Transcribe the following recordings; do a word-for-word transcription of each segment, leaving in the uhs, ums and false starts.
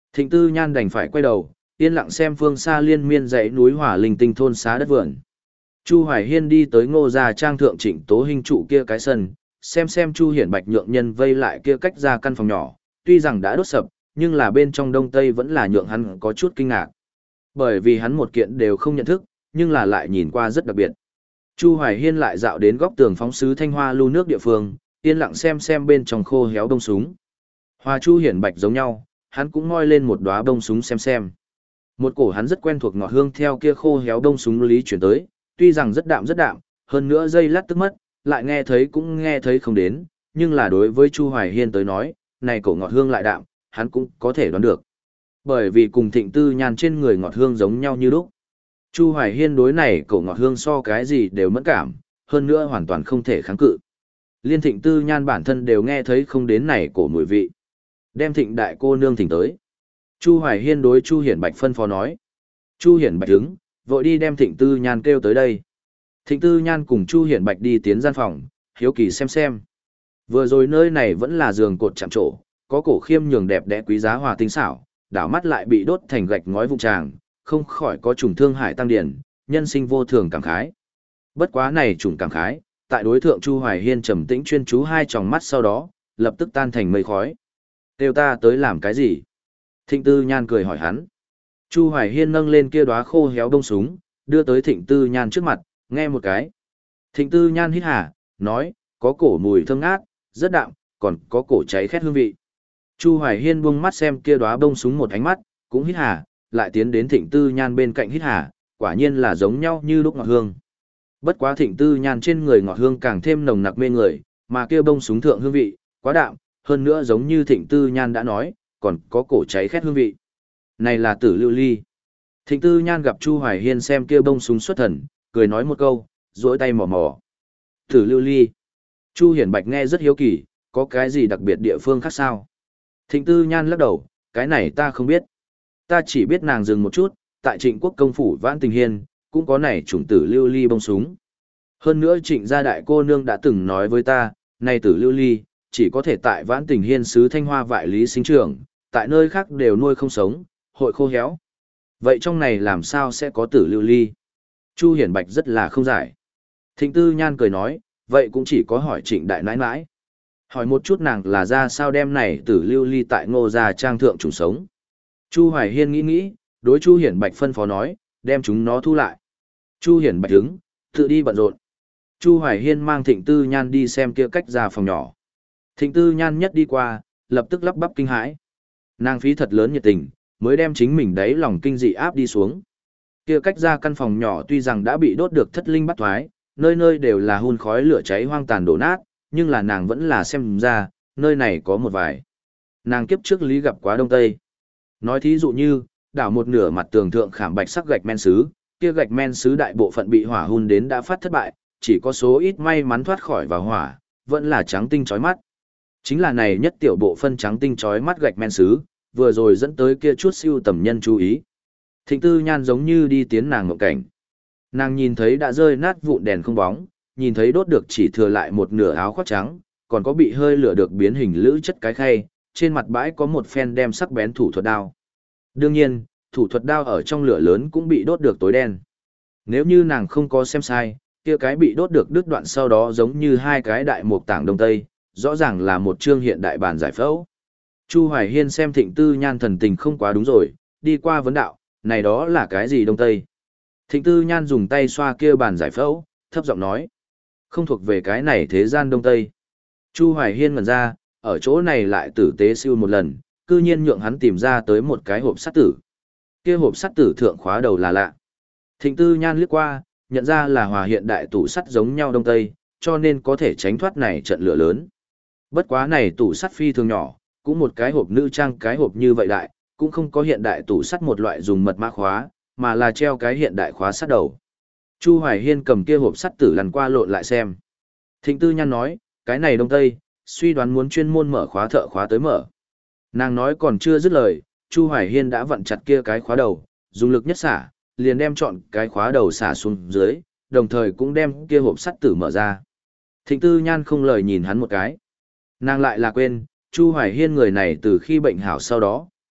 Thịnh Tư Nhan đành phải quay đầu, yên lặng xem phương xa liên miên dãy núi Hỏa Linh Tinh thôn xá đất vườn. Chu Hoài Hiên đi tới Ngô gia trang thượng Trịnh Tố Hinh trụ kia cái sân, xem xem Chu Hiển Bạch nhượng nhân vây lại kia cách ra căn phòng nhỏ, tuy rằng đã đốt sập, nhưng là bên trong đông tây vẫn là nhượng hắn có chút kinh ngạc. Bởi vì hắn một kiện đều không nhận thức, nhưng là lại nhìn qua rất đặc biệt. Chu Hoài Hiên lại dạo đến góc tường phóng sứ thanh hoa lưu nước địa phương, yên lặng xem xem bên trong khô héo bông súng. Hoa Chu Hiển Bạch giống nhau, hắn cũng ngoi lên một đóa bông súng xem xem. Một cổ hắn rất quen thuộc ngọt hương theo kia khô héo bông súng lý chuyển tới, tuy rằng rất đạm rất đạm, hơn nữa dây lát tức mất, lại nghe thấy cũng nghe thấy không đến, nhưng là đối với Chu Hoài Hiên tới nói, này cổ ngọt hương lại đạm, hắn cũng có thể đoán được. Bởi vì cùng Thịnh Tư Nhan trên người ngọt hương giống nhau như lúc. Chu Hoài Hiên đối này cổ ngọt hương so cái gì đều mẫn cảm, hơn nữa hoàn toàn không thể kháng cự. Liên Thịnh Tư Nhan bản thân đều nghe thấy không đến này cổ mùi vị. Đem Thịnh đại cô nương thỉnh tới. Chu Hoài Hiên đối Chu Hiển Bạch phân phó nói. Chu Hiển Bạch đứng, vội đi đem Thịnh Tư Nhan kêu tới đây. Thịnh Tư Nhan cùng Chu Hiển Bạch đi tiến gian phòng, hiếu kỳ xem xem. Vừa rồi nơi này vẫn là giường cột chạm trổ, có cổ khiêm nhường đẹp đẽ quý giá hòa tinh xảo, đảo mắt lại bị đốt thành gạch ngói vụn tràng, không khỏi có trùng thương hải tăng điển, nhân sinh vô thường cảm khái. Bất quá này trùng cảm khái, tại đối thượng Chu Hoài Hiên trầm tĩnh chuyên chú hai tròng mắt sau đó, lập tức tan thành mây khói. Kêu ta tới làm cái gì? Thịnh Tư Nhan cười hỏi hắn. Chu Hoài Hiên nâng lên kia đóa khô héo bông súng, đưa tới Thịnh Tư Nhan trước mặt, nghe một cái. Thịnh Tư Nhan hít hà, nói, có cổ mùi thơm ngát, rất đạm, còn có cổ cháy khét hương vị. Chu Hoài Hiên buông mắt xem kia đóa bông súng một ánh mắt, cũng hít hà, lại tiến đến Thịnh Tư Nhan bên cạnh hít hà, quả nhiên là giống nhau như lúc ngọt hương. Bất quá Thịnh Tư Nhan trên người ngọt hương càng thêm nồng nặc mê người, mà kia bông súng thượng hương vị, quá đạm, hơn nữa giống như Thịnh Tư Nhan đã nói, còn có cổ cháy khét hương vị. Này là tử lưu ly. Thịnh Tư Nhan gặp Chu Hoài Hiên xem kia bông súng xuất thần, cười nói một câu, duỗi tay mò mò. Tử lưu ly. Chu Hiển Bạch nghe rất hiếu kỳ, có cái gì đặc biệt địa phương khác sao? Thịnh Tư Nhan lắc đầu, cái này ta không biết. Ta chỉ biết nàng dừng một chút, tại Trịnh Quốc công phủ Vãn Tình Hiên, cũng có này chủng tử lưu ly bông súng. Hơn nữa Trịnh gia đại cô nương đã từng nói với ta, này tử lưu ly, chỉ có thể tại Vãn Tình Hiên xứ Thanh Hoa vại lý sinh trưởng, tại nơi khác đều nuôi không sống, hội khô héo. Vậy trong này làm sao sẽ có tử lưu ly? Chu Hiển Bạch rất là không giải. Thịnh Tư Nhan cười nói, vậy cũng chỉ có hỏi Trịnh đại nãi nãi. Hỏi một chút nàng là ra sao đem này tử lưu ly tại Ngô gia trang thượng trùng sống. Chu Hoài Hiên nghĩ nghĩ, đối Chu Hiển Bạch phân phó nói, đem chúng nó thu lại. Chu Hiển Bạch đứng, tự đi bận rộn. Chu Hoài Hiên mang Thịnh Tư Nhan đi xem kia cách ra phòng nhỏ. Thịnh Tư Nhan nhất đi qua, lập tức lắp bắp kinh hãi. Nàng phí thật lớn nhiệt tình, mới đem chính mình đáy lòng kinh dị áp đi xuống. Kia cách ra căn phòng nhỏ tuy rằng đã bị đốt được thất linh bắt thoái, nơi nơi đều là hun khói lửa cháy hoang tàn đổ nát, nhưng là nàng vẫn là xem ra, nơi này có một vài. Nàng kiếp trước lý gặp quá đông tây. Nói thí dụ như, đảo một nửa mặt tường thượng khảm bạch sắc gạch men sứ, kia gạch men sứ đại bộ phận bị hỏa hun đến đã phát thất bại, chỉ có số ít may mắn thoát khỏi vào hỏa, vẫn là trắng tinh chói mắt. Chính là này nhất tiểu bộ phân trắng tinh chói mắt gạch men sứ, vừa rồi dẫn tới kia chút siêu tầm nhân chú ý. Thịnh Tư Nhan giống như đi tiến nàng ngộ cảnh. Nàng nhìn thấy đã rơi nát vụn đèn không bóng, nhìn thấy đốt được chỉ thừa lại một nửa áo khoác trắng, còn có bị hơi lửa được biến hình lữ chất cái khay, trên mặt bãi có một phen đem sắc bén thủ thuật đao. Đương nhiên, thủ thuật đao ở trong lửa lớn cũng bị đốt được tối đen. Nếu như nàng không có xem sai, kia cái bị đốt được đứt đoạn sau đó giống như hai cái đại mục tảng đông tây, rõ ràng là một chương hiện đại bản giải phẫu. Chu Hoài Hiên xem Thịnh Tư Nhan thần tình không quá đúng rồi, đi qua vấn đạo, này đó là cái gì đông tây? Thịnh Tư Nhan dùng tay xoa kia bàn giải phẫu, thấp giọng nói, không thuộc về cái này thế gian đông tây. Chu Hoài Hiên ngẩn ra, ở chỗ này lại tử tế siêu một lần, cư nhiên nhượng hắn tìm ra tới một cái hộp sắt tử. Kia hộp sắt tử thượng khóa đầu là lạ. Thịnh Tư Nhan liếc qua, nhận ra là hòa hiện đại tủ sắt giống nhau đông tây, cho nên có thể tránh thoát này trận lửa lớn. Bất quá này tủ sắt phi thường nhỏ, cũng một cái hộp nữ trang cái hộp như vậy đại, cũng không có hiện đại tủ sắt một loại dùng mật mã khóa, mà là treo cái hiện đại khóa sắt đầu. Chu Hoài Hiên cầm kia hộp sắt tử lăn qua lộn lại xem. Thịnh Tư Nhan nói, cái này đông tây, suy đoán muốn chuyên môn mở khóa thợ khóa tới mở. Nàng nói còn chưa dứt lời, Chu Hoài Hiên đã vặn chặt kia cái khóa đầu, dùng lực nhất xả, liền đem chọn cái khóa đầu xả xuống dưới, đồng thời cũng đem kia hộp sắt tử mở ra. Thịnh Tư Nhan không lời nhìn hắn một cái. Nàng lại là quên, Chu Hoài Hiên người này từ khi bệnh hảo sau đó,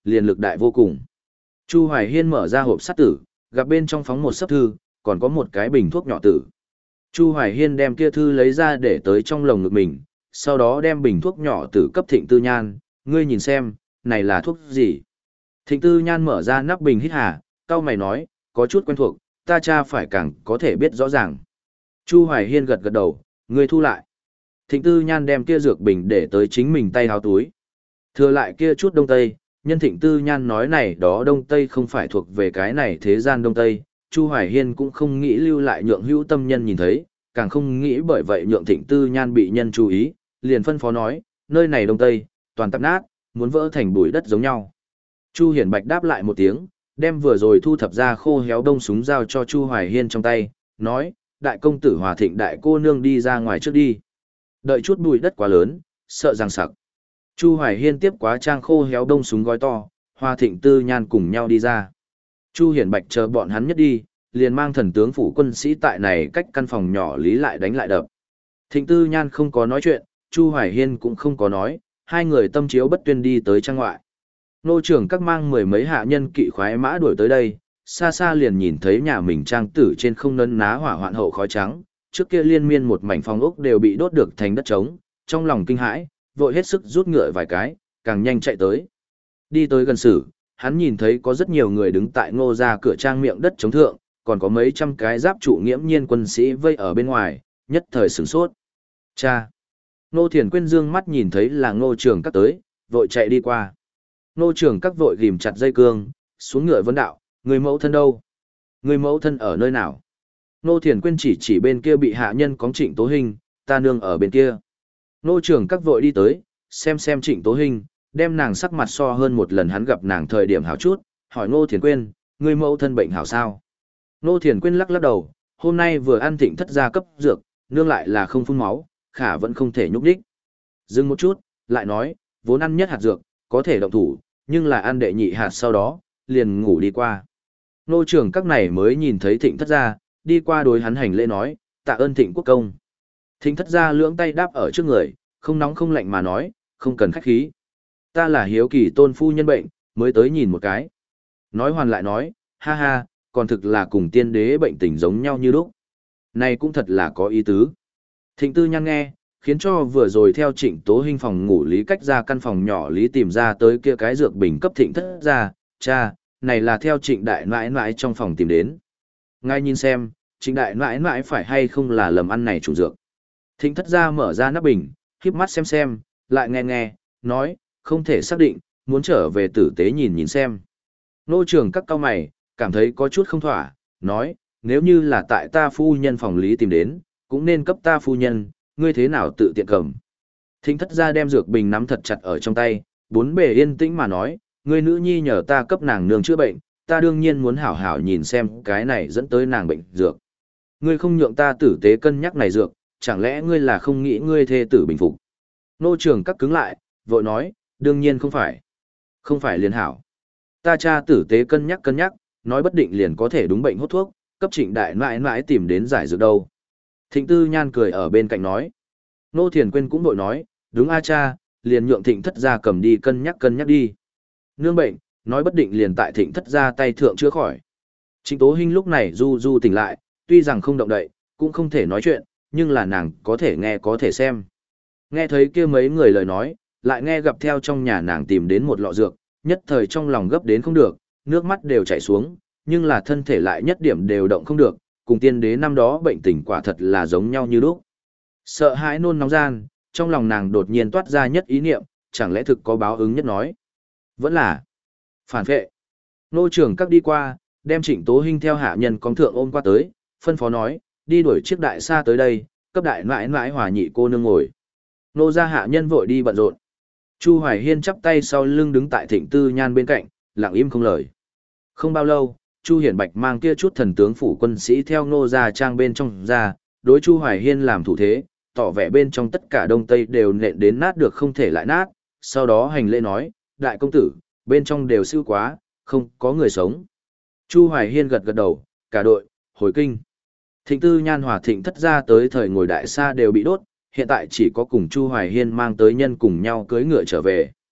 liền lực đại vô cùng. Chu Hoài Hiên mở ra hộp sắt tử, gặp bên trong phóng một sấp thư, còn có một cái bình thuốc nhỏ tử. Chu Hoài Hiên đem kia thư lấy ra để tới trong lồng ngực mình, sau đó đem bình thuốc nhỏ tử cấp Thịnh Tư Nhan, ngươi nhìn xem, này là thuốc gì? Thịnh Tư Nhan mở ra nắp bình hít hà, cau mày nói, có chút quen thuộc, ta cha phải càng có thể biết rõ ràng. Chu Hoài Hiên gật gật đầu, ngươi thu lại. Thịnh Tư Nhan đem kia dược bình để tới chính mình tay háo túi. Thừa lại kia chút đông tây, nhân Thịnh Tư Nhan nói này đó đông tây không phải thuộc về cái này thế gian đông tây, Chu Hoài Hiên cũng không nghĩ lưu lại nhượng hữu tâm nhân nhìn thấy, càng không nghĩ bởi vậy nhượng Thịnh Tư Nhan bị nhân chú ý, liền phân phó nói, nơi này đông tây, toàn tạp nát, muốn vỡ thành bụi đất giống nhau. Chu Hiển Bạch đáp lại một tiếng, đem vừa rồi thu thập ra khô héo đông súng giao cho Chu Hoài Hiên trong tay, nói, đại công tử Hòa Thịnh đại cô nương đi ra ngoài trước đi. Đợi chút bụi đất quá lớn, sợ rằng sặc. Chu Hoài Hiên tiếp quá trang khô héo đông súng gói to, Hòa Thịnh Tư Nhan cùng nhau đi ra. Chu Hiển Bạch chờ bọn hắn nhất đi, liền mang thần tướng phủ quân sĩ tại này cách căn phòng nhỏ lý lại đánh lại đập. Thịnh Tư Nhan không có nói chuyện, Chu Hoài Hiên cũng không có nói, hai người tâm chiếu bất tuyên đi tới trang ngoại. Nô trưởng các mang mười mấy hạ nhân kỵ khoái mã đuổi tới đây, xa xa liền nhìn thấy nhà mình trang tử trên không nấn ná hỏa hoạn hậu khói trắng, trước kia liên miên một mảnh phòng ốc đều bị đốt được thành đất trống, trong lòng kinh hãi, vội hết sức rút ngựa vài cái, càng nhanh chạy tới. Đi tới gần xử, hắn nhìn thấy có rất nhiều người đứng tại ngô ra cửa trang miệng đất chống thượng, còn có mấy trăm cái giáp trụ nghiễm nhiên quân sĩ vây ở bên ngoài, nhất thời sửng sốt. Cha! Ngô Thiền Quyên dương mắt nhìn thấy là ngô trưởng các tới, vội chạy đi qua. Ngô trưởng các vội ghim chặt dây cương, xuống ngựa vấn đạo, người mẫu thân đâu? Người mẫu thân ở nơi nào? Ngô Thiền Quyên chỉ chỉ bên kia bị hạ nhân cóng Trịnh Tố Hinh, ta nương ở bên kia. Ngô trưởng các vội đi tới, xem xem Trịnh Tố Hinh, đem nàng sắc mặt so hơn một lần hắn gặp nàng thời điểm hảo chút, hỏi Ngô Thiền Quyên, người mẫu thân bệnh hảo sao? Ngô Thiền Quyên lắc lắc đầu, hôm nay vừa ăn Thịnh thất gia cấp dược, nương lại là không phun máu, khả vẫn không thể nhúc đích. Dừng một chút, lại nói, vốn ăn nhất hạt dược, có thể động thủ, nhưng là ăn đệ nhị hạt sau đó, liền ngủ đi qua. Nô trưởng các này mới nhìn thấy Thịnh thất gia, đi qua đối hắn hành lễ nói, tạ ơn Thịnh quốc công. Thịnh thất gia lưỡng tay đáp ở trước người, không nóng không lạnh mà nói, không cần khách khí. Ta là hiếu kỳ tôn phu nhân bệnh, mới tới nhìn một cái. Nói hoàn lại nói, ha ha, còn thực là cùng tiên đế bệnh tình giống nhau như lúc. Này cũng thật là có ý tứ. Thịnh Tư Nhan nghe, khiến cho vừa rồi theo Trịnh Tố Hinh phòng ngủ lý cách ra căn phòng nhỏ lý tìm ra tới kia cái dược bình cấp Thịnh thất ra, cha, này là theo Trịnh đại nãi nãi trong phòng tìm đến. Ngay nhìn xem, Trịnh đại nãi nãi phải hay không là lầm ăn này chủ dược. Thịnh thất ra mở ra nắp bình, khiếp mắt xem xem, lại nghe nghe, nói, không thể xác định, muốn trở về tử tế nhìn nhìn xem. Nô trưởng các cao mày, cảm thấy có chút không thỏa, nói, nếu như là tại ta phu nhân phòng lý tìm đến, cũng nên cấp ta phu nhân, ngươi thế nào tự tiện cầm. Thịnh thất ra đem dược bình nắm thật chặt ở trong tay, bốn bề yên tĩnh mà nói, ngươi nữ nhi nhờ ta cấp nàng nương chữa bệnh, ta đương nhiên muốn hảo hảo nhìn xem cái này dẫn tới nàng bệnh dược. Ngươi không nhượng ta tử tế cân nhắc này dược, chẳng lẽ ngươi là không nghĩ ngươi thê tử bình phục. Nô trưởng các cứng lại, vội nói, đương nhiên không phải. Không phải liền hảo. Ta cha tử tế cân nhắc cân nhắc, nói bất định liền có thể đúng bệnh hốt thuốc, cấp Trịnh đại mãi mãi tìm đến giải dược đâu. Thịnh Tư Nhan cười ở bên cạnh nói. Nô Thiền Quyên cũng bội nói, đúng a cha, liền nhượng Thịnh thất gia cầm đi cân nhắc cân nhắc đi. Nương bệnh, nói bất định liền tại Thịnh thất gia tay thượng chữa khỏi. Trịnh Tố Hinh lúc này du du tỉnh lại, tuy rằng không động đậy, cũng không thể nói chuyện, nhưng là nàng có thể nghe có thể xem. Nghe thấy kia mấy người lời nói, lại nghe gặp theo trong nhà nàng tìm đến một lọ dược, nhất thời trong lòng gấp đến không được, nước mắt đều chảy xuống, nhưng là thân thể lại nhất điểm đều động không được, cùng tiên đế năm đó bệnh tình quả thật là giống nhau như lúc. Sợ hãi nôn nóng gian, trong lòng nàng đột nhiên toát ra nhất ý niệm, chẳng lẽ thực có báo ứng nhất nói. Vẫn là phản vệ. Nô trưởng các đi qua, đem Trịnh Tố Hinh theo hạ nhân công thượng ôm qua tới, phân phó nói, đi đuổi chiếc đại xa tới đây, cấp đại mãi mãi Hòa nhị cô nương ngồi. Nô gia hạ nhân vội đi bận rộn. Chu Hoài Hiên chắp tay sau lưng đứng tại Thịnh Tư Nhan bên cạnh, lặng im không lời. Không bao lâu, Chu Hiển Bạch mang kia chút thần tướng phủ quân sĩ theo Nô gia trang bên trong ra, đối Chu Hoài Hiên làm thủ thế, tỏ vẻ bên trong tất cả đông tây đều nện đến nát được không thể lại nát, sau đó hành lễ nói, đại công tử, bên trong đều siêu quá, không có người sống. Chu Hoài Hiên gật gật đầu, cả đội, hồi kinh. Thịnh Tư Nhan Hòa Thịnh thất gia tới thời ngồi đại xa đều bị đốt, hiện tại chỉ có cùng Chu Hoài Hiên mang tới nhân cùng nhau cưới ngựa trở về.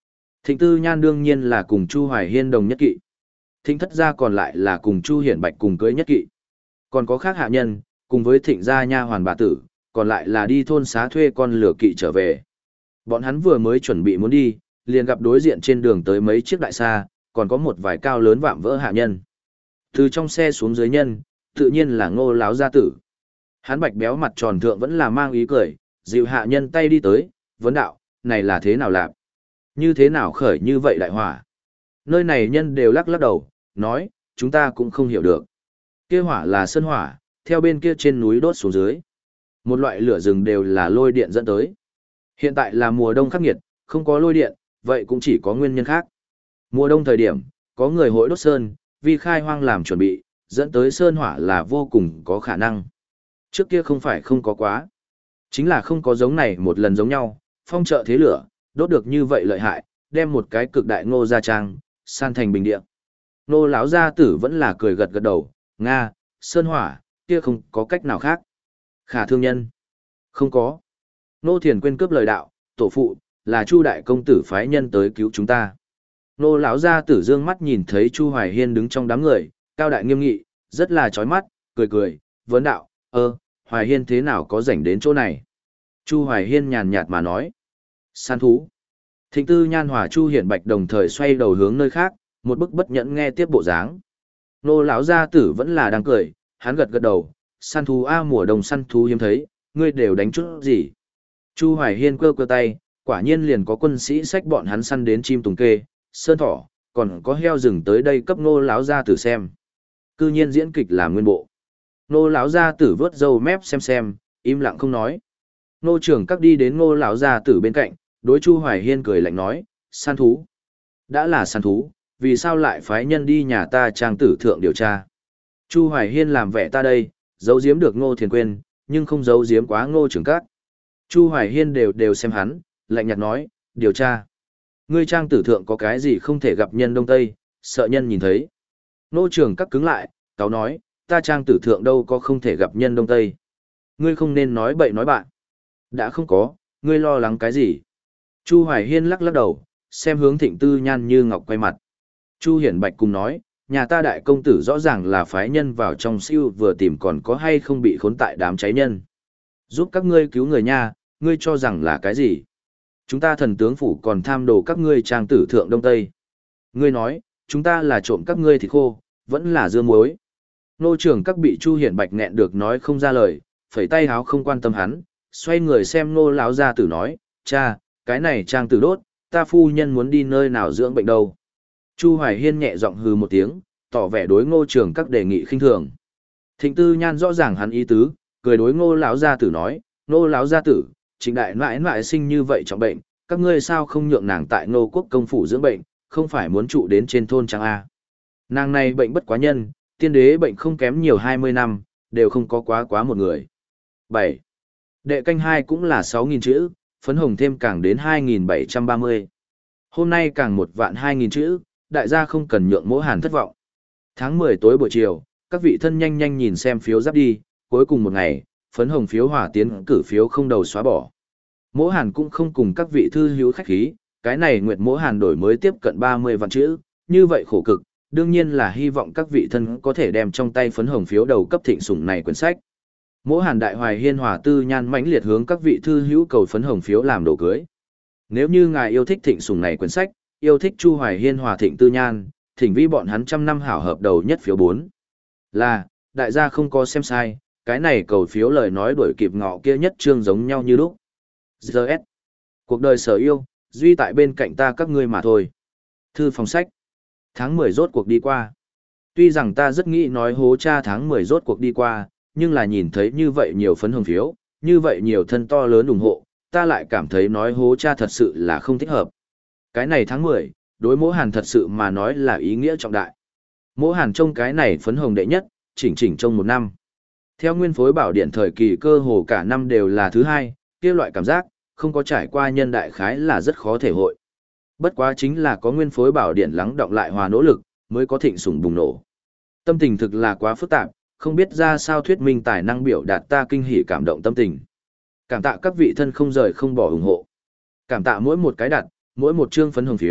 Thịnh Tư Nhan đương nhiên là cùng Chu Hoài Hiên đồng nhất kỵ. Thịnh thất gia còn lại là cùng Chu Hiển Bạch cùng cưới nhất kỵ. Còn có khác hạ nhân, cùng với thịnh gia nha hoàn bà tử, còn lại là đi thôn xá thuê con lửa kỵ trở về. Bọn hắn vừa mới chuẩn bị muốn đi, liền gặp đối diện trên đường tới mấy chiếc đại xa, còn có một vài cao lớn vạm vỡ hạ nhân. Từ trong xe xuống dưới nhân, tự nhiên là Ngô lão gia tử. Hắn bạch béo mặt tròn thượng vẫn là mang ý cười, dịu hạ nhân tay đi tới, vấn đạo, này là thế nào làm? Như thế nào khởi như vậy đại hỏa? Nơi này nhân đều lắc lắc đầu, nói, chúng ta cũng không hiểu được. Kia hỏa là sơn hỏa, theo bên kia trên núi đốt xuống dưới. Một loại lửa rừng đều là lôi điện dẫn tới. Hiện tại là mùa đông khắc nghiệt, không có lôi điện, vậy cũng chỉ có nguyên nhân khác. Mùa đông thời điểm, có người hội đốt sơn, vì khai hoang làm chuẩn bị, dẫn tới sơn hỏa là vô cùng có khả năng. Trước kia không phải không có quá. Chính là không có giống này một lần giống nhau, phong trợ thế lửa, đốt được như vậy lợi hại, đem một cái cực đại Ngô gia trang, san thành bình địa. Ngô lão gia tử vẫn là cười gật gật đầu, Nga, sơn hỏa, kia không có cách nào khác. Khả thương nhân. Không có. Ngô Thiền quên cướp lời đạo, tổ phụ, là Chu đại công tử phái nhân tới cứu chúng ta. Ngô lão gia tử dương mắt nhìn thấy Chu Hoài Hiên đứng trong đám người, cao đại nghiêm nghị, rất là chói mắt, cười cười, vấn đạo, ơ, Hoài Hiên thế nào có rảnh đến chỗ này? Chu Hoài Hiên nhàn nhạt mà nói, săn thú. Thịnh Tư Nhan hòa Chu Hiển Bạch đồng thời xoay đầu hướng nơi khác, một bức bất nhẫn nghe tiếp bộ dáng. Nô lão gia tử vẫn là đang cười, hắn gật gật đầu, săn thú a mùa đông săn thú hiếm thấy, ngươi đều đánh chút gì? Chu Hoài Hiên cơ cơ tay, quả nhiên liền có quân sĩ xách bọn hắn săn đến chim tùng kê, sơn thỏ, còn có heo rừng tới đây cấp nô lão gia tử xem. Cư nhiên diễn kịch làm nguyên bộ. Nô lão gia tử vớt râu mép xem xem, im lặng không nói. Nô trưởng các đi đến Ngô lão gia tử bên cạnh, đối Chu Hoài Hiên cười lạnh nói, săn thú. Đã là săn thú, vì sao lại phái nhân đi nhà ta trang tử thượng điều tra? Chu Hoài Hiên làm vẻ ta đây, giấu giếm được Ngô Thiền quên, nhưng không giấu giếm quá Ngô trưởng các. Chu Hoài Hiên đều đều xem hắn, lạnh nhạt nói, điều tra. Ngươi trang tử thượng có cái gì không thể gặp nhân đông tây, sợ nhân nhìn thấy. Ngô trưởng các cứng lại, cáo nói, ta trang tử thượng đâu có không thể gặp nhân đông tây. Ngươi không nên nói bậy nói bạn. Đã không có, ngươi lo lắng cái gì? Chu Hoài Hiên lắc lắc đầu, xem hướng Thịnh Tư Nhan như ngọc quay mặt. Chu Hiển Bạch cùng nói, nhà ta đại công tử rõ ràng là phái nhân vào trong siêu vừa tìm còn có hay không bị khốn tại đám cháy nhân. Giúp các ngươi cứu người nha, ngươi cho rằng là cái gì? Chúng ta thần tướng phủ còn tham đồ các ngươi trang tử thượng đông tây. Ngươi nói, chúng ta là trộm các ngươi thịt khô, vẫn là dưa muối. Nô trưởng các bị Chu Hiển Bạch nghẹn được nói không ra lời, phẩy tay háo không quan tâm hắn, xoay người xem Ngô lão gia tử nói, cha, cái này trang tử đốt, ta phu nhân muốn đi nơi nào dưỡng bệnh đâu. Chu Hoài Hiên nhẹ giọng hừ một tiếng, tỏ vẻ đối Ngô trưởng các đề nghị khinh thường. Thịnh Tư Nhan rõ ràng hắn ý tứ, cười đối Ngô lão gia tử nói, Ngô lão gia tử, Trịnh đại nãi nãi sinh như vậy trọng bệnh, các ngươi sao không nhượng nàng tại Ngô quốc công phủ dưỡng bệnh, không phải muốn trụ đến trên thôn trang a? Nàng này bệnh bất quá nhân, tiên đế bệnh không kém nhiều hai mươi năm, đều không có quá quá một người. bảy. Đệ canh hai cũng là sáu nghìn chữ, phấn hồng thêm càng đến hai nghìn bảy trăm ba mươi. Hôm nay càng một vạn hai nghìn chữ, đại gia không cần nhượng Mỗ Hàn thất vọng. Tháng mười tối buổi chiều, các vị thân nhanh nhanh nhìn xem phiếu giáp đi, cuối cùng một ngày, phấn hồng phiếu hỏa tiến cử phiếu không đầu xóa bỏ. Mỗ Hàn cũng không cùng các vị thư hữu khách khí, cái này nguyệt Mỗ Hàn đổi mới tiếp cận ba mươi vạn chữ, như vậy khổ cực, đương nhiên là hy vọng các vị thân có thể đem trong tay phấn hồng phiếu đầu cấp thịnh sủng này quyển sách. Mỗ Hàn đại hoài hiên hòa tư nhan mãnh liệt hướng các vị thư hữu cầu phấn hồng phiếu làm đồ cưới. Nếu như ngài yêu thích thịnh sủng này quyển sách, yêu thích Chu Hoài Hiên hòa thịnh tư nhan, thỉnh vi bọn hắn trăm năm hảo hợp đầu nhất phiếu bốn. Là, đại gia không có xem sai, cái này cầu phiếu lời nói đuổi kịp ngọ kia nhất trương giống nhau như lúc. giê ét. Cuộc đời sở yêu, duy tại bên cạnh ta các ngươi mà thôi. Thư phòng sách. Tháng mười rốt cuộc đi qua. Tuy rằng ta rất nghĩ nói hố cha tháng mười rốt cuộc đi qua, nhưng là nhìn thấy như vậy nhiều phấn hồng phiếu, như vậy nhiều thân to lớn ủng hộ, ta lại cảm thấy nói hố cha thật sự là không thích hợp. Cái này tháng mười, đối Mỗ Hàn thật sự mà nói là ý nghĩa trọng đại. Mỗ Hàn trông cái này phấn hồng đệ nhất, chỉnh chỉnh trong một năm. Theo nguyên phối bảo điện thời kỳ cơ hồ cả năm đều là thứ hai, kia loại cảm giác, không có trải qua nhân đại khái là rất khó thể hội. Bất quá chính là có nguyên phối bảo điện lắng động lại hòa nỗ lực, mới có thịnh sủng bùng nổ. Tâm tình thực là quá phức tạp, không biết ra sao thuyết minh tài năng biểu đạt ta kinh hỉ cảm động tâm tình. Cảm tạ các vị thân không rời không bỏ ủng hộ. Cảm tạ mỗi một cái đặt, mỗi một chương phấn hồng phiếu,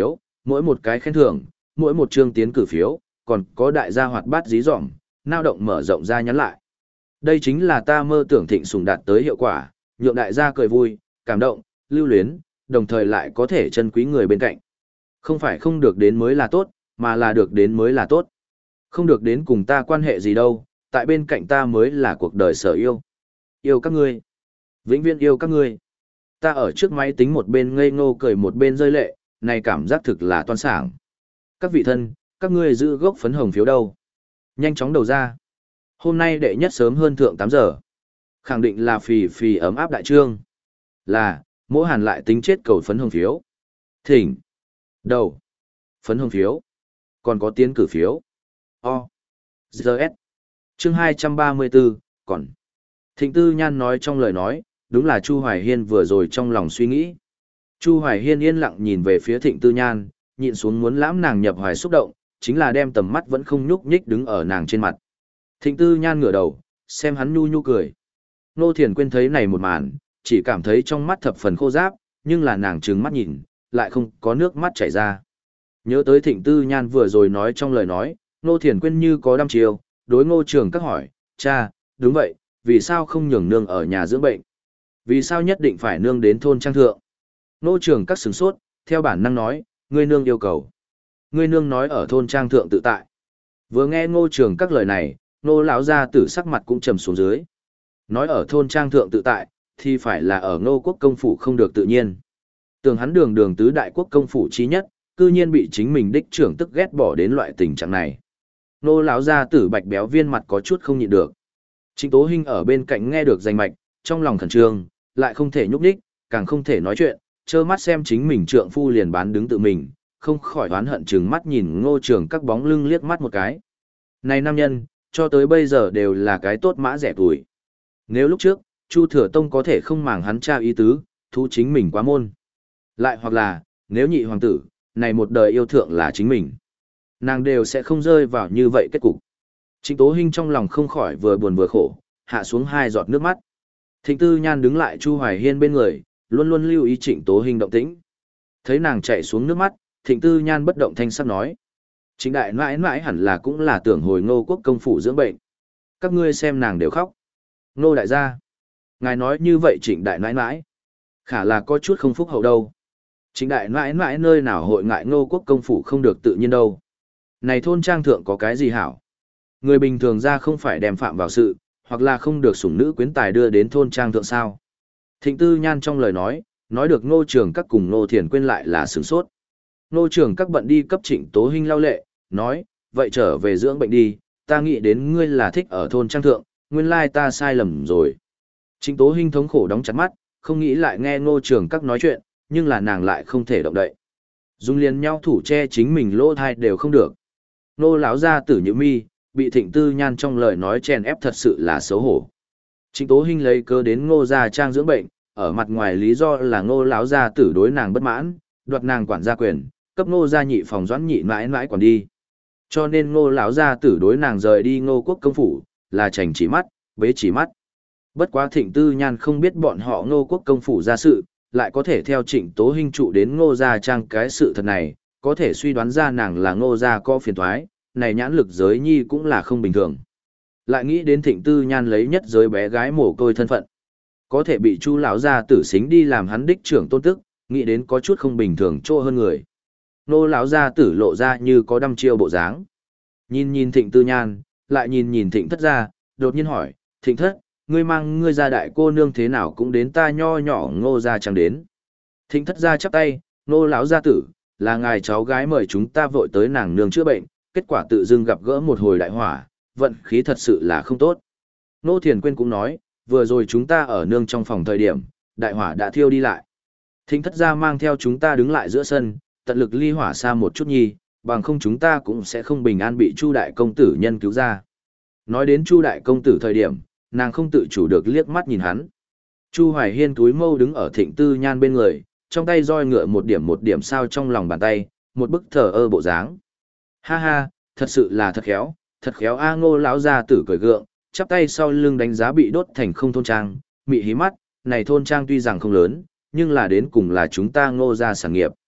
mỗi một cái khen thưởng, mỗi một chương tiến cử phiếu, còn có đại gia hoạt bát dí dỏm, nao động mở rộng ra nhắn lại. Đây chính là ta mơ tưởng thịnh sủng đạt tới hiệu quả, nhượng đại gia cười vui, cảm động, lưu luyến, đồng thời lại có thể trân quý người bên cạnh. Không phải không được đến mới là tốt, mà là được đến mới là tốt. Không được đến cùng ta quan hệ gì đâu, tại bên cạnh ta mới là cuộc đời sở yêu. Yêu các ngươi. Vĩnh viễn yêu các ngươi. Ta ở trước máy tính một bên ngây ngô cười một bên rơi lệ, này cảm giác thực là toan sảng. Các vị thân, các ngươi giữ gốc phấn hồng phiếu đâu? Nhanh chóng đầu ra. Hôm nay đệ nhất sớm hơn thượng tám giờ. Khẳng định là phì phì ấm áp đại trương. Là, mỗi hàn lại tính chết cầu phấn hồng phiếu. Thỉnh. Đầu. Phấn hồng phiếu. Còn có tiến cử phiếu. O. G S. Chương hai trăm ba mươi bốn, còn. Thịnh Tư Nhan nói trong lời nói, đúng là Chu Hoài Hiên vừa rồi trong lòng suy nghĩ. Chu Hoài Hiên yên lặng nhìn về phía Thịnh Tư Nhan, nhịn xuống muốn lãm nàng nhập hoài xúc động, chính là đem tầm mắt vẫn không nhúc nhích đứng ở nàng trên mặt. Thịnh Tư Nhan ngửa đầu, xem hắn nhu nhu cười. Nô Thiền Quyên thấy này một màn, chỉ cảm thấy trong mắt thập phần khô ráp, nhưng là nàng trừng mắt nhìn, lại không có nước mắt chảy ra. Nhớ tới Thịnh Tư Nhan vừa rồi nói trong lời nói, Nô Thiền Quyên như có đăm chiêu, đối Ngô Trường Các hỏi, cha, đúng vậy, vì sao không nhường nương ở nhà dưỡng bệnh? Vì sao nhất định phải nương đến thôn trang thượng? Nô Trường Các sửng sốt, theo bản năng nói, ngươi nương yêu cầu. Ngươi nương nói ở thôn trang thượng tự tại. Vừa nghe Ngô Trường Các lời này, Nô lão gia tử sắc mặt cũng trầm xuống dưới. Nói ở thôn trang thượng tự tại, thì phải là ở Ngô quốc công phủ không được tự nhiên. Tưởng hắn đường đường tứ đại quốc công phủ chí nhất, cư nhiên bị chính mình đích trưởng tức ghét bỏ đến loại tình trạng này. Nô lão gia tử bạch béo viên mặt có chút không nhịn được. Trịnh Tố Hinh ở bên cạnh nghe được danh mạch, trong lòng khẩn trương, lại không thể nhúc nhích, càng không thể nói chuyện, trơ mắt xem chính mình trượng phu liền bán đứng tự mình, không khỏi oán hận chừng mắt nhìn Ngô Trường Các bóng lưng liếc mắt một cái. Này nam nhân, cho tới bây giờ đều là cái tốt mã rẻ tuổi. Nếu lúc trước, Chu Thừa Tông có thể không màng hắn cha ý tứ, thu chính mình quá môn. Lại hoặc là, nếu nhị hoàng tử, này một đời yêu thượng là chính mình, nàng đều sẽ không rơi vào như vậy kết cục. Trịnh Tố Hinh trong lòng không khỏi vừa buồn vừa khổ, hạ xuống hai giọt nước mắt. Thịnh Tư Nhan đứng lại Chu Hoài Hiên bên người, luôn luôn lưu ý Trịnh Tố Hinh động tĩnh. Thấy nàng chảy xuống nước mắt, Thịnh Tư Nhan bất động thanh sắc nói: "Trịnh đại nãi nãi hẳn là cũng là tưởng hồi Ngô quốc công phủ dưỡng bệnh. Các ngươi xem nàng đều khóc. Ngô đại gia, ngài nói như vậy Trịnh đại nãi nãi, khả là có chút không phúc hậu đâu. Trịnh đại nãi nãi nơi nào hội ngại Ngô quốc công phủ không được tự nhiên đâu. Này thôn trang thượng có cái gì hảo? Người bình thường ra không phải đem phạm vào sự, hoặc là không được sủng nữ quyến tài đưa đến thôn trang thượng sao?" Thịnh Tư Nhan trong lời nói, nói được Ngô Trường Các cùng Ngô Thiền Quyên lại là sửng sốt. Ngô Trường Các bận đi cấp Trịnh Tố Hinh lau lệ, nói, vậy trở về dưỡng bệnh đi, ta nghĩ đến ngươi là thích ở thôn trang thượng, nguyên lai ta sai lầm rồi. Trịnh Tố Hinh thống khổ đóng chặt mắt, không nghĩ lại nghe Ngô Trường Các nói chuyện, nhưng là nàng lại không thể động đậy. Dung liền nhau thủ che chính mình lỗ thai đều không được. Ngô lão gia tử nhíu mi, bị Thịnh Tư Nhan trong lời nói chèn ép thật sự là xấu hổ. Trịnh Tố Hinh lấy cớ đến Ngô gia trang dưỡng bệnh, ở mặt ngoài lý do là Ngô lão gia tử đối nàng bất mãn, đoạt nàng quản gia quyền, cấp Ngô gia nhị phòng doãn nhị mãi mãi quản đi. Cho nên Ngô lão gia tử đối nàng rời đi Ngô quốc công phủ, là chành chỉ mắt, bế chỉ mắt. Bất quá Thịnh Tư Nhan không biết bọn họ Ngô quốc công phủ ra sự, lại có thể theo Trịnh Tố Hinh trụ đến Ngô gia trang cái sự thật này, có thể suy đoán ra nàng là Ngô gia có phiền toái, này nhãn lực giới nhi cũng là không bình thường. Lại nghĩ đến Thịnh Tư Nhan lấy nhất giới bé gái mồ côi thân phận, có thể bị Chu lão gia tử xính đi làm hắn đích trưởng tôn tức, nghĩ đến có chút không bình thường chỗ hơn người. Nô lão gia tử lộ ra như có đăm chiêu bộ dáng. Nhìn nhìn Thịnh Tư Nhan, lại nhìn nhìn Thịnh Thất gia, đột nhiên hỏi, Thịnh Thất, ngươi mang ngươi gia đại cô nương thế nào cũng đến ta nho nhỏ Ngô gia chẳng đến. Thịnh Thất gia chắp tay, nô lão gia tử, là ngài cháu gái mời chúng ta vội tới nàng nương chữa bệnh, kết quả tự dưng gặp gỡ một hồi đại hỏa, vận khí thật sự là không tốt. Nô Thiền Quyên cũng nói, vừa rồi chúng ta ở nương trong phòng thời điểm, đại hỏa đã thiêu đi lại. Thịnh Thất gia mang theo chúng ta đứng lại giữa sân, tận lực ly hỏa xa một chút nhi, bằng không chúng ta cũng sẽ không bình an bị Chu đại công tử nhân cứu ra. Nói đến Chu đại công tử thời điểm, nàng không tự chủ được liếc mắt nhìn hắn. Chu Hoài Hiên túi mâu đứng ở Thịnh Tư Nhan bên người, trong tay roi ngựa một điểm một điểm sao trong lòng bàn tay, một bức thờ ơ bộ dáng. Ha ha, thật sự là thật khéo, thật khéo a. Ngô lão gia tử cười gượng, chắp tay sau lưng đánh giá bị đốt thành không thôn trang, mị hí mắt, này thôn trang tuy rằng không lớn, nhưng là đến cùng là chúng ta Ngô gia sản nghiệp.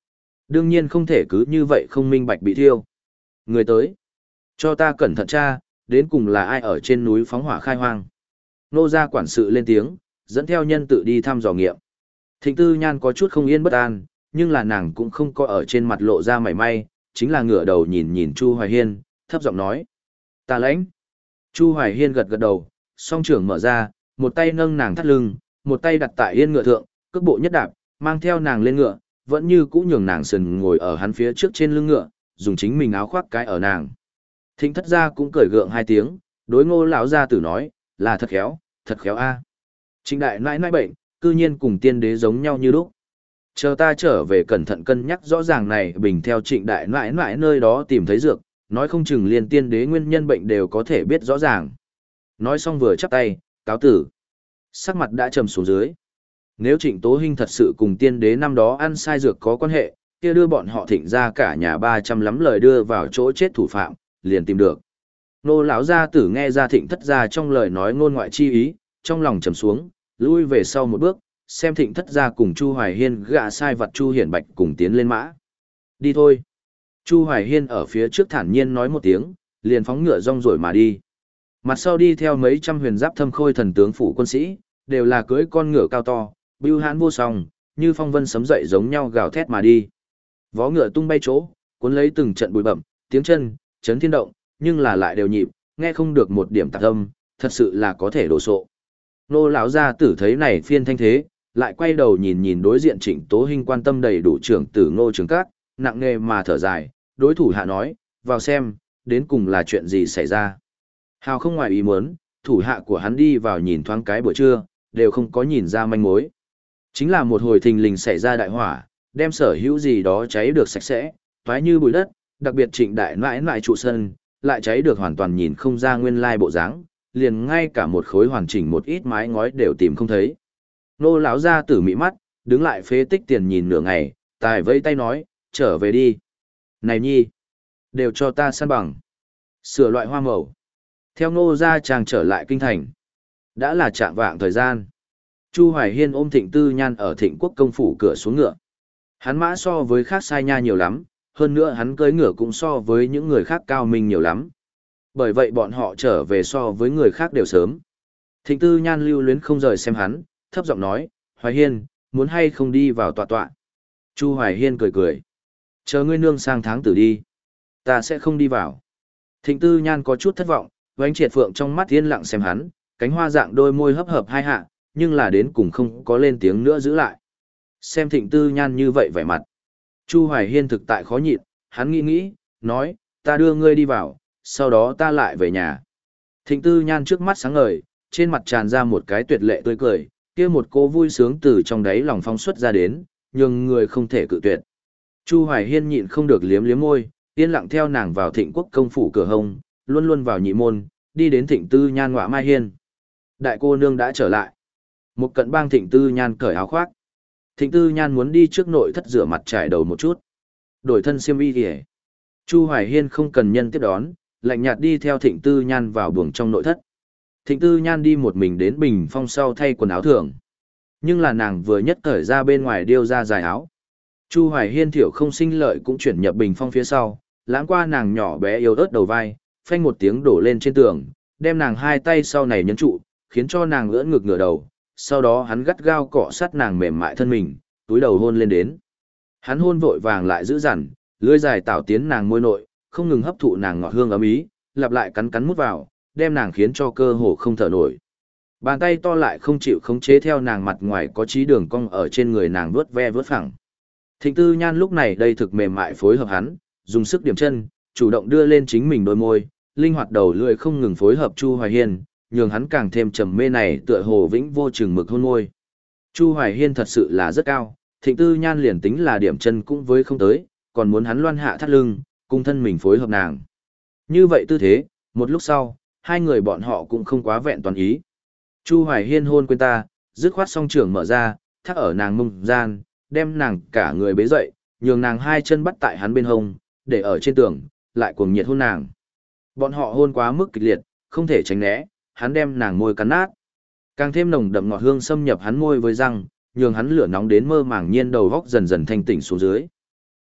Đương nhiên không thể cứ như vậy không minh bạch bị thiêu. Người tới. Cho ta cẩn thận tra, đến cùng là ai ở trên núi phóng hỏa khai hoang. Nô gia quản sự lên tiếng, dẫn theo nhân tự đi thăm dò nghiệm. Thịnh Tư Nhan có chút không yên bất an, nhưng là nàng cũng không có ở trên mặt lộ ra mảy may, chính là ngửa đầu nhìn nhìn Chu Hoài Hiên, thấp giọng nói. Ta lãnh. Chu Hoài Hiên gật gật đầu, song trưởng mở ra, một tay nâng nàng thắt lưng, một tay đặt tại yên ngựa thượng, cước bộ nhất đạp, mang theo nàng lên ngựa, vẫn như cũ nhường nàng sần ngồi ở hắn phía trước trên lưng ngựa, dùng chính mình áo khoác cái ở nàng. Thịnh thất gia cũng cười gượng hai tiếng, đối Ngô lão gia tử nói, là thật khéo, thật khéo a. Trịnh đại nãi nãi bệnh, cư nhiên cùng tiên đế giống nhau như lúc. Chờ ta trở về cẩn thận cân nhắc rõ ràng này bình theo trịnh đại nãi nãi nơi đó tìm thấy dược, nói không chừng liền tiên đế nguyên nhân bệnh đều có thể biết rõ ràng. Nói xong vừa chắp tay, cáo tử. Sắc mặt đã trầm xuống dưới. Nếu Trịnh Tố Hinh thật sự cùng tiên đế năm đó ăn sai dược có quan hệ, kia đưa bọn họ thịnh ra cả nhà ba trăm lắm lời đưa vào chỗ chết thủ phạm, liền tìm được. Nô lão gia tử nghe ra thịnh thất gia trong lời nói ngôn ngoại chi ý, trong lòng trầm xuống, lui về sau một bước, xem thịnh thất gia cùng Chu Hoài Hiên gạ sai vật Chu Hiển Bạch cùng tiến lên mã. Đi thôi. Chu Hoài Hiên ở phía trước thản nhiên nói một tiếng, liền phóng ngựa rong rồi mà đi. Mặt sau đi theo mấy trăm huyền giáp thâm khôi thần tướng phủ quân sĩ, đều là cưỡi con ngựa cao to, bưu hãn vô song, như phong vân sấm dậy giống nhau gào thét mà đi. Vó ngựa tung bay chỗ, cuốn lấy từng trận bụi bặm, tiếng chân, chấn thiên động, nhưng là lại đều nhịp, nghe không được một điểm tạp âm, thật sự là có thể đổ sộ. Nô lão gia tử thấy này phiên thanh thế, lại quay đầu nhìn nhìn đối diện Trịnh Tố Hinh quan tâm đầy đủ trưởng tử Ngô Trường Các, nặng nề mà thở dài, đối thủ hạ nói, vào xem, đến cùng là chuyện gì xảy ra. Hào không ngoài ý muốn, thủ hạ của hắn đi vào nhìn thoáng cái buổi trưa, đều không có nhìn ra manh mối. Chính là một hồi thình lình xảy ra đại hỏa, đem sở hữu gì đó cháy được sạch sẽ, toái như bụi đất, đặc biệt Trịnh đại nãi nãi trụ sân, lại cháy được hoàn toàn nhìn không ra nguyên lai bộ dáng, liền ngay cả một khối hoàn chỉnh một ít mái ngói đều tìm không thấy. Nô lão gia tử mị mắt, đứng lại phế tích tiền nhìn nửa ngày, tài vẫy tay nói, trở về đi. Này nhi, đều cho ta săn bằng. Sửa loại hoa màu. Theo Ngô gia chàng trở lại kinh thành. Đã là trạng vạng thời gian. Chu Hoài Hiên ôm Thịnh Tư Nhan ở Thịnh Quốc công phủ cửa xuống ngựa. Hắn mã so với khác sai nha nhiều lắm, hơn nữa hắn cưỡi ngựa cũng so với những người khác cao minh nhiều lắm. Bởi vậy bọn họ trở về so với người khác đều sớm. Thịnh Tư Nhan lưu luyến không rời xem hắn, thấp giọng nói, Hoài Hiên, muốn hay không đi vào tọa tọa. Chu Hoài Hiên cười cười. Chờ ngươi nương sang tháng tử đi. Ta sẽ không đi vào. Thịnh Tư Nhan có chút thất vọng, Vánh Triệt Phượng trong mắt yên lặng xem hắn, cánh hoa dạng đôi môi hấp hợp hai hạ, nhưng là đến cùng không có lên tiếng nữa giữ lại. Xem Thịnh Tư Nhan như vậy vẻ mặt. Chu Hoài Hiên thực tại khó nhịn, hắn nghĩ nghĩ, nói, ta đưa ngươi đi vào, sau đó ta lại về nhà. Thịnh Tư Nhan trước mắt sáng ngời, trên mặt tràn ra một cái tuyệt lệ tươi cười, kia một cô vui sướng từ trong đáy lòng phong xuất ra đến, nhưng người không thể cự tuyệt. Chu Hoài Hiên nhịn không được liếm liếm môi, yên lặng theo nàng vào Thịnh Quốc công phủ cửa hông, luôn luôn vào nhị môn, đi đến Thịnh Tư Nhan ngọa mai hiên. Đại cô nương đã trở lại. Một cận bang Thịnh Tư Nhan cởi áo khoác. Thịnh Tư Nhan muốn đi trước nội thất rửa mặt trải đầu một chút. Đổi thân xiêm y kìa. Chu Hoài Hiên không cần nhân tiếp đón, lạnh nhạt đi theo Thịnh Tư Nhan vào buồng trong nội thất. Thịnh Tư Nhan đi một mình đến bình phong sau thay quần áo thường. Nhưng là nàng vừa nhất cởi ra bên ngoài điêu ra dài áo. Chu Hoài Hiên thiểu không sinh lợi cũng chuyển nhập bình phong phía sau, lãng qua nàng nhỏ bé yếu ớt đầu vai, phanh một tiếng đổ lên trên tường, đem nàng hai tay sau này nhấn trụ, khiến cho nàng ưỡn ngực ngửa đầu, sau đó hắn gắt gao cọ sát nàng mềm mại thân mình, túi đầu hôn lên đến. Hắn hôn vội vàng lại giữ dằn, lưỡi dài tảo tiến nàng môi nội, không ngừng hấp thụ nàng ngọt hương ấm ý, lặp lại cắn cắn mút vào, đem nàng khiến cho cơ hồ không thở nổi. Bàn tay to lại không chịu khống chế theo nàng mặt ngoài có trí đường cong ở trên người nàng vuốt ve vuốt phẳng. Thịnh Tư Nhan lúc này đây thực mềm mại phối hợp hắn, dùng sức điểm chân, chủ động đưa lên chính mình đôi môi, linh hoạt đầu lưỡi không ngừng phối hợp Chu Hoài Hiên, nhường hắn càng thêm trầm mê này tựa hồ vĩnh vô chừng mực hôn môi. Chu Hoài Hiên thật sự là rất cao, Thịnh Tư Nhan liền tính là điểm chân cũng với không tới, còn muốn hắn loan hạ thắt lưng, cung thân mình phối hợp nàng. Như vậy tư thế, một lúc sau, hai người bọn họ cũng không quá vẹn toàn ý. Chu Hoài Hiên hôn quên ta, dứt khoát song trưởng mở ra, thắt ở nàng mông gian, đem nàng cả người bế dậy, nhường nàng hai chân bắt tại hắn bên hông, để ở trên tường, lại cuồng nhiệt hôn nàng. Bọn họ hôn quá mức kịch liệt, không thể tránh né, hắn đem nàng môi cắn nát. Càng thêm nồng đậm ngọt hương xâm nhập hắn môi với răng, nhường hắn lửa nóng đến mơ màng nhiên đầu góc dần dần thanh tỉnh xuống dưới.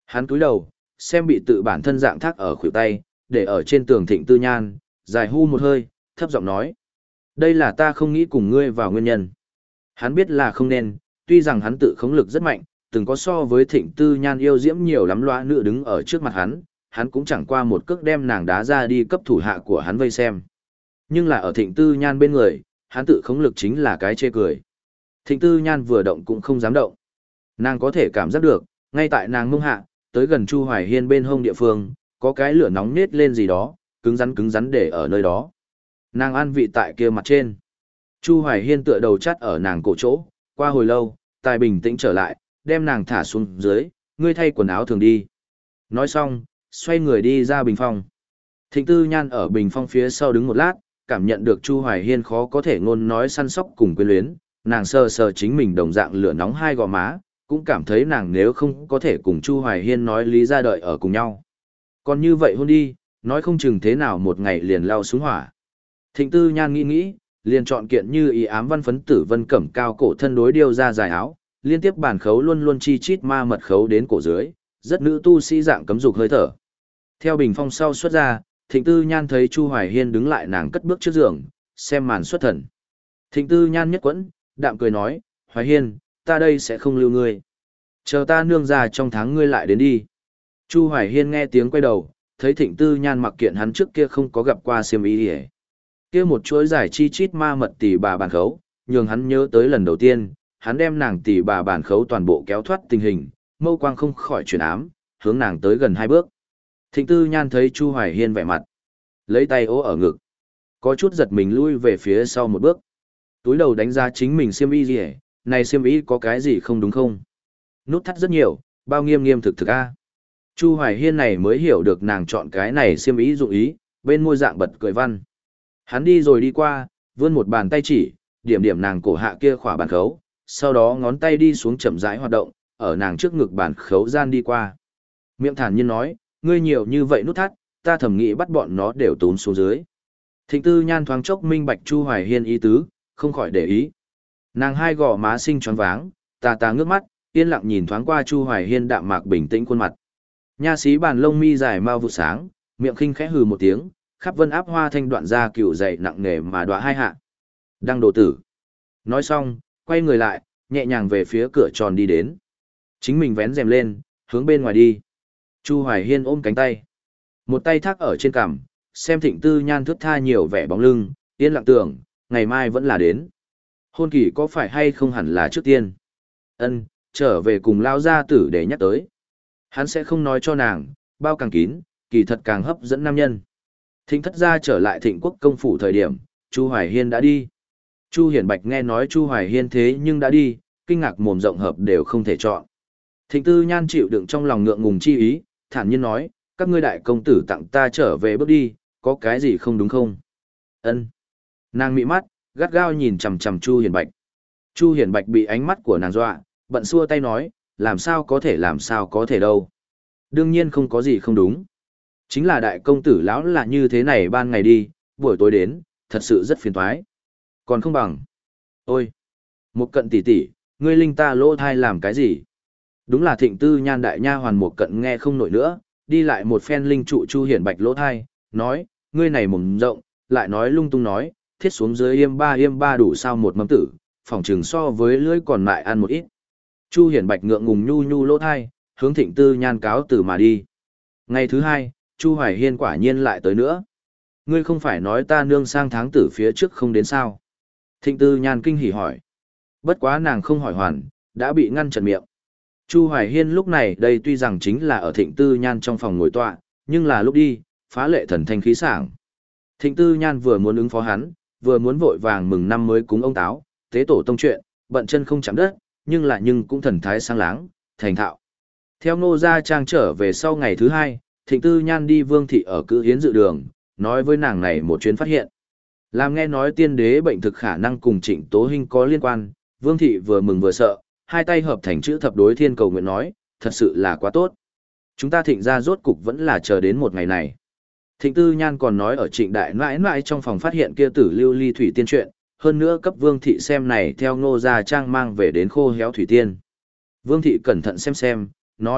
Hắn cúi đầu, xem bị tự bản thân dạng thác ở khuỷu tay, để ở trên tường Thịnh Tư Nhan, dài hu một hơi, thấp giọng nói. Đây là ta không nghĩ cùng ngươi vào nguyên nhân. Hắn biết là không nên, tuy rằng hắn tự khống lực rất mạnh, từng có so với Thịnh Tư Nhan yêu diễm nhiều lắm loa nữ đứng ở trước mặt hắn, hắn cũng chẳng qua một cước đem nàng đá ra đi cấp thủ hạ của hắn vây xem. Nhưng là ở Thịnh Tư Nhan bên người, hắn tự khống lực chính là cái chê cười. Thịnh Tư Nhan vừa động cũng không dám động. Nàng có thể cảm giác được, ngay tại nàng mông hạ, tới gần Chu Hoài Hiên bên hông địa phương, có cái lửa nóng nết lên gì đó, cứng rắn cứng rắn để ở nơi đó. Nàng an vị tại kia mặt trên. Chu Hoài Hiên tựa đầu chắt ở nàng cổ chỗ, qua hồi lâu, tài bình tĩnh trở lại, đem nàng thả xuống dưới, ngươi thay quần áo thường đi. Nói xong, xoay người đi ra bình phong. Thịnh Tư Nhan ở bình phong phía sau đứng một lát, cảm nhận được Chu Hoài Hiên khó có thể ngôn nói săn sóc cùng quyến luyến, nàng sờ sờ chính mình đồng dạng lửa nóng hai gò má, cũng cảm thấy nàng nếu không có thể cùng Chu Hoài Hiên nói lý ra đợi ở cùng nhau. Còn như vậy hôn đi, nói không chừng thế nào một ngày liền lao xuống hỏa. Thịnh Tư Nhan nghĩ nghĩ, liền chọn kiện như ý ám văn phấn tử vân cẩm cao cổ thân đối điêu ra dài áo, liên tiếp bản khấu luôn luôn chi chít ma mật khấu đến cổ dưới, rất nữ tu sĩ dạng cấm dục hơi thở. Theo bình phong sau xuất ra, Thịnh Tư Nhan thấy Chu Hoài Hiên đứng lại nàng cất bước trước giường, xem màn xuất thần. Thịnh Tư Nhan nhất quẫn, đạm cười nói, Hoài Hiên, ta đây sẽ không lưu ngươi. Chờ ta nương ra trong tháng ngươi lại đến đi. Chu Hoài Hiên nghe tiếng quay đầu, thấy Thịnh Tư Nhan mặc kiện hắn trước kia không có gặp qua xiêm y hề. Kia một chuỗi giải chi chít ma mật tỷ bà bản khấu, nhường hắn nhớ tới lần đầu tiên, hắn đem nàng tỷ bà bản khấu toàn bộ kéo thoát tình hình, mâu quang không khỏi chuyển ám, hướng nàng tới gần hai bước. Thịnh Tư Nhan thấy Chu Hoài Hiên vẻ mặt, lấy tay ố ở ngực, có chút giật mình lui về phía sau một bước. Túi đầu đánh giá chính mình xiêm y gì hề, này xiêm y có cái gì không đúng không? Nút thắt rất nhiều, bao nghiêm nghiêm thực thực a. Chu Hoài Hiên này mới hiểu được nàng chọn cái này xiêm y dụng ý, bên môi dạng bật cười văn. Hắn đi rồi đi qua, vươn một bàn tay chỉ, điểm điểm nàng cổ hạ kia khỏa bàn khấu, sau đó ngón tay đi xuống chậm rãi hoạt động, ở nàng trước ngực bàn khấu gian đi qua. Miệng thản nhiên nói, ngươi nhiều như vậy nút thắt, ta thầm nghĩ bắt bọn nó đều tốn xuống dưới. Thịnh Tư Nhan thoáng chốc minh bạch Chu Hoài Hiên ý tứ, không khỏi để ý. Nàng hai gò má xinh choáng váng, tà tà ngước mắt, yên lặng nhìn thoáng qua Chu Hoài Hiên đạm mạc bình tĩnh khuôn mặt. Nha sĩ bàn lông mi dài mau vụ sáng, miệng khinh khẽ hừ một tiếng, khắp vân áp hoa thanh đoạn ra cựu dậy nặng nề mà đọa hai hạ. Đăng đồ tử. Nói xong, quay người lại, nhẹ nhàng về phía cửa tròn đi đến. Chính mình vén rèm lên, hướng bên ngoài đi. Chu Hoài Hiên ôm cánh tay. Một tay thác ở trên cằm, xem Thịnh Tư Nhan thướt tha nhiều vẻ bóng lưng, yên lặng tưởng, ngày mai vẫn là đến. Hôn kỳ có phải hay không hẳn là trước tiên. Ân, trở về cùng lao gia tử để nhắc tới. Hắn sẽ không nói cho nàng, bao càng kín, kỳ thật càng hấp dẫn nam nhân. Thịnh thất gia trở lại Thịnh quốc công phủ thời điểm, Chu Hoài Hiên đã đi. Chu Hiển Bạch nghe nói Chu Hoài Hiên thế nhưng đã đi, kinh ngạc mồm rộng hợp đều không thể chọn. Thịnh Tư Nhan chịu đựng trong lòng ngượng ngùng chi ý, thản nhiên nói, các ngươi đại công tử tặng ta trở về bước đi, có cái gì không đúng không? Ân. Nàng mị mắt, gắt gao nhìn chằm chằm Chu Hiển Bạch. Chu Hiển Bạch bị ánh mắt của nàng dọa, bận xua tay nói, làm sao có thể làm sao có thể đâu. Đương nhiên không có gì không đúng. Chính là đại công tử lão là như thế này ban ngày đi, buổi tối đến, thật sự rất phiền toái. Còn không bằng. Ôi! Một cận tỷ tỷ, ngươi linh ta lỗ thai làm cái gì? Đúng là Thịnh Tư Nhan đại nha hoàn một cận nghe không nổi nữa, đi lại một phen linh trụ Chu Hiển Bạch lỗ thai, nói, ngươi này mồm rộng, lại nói lung tung nói, thiết xuống dưới yêm ba yêm ba đủ sao một mâm tử, phòng trừng so với lưỡi còn lại ăn một ít. Chu Hiển Bạch ngượng ngùng nhu nhu lỗ thai, hướng Thịnh Tư Nhan cáo từ mà đi. Ngày thứ hai, Chu Hoài Hiên quả nhiên lại tới nữa. Ngươi không phải nói ta nương sang tháng tử phía trước không đến sao? Thịnh Tư Nhan kinh hỉ hỏi. Bất quá nàng không hỏi hoàn, đã bị ngăn chặn miệng. Chu Hoài Hiên lúc này đây tuy rằng chính là ở Thịnh Tư Nhan trong phòng ngồi tọa, nhưng là lúc đi, phá lệ thần thanh khí sảng. Thịnh Tư Nhan vừa muốn ứng phó hắn, vừa muốn vội vàng mừng năm mới cúng ông táo, tế tổ tông chuyện, bận chân không chạm đất, nhưng lại nhưng cũng thần thái sang láng, thành thạo. Theo Ngô Gia Trang trở về sau ngày thứ hai, Thịnh Tư Nhan đi Vương thị ở cữ hiến dự đường, nói với nàng này một chuyến phát hiện. Làm nghe nói tiên đế bệnh thực khả năng cùng Trịnh Tố Hinh có liên quan, Vương thị vừa mừng vừa sợ, hai tay hợp thành chữ thập đối thiên cầu nguyện nói, thật sự là quá tốt. Chúng ta Thịnh gia rốt cục vẫn là chờ đến một ngày này. Thịnh Tư Nhan còn nói ở Trịnh đại nãi nãi trong phòng phát hiện kia tử lưu ly thủy tiên chuyện, hơn nữa cấp Vương thị xem này theo Ngô Gia Trang mang về đến khô héo thủy tiên. Vương thị cẩn thận xem xem, nói,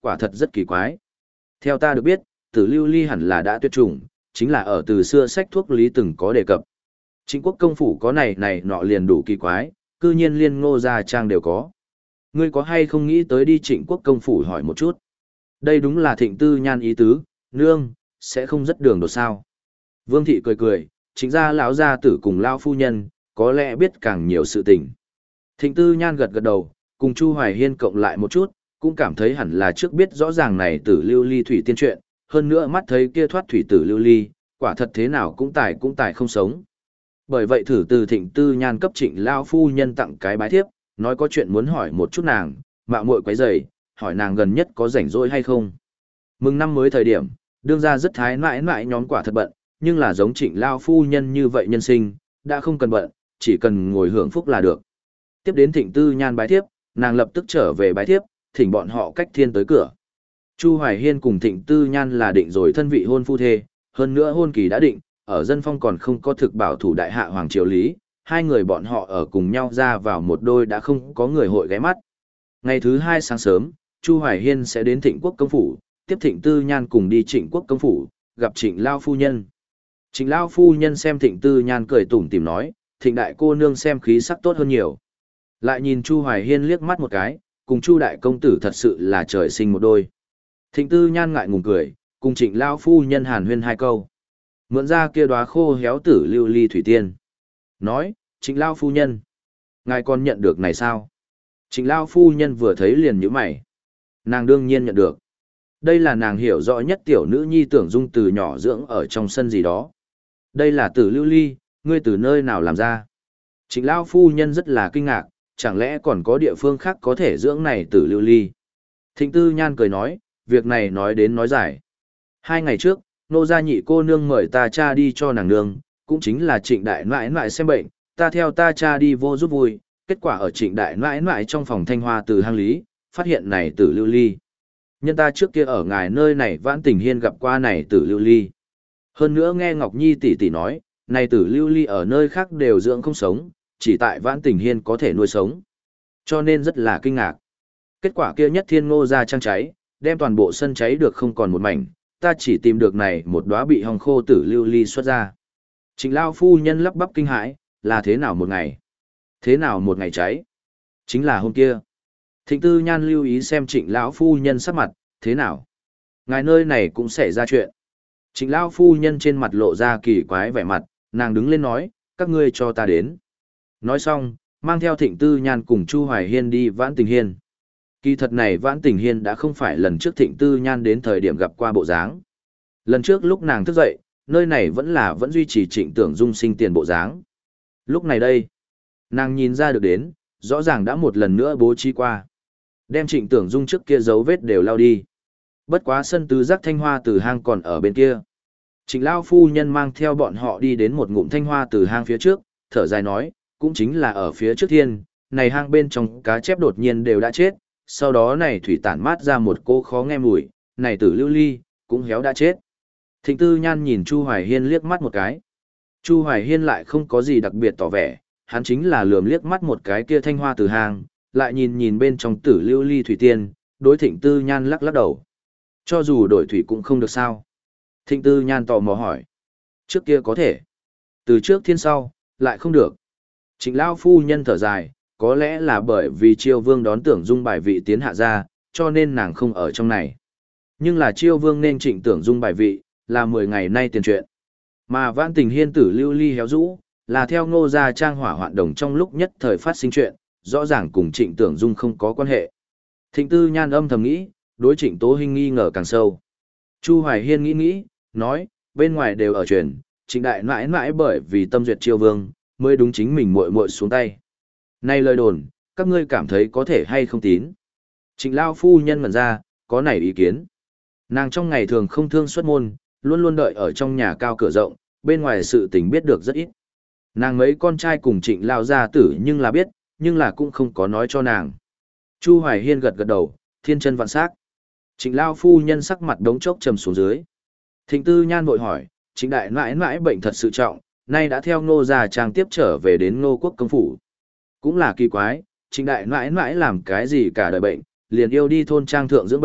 quả thật rất kỳ quái. Theo ta được biết, tử lưu ly hẳn là đã tuyệt chủng, chính là ở từ xưa sách thuốc lý từng có đề cập. Trịnh quốc công phủ có này này nọ liền đủ kỳ quái, cư nhiên liên Ngô Gia Trang đều có. Ngươi có hay không nghĩ tới đi Trịnh quốc công phủ hỏi một chút? Đây đúng là Thịnh Tư Nhan ý tứ, nương, sẽ không rất đường đột sao. Vương thị cười cười, chính ra lão gia tử cùng lão phu nhân, có lẽ biết càng nhiều sự tình. Thịnh Tư Nhan gật gật đầu, cùng Chu Hoài Hiên cộng lại một chút, cũng cảm thấy hẳn là trước biết rõ ràng này tử lưu ly thủy tiên chuyện, hơn nữa mắt thấy kia thoát thủy tử lưu ly, quả thật thế nào cũng tài cũng tài không sống. Bởi vậy thử từ Thịnh Tư Nhan cấp Trịnh lão phu nhân tặng cái bái thiếp, nói có chuyện muốn hỏi một chút nàng, mạo muội quấy rầy, hỏi nàng gần nhất có rảnh rỗi hay không. Mừng năm mới thời điểm, đương ra rất thái mãi mãi nhóm quả thật bận, nhưng là giống Trịnh lão phu nhân như vậy nhân sinh, đã không cần bận, chỉ cần ngồi hưởng phúc là được. Tiếp đến Thịnh Tư Nhan bái thiếp, nàng lập tức trở về bái thiếp, thỉnh bọn họ cách thiên tới cửa. Chu Hoài Hiên cùng Thịnh Tư Nhan là định rồi thân vị hôn phu thê, hơn nữa hôn kỳ đã định, ở dân phong còn không có thực bảo thủ đại hạ hoàng triều lý, hai người bọn họ ở cùng nhau ra vào một đôi đã không có người hội ghé mắt. Ngày thứ hai sáng sớm, Chu Hoài Hiên sẽ đến Thịnh quốc công phủ, tiếp Thịnh Tư Nhan cùng đi Trịnh quốc công phủ, gặp Trịnh Lao phu nhân. Trịnh Lao phu nhân xem Thịnh Tư Nhan cười tủm tỉm nói, Thịnh đại cô nương xem khí sắc tốt hơn nhiều. Lại nhìn Chu Hoài Hiên liếc mắt một cái, cùng Chu đại công tử thật sự là trời sinh một đôi. Thịnh Tư Nhan ngại ngùng cười, cùng Trịnh Lao phu nhân hàn huyên hai câu. Mượn ra kia đóa khô héo tử lưu ly thủy tiên. Nói, Trịnh Lao phu nhân, ngài còn nhận được này sao? Trịnh Lao phu nhân vừa thấy liền nhíu mày. Nàng đương nhiên nhận được. Đây là nàng hiểu rõ nhất tiểu nữ nhi Tưởng Dung từ nhỏ dưỡng ở trong sân gì đó. Đây là tử lưu ly, ngươi từ nơi nào làm ra? Trịnh Lao phu nhân rất là kinh ngạc, chẳng lẽ còn có địa phương khác có thể dưỡng này tử lưu ly? Thịnh Tư Nhan cười nói, việc này nói đến nói dài. Hai ngày trước, nô gia nhị cô nương mời ta cha đi cho nàng nương, cũng chính là Trịnh đại nãi nãi xem bệnh, ta theo ta cha đi vô giúp vui, kết quả ở Trịnh đại nãi nãi trong phòng thanh hoa từ hang lý, phát hiện này tử lưu ly. Nhân ta trước kia ở ngài nơi này Vãn Tình Hiên gặp qua này tử lưu ly. Hơn nữa nghe Ngọc Nhi tỷ tỷ nói, này tử lưu ly ở nơi khác đều dưỡng không sống, chỉ tại Vãn Tình Hiên có thể nuôi sống. Cho nên rất là kinh ngạc. Kết quả kia nhất thiên ngô ra trang cháy, đem toàn bộ sân cháy được không còn một mảnh, ta chỉ tìm được này một đóa bị hong khô tử lưu ly xuất ra. Trịnh Lao phu nhân lắp bắp kinh hãi, là thế nào một ngày? Thế nào một ngày cháy? Chính là hôm kia. Thịnh Tư Nhan lưu ý xem Trịnh lão phu nhân sắc mặt, thế nào? Ngài nơi này cũng xảy ra chuyện. Trịnh lão phu nhân trên mặt lộ ra kỳ quái vẻ mặt, nàng đứng lên nói, các ngươi cho ta đến. Nói xong, mang theo Thịnh Tư Nhan cùng Chu Hoài Hiên đi Vãn Tình Hiên. Kỳ thật này Vãn Tình Hiên đã không phải lần trước Thịnh Tư Nhan đến thời điểm gặp qua bộ dáng. Lần trước lúc nàng thức dậy, nơi này vẫn là vẫn duy trì Trịnh Tưởng Dung sinh tiền bộ dáng. Lúc này đây, nàng nhìn ra được đến, rõ ràng đã một lần nữa bố trí qua. Đem Trịnh Tưởng Dung trước kia dấu vết đều lao đi. Bất quá sân tứ giác thanh hoa từ hang còn ở bên kia. Trịnh Lao phu nhân mang theo bọn họ đi đến một ngụm thanh hoa từ hang phía trước, thở dài nói, cũng chính là ở phía trước thiên, này hang bên trong cá chép đột nhiên đều đã chết, sau đó này thủy tản mát ra một cô khó nghe mùi, này tử lưu ly, cũng héo đã chết. Thịnh Tư Nhan nhìn Chu Hoài Hiên liếc mắt một cái. Chu Hoài Hiên lại không có gì đặc biệt tỏ vẻ, hắn chính là lườm liếc mắt một cái kia thanh hoa từ hang, lại nhìn nhìn bên trong tử lưu ly thủy tiên, đối Thịnh Tư Nhan lắc lắc đầu. Cho dù đổi thủy cũng không được sao. Thịnh Tư Nhan tò mò hỏi. Trước kia có thể. Từ trước thiên sau, lại không được. Trịnh Lao phu nhân thở dài, có lẽ là bởi vì Chiêu Vương đón Tưởng Dung bài vị tiến hạ ra, cho nên nàng không ở trong này. Nhưng là Chiêu Vương nên Trịnh Tưởng Dung bài vị, là mười ngày nay tiền chuyện. Mà Vãn Tình Hiên tử lưu ly héo rũ, là theo Ngô gia trang hỏa hoạn đồng trong lúc nhất thời phát sinh chuyện, rõ ràng cùng Trịnh Tưởng Dung không có quan hệ. Thịnh Tư Nhan âm thầm nghĩ, đối Trịnh Tố Hinh nghi ngờ càng sâu. Chu Hoài Hiên nghĩ nghĩ, nói, bên ngoài đều ở truyền, Trịnh đại mãi mãi bởi vì tâm duyệt Chiêu Vương, mới đúng chính mình muội muội xuống tay. Này lời đồn, các ngươi cảm thấy có thể hay không tín? Trịnh Lao phu nhân ngẩn ra, có này ý kiến. Nàng trong ngày thường không thương xuất môn, luôn luôn đợi ở trong nhà cao cửa rộng, bên ngoài sự tình biết được rất ít. Nàng mấy con trai cùng Trịnh Lao gia tử nhưng là biết, nhưng là cũng không có nói cho nàng. Chu Hoài Hiên gật gật đầu, thiên chân vạn sắc. Trịnh Lao phu nhân sắc mặt đống chốc trầm xuống dưới. Thịnh Tư Nhan vội hỏi, Trịnh đại mãi mãi bệnh thật sự trọng, nay đã theo Ngô gia trang tiếp trở về đến Ngô quốc công phủ. Cũng là kỳ quái, Trịnh đại mãi mãi làm cái gì cả đời bệnh, liền yêu đi thôn trang thượng dưỡng bệnh,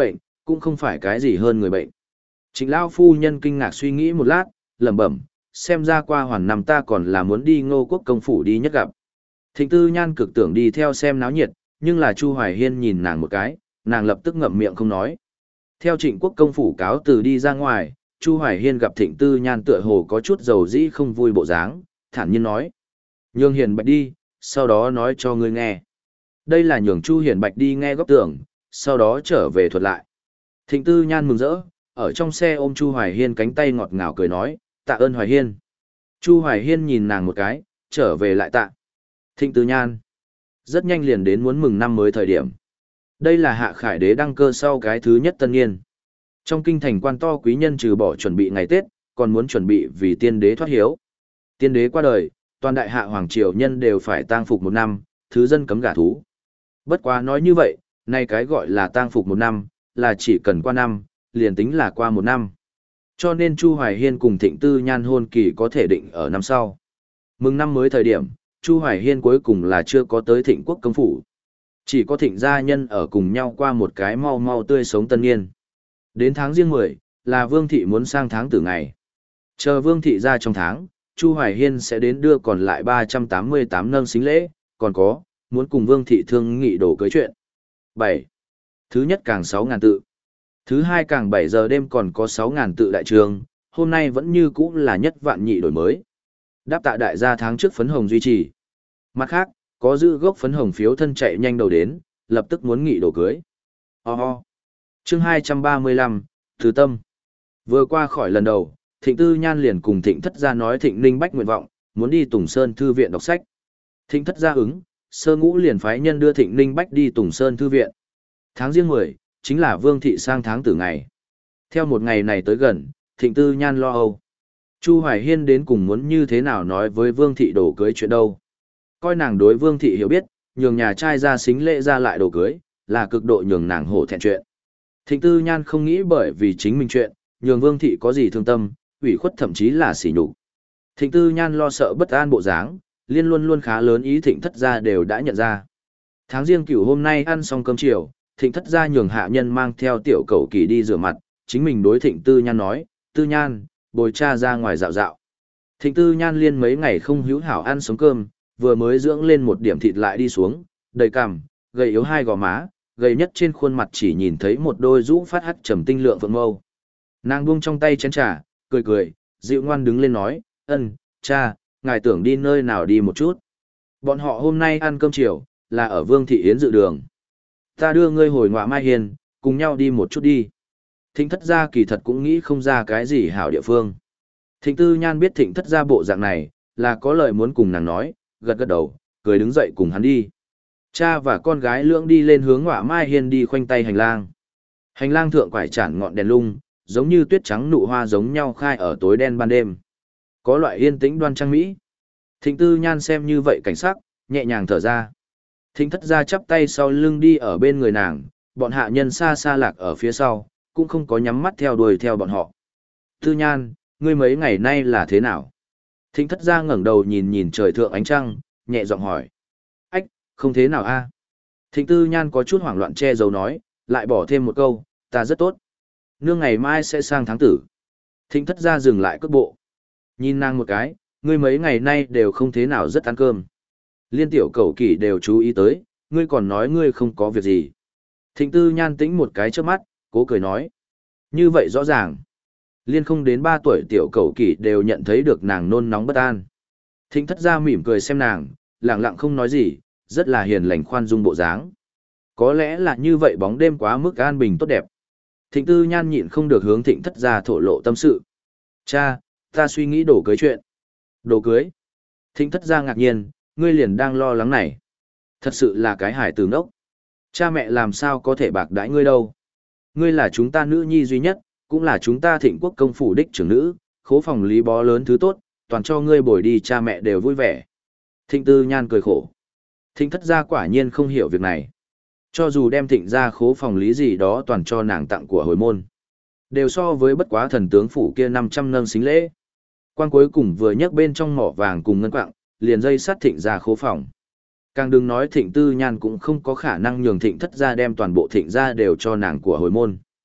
cũng không phải cái gì hơn người bệnh. Trịnh Lao phu nhân kinh ngạc suy nghĩ một lát, lẩm bẩm, xem ra qua hoàn năm ta còn là muốn đi Ngô Quốc công phủ đi nhất gặp. Thịnh Tư Nhan cực tưởng đi theo xem náo nhiệt, nhưng là Chu Hoài Hiên nhìn nàng một cái, nàng lập tức ngậm miệng không nói. Theo Trịnh Quốc công phủ cáo từ đi ra ngoài, Chu Hoài Hiên gặp Thịnh Tư Nhan tựa hồ có chút dầu dĩ không vui bộ dáng, thản nhiên nói: "Nhường Hiền Bạch đi, sau đó nói cho ngươi nghe." Đây là nhường Chu Hiền Bạch đi nghe góc tưởng, sau đó trở về thuật lại. Thịnh Tư Nhan mừng rỡ, ở trong xe ôm Chu Hoài Hiên cánh tay ngọt ngào cười nói: "Tạ ơn Hoài Hiên." Chu Hoài Hiên nhìn nàng một cái, trở về lại tạ. Thịnh Tư Nhan rất nhanh liền đến muốn mừng năm mới thời điểm. Đây là Hạ Khải Đế đăng cơ sau cái thứ nhất tân niên. Trong kinh thành quan to quý nhân trừ bỏ chuẩn bị ngày Tết, còn muốn chuẩn bị vì tiên đế thoát hiếu. Tiên đế qua đời, toàn đại hạ hoàng triều nhân đều phải tang phục một năm, thứ dân cấm gả thú. Bất quá nói như vậy, nay cái gọi là tang phục một năm, là chỉ cần qua năm, liền tính là qua một năm. Cho nên Chu Hoài Hiên cùng Thịnh Tư Nhan hôn kỳ có thể định ở năm sau. Mừng năm mới thời điểm, Chu Hoài Hiên cuối cùng là chưa có tới Thịnh Quốc công phủ. Chỉ có Thịnh gia nhân ở cùng nhau qua một cái mau mau tươi sống tân niên. Đến tháng riêng mười, là Vương thị muốn sang tháng tử ngày. Chờ Vương thị ra trong tháng, Chu Hoài Hiên sẽ đến đưa còn lại ba trăm tám mươi tám nâng xính lễ, còn có, muốn cùng Vương thị thương nghị đổ cưới chuyện. bảy. Thứ nhất càng sáu ngàn tự. Thứ hai càng bảy giờ đêm còn có sáu ngàn tự đại trường, hôm nay vẫn như cũ là nhất vạn nhị đổi mới. Đáp tạ đại gia tháng trước phấn hồng duy trì. Mặt khác, có giữ gốc phấn hồng phiếu thân chạy nhanh đầu đến, lập tức muốn nghị đổ cưới. Ho oh ho. Chương hai trăm ba mươi lăm, Thứ Tâm. Vừa qua khỏi lần đầu, Thịnh Tư Nhan liền cùng Thịnh Thất gia nói Thịnh Ninh Bách nguyện vọng, muốn đi Tùng Sơn Thư viện đọc sách. Thịnh Thất gia ứng, Sơ Ngũ liền phái nhân đưa Thịnh Ninh Bách đi Tùng Sơn Thư viện. Tháng riêng mười, chính là Vương thị sang tháng tử ngày. Theo một ngày này tới gần, Thịnh Tư Nhan lo âu. Chu Hoài Hiên đến cùng muốn như thế nào nói với Vương thị đổ cưới chuyện đâu. Coi nàng đối Vương thị hiểu biết, nhường nhà trai ra xính lễ ra lại đổ cưới, là cực độ nhường nàng hổ thẹn chuyện. Thịnh Tư Nhan không nghĩ bởi vì chính mình chuyện, nhường Vương thị có gì thương tâm, ủy khuất thậm chí là sỉ nhục. Thịnh Tư Nhan lo sợ bất an bộ dáng, liên luôn luôn khá lớn ý Thịnh Thất gia đều đã nhận ra. Tháng riêng cửu hôm nay ăn xong cơm chiều, Thịnh Thất gia nhường hạ nhân mang theo tiểu cẩu kỳ đi rửa mặt, chính mình đối Thịnh Tư Nhan nói: "Tư Nhan, bồi cha ra ngoài dạo dạo." Thịnh Tư Nhan liên mấy ngày không hữu hảo ăn sống cơm, vừa mới dưỡng lên một điểm thịt lại đi xuống, đầy cằm, gầy yếu hai gò má, gầy nhất trên khuôn mặt chỉ nhìn thấy một đôi rũ phát hắt trầm tinh lượng phượng mâu. Nàng buông trong tay chén trà, cười cười, dịu ngoan đứng lên nói: "Ân, cha, ngài tưởng đi nơi nào đi một chút?" Bọn họ hôm nay ăn cơm chiều, là ở Vương thị yến dự đường. "Ta đưa ngươi hồi Ngọa Mai Hiền, cùng nhau đi một chút đi." Thịnh Thất gia kỳ thật cũng nghĩ không ra cái gì hảo địa phương. Thịnh Tư Nhan biết Thịnh Thất gia bộ dạng này, là có lời muốn cùng nàng nói, gật gật đầu, cười đứng dậy cùng hắn đi. Cha và con gái lưỡng đi lên hướng Ngọa Mai Hiên đi khoanh tay hành lang. Hành lang thượng quải tràn ngọn đèn lung, giống như tuyết trắng nụ hoa giống nhau khai ở tối đen ban đêm. Có loại yên tĩnh đoan trang mỹ. Thịnh Tư Nhan xem như vậy cảnh sắc, nhẹ nhàng thở ra. Thịnh Thất gia chắp tay sau lưng đi ở bên người nàng, bọn hạ nhân xa xa lạc ở phía sau, cũng không có nhắm mắt theo đuôi theo bọn họ. "Tư Nhan, ngươi mấy ngày nay là thế nào?" Thịnh Thất gia ngẩng đầu nhìn nhìn trời thượng ánh trăng, nhẹ giọng hỏi. "Ách, không thế nào a." Thịnh Tư Nhan có chút hoảng loạn che giấu nói, lại bỏ thêm một câu: "Ta rất tốt. Nương ngày mai sẽ sang tháng tử." Thịnh Thất gia dừng lại cước bộ. Nhìn nàng một cái: "Ngươi mấy ngày nay đều không thế nào rất ăn cơm. Liên tiểu cẩu kỷ đều chú ý tới, ngươi còn nói ngươi không có việc gì." Thịnh Tư Nhan tĩnh một cái trước mắt, cố cười nói. Như vậy rõ ràng. Liên không đến ba tuổi tiểu cẩu kỷ đều nhận thấy được nàng nôn nóng bất an. Thịnh Thất gia mỉm cười xem nàng, lặng lặng không nói gì, rất là hiền lành khoan dung bộ dáng. Có lẽ là như vậy bóng đêm quá mức an bình tốt đẹp. Thịnh Tư Nhan nhịn không được hướng Thịnh Thất gia thổ lộ tâm sự. "Cha, ta suy nghĩ đổ cưới chuyện." "Đổ cưới?" Thịnh Thất gia ngạc nhiên, ngươi liền đang lo lắng này. Thật sự là cái hải tử ngốc. Cha mẹ làm sao có thể bạc đãi ngươi đâu. Ngươi là chúng ta nữ nhi duy nhất, cũng là chúng ta Thịnh Quốc công phủ đích trưởng nữ, khố phòng lý bó lớn thứ tốt, toàn cho ngươi bồi đi cha mẹ đều vui vẻ. Thịnh Tư Nhan cười khổ. Thịnh Thất gia quả nhiên không hiểu việc này. Cho dù đem Thịnh gia khố phòng lý gì đó toàn cho nàng tặng của hồi môn, đều so với bất quá thần tướng phủ kia năm trăm nâng xính lễ. Quan cuối cùng vừa nhấc bên trong mỏ vàng cùng ngân quạng, liền dây sát Thịnh gia khố phòng. Càng đừng nói Thịnh Tư Nhan cũng không có khả năng nhường Thịnh Thất gia đem toàn bộ Thịnh gia đều cho nàng của hồi môn.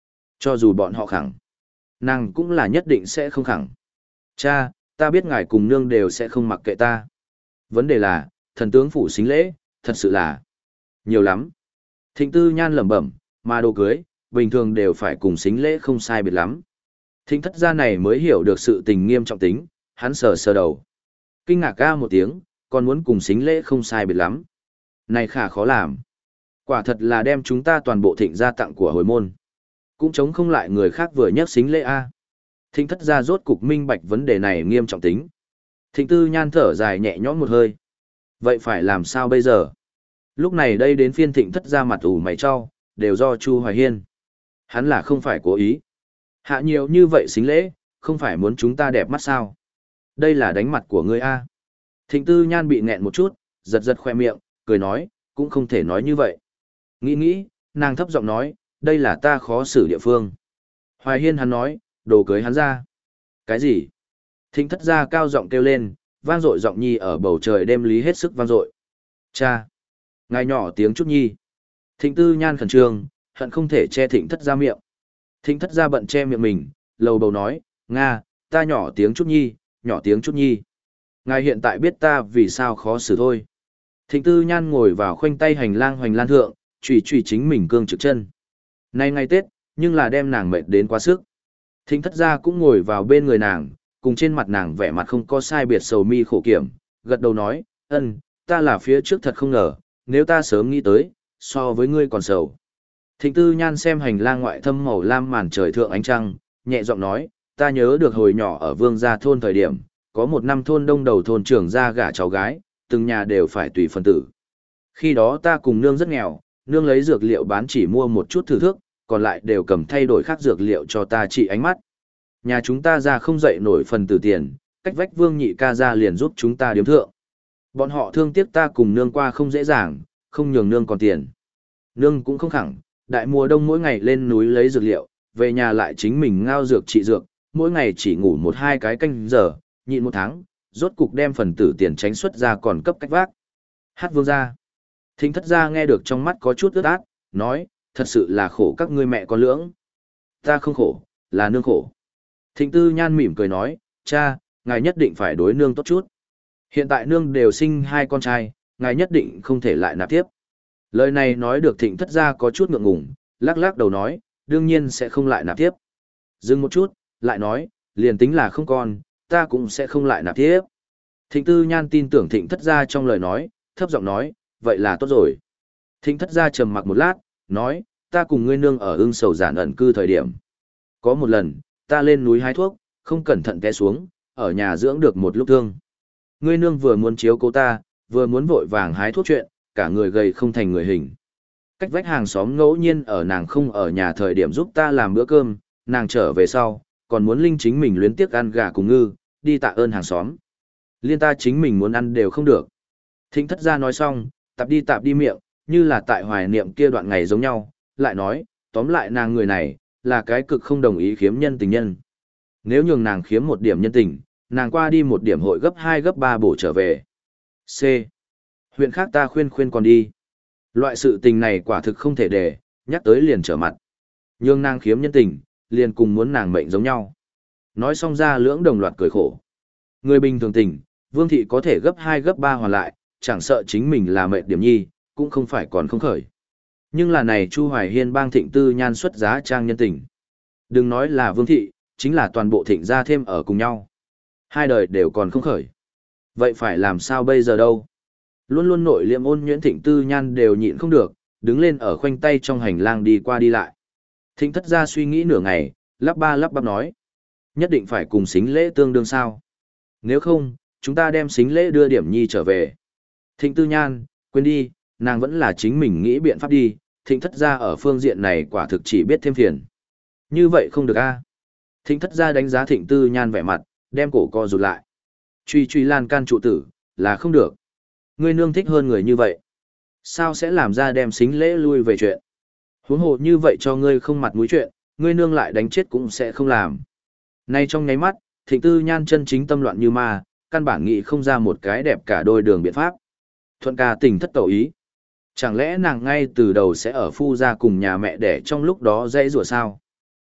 Cho dù bọn họ khẳng, nàng cũng là nhất định sẽ không khẳng. Cha, ta biết ngài cùng nương đều sẽ không mặc kệ ta. Vấn đề là, thần tướng phủ xính lễ, thật sự là nhiều lắm. Thịnh Tư Nhan lẩm bẩm, mà đồ cưới, bình thường đều phải cùng xính lễ không sai biệt lắm. Thịnh thất gia này mới hiểu được sự tình nghiêm trọng tính, hắn sờ sờ đầu. Kinh ngạc ca một tiếng, còn muốn cùng xính lễ không sai biệt lắm. Này khả khó làm. Quả thật là đem chúng ta toàn bộ thịnh gia tặng của hồi môn. Cũng chống không lại người khác vừa nhắc xính lễ A. Thịnh thất gia rốt cục minh bạch vấn đề này nghiêm trọng tính. Thịnh Tư Nhan thở dài nhẹ nhõm một hơi. Vậy phải làm sao bây giờ? Lúc này đây đến phiên thịnh thất gia mặt ủ mày cho, đều do Chu Hoài Hiên. Hắn là không phải cố ý. Hạ nhiều như vậy xính lễ, không phải muốn chúng ta đẹp mắt sao? Đây là đánh mặt của ngươi A. Thịnh Tư Nhan bị nghẹn một chút, giật giật khoe miệng, cười nói, cũng không thể nói như vậy. Nghĩ nghĩ, nàng thấp giọng nói, đây là ta khó xử địa phương. Hoài Hiên hắn nói, đồ cưới hắn ra. Cái gì? Thịnh thất gia cao giọng kêu lên, vang dội giọng nhi ở bầu trời đêm lý hết sức vang dội. Cha! Ngài nhỏ tiếng chút nhi. Thịnh Tư Nhan khẩn trương, hận không thể che thịnh thất gia miệng. Thịnh thất gia bận che miệng mình, lầu bầu nói, Nga, ta nhỏ tiếng chút nhi, nhỏ tiếng chút nhi. Ngài hiện tại biết ta vì sao khó xử thôi. Thịnh Tư Nhan ngồi vào khoanh tay hành lang hoành lan thượng, chùy chùy chính mình cương trực chân. Nay ngày Tết, nhưng là đem nàng mệt đến quá sức. Thịnh thất gia cũng ngồi vào bên người nàng, cùng trên mặt nàng vẻ mặt không có sai biệt sầu mi khổ kiểm, gật đầu nói, ân, ta là phía trước thật không ngờ, nếu ta sớm nghĩ tới, so với ngươi còn sầu. Thịnh Tư Nhan xem hành lang ngoại thâm màu lam màn trời thượng ánh trăng, nhẹ giọng nói, ta nhớ được hồi nhỏ ở Vương Gia thôn thời điểm, có một năm thôn đông đầu thôn trưởng ra gả cháu gái, từng nhà đều phải tùy phân tử. Khi đó ta cùng nương rất nghèo, nương lấy dược liệu bán chỉ mua một chút thử thước, còn lại đều cầm thay đổi khác dược liệu cho ta trị ánh mắt. Nhà chúng ta ra không dậy nổi phần tử tiền, cách vách Vương Nhị ca ra liền giúp chúng ta điếm thượng. Bọn họ thương tiếc ta cùng nương qua không dễ dàng, không nhường nương còn tiền. Nương cũng không khẳng, đại mùa đông mỗi ngày lên núi lấy dược liệu, về nhà lại chính mình ngao dược trị dược, mỗi ngày chỉ ngủ một hai cái canh giờ, nhịn một tháng, rốt cục đem phần tử tiền tránh xuất ra còn cấp cách vác. Hát Vương gia. Thính thất gia nghe được trong mắt có chút ướt át, nói, thật sự là khổ các ngươi mẹ con lưỡng. Ta không khổ, là nương khổ. Thịnh Tư Nhan mỉm cười nói, cha, ngài nhất định phải đối nương tốt chút. Hiện tại nương đều sinh hai con trai, ngài nhất định không thể lại nạp tiếp. Lời này nói được thịnh thất gia có chút ngượng ngùng, lắc lắc đầu nói, đương nhiên sẽ không lại nạp tiếp. Dừng một chút, lại nói, liền tính là không con, ta cũng sẽ không lại nạp tiếp. Thịnh Tư Nhan tin tưởng thịnh thất gia trong lời nói, thấp giọng nói, vậy là tốt rồi. Thịnh thất gia trầm mặc một lát, nói, ta cùng ngươi nương ở ưng sầu giản ẩn cư thời điểm. Có một lần, ta lên núi hái thuốc, không cẩn thận té xuống, ở nhà dưỡng được một lúc thương. Ngươi nương vừa muốn chiếu cố ta, vừa muốn vội vàng hái thuốc chuyện, cả người gầy không thành người hình. Cách vách hàng xóm ngẫu nhiên ở nàng không ở nhà thời điểm giúp ta làm bữa cơm, nàng trở về sau, còn muốn linh chính mình luyến tiếc ăn gà cùng ngư, đi tạ ơn hàng xóm. Liên ta chính mình muốn ăn đều không được. Thịnh thất gia nói xong, tạp đi tạp đi miệng, như là tại hoài niệm kia đoạn ngày giống nhau, lại nói, tóm lại nàng người này, là cái cực không đồng ý khiếm nhân tình nhân. Nếu nhường nàng khiếm một điểm nhân tình, nàng qua đi một điểm hội gấp hai gấp ba bổ trở về. C. Huyện khác ta khuyên khuyên còn đi. Loại sự tình này quả thực không thể để, nhắc tới liền trở mặt. Nhường nàng khiếm nhân tình, liền cùng muốn nàng mệnh giống nhau. Nói xong ra lưỡng đồng loạt cười khổ. Người bình thường tình, Vương thị có thể gấp hai gấp ba hoàn lại, chẳng sợ chính mình là mệnh điểm nhi, cũng không phải còn không khởi. Nhưng là này Chu Hoài Hiên bang Thịnh Tư Nhan xuất giá trang nhân tình. Đừng nói là Vương thị, chính là toàn bộ Thịnh gia thêm ở cùng nhau. Hai đời đều còn không khởi. Vậy phải làm sao bây giờ đâu? Luôn luôn nội liệm ôn nhuyễn Thịnh Tư Nhan đều nhịn không được, đứng lên ở khoanh tay trong hành lang đi qua đi lại. Thịnh thất gia suy nghĩ nửa ngày, lắp ba lắp bắp nói. Nhất định phải cùng xính lễ tương đương sao? Nếu không, chúng ta đem xính lễ đưa điểm nhi trở về. Thịnh Tư Nhan, quên đi, nàng vẫn là chính mình nghĩ biện pháp đi, thịnh thất gia ở phương diện này quả thực chỉ biết thêm phiền. Như vậy không được a. Thịnh thất gia đánh giá Thịnh Tư Nhan vẻ mặt, đem cổ co rụt lại. Truy truy lan can trụ tử, là không được. Ngươi nương thích hơn người như vậy. Sao sẽ làm ra đem xính lễ lui về chuyện? Huống hồ như vậy cho ngươi không mặt mũi chuyện, ngươi nương lại đánh chết cũng sẽ không làm. Nay trong nháy mắt, Thịnh Tư Nhan chân chính tâm loạn như ma, căn bản nghĩ không ra một cái đẹp cả đôi đường biện pháp. Thuận ca tình thất tẩu ý. Chẳng lẽ nàng ngay từ đầu sẽ ở phu gia cùng nhà mẹ đẻ trong lúc đó dãy rủa sao?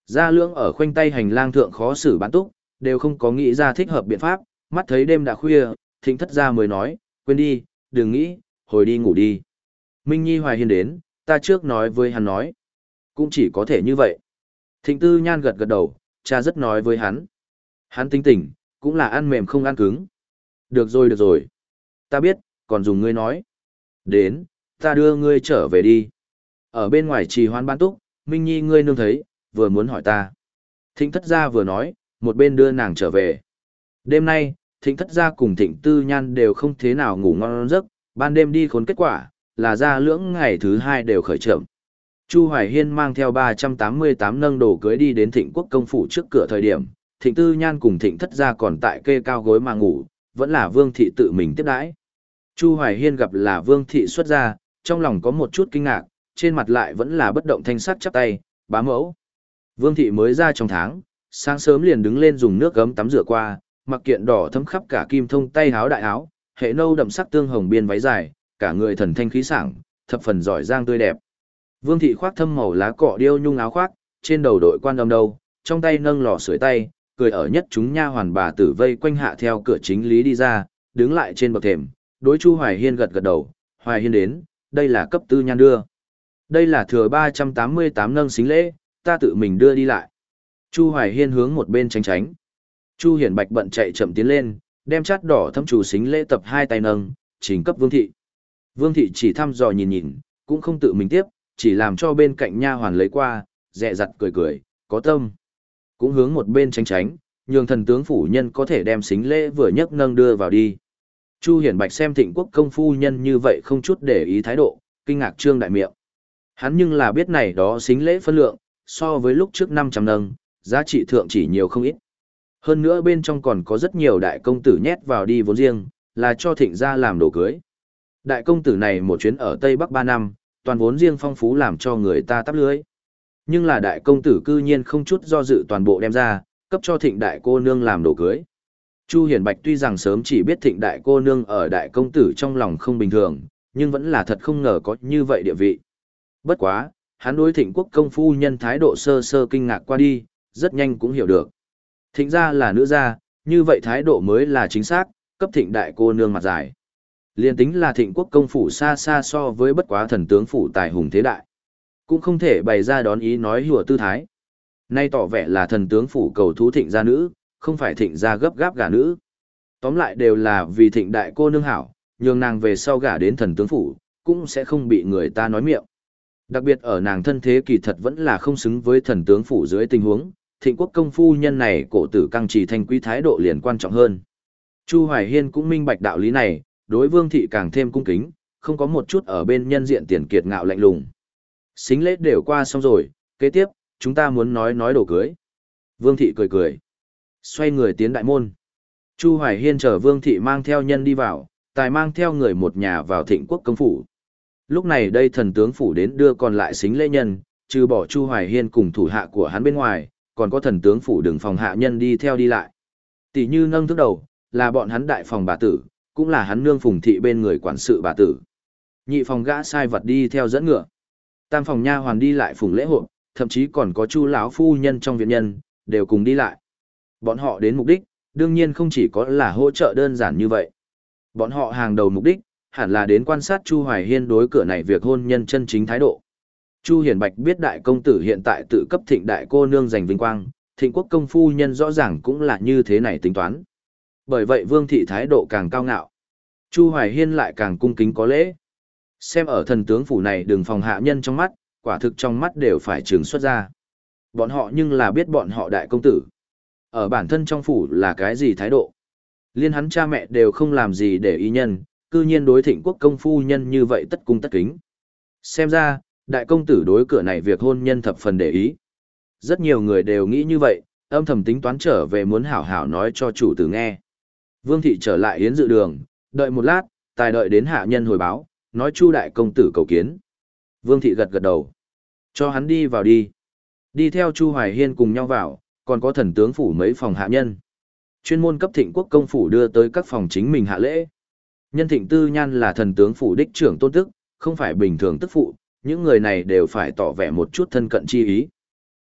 Gia Lưỡng ở khoanh tay hành lang thượng khó xử bán túc, đều không có nghĩ ra thích hợp biện pháp, mắt thấy đêm đã khuya, Thịnh thất gia mới nói, quên đi, đừng nghĩ, hồi đi ngủ đi. Minh Nhi Hoài Hiên đến, ta trước nói với hắn nói. Cũng chỉ có thể như vậy. Thịnh Tư Nhan gật gật đầu, cha rất nói với hắn. Hắn tính tình, cũng là ăn mềm không ăn cứng. Được rồi được rồi. Ta biết, còn dùng ngươi nói. Đến, ta đưa ngươi trở về đi. Ở bên ngoài trì hoãn bán túc, Minh Nhi ngươi nương thấy, vừa muốn hỏi ta. Thịnh thất gia vừa nói, một bên đưa nàng trở về. Đêm nay, Thịnh thất gia cùng Thịnh Tư Nhan đều không thế nào ngủ ngon giấc, ban đêm đi khốn kết quả, là Gia Lưỡng ngày thứ hai đều khởi trộm. Chu Hoài Hiên mang theo ba trăm tám mươi tám nâng đồ cưới đi đến Thịnh Quốc công phủ trước cửa thời điểm, Thịnh Tư Nhan cùng Thịnh thất gia còn tại kê cao gối mà ngủ, vẫn là Vương thị tự mình tiếp đãi. Chu Hoài Hiên gặp là Vương thị xuất gia, trong lòng có một chút kinh ngạc, trên mặt lại vẫn là bất động thanh sắc chắp tay, bá mẫu. Vương thị mới ra trong tháng, sáng sớm liền đứng lên dùng nước gấm tắm rửa qua, mặc kiện đỏ thấm khắp cả kim thông tay áo đại áo, hệ nâu đậm sắc tương hồng biên váy dài, cả người thần thanh khí sảng, thập phần giỏi giang tươi đẹp. Vương thị khoác thâm màu lá cọ điêu nhung áo khoác, trên đầu đội quan âm đầu, trong tay nâng lò sưởi tay, cười ở nhất chúng nha hoàn bà tử vây quanh hạ theo cửa chính lý đi ra, đứng lại trên bậc thềm, đối Chu Hoài Hiên gật gật đầu, Hoài Hiên đến, đây là cấp tư nhan đưa. Đây là thừa ba trăm tám mươi tám nâng xính lễ, ta tự mình đưa đi lại. Chu Hoài Hiên hướng một bên tránh tránh. Chu Hiển Bạch bận chạy chậm tiến lên, đem chát đỏ thâm chủ xính lễ tập hai tay nâng, trình cấp Vương thị. Vương thị chỉ thăm dò nhìn nhìn, cũng không tự mình tiếp, chỉ làm cho bên cạnh nha hoàn lấy qua, dẹ dặt cười cười, có tâm. Cũng hướng một bên tránh tránh, nhường thần tướng phủ nhân có thể đem xính lễ vừa nhấc nâng đưa vào đi. Chu Hiển Bạch xem Thịnh Quốc công phu nhân như vậy không chút để ý thái độ, kinh ngạc trương đại miệng. Hắn nhưng là biết này đó xính lễ phân lượng, so với lúc trước năm trăm nâng, giá trị thượng chỉ nhiều không ít. Hơn nữa bên trong còn có rất nhiều đại công tử nhét vào đi vốn riêng, là cho Thịnh gia làm đồ cưới. Đại công tử này một chuyến ở Tây Bắc ba năm, toàn vốn riêng phong phú làm cho người ta tắp lưới. Nhưng là đại công tử cư nhiên không chút do dự toàn bộ đem ra, cấp cho Thịnh đại cô nương làm đồ cưới. Chu Hiển Bạch tuy rằng sớm chỉ biết Thịnh đại cô nương ở đại công tử trong lòng không bình thường, nhưng vẫn là thật không ngờ có như vậy địa vị. Bất quá, hắn đối Thịnh Quốc công phu nhân thái độ sơ sơ kinh ngạc qua đi, rất nhanh cũng hiểu được. Thịnh gia là nữ gia, như vậy thái độ mới là chính xác, cấp Thịnh đại cô nương mặt dài. Liên tính là Thịnh Quốc công phủ xa xa so với bất quá thần tướng phủ tài hùng thế đại, cũng không thể bày ra đón ý nói hùa tư thái. Nay tỏ vẻ là thần tướng phủ cầu thú Thịnh gia nữ, không phải Thịnh gia gấp gáp gả nữ. Tóm lại đều là vì Thịnh đại cô nương hảo, nhường nàng về sau gả đến thần tướng phủ, cũng sẽ không bị người ta nói miệng. Đặc biệt ở nàng thân thế kỳ thật vẫn là không xứng với thần tướng phủ dưới tình huống, Thịnh Quốc công phu nhân này cổ tử căng trì thanh quý thái độ liền quan trọng hơn. Chu Hoài Hiên cũng minh bạch đạo lý này, đối Vương thị càng thêm cung kính, không có một chút ở bên nhân diện tiền kiệt ngạo lạnh lùng. Xính lễ đều qua xong rồi, kế tiếp, chúng ta muốn nói nói đồ cưới. Vương thị cười cười, xoay người tiến đại môn. Chu Hoài Hiên chờ Vương thị mang theo nhân đi vào, tài mang theo người một nhà vào Thịnh Quốc công phủ. Lúc này đây thần tướng phủ đến đưa còn lại xính lễ nhân, trừ bỏ Chu Hoài Hiên cùng thủ hạ của hắn bên ngoài, còn có thần tướng phủ đường phòng hạ nhân đi theo đi lại. Tỷ như nâng thức đầu, là bọn hắn đại phòng bà tử, cũng là hắn nương phùng thị bên người quản sự bà tử. Nhị phòng gã sai vật đi theo dẫn ngựa. Tam phòng nha hoàn đi lại phùng lễ hội, thậm chí còn có Chu lão phu nhân trong viện nhân, đều cùng đi lại. Bọn họ đến mục đích, đương nhiên không chỉ có là hỗ trợ đơn giản như vậy. Bọn họ hàng đầu mục đích, hẳn là đến quan sát Chu Hoài Hiên đối cửa này việc hôn nhân chân chính thái độ. Chu Hiển Bạch biết đại công tử hiện tại tự cấp Thịnh đại cô nương giành vinh quang, Thịnh Quốc công phu nhân rõ ràng cũng là như thế này tính toán. Bởi vậy Vương thị thái độ càng cao ngạo, Chu Hoài Hiên lại càng cung kính có lễ. Xem ở thần tướng phủ này đường phòng hạ nhân trong mắt, quả thực trong mắt đều phải trừng xuất ra. Bọn họ nhưng là biết bọn họ đại công tử. Ở bản thân trong phủ là cái gì thái độ. Liên hắn cha mẹ đều không làm gì để ý nhân, cư nhiên đối Thịnh Quốc công phu nhân như vậy tất cung tất kính. Xem ra, đại công tử đối cửa này việc hôn nhân thập phần để ý. Rất nhiều người đều nghĩ như vậy, âm thầm tính toán trở về muốn hảo hảo nói cho chủ tử nghe. Vương thị trở lại yến dự đường, đợi một lát, tài đợi đến hạ nhân hồi báo, nói Chu đại công tử cầu kiến. Vương thị gật gật đầu. Cho hắn đi vào đi. Đi theo Chu Hoài Hiên cùng nhau vào, còn có thần tướng phủ mấy phòng hạ nhân. Chuyên môn cấp Thịnh Quốc công phủ đưa tới các phòng chính mình hạ lễ. Nhân Thịnh Tư Nhan là thần tướng phủ đích trưởng tôn tức, không phải bình thường tức phụ, những người này đều phải tỏ vẻ một chút thân cận chi ý.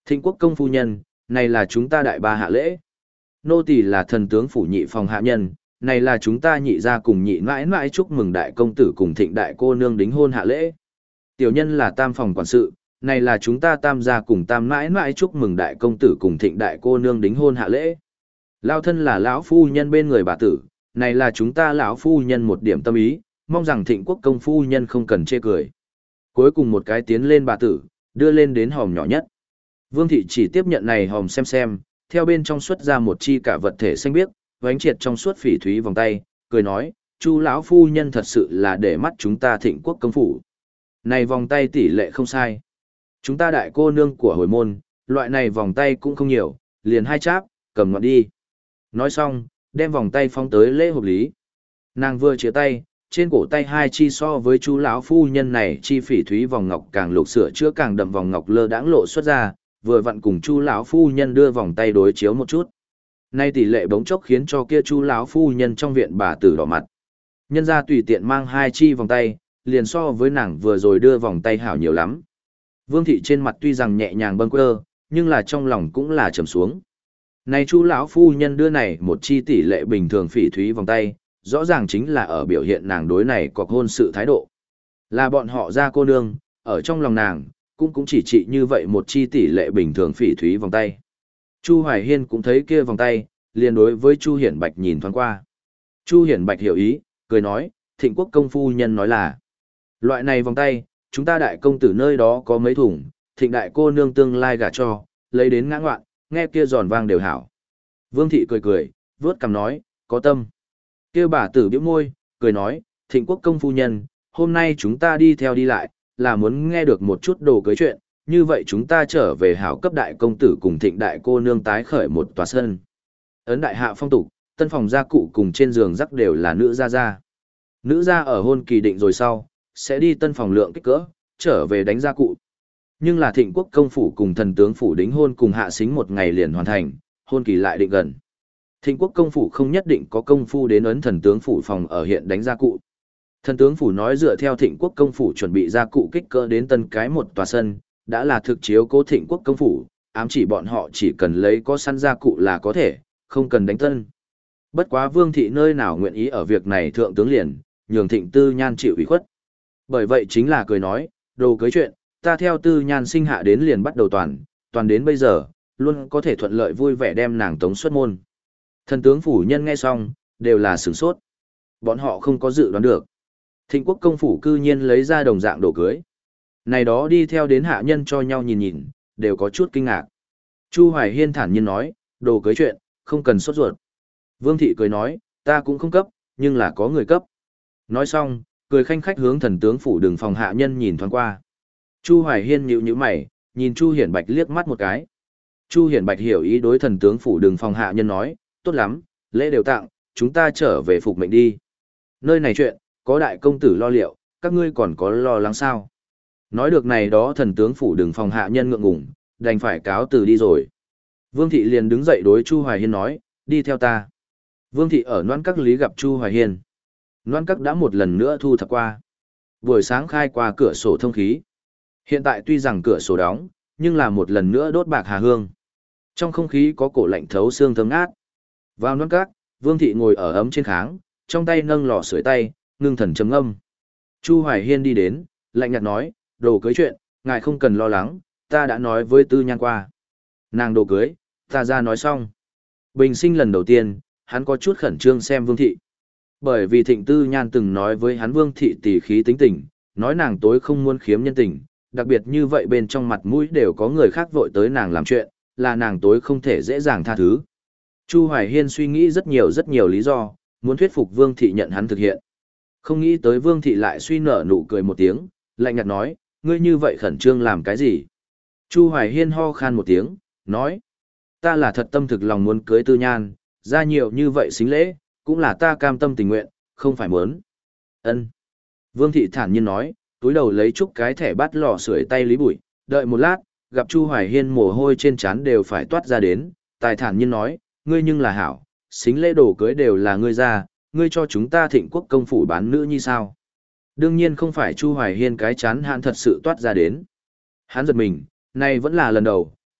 Thịnh quốc công phu nhân, này là chúng ta đại ba hạ lễ. Nô tỳ là thần tướng phủ nhị phòng hạ nhân, này là chúng ta nhị gia cùng nhị mãi mãi chúc mừng đại công tử cùng thịnh đại cô nương đính hôn hạ lễ. Tiểu nhân là tam phòng quản sự, này là chúng ta tam gia cùng tam mãi mãi chúc mừng đại công tử cùng thịnh đại cô nương đính hôn hạ lễ. Lao thân là lão phu nhân bên người bà tử, này là chúng ta lão phu nhân một điểm tâm ý, mong rằng thịnh quốc công phu nhân không cần chê cười. Cuối cùng một cái tiến lên bà tử, đưa lên đến hòm nhỏ nhất. Vương thị chỉ tiếp nhận này hòm xem xem, theo bên trong xuất ra một chi cả vật thể xanh biếc, vánh triệt trong suốt phỉ thúy vòng tay, cười nói, chu lão phu nhân thật sự là để mắt chúng ta thịnh quốc công phủ. Này vòng tay tỷ lệ không sai. Chúng ta đại cô nương của hồi môn, loại này vòng tay cũng không nhiều, liền hai cháp, cầm ngọn đi. Nói xong, đem vòng tay phong tới lễ hợp lý. Nàng vừa chia tay, trên cổ tay hai chi so với chú lão phu nhân này chi phỉ thúy vòng ngọc càng lục sửa chữa càng đậm vòng ngọc lơ đãng lộ xuất ra, vừa vặn cùng chu lão phu nhân đưa vòng tay đối chiếu một chút. Nay tỷ lệ bỗng chốc khiến cho kia chu lão phu nhân trong viện bà tử đỏ mặt. Nhân ra tùy tiện mang hai chi vòng tay, liền so với nàng vừa rồi đưa vòng tay hảo nhiều lắm. Vương thị trên mặt tuy rằng nhẹ nhàng bâng quơ, nhưng là trong lòng cũng là trầm xuống. Này chu lão phu nhân đưa này một chi tỷ lệ bình thường phỉ thúy vòng tay, rõ ràng chính là ở biểu hiện nàng đối này có hôn sự thái độ. Là bọn họ ra cô nương, ở trong lòng nàng, cũng cũng chỉ trị như vậy một chi tỷ lệ bình thường phỉ thúy vòng tay. Chu Hoài Hiên cũng thấy kia vòng tay, liền đối với Chu Hiển Bạch nhìn thoáng qua. Chu Hiển Bạch hiểu ý, cười nói, thịnh quốc công phu nhân nói là, loại này vòng tay, chúng ta đại công tử nơi đó có mấy thùng, thịnh đại cô nương tương lai gả cho, lấy đến ngã ngoạn, nghe kia giòn vang đều hảo. Vương thị cười cười, vớt cằm nói, có tâm. Kia bà tử bĩu môi, cười nói, thịnh quốc công phu nhân, hôm nay chúng ta đi theo đi lại, là muốn nghe được một chút đồ cưới chuyện, như vậy chúng ta trở về hảo cấp đại công tử cùng thịnh đại cô nương tái khởi một tòa sân. Ấn đại hạ phong tục, tân phòng gia cụ cùng trên giường rắc đều là nữ gia gia. Nữ gia ở hôn kỳ định rồi sau, sẽ đi tân phòng lượng kích cỡ, trở về đánh gia cụ. Nhưng là thịnh quốc công phủ cùng thần tướng phủ đính hôn cùng hạ xính một ngày liền hoàn thành, hôn kỳ lại định gần. Thịnh quốc công phủ không nhất định có công phu đến ấn thần tướng phủ phòng ở hiện đánh gia cụ. Thần tướng phủ nói dựa theo thịnh quốc công phủ chuẩn bị gia cụ kích cỡ đến tân cái một tòa sân, đã là thực chiếu cố thịnh quốc công phủ, ám chỉ bọn họ chỉ cần lấy có săn gia cụ là có thể, không cần đánh tân. Bất quá vương thị nơi nào nguyện ý ở việc này thượng tướng liền, nhường thịnh tư nhan chịu ủy khuất. Bởi vậy chính là cười nói, đồ cưới chuyện, ta theo tư nhan sinh hạ đến liền bắt đầu toàn, toàn đến bây giờ, luôn có thể thuận lợi vui vẻ đem nàng tống xuất môn. Thần tướng phủ nhân nghe xong, đều là sửng sốt. Bọn họ không có dự đoán được. Thịnh quốc công phủ cư nhiên lấy ra đồng dạng đồ cưới. Này đó đi theo đến hạ nhân cho nhau nhìn nhìn, đều có chút kinh ngạc. Chu Hoài Hiên thản nhiên nói, đồ cưới chuyện, không cần sốt ruột. Vương thị cười nói, ta cũng không cấp, nhưng là có người cấp. Nói xong, cười khanh khách hướng thần tướng phủ đường phòng hạ nhân nhìn thoáng qua. Chu Hoài Hiên nhíu nhíu mày, nhìn Chu Hiển Bạch liếc mắt một cái. Chu Hiển Bạch hiểu ý đối thần tướng phủ đường phòng hạ nhân nói, tốt lắm, lễ đều tặng, chúng ta trở về phục mệnh đi. Nơi này chuyện, có đại công tử lo liệu, các ngươi còn có lo lắng sao? Nói được này đó thần tướng phủ đường phòng hạ nhân ngượng ngùng, đành phải cáo từ đi rồi. Vương thị liền đứng dậy đối Chu Hoài Hiên nói, đi theo ta. Vương thị ở Noãn Các lý gặp Chu Hoài Hiên. Noãn Các đã một lần nữa thu thập qua. Buổi sáng khai qua cửa sổ thông khí. Hiện tại tuy rằng cửa sổ đóng, nhưng là một lần nữa đốt bạc hà hương. Trong không khí có cổ lạnh thấu xương thấm ngát. Vào Noãn Các, Vương thị ngồi ở ấm trên kháng, trong tay nâng lò sưởi tay, ngưng thần trầm ngâm. Chu Hoài Hiên đi đến, lạnh nhạt nói, đồ cưới chuyện, ngài không cần lo lắng, ta đã nói với Tư Nhan qua. Nàng đồ cưới, ta ra nói xong. Bình sinh lần đầu tiên, hắn có chút khẩn trương xem Vương thị. Bởi vì Thịnh Tư Nhan từng nói với hắn Vương thị tỉ khí tính tình, nói nàng tối không muốn khiếm nhân tình, đặc biệt như vậy bên trong mặt mũi đều có người khác vội tới nàng làm chuyện, là nàng tối không thể dễ dàng tha thứ. Chu Hoài Hiên suy nghĩ rất nhiều rất nhiều lý do, muốn thuyết phục Vương thị nhận hắn thực hiện. Không nghĩ tới Vương thị lại suy nở nụ cười một tiếng, lạnh nhạt nói, ngươi như vậy khẩn trương làm cái gì? Chu Hoài Hiên ho khan một tiếng, nói, ta là thật tâm thực lòng muốn cưới Tư Nhan, ra nhiều như vậy xính lễ, cũng là ta cam tâm tình nguyện, không phải muốn. Ân. Vương thị thản nhiên nói, túi đầu lấy chút cái thẻ bắt lò sưởi tay lý bụi, đợi một lát, gặp Chu Hoài Hiên mồ hôi trên trán đều phải toát ra đến, tài thản nhiên nói, ngươi nhưng là hảo, xính lễ đồ cưới đều là ngươi ra, ngươi cho chúng ta Thịnh quốc công phủ bán nữ như sao? Đương nhiên không phải Chu Hoài Hiên cái chán hạn thật sự toát ra đến. Hắn giật mình, này vẫn là lần đầu,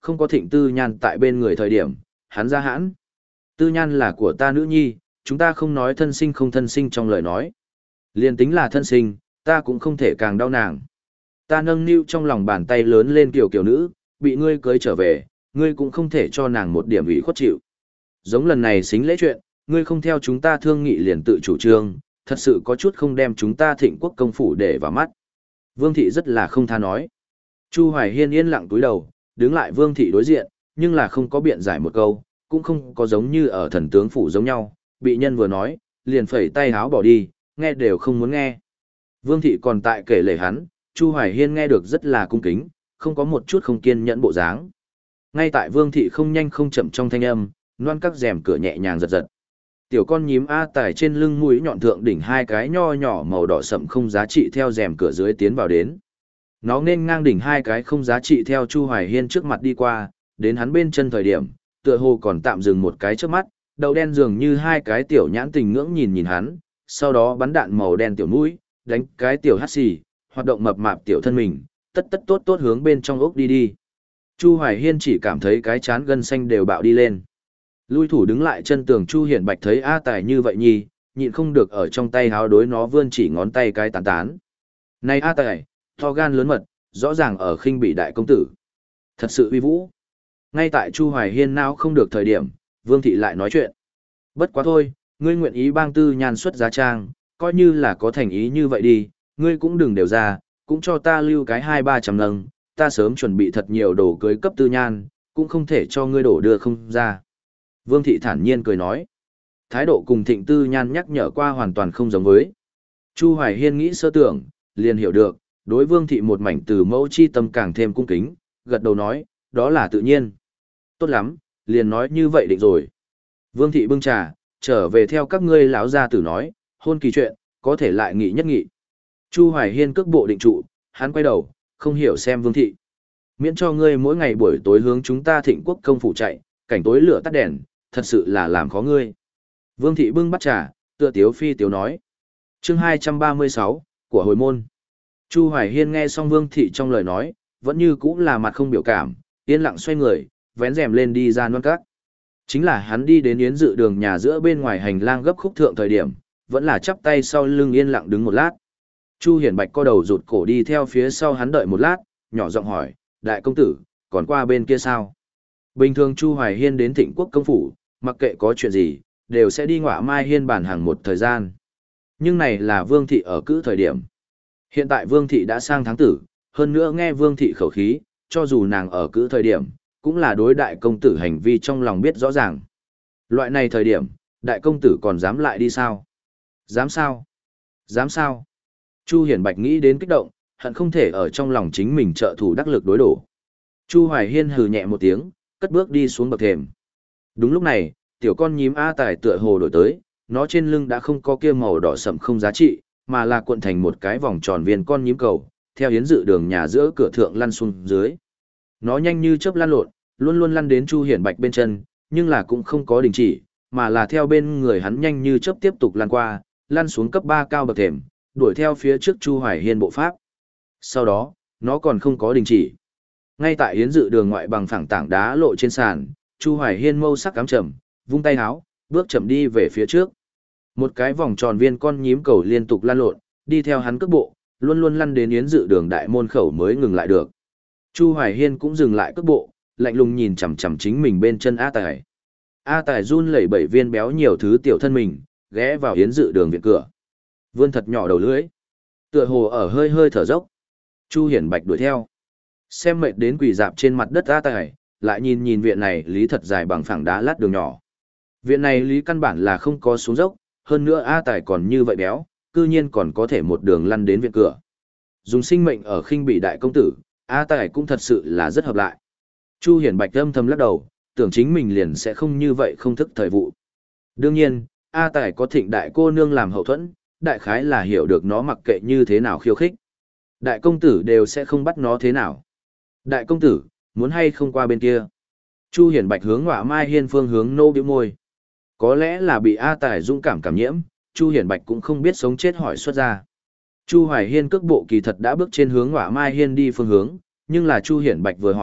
không có Thịnh Tư Nhan tại bên người thời điểm, hắn ra hãn. Tư Nhan là của ta nữ nhi, chúng ta không nói thân sinh không thân sinh trong lời nói. Liên tính là thân sinh, ta cũng không thể càng đau nàng. Ta nâng niu trong lòng bàn tay lớn lên kiểu kiểu nữ, bị ngươi cưới trở về, ngươi cũng không thể cho nàng một điểm ủy khuất chịu. Giống lần này xính lễ chuyện, ngươi không theo chúng ta thương nghị liền tự chủ trương, thật sự có chút không đem chúng ta Thịnh Quốc công phủ để vào mắt. Vương thị rất là không tha nói. Chu Hoài Hiên yên lặng cúi đầu, đứng lại Vương thị đối diện, nhưng là không có biện giải một câu, cũng không có giống như ở thần tướng phủ giống nhau, bị nhân vừa nói, liền phẩy tay háo bỏ đi, nghe đều không muốn nghe. Vương thị còn tại kể lể hắn, Chu Hoài Hiên nghe được rất là cung kính, không có một chút không kiên nhẫn bộ dáng. Ngay tại Vương thị không nhanh không chậm trong thanh âm, loan các rèm cửa nhẹ nhàng giật giật. Tiểu con nhím A Tài trên lưng mũi nhọn thượng đỉnh hai cái nho nhỏ màu đỏ sậm không giá trị theo rèm cửa dưới tiến vào đến. Nó nên ngang đỉnh hai cái không giá trị theo Chu Hoài Hiên trước mặt đi qua, đến hắn bên chân thời điểm, tựa hồ còn tạm dừng một cái trước mắt, đầu đen dường như hai cái tiểu nhãn tình ngưỡng nhìn nhìn hắn, sau đó bắn đạn màu đen tiểu mũi, đánh cái tiểu hắt xì, hoạt động mập mạp tiểu thân mình, tất tất tốt tốt hướng bên trong ốc đi đi. Chu Hoài Hiên chỉ cảm thấy cái chán gân xanh đều bạo đi lên. Lui thủ đứng lại chân tường Chu Hiển Bạch thấy A Tài như vậy nhi, nhịn không được ở trong tay háo đối nó vươn chỉ ngón tay cái tán tán. Này A Tài, to gan lớn mật, rõ ràng ở khinh bị đại công tử. Thật sự uy vũ. Ngay tại Chu Hoài Hiên nào không được thời điểm, Vương Thị lại nói chuyện. Bất quá thôi, ngươi nguyện ý bang Tư Nhan xuất giá trang, coi như là có thành ý như vậy đi, ngươi cũng đừng đều ra, cũng cho ta lưu cái hai ba trăm nâng, ta sớm chuẩn bị thật nhiều đồ cưới cấp Tư Nhan, cũng không thể cho ngươi đổ đưa không ra. Vương Thị thản nhiên cười nói. Thái độ cùng Thịnh Tư Nhan nhắc nhở qua hoàn toàn không giống với. Chu Hoài Hiên nghĩ sơ tưởng, liền hiểu được, đối Vương Thị một mảnh từ mẫu chi tâm càng thêm cung kính, gật đầu nói, đó là tự nhiên. Tốt lắm, liền nói như vậy định rồi. Vương Thị bưng trà, trở về theo các ngươi lão gia tử nói, hôn kỳ chuyện, có thể lại nghị nhất nghị. Chu Hoài Hiên cước bộ định trụ, hắn quay đầu, không hiểu xem Vương Thị. Miễn cho ngươi mỗi ngày buổi tối hướng chúng ta Thịnh Quốc công phủ chạy, cảnh tối lửa tắt đèn, thật sự là làm khó ngươi. Vương Thị bưng bắt trà, tựa tiếu phi tiếu nói. Chương hai trăm ba mươi sáu, của hồi môn. Chu Hoài Hiên nghe xong Vương Thị trong lời nói, vẫn như cũ là mặt không biểu cảm, yên lặng xoay người, vén rèm lên đi ra non cát. Chính là hắn đi đến yến dự đường nhà giữa bên ngoài hành lang gấp khúc thượng thời điểm, vẫn là chắp tay sau lưng yên lặng đứng một lát. Chu Hiển Bạch co đầu rụt cổ đi theo phía sau hắn đợi một lát, nhỏ giọng hỏi, đại công tử, còn qua bên kia sao? Bình thường Chu Hoài Hiên đến Thịnh Quốc công phủ, mặc kệ có chuyện gì, đều sẽ đi Ngọa Mai Hiên bàn hàng một thời gian. Nhưng này là Vương Thị ở cữ thời điểm. Hiện tại Vương Thị đã sang tháng tử, hơn nữa nghe Vương Thị khẩu khí, cho dù nàng ở cữ thời điểm, cũng là đối đại công tử hành vi trong lòng biết rõ ràng. Loại này thời điểm, đại công tử còn dám lại đi sao? Dám sao? Dám sao? Chu Hiển Bạch nghĩ đến kích động, hận không thể ở trong lòng chính mình trợ thủ đắc lực đối đổ. Chu Hoài Hiên hừ nhẹ một tiếng, cất bước đi xuống bậc thềm. Đúng lúc này, tiểu con nhím A Tài tựa hồ đổi tới, nó trên lưng đã không có kia màu đỏ sậm không giá trị, mà là cuộn thành một cái vòng tròn viên con nhím cầu, theo yến dự đường nhà giữa cửa thượng lăn xuống dưới. Nó nhanh như chớp lăn lộn, luôn luôn lăn đến Chu Hiển Bạch bên chân, nhưng là cũng không có đình chỉ, mà là theo bên người hắn nhanh như chớp tiếp tục lăn qua, lăn xuống cấp ba cao bậc thềm, đuổi theo phía trước Chu Hoài Hiên bộ pháp. Sau đó, nó còn không có đình chỉ. Ngay tại yến dự đường ngoại bằng phẳng tảng đá lộ trên sàn, Chu Hoài Hiên mâu sắc cắm trầm, vung tay háo, bước chậm đi về phía trước. Một cái vòng tròn viên con nhím cầu liên tục lăn lộn, đi theo hắn cước bộ, luôn luôn lăn đến yến dự đường đại môn khẩu mới ngừng lại được. Chu Hoài Hiên cũng dừng lại cước bộ, lạnh lùng nhìn chằm chằm chính mình bên chân A Tài. A Tài run lẩy bẩy viên béo nhiều thứ tiểu thân mình, ghé vào yến dự đường viện cửa. Vươn thật nhỏ đầu lưỡi, tựa hồ ở hơi hơi thở dốc. Chu Hiển Bạch đuổi theo. Xem mệt đến quỳ dạp trên mặt đất A Tài, lại nhìn nhìn viện này lý thật dài bằng phẳng đá lát đường nhỏ. Viện này lý căn bản là không có xuống dốc, hơn nữa A Tài còn như vậy béo, cư nhiên còn có thể một đường lăn đến viện cửa. Dùng sinh mệnh ở khinh bị đại công tử, A Tài cũng thật sự là rất hợp lại. Chu Hiển Bạch âm thầm lắc đầu, tưởng chính mình liền sẽ không như vậy không thức thời vụ. Đương nhiên, A Tài có Thịnh đại cô nương làm hậu thuẫn, đại khái là hiểu được nó mặc kệ như thế nào khiêu khích. Đại công tử đều sẽ không bắt nó thế nào. Đại công tử, muốn hay không qua bên kia? Chu Hiển Bạch hướng Ngọa Mai Hiên phương hướng nô bĩu môi. Có lẽ là bị A Tài dũng cảm cảm nhiễm, Chu Hiển Bạch cũng không biết sống chết hỏi xuất ra. Chu Hoài Hiên cước bộ kỳ thật đã bước trên hướng Ngọa Mai Hiên đi phương hướng, nhưng là Chu Hiển Bạch vừa hỏi,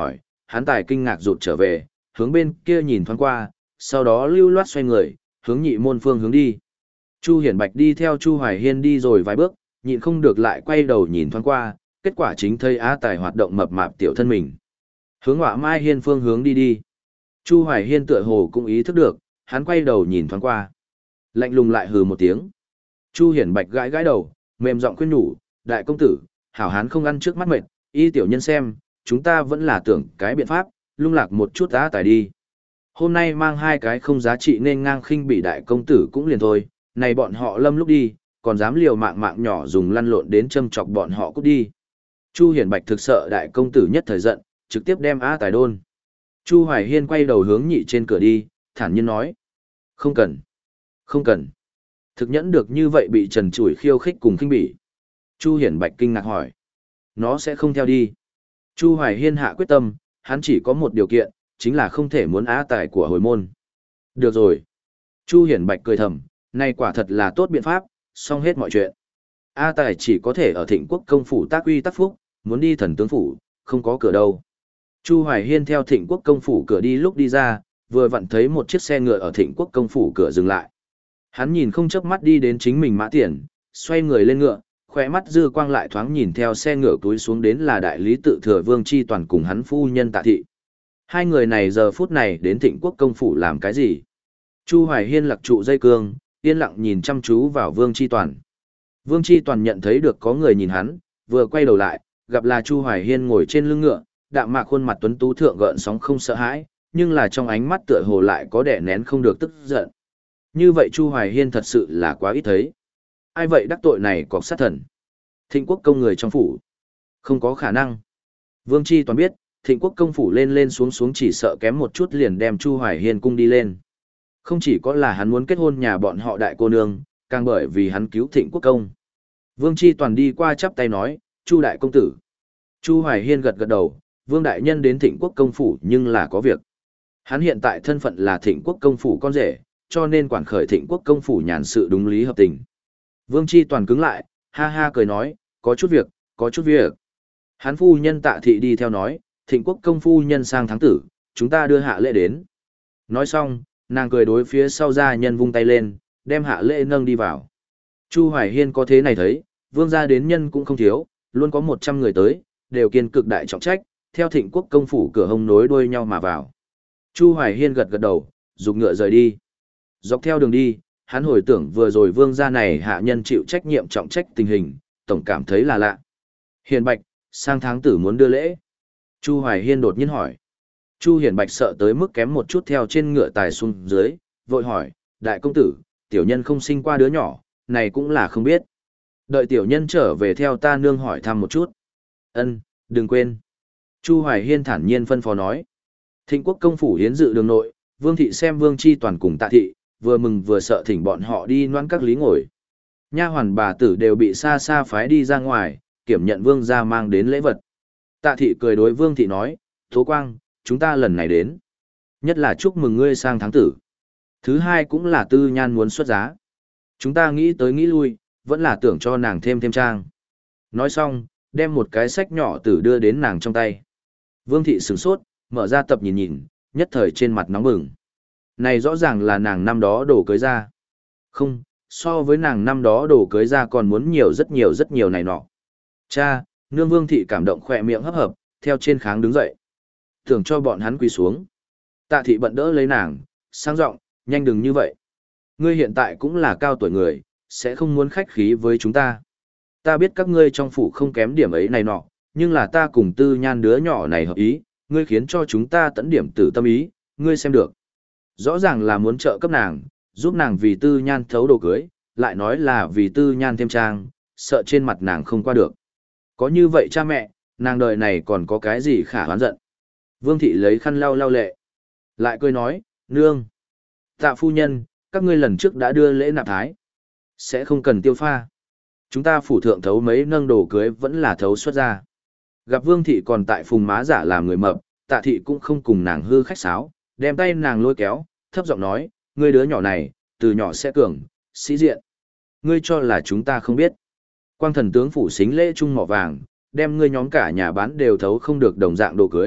hắn tài kinh ngạc rụt trở về, hướng bên kia nhìn thoáng qua, sau đó lưu loát xoay người, hướng nhị môn phương hướng đi. Chu Hiển Bạch đi theo Chu Hoài Hiên đi rồi vài bước, nhịn không được lại quay đầu nhìn thoáng qua, kết quả chính thấy Á Tài hoạt động mập mạp tiểu thân mình. Hướng Họa Mai Hiên phương hướng đi đi. Chu Hoài Hiên tựa hồ cũng ý thức được, hắn quay đầu nhìn thoáng qua. Lạnh lùng lại hừ một tiếng. Chu Hiển Bạch gãi gãi đầu, mềm giọng khuyên nhủ, đại công tử, hảo hán không ăn trước mắt mệt, y tiểu nhân xem, chúng ta vẫn là tưởng cái biện pháp, lung lạc một chút Á Tài đi. Hôm nay mang hai cái không giá trị nên ngang khinh bị đại công tử cũng liền thôi, này bọn họ lâm lúc đi, còn dám liều mạng mạng nhỏ dùng lăn lộn đến châm chọc bọn họ cút đi. Chu Hiển Bạch thực sợ đại công tử nhất thời giận, trực tiếp đem Á Tài đôn. Chu Hoài Hiên quay đầu hướng nhị trên cửa đi, thản nhiên nói. Không cần. Không cần. Thực nhẫn được như vậy bị trần chủi khiêu khích cùng khinh bỉ. Chu Hiển Bạch kinh ngạc hỏi. Nó sẽ không theo đi. Chu Hoài Hiên hạ quyết tâm, hắn chỉ có một điều kiện, chính là không thể muốn Á Tài của hồi môn. Được rồi. Chu Hiển Bạch cười thầm, này quả thật là tốt biện pháp, xong hết mọi chuyện. A Tài chỉ có thể ở Thịnh Quốc công phủ tác uy tác phúc, muốn đi thần tướng phủ, không có cửa đâu. Chu Hoài Hiên theo Thịnh Quốc công phủ cửa đi lúc đi ra, vừa vặn thấy một chiếc xe ngựa ở Thịnh Quốc công phủ cửa dừng lại. Hắn nhìn không chớp mắt đi đến chính mình Mã Tiền, xoay người lên ngựa, khóe mắt dư quang lại thoáng nhìn theo xe ngựa túi xuống đến là đại lý tự thừa Vương Chi Toàn cùng hắn phu nhân Tạ Thị. Hai người này giờ phút này đến Thịnh Quốc công phủ làm cái gì? Chu Hoài Hiên lặc trụ dây cương, yên lặng nhìn chăm chú vào Vương Chi Toàn. Vương Chi Toàn nhận thấy được có người nhìn hắn, vừa quay đầu lại, gặp là Chu Hoài Hiên ngồi trên lưng ngựa, đạm mạc khuôn mặt tuấn tú thượng gợn sóng không sợ hãi, nhưng là trong ánh mắt tựa hồ lại có đè nén không được tức giận. Như vậy Chu Hoài Hiên thật sự là quá ít thấy. Ai vậy đắc tội này cọc sát thần? Thịnh Quốc công người trong phủ? Không có khả năng. Vương Chi Toàn biết, Thịnh Quốc công phủ lên lên xuống xuống chỉ sợ kém một chút liền đem Chu Hoài Hiên cung đi lên. Không chỉ có là hắn muốn kết hôn nhà bọn họ đại cô nương, càng bởi vì hắn cứu Thịnh Quốc công. Vương Chi Toàn đi qua chắp tay nói, Chu đại công tử. Chu Hoài Hiên gật gật đầu, Vương đại nhân đến Thịnh Quốc công phủ nhưng là có việc. Hắn hiện tại thân phận là Thịnh Quốc công phủ con rể, cho nên quản khởi Thịnh Quốc công phủ nhàn sự đúng lý hợp tình. Vương Chi Toàn cứng lại, ha ha cười nói, có chút việc, có chút việc. Hắn phu nhân Tạ Thị đi theo nói, Thịnh Quốc công phu nhân sang tháng tử, chúng ta đưa hạ lễ đến. Nói xong, nàng cười đối phía sau gia nhân vung tay lên, đem hạ lễ nâng đi vào. Chu Hoài Hiên có thế này thấy, vương gia đến nhân cũng không thiếu, luôn có một trăm người tới, đều kiên cực đại trọng trách, theo Thịnh Quốc công phủ cửa hông nối đuôi nhau mà vào. Chu Hoài Hiên gật gật đầu, dục ngựa rời đi. Dọc theo đường đi, hắn hồi tưởng vừa rồi vương gia này hạ nhân chịu trách nhiệm trọng trách tình hình, tổng cảm thấy là lạ. Hiền Bạch, sang tháng tử muốn đưa lễ. Chu Hoài Hiên đột nhiên hỏi. Chu Hiển Bạch sợ tới mức kém một chút theo trên ngựa tài xuống dưới, vội hỏi, đại công tử, tiểu nhân không sinh qua đứa nhỏ, này cũng là không biết. Đợi tiểu nhân trở về theo ta nương hỏi thăm một chút. Ân, đừng quên. Chu Hoài Hiên thản nhiên phân phó nói. Thịnh Quốc công phủ hiến dự đường nội, Vương Thị xem Vương Chi Toàn cùng Tạ Thị, vừa mừng vừa sợ thỉnh bọn họ đi noan các lý ngồi. Nha hoàn bà tử đều bị xa xa phái đi ra ngoài, kiểm nhận Vương gia mang đến lễ vật. Tạ Thị cười đối Vương Thị nói, Tố Quang, chúng ta lần này đến. Nhất là chúc mừng ngươi sang tháng tử. Thứ hai cũng là Tư Nhan muốn xuất giá. Chúng ta nghĩ tới nghĩ lui, vẫn là tưởng cho nàng thêm thêm trang. Nói xong, đem một cái sách nhỏ tử đưa đến nàng trong tay. Vương Thị sửng sốt, mở ra tập nhìn nhìn, nhất thời trên mặt nóng bừng. Này rõ ràng là nàng năm đó đổ cưới ra. Không, so với nàng năm đó đổ cưới ra còn muốn nhiều rất nhiều rất nhiều này nọ. Cha, nương Vương Thị cảm động khỏe miệng hấp hợp, theo trên kháng đứng dậy. Tưởng cho bọn hắn quỳ xuống. Tạ Thị bận đỡ lấy nàng, sang giọng, nhanh đừng như vậy. Ngươi hiện tại cũng là cao tuổi người, sẽ không muốn khách khí với chúng ta. Ta biết các ngươi trong phủ không kém điểm ấy này nọ, nhưng là ta cùng Tư Nhan đứa nhỏ này hợp ý, ngươi khiến cho chúng ta tận điểm tử tâm ý, ngươi xem được. Rõ ràng là muốn trợ cấp nàng, giúp nàng vì Tư Nhan thấu đồ cưới, lại nói là vì Tư Nhan thêm trang, sợ trên mặt nàng không qua được. Có như vậy cha mẹ, nàng đời này còn có cái gì khả hoán giận. Vương Thị lấy khăn lau lau lệ. Lại cười nói, nương. Tạ phu nhân, các ngươi lần trước đã đưa lễ nạp thái. Sẽ không cần tiêu pha. Chúng ta phủ thượng thấu mấy nâng đồ cưới vẫn là thấu xuất ra. Gặp Vương Thị còn tại phùng má giả làm người mập, Tạ Thị cũng không cùng nàng hư khách sáo, đem tay nàng lôi kéo, thấp giọng nói, ngươi đứa nhỏ này, từ nhỏ sẽ cường, sĩ diện. Ngươi cho là chúng ta không biết. Quang thần tướng phủ xính lễ trung mỏ vàng, đem ngươi nhóm cả nhà bán đều thấu không được đồng dạng đồ cưới,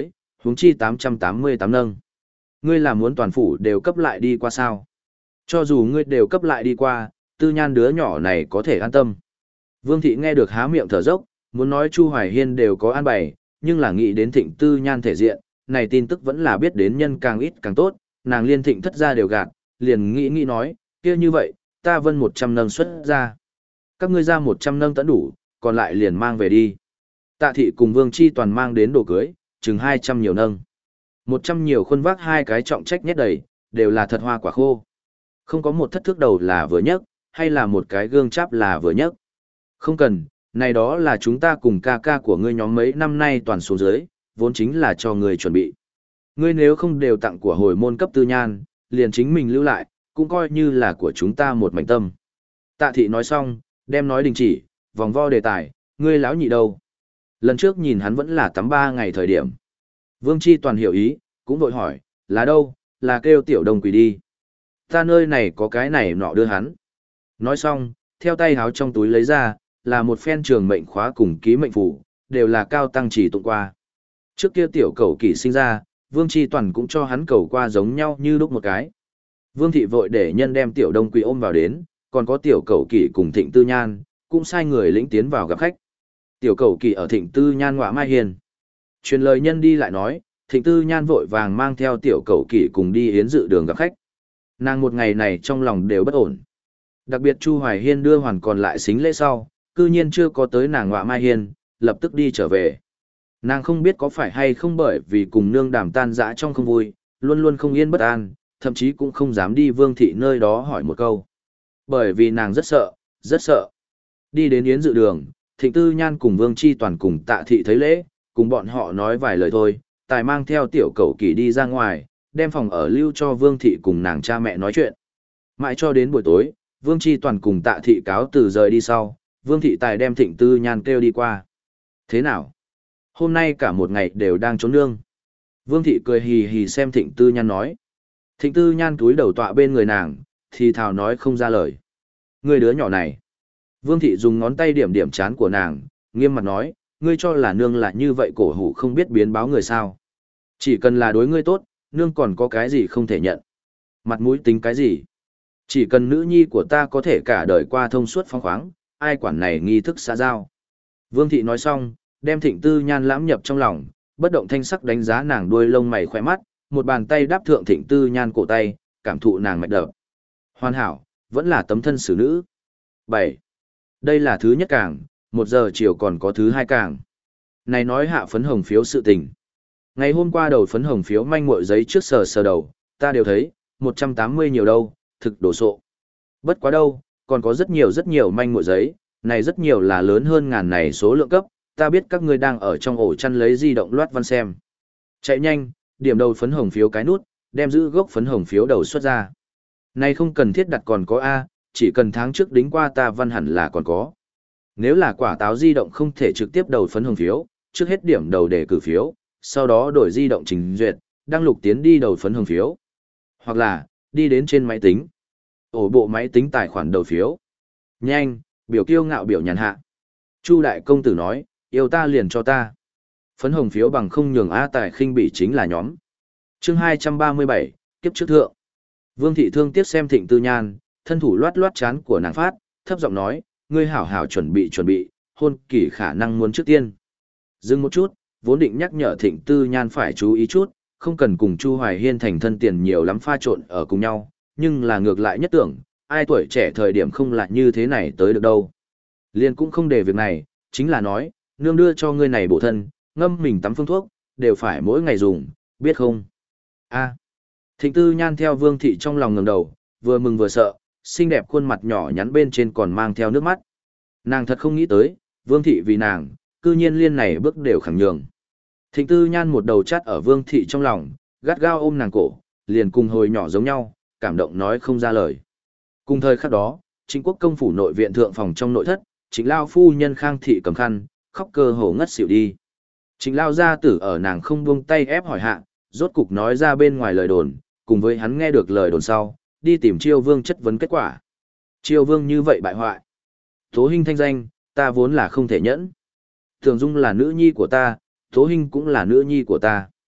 Huống chi tám trăm tám mươi tám nâng. Ngươi là muốn toàn phủ đều cấp lại đi qua sao? Cho dù ngươi đều cấp lại đi qua, tư nhan đứa nhỏ này có thể an tâm. Vương thị nghe được há miệng thở dốc, muốn nói Chu Hoài Hiên đều có an bày, nhưng là nghĩ đến thịnh tư nhan thể diện, này tin tức vẫn là biết đến nhân càng ít càng tốt, nàng liên thịnh thất ra đều gạt, liền nghĩ nghĩ nói, kia như vậy, ta vân một trăm nâng xuất ra. Các ngươi ra một trăm nâng tẫn đủ, còn lại liền mang về đi. Tạ thị cùng Vương Chi toàn mang đến đồ cưới, chừng hai trăm nhiều nâng. một trăm nhiều khuôn vác hai cái trọng trách nhét đầy, đều là thật hoa quả khô. Không có một thất thước đầu là vừa nhất, hay là một cái gương cháp là vừa nhất. Không cần, này đó là chúng ta cùng ca ca của ngươi nhóm mấy năm nay toàn số dưới, vốn chính là cho ngươi chuẩn bị. Ngươi nếu không đều tặng của hồi môn cấp tư nhan, liền chính mình lưu lại, cũng coi như là của chúng ta một mảnh tâm. Tạ thị nói xong, đem nói đình chỉ, vòng vo đề tài, ngươi lão nhị đâu? Lần trước nhìn hắn vẫn là tắm ba ngày thời điểm. Vương Chi toàn hiểu ý, cũng vội hỏi, là đâu, là kêu tiểu đồng quỷ đi. Ta nơi này có cái này nọ đưa hắn. Nói xong, theo tay háo trong túi lấy ra, là một phen trường mệnh khóa cùng ký mệnh phủ, đều là cao tăng chỉ tụng qua. Trước kia tiểu cầu kỷ sinh ra, Vương Chi toàn cũng cho hắn cầu qua giống nhau như lúc một cái. Vương thị vội để nhân đem tiểu đông quỷ ôm vào đến, còn có tiểu cầu kỷ cùng thịnh tư nhan, cũng sai người lĩnh tiến vào gặp khách. Tiểu cầu kỷ ở thịnh tư nhan ngọa mai hiền. Truyền lời nhân đi lại nói, thịnh tư nhan vội vàng mang theo tiểu cầu kỷ cùng đi yến dự đường gặp khách. Nàng một ngày này trong lòng đều bất ổn. Đặc biệt Chu Hoài Hiên đưa hoàn còn lại xính lễ sau, cư nhiên chưa có tới nàng ngọa mai hiên, lập tức đi trở về. Nàng không biết có phải hay không bởi vì cùng nương đàm tan dã trong không vui, luôn luôn không yên bất an, thậm chí cũng không dám đi Vương thị nơi đó hỏi một câu. Bởi vì nàng rất sợ, rất sợ. Đi đến yến dự đường, Thịnh Tư Nhan cùng Vương Chi toàn cùng Tạ thị thấy lễ, cùng bọn họ nói vài lời thôi, tài mang theo tiểu cẩu kỳ đi ra ngoài, đem phòng ở lưu cho Vương thị cùng nàng cha mẹ nói chuyện. Mãi cho đến buổi tối, Vương Chi toàn cùng Tạ thị cáo từ rời đi sau, Vương thị tài đem Thịnh Tư Nhan kêu đi qua. Thế nào? Hôm nay cả một ngày đều đang trốn nương. Vương thị cười hì hì xem Thịnh Tư Nhan nói. Thịnh Tư Nhan túi đầu tọa bên người nàng, thì thào nói không ra lời. Người đứa nhỏ này. Vương thị dùng ngón tay điểm điểm chán của nàng, nghiêm mặt nói, ngươi cho là nương là như vậy cổ hủ không biết biến báo người sao. Chỉ cần là đối ngươi tốt, nương còn có cái gì không thể nhận. Mặt mũi tính cái gì. Chỉ cần nữ nhi của ta có thể cả đời qua thông suốt phong khoáng, ai quản này nghi thức xã giao. Vương thị nói xong, đem Thịnh Tư Nhan lãm nhập trong lòng, bất động thanh sắc đánh giá nàng đuôi lông mày khỏe mắt, một bàn tay đáp thượng Thịnh Tư Nhan cổ tay, cảm thụ nàng mạch đập. Hoàn hảo, vẫn là tấm thân xử nữ. bảy. Đây là thứ nhất càng, một giờ chiều còn có thứ hai càng. Này nói hạ phấn hồng phiếu sự tình. Ngày hôm qua đầu phấn hồng phiếu manh muội giấy trước sờ sờ đầu, ta đều thấy, một trăm tám mươi nhiều đâu, thực đồ sộ. Bất quá đâu, còn có rất nhiều rất nhiều manh muội giấy, này rất nhiều là lớn hơn ngàn này số lượng cấp, ta biết các ngươi đang ở trong ổ chăn lấy di động loát văn xem. Chạy nhanh, điểm đầu phấn hồng phiếu cái nút, đem giữ gốc phấn hồng phiếu đầu xuất ra. Này không cần thiết đặt còn có A, chỉ cần tháng trước đính qua ta văn hẳn là còn có. Nếu là quả táo di động không thể trực tiếp đầu phấn hồng phiếu, trước hết điểm đầu để cử phiếu, sau đó đổi di động trình duyệt, đăng lục tiến đi đầu phấn hồng phiếu. Hoặc là, đi đến trên máy tính. Ổ bộ máy tính tài khoản đầu phiếu. Nhanh, biểu kiêu ngạo biểu nhàn hạ. Chu đại công tử nói, yêu ta liền cho ta. Phấn hồng phiếu bằng không nhường A tài khinh bị chính là nhóm. Chương hai trăm ba mươi bảy, kiếp trước thượng. Vương thị thương tiếc xem Thịnh Tư Nhan, thân thủ loát loát chán của nàng phát, thấp giọng nói, ngươi hảo hảo chuẩn bị chuẩn bị, hôn kỳ khả năng muốn trước tiên. Dừng một chút, vốn định nhắc nhở Thịnh Tư Nhan phải chú ý chút, không cần cùng Chu Hoài Hiên thành thân tiền nhiều lắm pha trộn ở cùng nhau, nhưng là ngược lại nhất tưởng, ai tuổi trẻ thời điểm không lại như thế này tới được đâu. Liên cũng không để việc này, chính là nói, nương đưa cho ngươi này bổ thân, ngâm mình tắm phương thuốc, đều phải mỗi ngày dùng, biết không? A. Thịnh Tư Nhan theo Vương thị trong lòng ngẩng đầu, vừa mừng vừa sợ, xinh đẹp khuôn mặt nhỏ nhắn bên trên còn mang theo nước mắt. Nàng thật không nghĩ tới, Vương thị vì nàng, cư nhiên liên này bước đều khẳng nhường. Thịnh Tư Nhan một đầu chát ở Vương thị trong lòng, gắt gao ôm nàng cổ, liền cùng hồi nhỏ giống nhau, cảm động nói không ra lời. Cùng thời khắc đó, Trịnh Quốc công phủ nội viện thượng phòng trong nội thất, Trịnh lao phu nhân Khang thị cầm khăn, khóc cơ hồ ngất xỉu đi. Trịnh lao gia tử ở nàng không buông tay ép hỏi hạ, rốt cục nói ra bên ngoài lời đồn, cùng với hắn nghe được lời đồn sau, đi tìm Chiêu Vương chất vấn kết quả. Chiêu Vương như vậy bại hoại. Tố Hinh thanh danh, ta vốn là không thể nhẫn. Thường Dung là nữ nhi của ta, Tố Hinh cũng là nữ nhi của ta.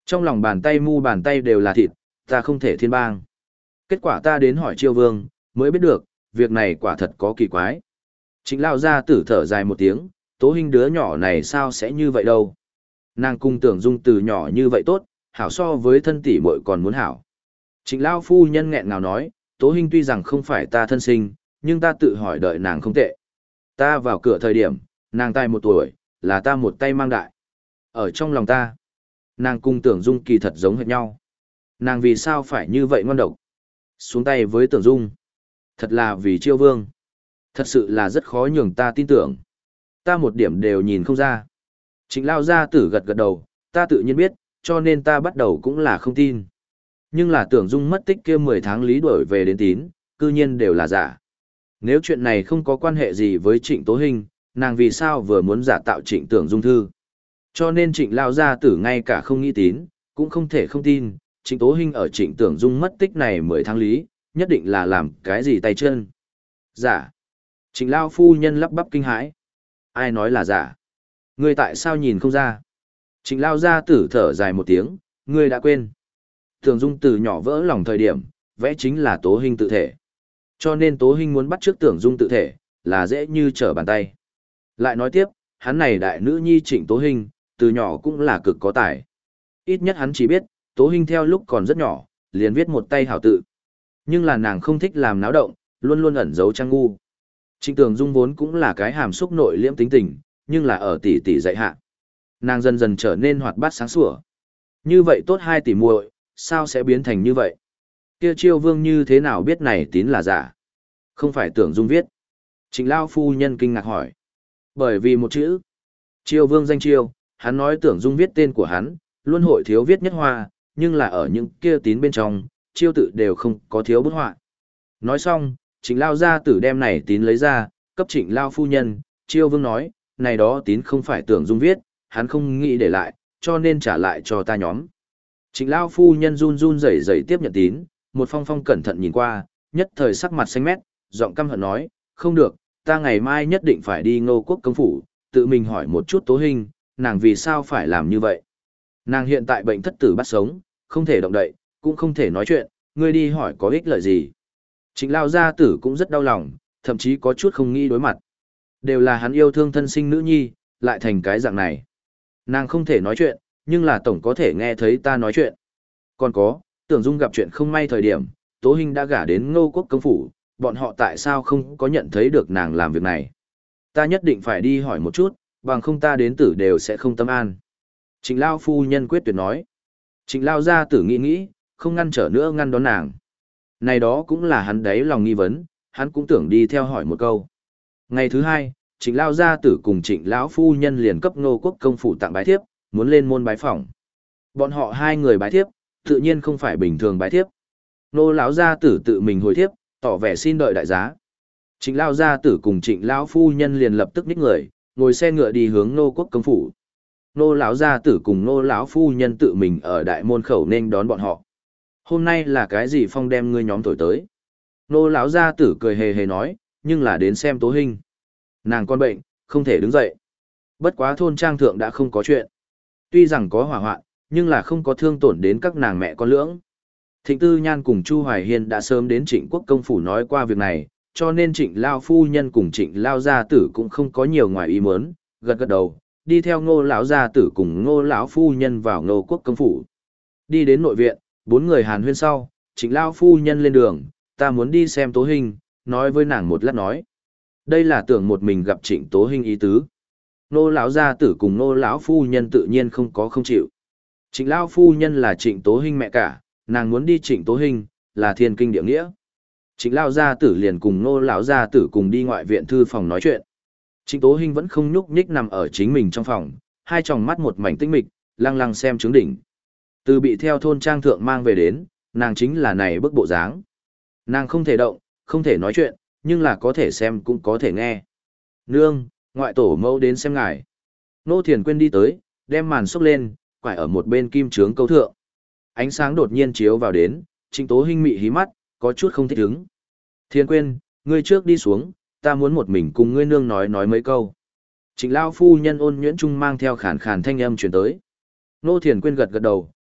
Trong lòng bàn tay mu bàn tay đều là thịt, ta không thể thiên bang. Kết quả ta đến hỏi Chiêu Vương, mới biết được, việc này quả thật có kỳ quái. Trịnh Lao gia tử thở dài một tiếng, Tố Hinh đứa nhỏ này sao sẽ như vậy đâu. Nàng cung Tưởng Dung từ nhỏ như vậy tốt, hảo so với thân tỷ muội còn muốn hảo. Trịnh Lao phu nhân nghẹn ngào nói, Tố Hinh tuy rằng không phải ta thân sinh, nhưng ta tự hỏi đợi nàng không tệ. Ta vào cửa thời điểm, nàng tay một tuổi, là ta một tay mang đại. Ở trong lòng ta, nàng cung Tưởng Dung kỳ thật giống hệt nhau. Nàng vì sao phải như vậy ngoan độc? Xuống tay với Tưởng Dung. Thật là vì Chiêu Vương. Thật sự là rất khó nhường ta tin tưởng. Ta một điểm đều nhìn không ra. Trịnh Lao gia tử gật gật đầu, ta tự nhiên biết, cho nên ta bắt đầu cũng là không tin. Nhưng là Tưởng Dung mất tích kia mười tháng lý đuổi về đến tín, cư nhiên đều là giả. Nếu chuyện này không có quan hệ gì với Trịnh Tố Hinh, nàng vì sao vừa muốn giả tạo Trịnh Tưởng Dung thư. Cho nên Trịnh Lao gia tử ngay cả không nghĩ tín, cũng không thể không tin, Trịnh Tố Hinh ở Trịnh Tưởng Dung mất tích này mười tháng lý, nhất định là làm cái gì tay chân. Giả. Trịnh Lao phu nhân lắp bắp kinh hãi. Ai nói là giả? Ngươi tại sao nhìn không ra? Trịnh Lao gia tử thở dài một tiếng, ngươi đã quên. Tưởng Dung từ nhỏ vỡ lòng thời điểm, vẽ chính là Tố Hinh tự thể. Cho nên Tố Hinh muốn bắt chước Tưởng Dung tự thể, là dễ như trở bàn tay. Lại nói tiếp, hắn này đại nữ nhi Trịnh Tố Hinh, từ nhỏ cũng là cực có tài. Ít nhất hắn chỉ biết, Tố Hinh theo lúc còn rất nhỏ, liền viết một tay hảo tự. Nhưng là nàng không thích làm náo động, luôn luôn ẩn giấu trang ngu. Trịnh Tưởng Dung vốn cũng là cái hàm xúc nội liễm tính tình, nhưng là ở tỷ tỷ dạy hạ. Nàng dần dần trở nên hoạt bát sáng sủa. Như vậy tốt hai tỷ muội, sao sẽ biến thành như vậy? Kia Chiêu Vương như thế nào biết này tín là giả? Không phải Tưởng Dung viết. Trịnh Lao phu nhân kinh ngạc hỏi. Bởi vì một chữ. Chiêu Vương danh Chiêu, hắn nói Tưởng Dung viết tên của hắn, luôn hội thiếu viết nhất hoa, nhưng là ở những kia tín bên trong, Chiêu tự đều không có thiếu bút họa. Nói xong, Trịnh Lao gia tử đem này tín lấy ra, cấp Trịnh Lao phu nhân, Chiêu Vương nói, này đó tín không phải Tưởng Dung viết, hắn không nghĩ để lại, cho nên trả lại cho ta nhóm. Trịnh Lao phu nhân run run rẩy rẩy tiếp nhận tín, một phong phong cẩn thận nhìn qua, nhất thời sắc mặt xanh mét, giọng căm hận nói, không được, ta ngày mai nhất định phải đi Ngô Quốc công phủ, tự mình hỏi một chút Tố Hinh, nàng vì sao phải làm như vậy. Nàng hiện tại bệnh thất tử bắt sống, không thể động đậy, cũng không thể nói chuyện, ngươi đi hỏi có ích lợi gì. Trịnh Lao gia tử cũng rất đau lòng, thậm chí có chút không nghĩ đối mặt. Đều là hắn yêu thương thân sinh nữ nhi, lại thành cái dạng này. Nàng không thể nói chuyện, nhưng là tổng có thể nghe thấy ta nói chuyện. Còn có, Tưởng Dung gặp chuyện không may thời điểm, Tố Hinh đã gả đến Ngô Quốc công phủ, bọn họ tại sao không có nhận thấy được nàng làm việc này. Ta nhất định phải đi hỏi một chút, bằng không ta đến tử đều sẽ không tâm an. Trịnh Lao phu nhân quyết tuyệt nói. Trịnh Lao gia tử nghĩ nghĩ, không ngăn trở nữa ngăn đón nàng. Này đó cũng là hắn đấy lòng nghi vấn, hắn cũng tưởng đi theo hỏi một câu. Ngày thứ hai, Trịnh Lao gia tử cùng Trịnh Lão phu nhân liền cấp Ngô Quốc công phủ tặng bái thiếp, muốn lên môn bái phỏng. Bọn họ hai người bái thiếp, tự nhiên không phải bình thường bái thiếp. Nô lão gia tử tự mình hồi thiếp, tỏ vẻ xin đợi đại giá. Trịnh Lao gia tử cùng Trịnh Lão phu nhân liền lập tức ních người, ngồi xe ngựa đi hướng Ngô Quốc công phủ. Nô lão gia tử cùng Nô lão phu nhân tự mình ở đại môn khẩu nên đón bọn họ. Hôm nay là cái gì phong đem ngươi nhóm thổi tới? Nô lão gia tử cười hề hề nói, nhưng là đến xem Tố Hinh. Nàng con bệnh, không thể đứng dậy. Bất quá thôn trang thượng đã không có chuyện. Tuy rằng có hỏa hoạn, nhưng là không có thương tổn đến các nàng mẹ con lưỡng. Thịnh Tư Nhan cùng Chu Hoài Hiên đã sớm đến Trịnh Quốc công phủ nói qua việc này, cho nên Trịnh Lao phu nhân cùng Trịnh Lao gia tử cũng không có nhiều ngoài ý muốn, gật gật đầu, đi theo Ngô lão gia tử cùng Ngô lão phu nhân vào Ngô Quốc công phủ. Đi đến nội viện, bốn người hàn huyên sau, Trịnh Lao phu nhân lên đường, ta muốn đi xem Tố Hinh, nói với nàng một lát nói. Đây là tưởng một mình gặp Trịnh Tố Hinh ý tứ. Nô lão gia tử cùng nô lão phu nhân tự nhiên không có không chịu. Trịnh lão phu nhân là Trịnh Tố Hinh mẹ cả, nàng muốn đi Trịnh Tố Hinh, là thiên kinh địa nghĩa. Trịnh lão gia tử liền cùng nô lão gia tử cùng đi ngoại viện thư phòng nói chuyện. Trịnh Tố Hinh vẫn không nhúc nhích nằm ở chính mình trong phòng, hai tròng mắt một mảnh tinh mịch, lăng lăng xem trướng đỉnh. Từ bị theo thôn trang thượng mang về đến, nàng chính là này bức bộ dáng. Nàng không thể động, không thể nói chuyện, nhưng là có thể xem cũng có thể nghe. Nương, ngoại tổ mẫu đến xem ngài. Nô Thiền Quyên đi tới, đem màn xốc lên, quải ở một bên kim trướng câu thượng. Ánh sáng đột nhiên chiếu vào đến, Trịnh Tố Hinh mị hí mắt, có chút không thích ứng. Thiền Quyên, ngươi trước đi xuống, ta muốn một mình cùng ngươi nương nói nói mấy câu. Trịnh Lao phu nhân ôn nhuyễn trung mang theo khàn khàn thanh âm truyền tới. Nô Thiền Quyên gật gật đầu,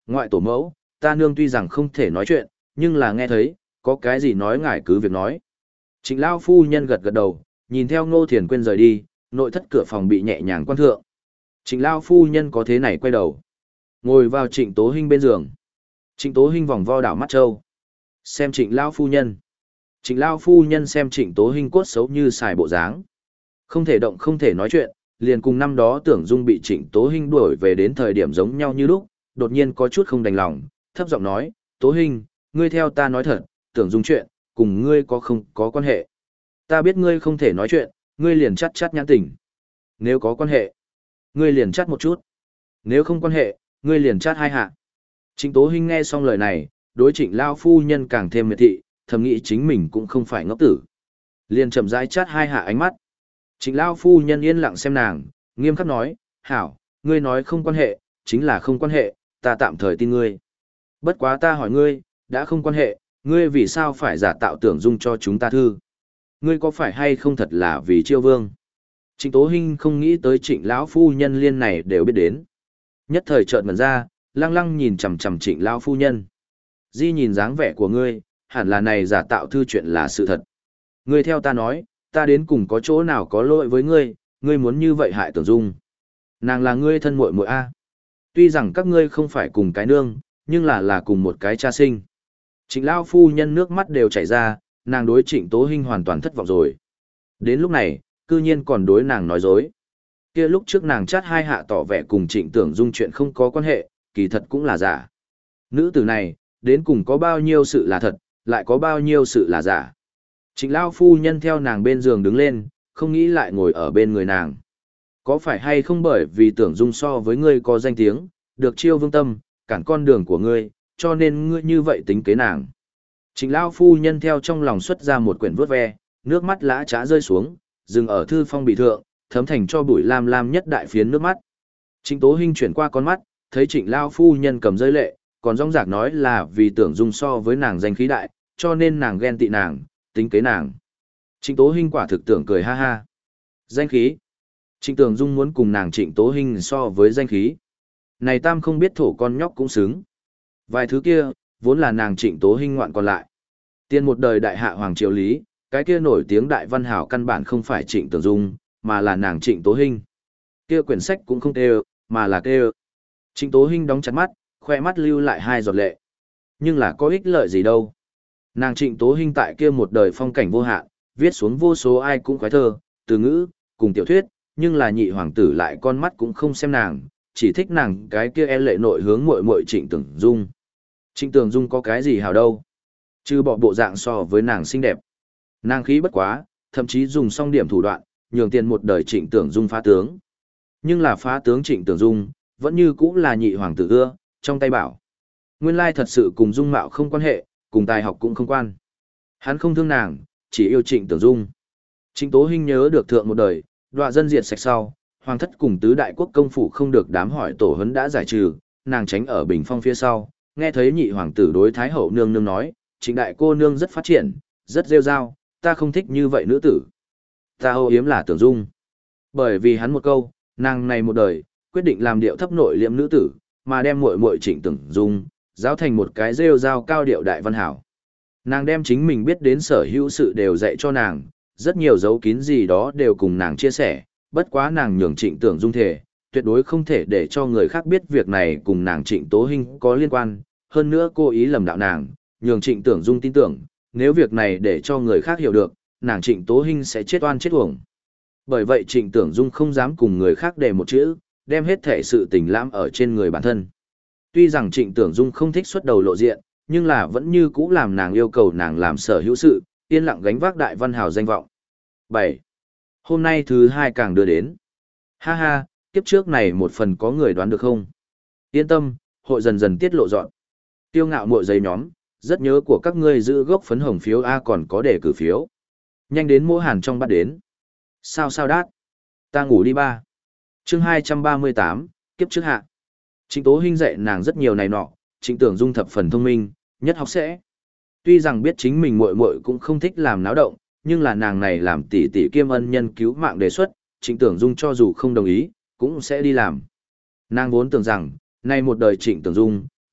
ngoại tổ mẫu, ta nương tuy rằng không thể nói chuyện, nhưng là nghe thấy, có cái gì nói ngài cứ việc nói. Trịnh Lao phu nhân gật gật đầu, nhìn theo Ngô Thiền Quyên rời đi, nội thất cửa phòng bị nhẹ nhàng quan thượng. Trịnh Lao phu nhân có thế này quay đầu, ngồi vào Trịnh Tố Hinh bên giường. Trịnh Tố Hinh vòng vo đảo mắt trâu, xem Trịnh Lao phu nhân. Trịnh Lao phu nhân xem Trịnh Tố Hinh cốt xấu như xài bộ dáng. Không thể động không thể nói chuyện, liền cùng năm đó Tưởng Dung bị Trịnh Tố Hinh đuổi về đến thời điểm giống nhau như lúc, đột nhiên có chút không đành lòng, thấp giọng nói, Tố Hinh, ngươi theo ta nói thật, Tưởng Dung chuyện, cùng ngươi có không có quan hệ. Ta biết ngươi không thể nói chuyện, ngươi liền chắt chắt nhãn tình. Nếu có quan hệ, ngươi liền chắt một chút. Nếu không quan hệ, ngươi liền chát hai hạ. Trịnh Tố Hinh nghe xong lời này, đối Trịnh Lao phu nhân càng thêm miệt thị, thầm nghĩ chính mình cũng không phải ngốc tử. Liền chậm rãi chát hai hạ ánh mắt. Trịnh Lao phu nhân yên lặng xem nàng, nghiêm khắc nói, hảo, ngươi nói không quan hệ, chính là không quan hệ, ta tạm thời tin ngươi. Bất quá ta hỏi ngươi, đã không quan hệ, ngươi vì sao phải giả tạo Tưởng Dung cho chúng ta thư? Ngươi có phải hay không thật là vì Chiêu Vương? Trịnh Tố Hinh không nghĩ tới Trịnh lão phu nhân liên này đều biết đến. Nhất thời chợt ngẩn ra, lăng lăng nhìn chằm chằm Trịnh lão phu nhân. Di nhìn dáng vẻ của ngươi, hẳn là này giả tạo thư chuyện là sự thật. Ngươi theo ta nói, ta đến cùng có chỗ nào có lỗi với ngươi, ngươi muốn như vậy hại Tưởng Dung. Nàng là ngươi thân muội muội a. Tuy rằng các ngươi không phải cùng cái nương, nhưng là là cùng một cái cha sinh. Trịnh lão phu nhân nước mắt đều chảy ra, nàng đối Trịnh Tố Hinh hoàn toàn thất vọng rồi. Đến lúc này, cư nhiên còn đối nàng nói dối. Kia lúc trước nàng chát hai hạ tỏ vẻ cùng Trịnh Tưởng Dung chuyện không có quan hệ, kỳ thật cũng là giả. Nữ tử này, đến cùng có bao nhiêu sự là thật, lại có bao nhiêu sự là giả. Trịnh Lao phu nhân theo nàng bên giường đứng lên, không nghĩ lại ngồi ở bên người nàng. Có phải hay không bởi vì Tưởng Dung so với ngươi có danh tiếng, được Chiêu Vương tâm, cản con đường của ngươi, cho nên ngươi như vậy tính kế nàng. Trịnh Lao phu nhân theo trong lòng xuất ra một quyển vuốt ve, nước mắt lã trá rơi xuống, dừng ở thư phong bị thượng, thấm thành cho bụi lam lam nhất đại phiến nước mắt. Trịnh Tố Hinh chuyển qua con mắt, thấy Trịnh Lao phu nhân cầm rơi lệ, còn rong rạc nói là vì Tưởng Dung so với nàng danh khí đại, cho nên nàng ghen tị nàng, tính kế nàng. Trịnh Tố Hinh quả thực tưởng cười ha ha. Danh khí? Trịnh Tưởng Dung muốn cùng nàng Trịnh Tố Hinh so với danh khí. Này tam không biết thổ con nhóc cũng xứng. Vài thứ kia, vốn là nàng Trịnh Tố Hinh ngoạn còn lại. Tiên một đời đại hạ hoàng triều lý, cái kia nổi tiếng đại văn hảo căn bản không phải Trịnh Tưởng Dung, mà là nàng Trịnh Tố Hinh. Kia quyển sách cũng không tê mà là tê Trịnh Tố Hinh đóng chặt mắt, khoe mắt lưu lại hai giọt lệ. Nhưng là có ích lợi gì đâu. Nàng Trịnh Tố Hinh tại kia một đời phong cảnh vô hạn, viết xuống vô số ai cũng khoái thơ, từ ngữ, cùng tiểu thuyết, nhưng là nhị hoàng tử lại con mắt cũng không xem nàng, chỉ thích nàng cái kia e lệ nội hướng muội muội Trịnh Tưởng Dung. Trịnh Tưởng Dung có cái gì hảo đâu? Chứ bỏ bộ dạng so với nàng xinh đẹp. Nàng khí bất quá, thậm chí dùng song điểm thủ đoạn, nhường tiền một đời Trịnh Tưởng Dung phá tướng. Nhưng là phá tướng Trịnh Tưởng Dung, vẫn như cũng là nhị hoàng tử ưa, trong tay bảo. Nguyên lai thật sự cùng dung mạo không quan hệ, cùng tài học cũng không quan. Hắn không thương nàng, chỉ yêu Trịnh Tưởng Dung. Trịnh Tố Hinh nhớ được thượng một đời, đọa dân diệt sạch sau, hoàng thất cùng tứ đại quốc công phủ không được đám hỏi tổ huấn đã giải trừ, nàng tránh ở bình phong phía sau, nghe thấy nhị hoàng tử đối thái hậu nương nương nói, Trịnh đại cô nương rất phát triển, rất rêu rao, ta không thích như vậy nữ tử. Ta âu yếm là Tưởng Dung. Bởi vì hắn một câu, nàng này một đời, quyết định làm điệu thấp nội liệm nữ tử, mà đem muội muội Trịnh Tưởng Dung, giáo thành một cái rêu rao cao điệu đại văn hảo. Nàng đem chính mình biết đến sở hữu sự đều dạy cho nàng, rất nhiều dấu kín gì đó đều cùng nàng chia sẻ, bất quá nàng nhường Trịnh Tưởng Dung thể, tuyệt đối không thể để cho người khác biết việc này cùng nàng Trịnh Tố Hinh có liên quan, hơn nữa cô ý lầm đạo nàng, nhường Trịnh Tưởng Dung tin tưởng, nếu việc này để cho người khác hiểu được, nàng Trịnh Tố Hinh sẽ chết oan chết uổng. Bởi vậy Trịnh Tưởng Dung không dám cùng người khác để một chữ, đem hết thể sự tình lãm ở trên người bản thân. Tuy rằng Trịnh Tưởng Dung không thích xuất đầu lộ diện, nhưng là vẫn như cũ làm nàng yêu cầu nàng làm sở hữu sự, yên lặng gánh vác đại văn hào danh vọng. bảy. Hôm nay thứ hai càng đưa đến. Ha ha, kiếp trước này một phần có người đoán được không? Yên tâm, hội dần dần tiết lộ dọn. Tiêu ngạo muội giấy nhóm, rất nhớ của các ngươi giữ gốc phấn hồng phiếu A còn có để cử phiếu. Nhanh đến mỗ hàn trong bắt đến. Sao sao đát? Ta ngủ đi ba. Chương hai trăm ba mươi tám, kiếp trước hạ. Trịnh Tố Hinh dạy nàng rất nhiều này nọ, Trịnh Tưởng Dung thập phần thông minh, nhất học sẽ. Tuy rằng biết chính mình muội muội cũng không thích làm náo động, nhưng là nàng này làm tỷ tỷ kiêm ân nhân cứu mạng đề xuất, Trịnh Tưởng Dung cho dù không đồng ý, cũng sẽ đi làm. Nàng vốn tưởng rằng, nay một đời Trịnh Tưởng Dung,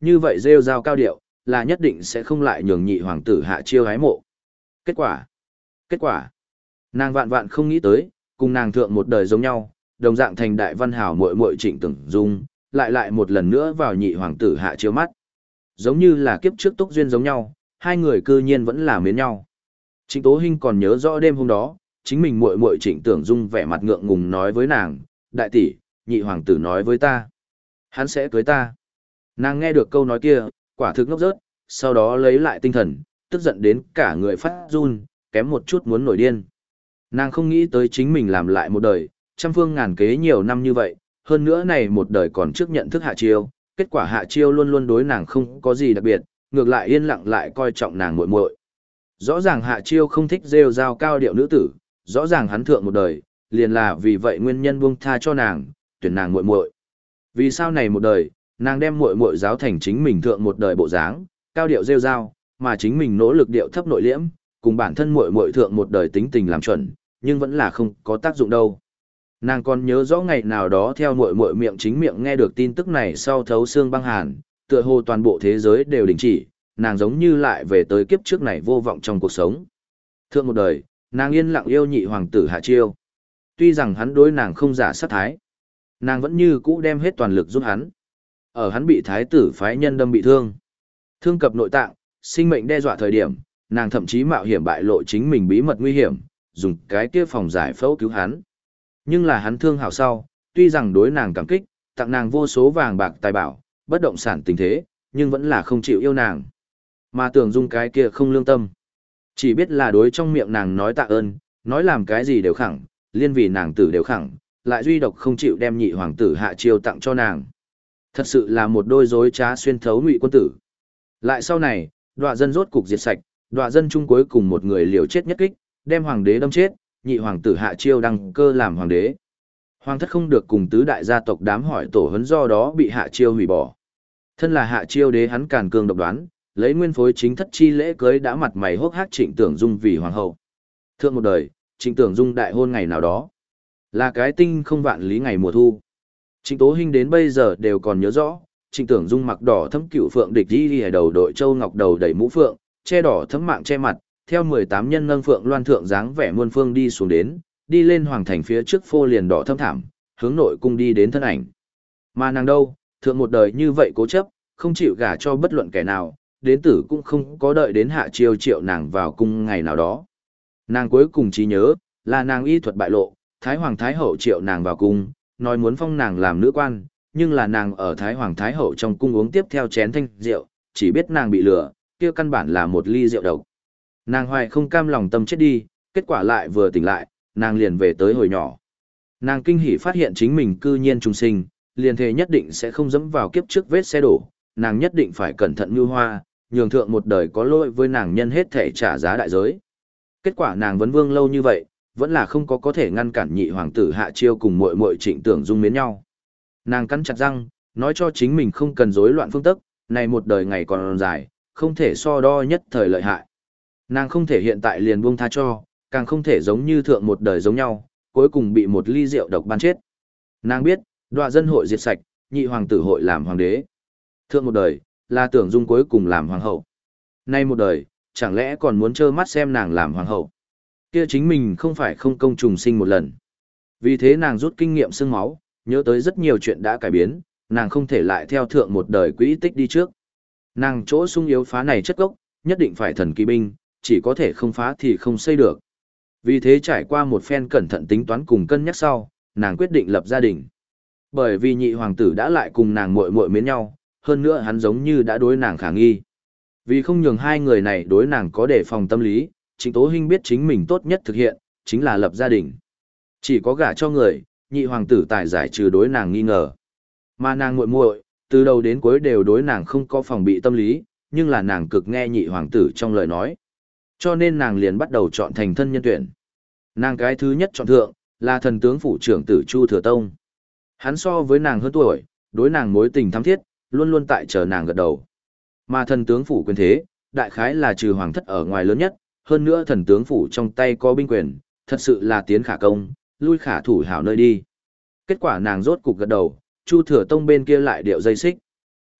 như vậy rêu rao cao điệu, là nhất định sẽ không lại nhường nhị hoàng tử Hạ Chiêu hái mộ. Kết quả, kết quả, nàng vạn vạn không nghĩ tới, cùng nàng thượng một đời giống nhau, đồng dạng thành đại văn hào muội muội Trịnh Tưởng Dung, lại lại một lần nữa vào nhị hoàng tử Hạ Chiêu mắt. Giống như là kiếp trước túc duyên giống nhau, hai người cư nhiên vẫn là mến nhau. Trịnh Tố Hinh còn nhớ rõ đêm hôm đó, chính mình muội muội Trịnh Tưởng Dung vẻ mặt ngượng ngùng nói với nàng, đại tỷ, nhị hoàng tử nói với ta, hắn sẽ cưới ta. Nàng nghe được câu nói kia, quả thực ngốc rớt, sau đó lấy lại tinh thần, tức giận đến cả người phát run, kém một chút muốn nổi điên. Nàng không nghĩ tới chính mình làm lại một đời, trăm phương ngàn kế nhiều năm như vậy, hơn nữa này một đời còn trước nhận thức Hạ Chiêu, kết quả Hạ Chiêu luôn luôn đối nàng không có gì đặc biệt, ngược lại yên lặng lại coi trọng nàng muội muội. Rõ ràng Hạ Chiêu không thích rêu rao cao điệu nữ tử, rõ ràng hắn thượng một đời, liền là vì vậy nguyên nhân buông tha cho nàng, tuyển nàng muội muội. Vì sao này một đời, nàng đem muội muội giáo thành chính mình thượng một đời bộ dáng, cao điệu rêu rao, mà chính mình nỗ lực điệu thấp nội liễm, cùng bản thân muội muội thượng một đời tính tình làm chuẩn, nhưng vẫn là không có tác dụng đâu. Nàng còn nhớ rõ ngày nào đó theo muội muội miệng chính miệng nghe được tin tức này sau thấu xương băng hàn, tựa hồ toàn bộ thế giới đều đình chỉ, nàng giống như lại về tới kiếp trước này vô vọng trong cuộc sống. Thượng một đời, nàng yên lặng yêu nhị hoàng tử Hạ Chiêu. Tuy rằng hắn đối nàng không giả sát thái, nàng vẫn như cũ đem hết toàn lực giúp hắn. Ở hắn bị thái tử phái nhân đâm bị thương, thương cập nội tạng, sinh mệnh đe dọa thời điểm, nàng thậm chí mạo hiểm bại lộ chính mình bí mật nguy hiểm, dùng cái kia phòng giải phẫu cứu hắn. Nhưng là hắn thương hảo sau, tuy rằng đối nàng cảm kích, tặng nàng vô số vàng bạc tài bảo, bất động sản tình thế, nhưng vẫn là không chịu yêu nàng. Mà tưởng Dung cái kia không lương tâm. Chỉ biết là đối trong miệng nàng nói tạ ơn, nói làm cái gì đều khẳng, liên vì nàng tử đều khẳng, lại duy độc không chịu đem nhị hoàng tử Hạ Chiêu tặng cho nàng. Thật sự là một đôi dối trá xuyên thấu ngụy quân tử. Lại sau này, đọa dân rốt cục diệt sạch, đọa dân chung cuối cùng một người liều chết nhất kích, đem hoàng đế đâm chết, nhị hoàng tử Hạ Chiêu đăng cơ làm hoàng đế. Hoàng thất không được cùng tứ đại gia tộc đám hỏi tổ huấn do đó bị Hạ Chiêu hủy bỏ. Thân là Hạ Chiêu đế hắn càn cường độc đoán, lấy nguyên phối chính thất chi lễ cưới đã mặt mày hốc hác Trịnh Tưởng Dung vì hoàng hậu. Thượng một đời, Trịnh Tưởng Dung đại hôn ngày nào đó, là cái tinh không vạn lý ngày mùa thu. Trịnh Tố Hinh đến bây giờ đều còn nhớ rõ, Trịnh Tưởng Dung mặc đỏ thấm cựu phượng địch đi ở đầu đội châu ngọc đầu đầy mũ phượng, che đỏ thấm mạng che mặt, theo mười tám nhân nâng phượng loan thượng dáng vẻ muôn phương đi xuống đến, đi lên hoàng thành phía trước phô liền đỏ thâm thảm, hướng nội cung đi đến thân ảnh. Mà nàng đâu, thượng một đời như vậy cố chấp, không chịu gả cho bất luận kẻ nào, đến tử cũng không có đợi đến Hạ Chiêu triệu nàng vào cung ngày nào đó. Nàng cuối cùng trí nhớ, là nàng y thuật bại lộ, Thái Hoàng Thái Hậu triệu nàng vào cung, nói muốn phong nàng làm nữ quan, nhưng là nàng ở Thái Hoàng Thái Hậu trong cung uống tiếp theo chén thanh rượu, chỉ biết nàng bị lừa, kia căn bản là một ly rượu độc. Nàng hoài không cam lòng tâm chết đi, kết quả lại vừa tỉnh lại, nàng liền về tới hồi nhỏ. Nàng kinh hỉ phát hiện chính mình cư nhiên trùng sinh, liền thề nhất định sẽ không dẫm vào kiếp trước vết xe đổ, nàng nhất định phải cẩn thận như hoa, nhường thượng một đời có lỗi với nàng nhân hết thể trả giá đại giới. Kết quả nàng vấn vương lâu như vậy, vẫn là không có có thể ngăn cản nhị hoàng tử Hạ Chiêu cùng muội muội Trịnh Tưởng Dung mến nhau. Nàng cắn chặt răng, nói cho chính mình không cần rối loạn phương tức, này một đời ngày còn dài, không thể so đo nhất thời lợi hại. Nàng không thể hiện tại liền buông tha cho, càng không thể giống như thượng một đời giống nhau, cuối cùng bị một ly rượu độc ban chết. Nàng biết, đọa dân hội diệt sạch, nhị hoàng tử hội làm hoàng đế. Thượng một đời, là Tưởng Dung cuối cùng làm hoàng hậu. Nay một đời, chẳng lẽ còn muốn trơ mắt xem nàng làm hoàng hậu. Kia chính mình không phải không công trùng sinh một lần. Vì thế nàng rút kinh nghiệm xương máu, nhớ tới rất nhiều chuyện đã cải biến, nàng không thể lại theo thượng một đời quỹ tích đi trước. Nàng chỗ sung yếu phá này chất gốc, nhất định phải thần kỳ binh, chỉ có thể không phá thì không xây được. Vì thế trải qua một phen cẩn thận tính toán cùng cân nhắc sau, nàng quyết định lập gia đình. Bởi vì nhị hoàng tử đã lại cùng nàng muội muội mến nhau, hơn nữa hắn giống như đã đối nàng khả nghi. Vì không nhường hai người này đối nàng có đề phòng tâm lý, Trịnh Tố Hinh biết chính mình tốt nhất thực hiện, chính là lập gia đình. Chỉ có gả cho người, nhị hoàng tử tài giải trừ đối nàng nghi ngờ. Mà nàng muội muội, từ đầu đến cuối đều đối nàng không có phòng bị tâm lý, nhưng là nàng cực nghe nhị hoàng tử trong lời nói. Cho nên nàng liền bắt đầu chọn thành thân nhân tuyển. Nàng cái thứ nhất chọn thượng, là thần tướng phủ trưởng tử Chu Thừa Tông. Hắn so với nàng hơn tuổi, đối nàng mối tình thắm thiết, luôn luôn tại chờ nàng gật đầu. Mà thần tướng phủ quyền thế, đại khái là trừ hoàng thất ở ngoài lớn nhất, hơn nữa thần tướng phủ trong tay có binh quyền, thật sự là tiến khả công, lui khả thủ hảo nơi đi. Kết quả nàng rốt cục gật đầu, Chu Thừa Tông bên kia lại điệu dây xích.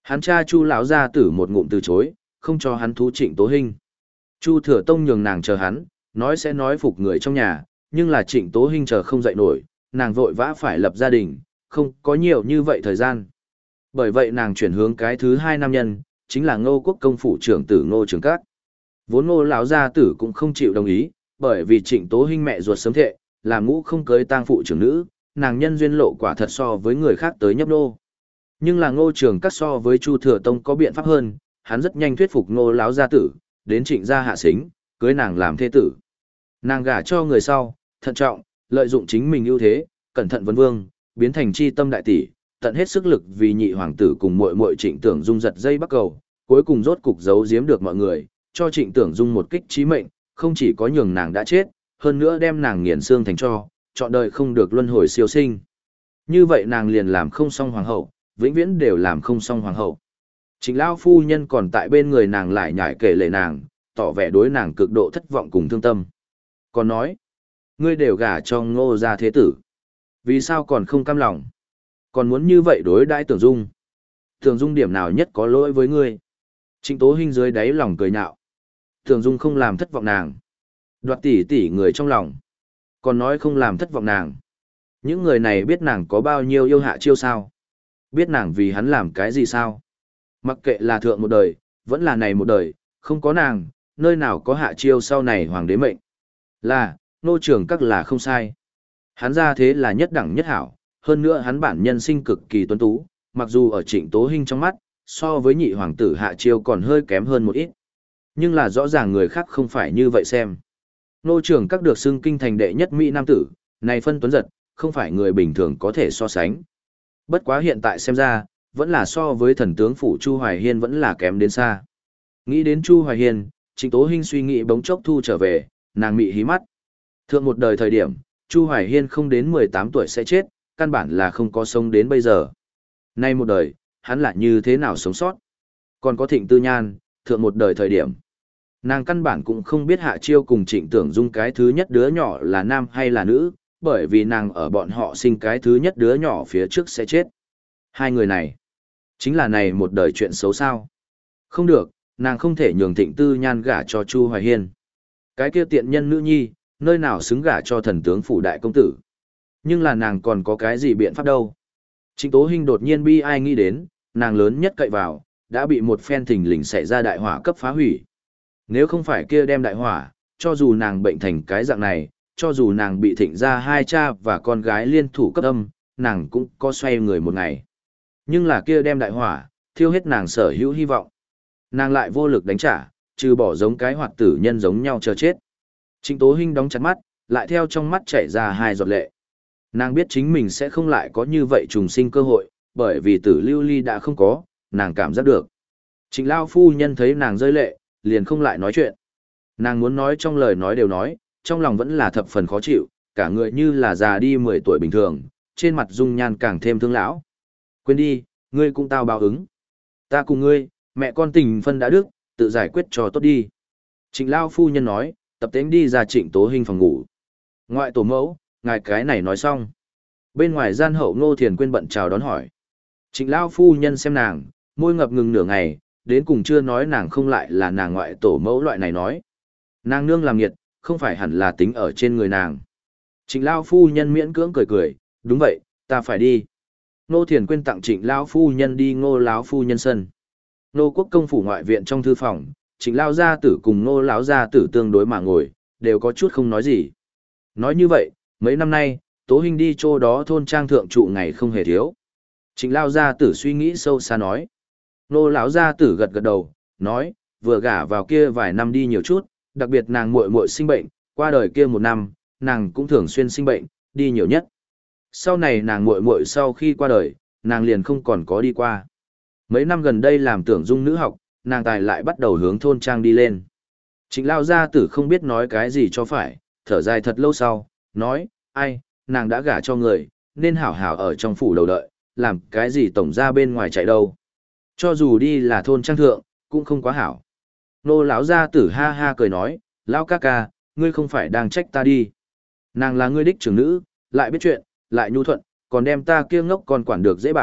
Hắn cha Chu lão gia tử một ngụm từ chối, không cho hắn thú Trịnh Tố Hinh. Chu Thừa Tông nhường nàng chờ hắn, nói sẽ nói phục người trong nhà, nhưng là Trịnh Tố Hinh chờ không dậy nổi, nàng vội vã phải lập gia đình, không có nhiều như vậy thời gian. Bởi vậy nàng chuyển hướng cái thứ hai nam nhân, chính là Ngô Quốc công phủ trưởng tử Ngô Trường Các. Vốn Ngô lão gia tử cũng không chịu đồng ý, bởi vì Trịnh Tố Hinh mẹ ruột sớm thệ, làm ngũ không cưới tang phụ trưởng nữ, nàng nhân duyên lộ quả thật so với người khác tới nhấp nô. Nhưng là Ngô Trường Các so với Chu Thừa Tông có biện pháp hơn, hắn rất nhanh thuyết phục Ngô lão gia tử, đến Trịnh gia hạ xính, cưới nàng làm thê tử. Nàng gả cho người sau, thận trọng, lợi dụng chính mình ưu thế, cẩn thận vấn vương, biến thành chi tâm đại tỷ, tận hết sức lực vì nhị hoàng tử cùng muội muội Trịnh Tưởng Dung giật dây bắt cầu, cuối cùng rốt cục giấu giếm được mọi người, cho Trịnh Tưởng Dung một kích chí mệnh, không chỉ có nhường nàng đã chết, hơn nữa đem nàng nghiền xương thành tro, trọn đời không được luân hồi siêu sinh. Như vậy nàng liền làm không xong hoàng hậu, vĩnh viễn đều làm không xong hoàng hậu. Trịnh lão phu nhân còn tại bên người nàng lại nhải kể lệ nàng, tỏ vẻ đối nàng cực độ thất vọng cùng thương tâm. Còn nói, ngươi đều gả cho Ngô gia thế tử, vì sao còn không cam lòng? Còn muốn như vậy đối đãi Tưởng Dung? Tưởng Dung điểm nào nhất có lỗi với ngươi? Trịnh Tố Hinh dưới đáy lòng cười nhạo. Tưởng Dung không làm thất vọng nàng. Đoạt tỷ tỷ người trong lòng. Còn nói không làm thất vọng nàng. Những người này biết nàng có bao nhiêu yêu hạ chiêu sao? Biết nàng vì hắn làm cái gì sao? Mặc kệ là thượng một đời, vẫn là này một đời, không có nàng, nơi nào có hạ chiêu sau này hoàng đế mệnh. Là, Ngô Trường Các là không sai. Hắn ra thế là nhất đẳng nhất hảo, hơn nữa hắn bản nhân sinh cực kỳ tuấn tú, mặc dù ở Trịnh Tố Hinh trong mắt, so với nhị hoàng tử hạ chiêu còn hơi kém hơn một ít. Nhưng là rõ ràng người khác không phải như vậy xem. Ngô Trường Các được xưng kinh thành đệ nhất mỹ nam tử, này phân tuấn giật, không phải người bình thường có thể so sánh. Bất quá hiện tại xem ra, vẫn là so với thần tướng phủ Chu Hoài Hiên vẫn là kém đến xa. Nghĩ đến Chu Hoài Hiên, Trịnh Tố Hinh suy nghĩ bỗng chốc thu trở về, nàng mị hí mắt. Thượng một đời thời điểm, Chu Hoài Hiên không đến mười tám tuổi sẽ chết, căn bản là không có sống đến bây giờ. Nay một đời, hắn lại như thế nào sống sót? Còn có Thịnh Tư Nhan, thượng một đời thời điểm. Nàng căn bản cũng không biết Hạ Chiêu cùng Trịnh Tưởng Dung cái thứ nhất đứa nhỏ là nam hay là nữ, bởi vì nàng ở bọn họ sinh cái thứ nhất đứa nhỏ phía trước sẽ chết. Hai người này, chính là này một đời chuyện xấu sao. Không được, nàng không thể nhường Thịnh Tư Nhan gả cho Chu Hoài Hiên. Cái kia tiện nhân nữ nhi, nơi nào xứng gả cho thần tướng phủ đại công tử. Nhưng là nàng còn có cái gì biện pháp đâu. Trịnh Tố Hinh đột nhiên bi ai nghĩ đến, nàng lớn nhất cậy vào, đã bị một phen thình lình xảy ra đại hỏa cấp phá hủy. Nếu không phải kia đem đại hỏa, cho dù nàng bệnh thành cái dạng này, cho dù nàng bị Thịnh ra hai cha và con gái liên thủ cấp âm, nàng cũng có xoay người một ngày. Nhưng là kia đem đại hỏa, thiêu hết nàng sở hữu hy vọng. Nàng lại vô lực đánh trả, trừ bỏ giống cái hoạt tử nhân giống nhau chờ chết. Trịnh Tố Hinh đóng chặt mắt, lại theo trong mắt chảy ra hai giọt lệ. Nàng biết chính mình sẽ không lại có như vậy trùng sinh cơ hội, bởi vì tử lưu ly đã không có, nàng cảm giác được. Trịnh Lao phu nhân thấy nàng rơi lệ, liền không lại nói chuyện. Nàng muốn nói trong lời nói đều nói, trong lòng vẫn là thập phần khó chịu, cả người như là già đi mười tuổi bình thường, trên mặt dung nhan càng thêm thương lão. Quên đi, ngươi cũng tao báo ứng. Ta cùng ngươi, mẹ con tình phân đã đức, tự giải quyết cho tốt đi. Trịnh Lao phu nhân nói, tập tễnh đi ra Trịnh Tố Hinh phòng ngủ. Ngoại tổ mẫu, ngài cái này nói xong. Bên ngoài gian hậu Ngô Thiền quên bận chào đón hỏi. Trịnh Lao phu nhân xem nàng, môi ngập ngừng nửa ngày, đến cùng chưa nói nàng không lại là nàng ngoại tổ mẫu loại này nói. Nàng nương làm nghiệt, không phải hẳn là tính ở trên người nàng. Trịnh Lao phu nhân miễn cưỡng cười cười, đúng vậy, ta phải đi. Ngô Thiền quên tặng Trịnh Lao phu nhân đi Ngô lão phu nhân sân. Ngô Quốc công phủ ngoại viện trong thư phòng, Trịnh Lao gia tử cùng Ngô lão gia tử tương đối mà ngồi, đều có chút không nói gì. Nói như vậy, mấy năm nay, Tố Hinh đi chỗ đó thôn trang thượng trụ ngày không hề thiếu. Trịnh Lao gia tử suy nghĩ sâu xa nói. Ngô lão gia tử gật gật đầu, nói, vừa gả vào kia vài năm đi nhiều chút, đặc biệt nàng muội muội sinh bệnh, qua đời kia một năm, nàng cũng thường xuyên sinh bệnh, đi nhiều nhất. Sau này nàng muội muội sau khi qua đời, nàng liền không còn có đi qua. Mấy năm gần đây làm Tưởng Dung nữ học, nàng tài lại bắt đầu hướng thôn trang đi lên. Trịnh Lao gia tử không biết nói cái gì cho phải, thở dài thật lâu sau, nói, ai, nàng đã gả cho người, nên hảo hảo ở trong phủ đầu đợi, làm cái gì tổng ra bên ngoài chạy đâu. Cho dù đi là thôn trang thượng, cũng không quá hảo. Nô lão gia tử ha ha cười nói, lão ca ca, ngươi không phải đang trách ta đi. Nàng là ngươi đích trưởng nữ, lại biết chuyện, lại nhu thuận, còn đem ta kia ngốc còn quản được dễ bảo,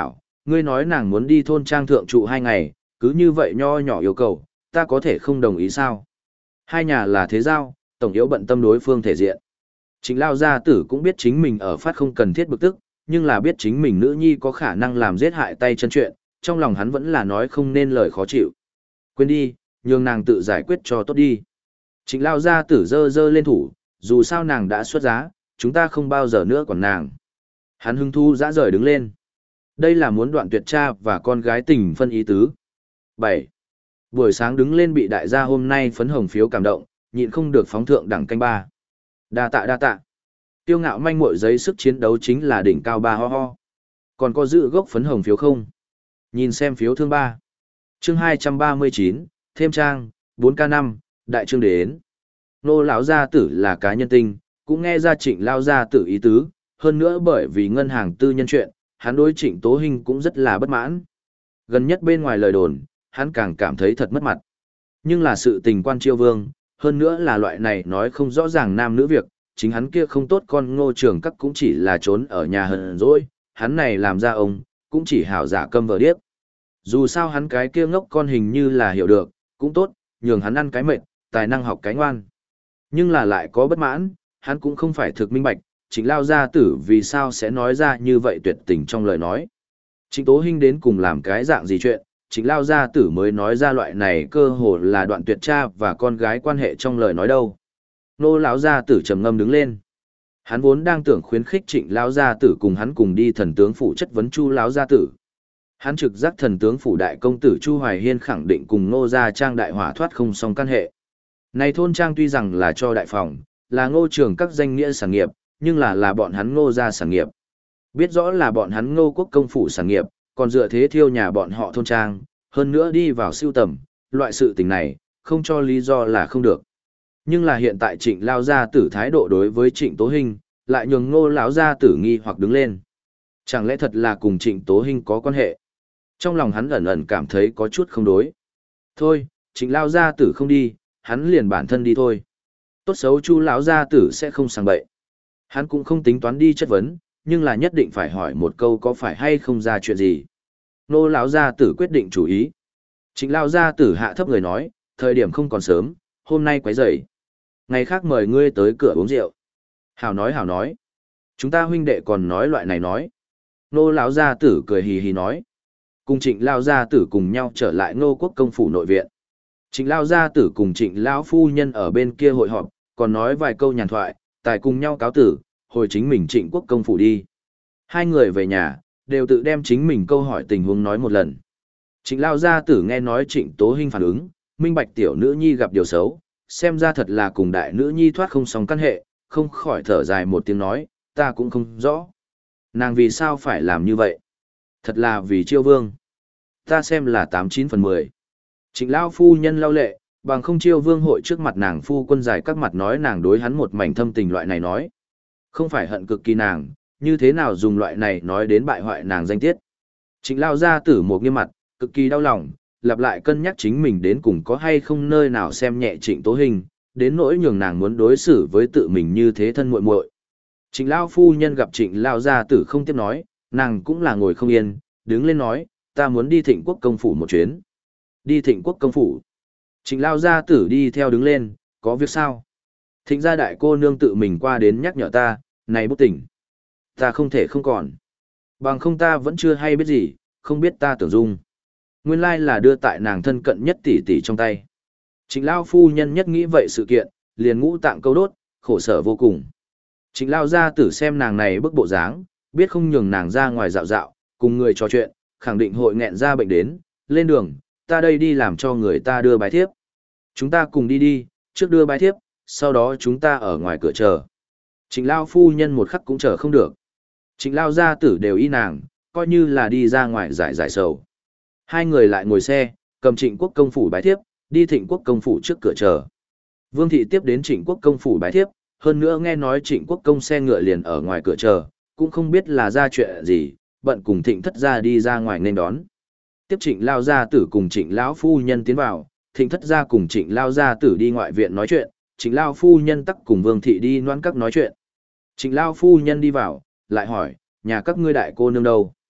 Ngươi nói nàng muốn đi thôn trang thượng trụ hai ngày, cứ như vậy nho nhỏ yêu cầu, ta có thể không đồng ý sao? Hai nhà là thế giao, tổng yếu bận tâm đối phương thể diện. Trịnh Lao gia tử cũng biết chính mình ở phát không cần thiết bực tức, nhưng là biết chính mình nữ nhi có khả năng làm giết hại tay chân chuyện, trong lòng hắn vẫn là nói không nên lời khó chịu. Quên đi, nhường nàng tự giải quyết cho tốt đi. Trịnh Lao gia tử dơ dơ lên thủ, dù sao nàng đã xuất giá, chúng ta không bao giờ nữa còn nàng. Hắn hưng thu dã rời đứng lên. Đây là muốn đoạn tuyệt cha và con gái tình phân ý tứ. bảy. Buổi sáng đứng lên bị đại gia hôm nay phấn hồng phiếu cảm động, nhịn không được phóng thượng đẳng canh ba. Đa tạ đa tạ. Tiêu ngạo manh muội giấy sức chiến đấu chính là đỉnh cao ba ho ho. Còn có giữ gốc phấn hồng phiếu không? Nhìn xem phiếu thương ba. Chương hai trăm ba mươi chín, thêm trang, bốn k năm, đại chương đến. Nô lão gia tử là cá nhân tinh, cũng nghe ra Trịnh lao gia tử ý tứ, hơn nữa bởi vì ngân hàng tư nhân chuyện, hắn đối Trịnh Tố Hinh cũng rất là bất mãn. Gần nhất bên ngoài lời đồn, hắn càng cảm thấy thật mất mặt. Nhưng là sự tình quan Chiêu Vương, hơn nữa là loại này nói không rõ ràng nam nữ việc, chính hắn kia không tốt con Ngô Trường Các cũng chỉ là trốn ở nhà hờn dỗi, hắn này làm ra ông, cũng chỉ hảo giả câm vờ điếc. Dù sao hắn cái kia ngốc con hình như là hiểu được, cũng tốt, nhường hắn ăn cái mệt, tài năng học cái ngoan. Nhưng là lại có bất mãn, hắn cũng không phải thực minh bạch, Trịnh lao gia tử vì sao sẽ nói ra như vậy tuyệt tình trong lời nói. Trịnh Tố Hinh đến cùng làm cái dạng gì chuyện, Trịnh lao gia tử mới nói ra loại này cơ hồ là đoạn tuyệt cha và con gái quan hệ trong lời nói đâu. Nô lão gia tử trầm ngâm đứng lên. Hắn vốn đang tưởng khuyến khích Trịnh lão gia tử cùng hắn cùng đi thần tướng phủ chất vấn Chu lão gia tử. Hắn trực giác thần tướng phủ đại công tử Chu Hoài Hiên khẳng định cùng Ngô gia trang đại hỏa thoát không xong căn hệ. Này thôn trang tuy rằng là cho đại phòng, là Ngô Trường các danh nghĩa sản nghiệp, nhưng là là bọn hắn Ngô gia sản nghiệp. Biết rõ là bọn hắn Ngô quốc công phủ sản nghiệp, còn dựa thế thiêu nhà bọn họ thôn trang, hơn nữa đi vào siêu tầm, loại sự tình này, không cho lý do là không được. Nhưng là hiện tại Trịnh lao gia tử thái độ đối với Trịnh Tố Hinh, lại nhường Ngô lão gia tử nghi hoặc đứng lên. Chẳng lẽ thật là cùng Trịnh Tố Hinh có quan hệ? Trong lòng hắn ẩn ẩn cảm thấy có chút không đối. Thôi, Trịnh lao gia tử không đi, hắn liền bản thân đi thôi. Tốt xấu Chu lão gia tử sẽ không sang bậy. Hắn cũng không tính toán đi chất vấn, nhưng là nhất định phải hỏi một câu có phải hay không ra chuyện gì. Nô lão gia tử quyết định chủ ý. Trịnh lão gia tử hạ thấp người nói, thời điểm không còn sớm, hôm nay quấy rầy. Ngày khác mời ngươi tới cửa uống rượu. Hảo nói hảo nói. Chúng ta huynh đệ còn nói loại này nói. Nô lão gia tử cười hì hì nói. Cùng Trịnh lão gia tử cùng nhau trở lại Ngô quốc công phủ nội viện. Trịnh lão gia tử cùng Trịnh lão phu nhân ở bên kia hội họp, còn nói vài câu nhàn thoại, tài cùng nhau cáo tử, hồi chính mình Trịnh quốc công phủ đi. Hai người về nhà, đều tự đem chính mình câu hỏi tình huống nói một lần. Trịnh lão gia tử nghe nói Trịnh Tố Hinh phản ứng, minh bạch tiểu nữ nhi gặp điều xấu, xem ra thật là cùng đại nữ nhi thoát không xong căn hệ, không khỏi thở dài một tiếng nói, ta cũng không rõ. Nàng vì sao phải làm như vậy? Thật là vì Chiêu Vương. Ta xem là tám chín phần mười. Trịnh lão phu nhân lau lệ, bằng không Chiêu Vương hội trước mặt nàng phu quân dài các mặt nói nàng đối hắn một mảnh thâm tình loại này nói. Không phải hận cực kỳ nàng, như thế nào dùng loại này nói đến bại hoại nàng danh tiết. Trịnh lão gia tử một nghiêm mặt, cực kỳ đau lòng, lặp lại cân nhắc chính mình đến cùng có hay không nơi nào xem nhẹ Trịnh Tố Hinh, đến nỗi nhường nàng muốn đối xử với tự mình như thế thân muội muội. Trịnh lão phu nhân gặp Trịnh lão gia tử không tiếp nói, nàng cũng là ngồi không yên, đứng lên nói, ta muốn đi Thịnh quốc công phủ một chuyến. Đi Thịnh quốc công phủ. Trịnh lão gia tử đi theo đứng lên, có việc sao? Thịnh gia đại cô nương tự mình qua đến nhắc nhở ta, này bút tỉnh. Ta không thể không còn. Bằng không ta vẫn chưa hay biết gì, không biết ta tưởng dung. Nguyên lai là đưa tại nàng thân cận nhất tỷ tỷ trong tay. Trịnh lão phu nhân nhất nghĩ vậy sự kiện, liền ngũ tạng câu đốt, khổ sở vô cùng. Trịnh lão gia tử xem nàng này bức bộ dáng, biết không nhường nàng ra ngoài dạo dạo, cùng người trò chuyện, khẳng định hội nghẹn ra bệnh đến, lên đường, ta đây đi làm cho người ta đưa bái thiếp. Chúng ta cùng đi đi, trước đưa bái thiếp, sau đó chúng ta ở ngoài cửa chờ. Trịnh lão phu nhân một khắc cũng chờ không được. Trịnh lão gia tử đều y nàng, coi như là đi ra ngoài giải giải sầu. Hai người lại ngồi xe, cầm Trịnh quốc công phủ bái thiếp, đi Thịnh quốc công phủ trước cửa chờ. Vương thị tiếp đến Trịnh quốc công phủ bái thiếp, hơn nữa nghe nói Trịnh quốc công xe ngựa liền ở ngoài cửa chờ, cũng không biết là ra chuyện gì, bận cùng Thịnh thất gia đi ra ngoài nên đón. Tiếp Trịnh lao gia tử cùng Trịnh lão phu nhân tiến vào, Thịnh thất gia cùng Trịnh lao gia tử đi ngoại viện nói chuyện, Trịnh lao phu nhân tắc cùng Vương thị đi noan các nói chuyện. Trịnh lao phu nhân đi vào, lại hỏi, nhà các ngươi đại cô nương đâu?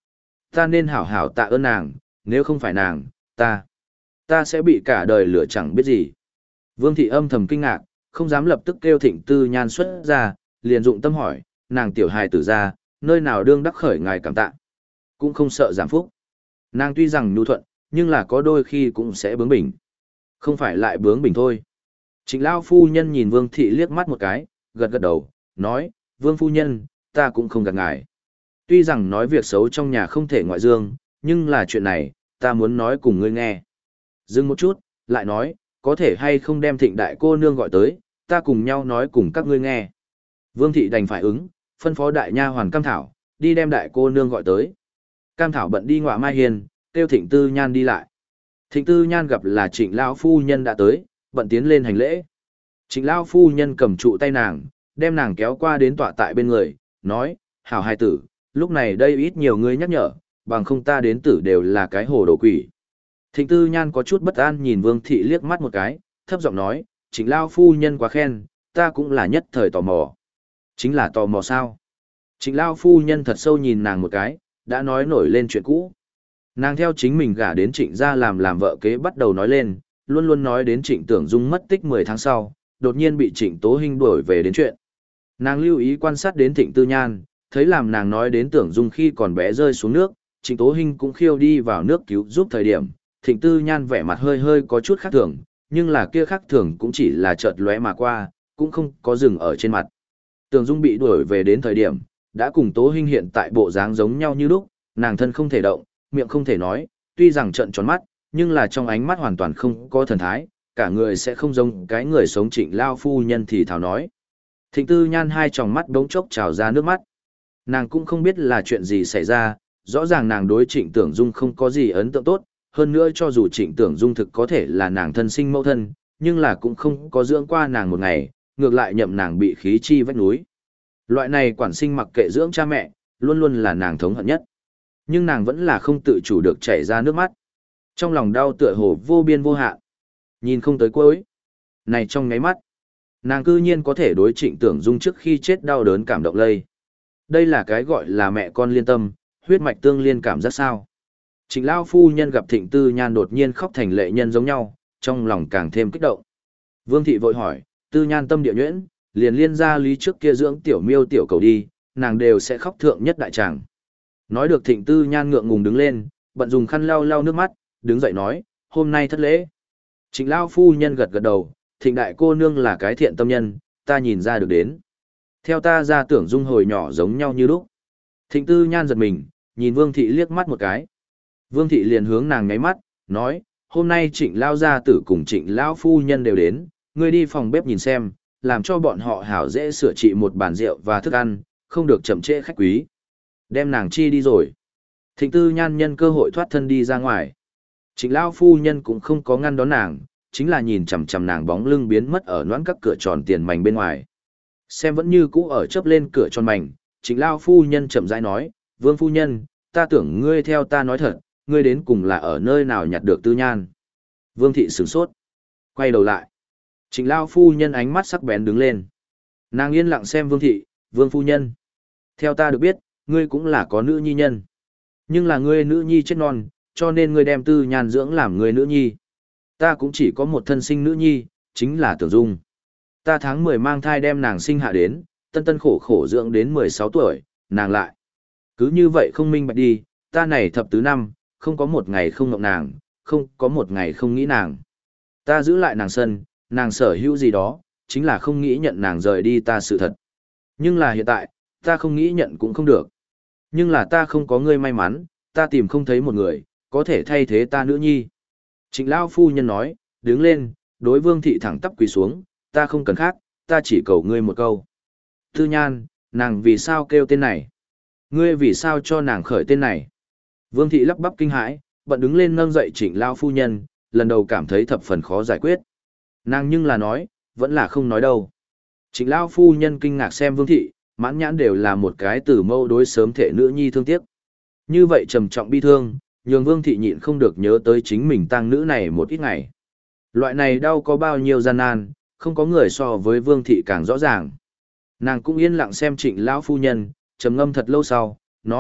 Ta nên hảo hảo tạ ơn nàng, nếu không phải nàng, ta, ta sẽ bị cả đời lửa chẳng biết gì. Vương thị âm thầm kinh ngạc, không dám lập tức kêu Thịnh Tư Nhan xuất ra, liền dụng tâm hỏi, nàng tiểu hài tử ra, nơi nào đương đắc khởi ngài cảm tạ. Cũng không sợ giảm phúc. Nàng tuy rằng nhu thuận, nhưng là có đôi khi cũng sẽ bướng bỉnh. Không phải lại bướng bỉnh thôi. Trịnh Lao phu nhân nhìn Vương thị liếc mắt một cái, gật gật đầu, nói, Vương phu nhân, ta cũng không gạt ngài. Tuy rằng nói việc xấu trong nhà không thể ngoại dương, nhưng là chuyện này, ta muốn nói cùng ngươi nghe. Dừng một chút, lại nói, có thể hay không đem Thịnh đại cô nương gọi tới, ta cùng nhau nói cùng các ngươi nghe. Vương thị đành phải ứng, phân phó đại nha hoàn Cam Thảo, đi đem đại cô nương gọi tới. Cam Thảo bận đi ngọa mai hiền, kêu Thịnh Tư Nhan đi lại. Thịnh Tư Nhan gặp là Trịnh Lão phu nhân đã tới, bận tiến lên hành lễ. Trịnh Lão phu nhân cầm trụ tay nàng, đem nàng kéo qua đến tọa tại bên người, nói, hảo hài tử, lúc này đây ít nhiều người nhắc nhở, bằng không ta đến tử đều là cái hồ đồ quỷ. Thịnh Tư Nhan có chút bất an nhìn Vương thị liếc mắt một cái, thấp giọng nói, Trịnh Lão phu nhân quá khen, ta cũng là nhất thời tò mò. Chính là tò mò sao? Trịnh Lão phu nhân thật sâu nhìn nàng một cái, đã nói nổi lên chuyện cũ. Nàng theo chính mình gả đến Trịnh gia làm làm vợ kế bắt đầu nói lên, luôn luôn nói đến Trịnh Tưởng Dung mất tích mười tháng sau, đột nhiên bị Trịnh Tố Hinh đuổi về đến chuyện. Nàng lưu ý quan sát đến Thịnh Tư Nhan, thấy làm nàng nói đến Tưởng Dung khi còn bé rơi xuống nước, Trịnh Tố Hinh cũng khiêu đi vào nước cứu giúp thời điểm, Thịnh Tư Nhan vẻ mặt hơi hơi có chút khác thường, nhưng là kia khác thường cũng chỉ là chợt lóe mà qua, cũng không có dừng ở trên mặt. Tưởng Dung bị đuổi về đến thời điểm, đã cùng Tố Hinh hiện tại bộ dáng giống nhau như lúc, nàng thân không thể động, miệng không thể nói, tuy rằng trợn tròn mắt, nhưng là trong ánh mắt hoàn toàn không có thần thái, cả người sẽ không giống cái người sống Trịnh Lao phu nhân thì thào nói. Thịnh Tư Nhan hai tròng mắt bỗng chốc trào ra nước mắt. Nàng cũng không biết là chuyện gì xảy ra, rõ ràng nàng đối Trịnh Tưởng Dung không có gì ấn tượng tốt, hơn nữa cho dù Trịnh Tưởng Dung thực có thể là nàng thân sinh mẫu thân, nhưng là cũng không có dưỡng qua nàng một ngày, ngược lại nhậm nàng bị khí chi vách núi. Loại này quản sinh mặc kệ dưỡng cha mẹ, luôn luôn là nàng thống hận nhất. Nhưng nàng vẫn là không tự chủ được chảy ra nước mắt. Trong lòng đau tựa hồ vô biên vô hạn. Nhìn không tới cuối. Này trong ngáy mắt, nàng cư nhiên có thể đối Trịnh Tưởng Dung trước khi chết đau đớn cảm động lây. Đây là cái gọi là mẹ con liên tâm, huyết mạch tương liên cảm giác sao. Trịnh Lao phu nhân gặp Thịnh Tư Nhan đột nhiên khóc thành lệ nhân giống nhau, trong lòng càng thêm kích động. Vương thị vội hỏi, Tư Nhan tâm địa nhuyễn, liền liên ra lý trước kia dưỡng tiểu miêu tiểu cầu đi, nàng đều sẽ khóc thượng nhất đại tràng. Nói được Thịnh Tư Nhan ngượng ngùng đứng lên, bận dùng khăn lau lau nước mắt, đứng dậy nói, hôm nay thất lễ. Trịnh Lao phu nhân gật gật đầu, Thịnh đại cô nương là cái thiện tâm nhân, ta nhìn ra được đến. Theo ta ra Tưởng Dung hồi nhỏ giống nhau như lúc. Thịnh Tư Nhan giật mình, nhìn Vương thị liếc mắt một cái. Vương thị liền hướng nàng ngáy mắt, nói, hôm nay Trịnh Lao gia tử cùng Trịnh Lao phu nhân đều đến, ngươi đi phòng bếp nhìn xem, làm cho bọn họ hảo dễ sửa trị một bàn rượu và thức ăn, không được chậm trễ khách quý. Đem nàng chi đi rồi. Thịnh Tư Nhan nhân cơ hội thoát thân đi ra ngoài. Trịnh Lao phu nhân cũng không có ngăn đón nàng, chính là nhìn chằm chằm nàng bóng lưng biến mất ở noãn các cửa tròn tiền mảnh bên ngoài. Xem vẫn như cũ ở chớp lên cửa tròn mảnh, Trịnh Lao phu nhân chậm rãi nói, Vương phu nhân, ta tưởng ngươi theo ta nói thật, ngươi đến cùng là ở nơi nào nhặt được Tư Nhan. Vương thị sửng sốt, quay đầu lại. Trịnh Lao phu nhân ánh mắt sắc bén đứng lên. Nàng yên lặng xem Vương thị, Vương phu nhân. Theo ta được biết, ngươi cũng là có nữ nhi nhân. Nhưng là ngươi nữ nhi chết non, cho nên ngươi đem Tư Nhan dưỡng làm ngươi nữ nhi. Ta cũng chỉ có một thân sinh nữ nhi, chính là Tưởng Dung. Ta tháng mười mang thai đem nàng sinh hạ đến, tân tân khổ khổ dưỡng đến mười sáu tuổi, nàng lại. Cứ như vậy không minh bạch đi, ta này thập tứ năm, không có một ngày không ngộng nàng, không có một ngày không nghĩ nàng. Ta giữ lại nàng sân, nàng sở hữu gì đó, chính là không nghĩ nhận nàng rời đi ta sự thật. Nhưng là hiện tại, ta không nghĩ nhận cũng không được. Nhưng là ta không có ngươi may mắn, ta tìm không thấy một người, có thể thay thế ta nữ nhi. Trịnh Lao phu nhân nói, đứng lên, đối Vương thị thẳng tắp quỳ xuống, ta không cần khác, ta chỉ cầu ngươi một câu. Tư Nhan, nàng vì sao kêu tên này? Ngươi vì sao cho nàng khởi tên này? Vương thị lắp bắp kinh hãi, bận đứng lên nâng dậy Trịnh Lao phu nhân, lần đầu cảm thấy thập phần khó giải quyết. Nàng nhưng là nói, vẫn là không nói đâu. Trịnh Lao phu nhân kinh ngạc xem Vương thị, mãn nhãn đều là một cái từ mâu đối sớm thể nữ nhi thương tiếc. Như vậy trầm trọng bi thương, nhường Vương thị nhịn không được nhớ tới chính mình tang nữ này một ít ngày. Loại này đau có bao nhiêu gian nan, không có người so với Vương thị càng rõ ràng. Nàng cũng yên lặng xem Trịnh lão phu nhân, trầm ngâm thật lâu sau, nói,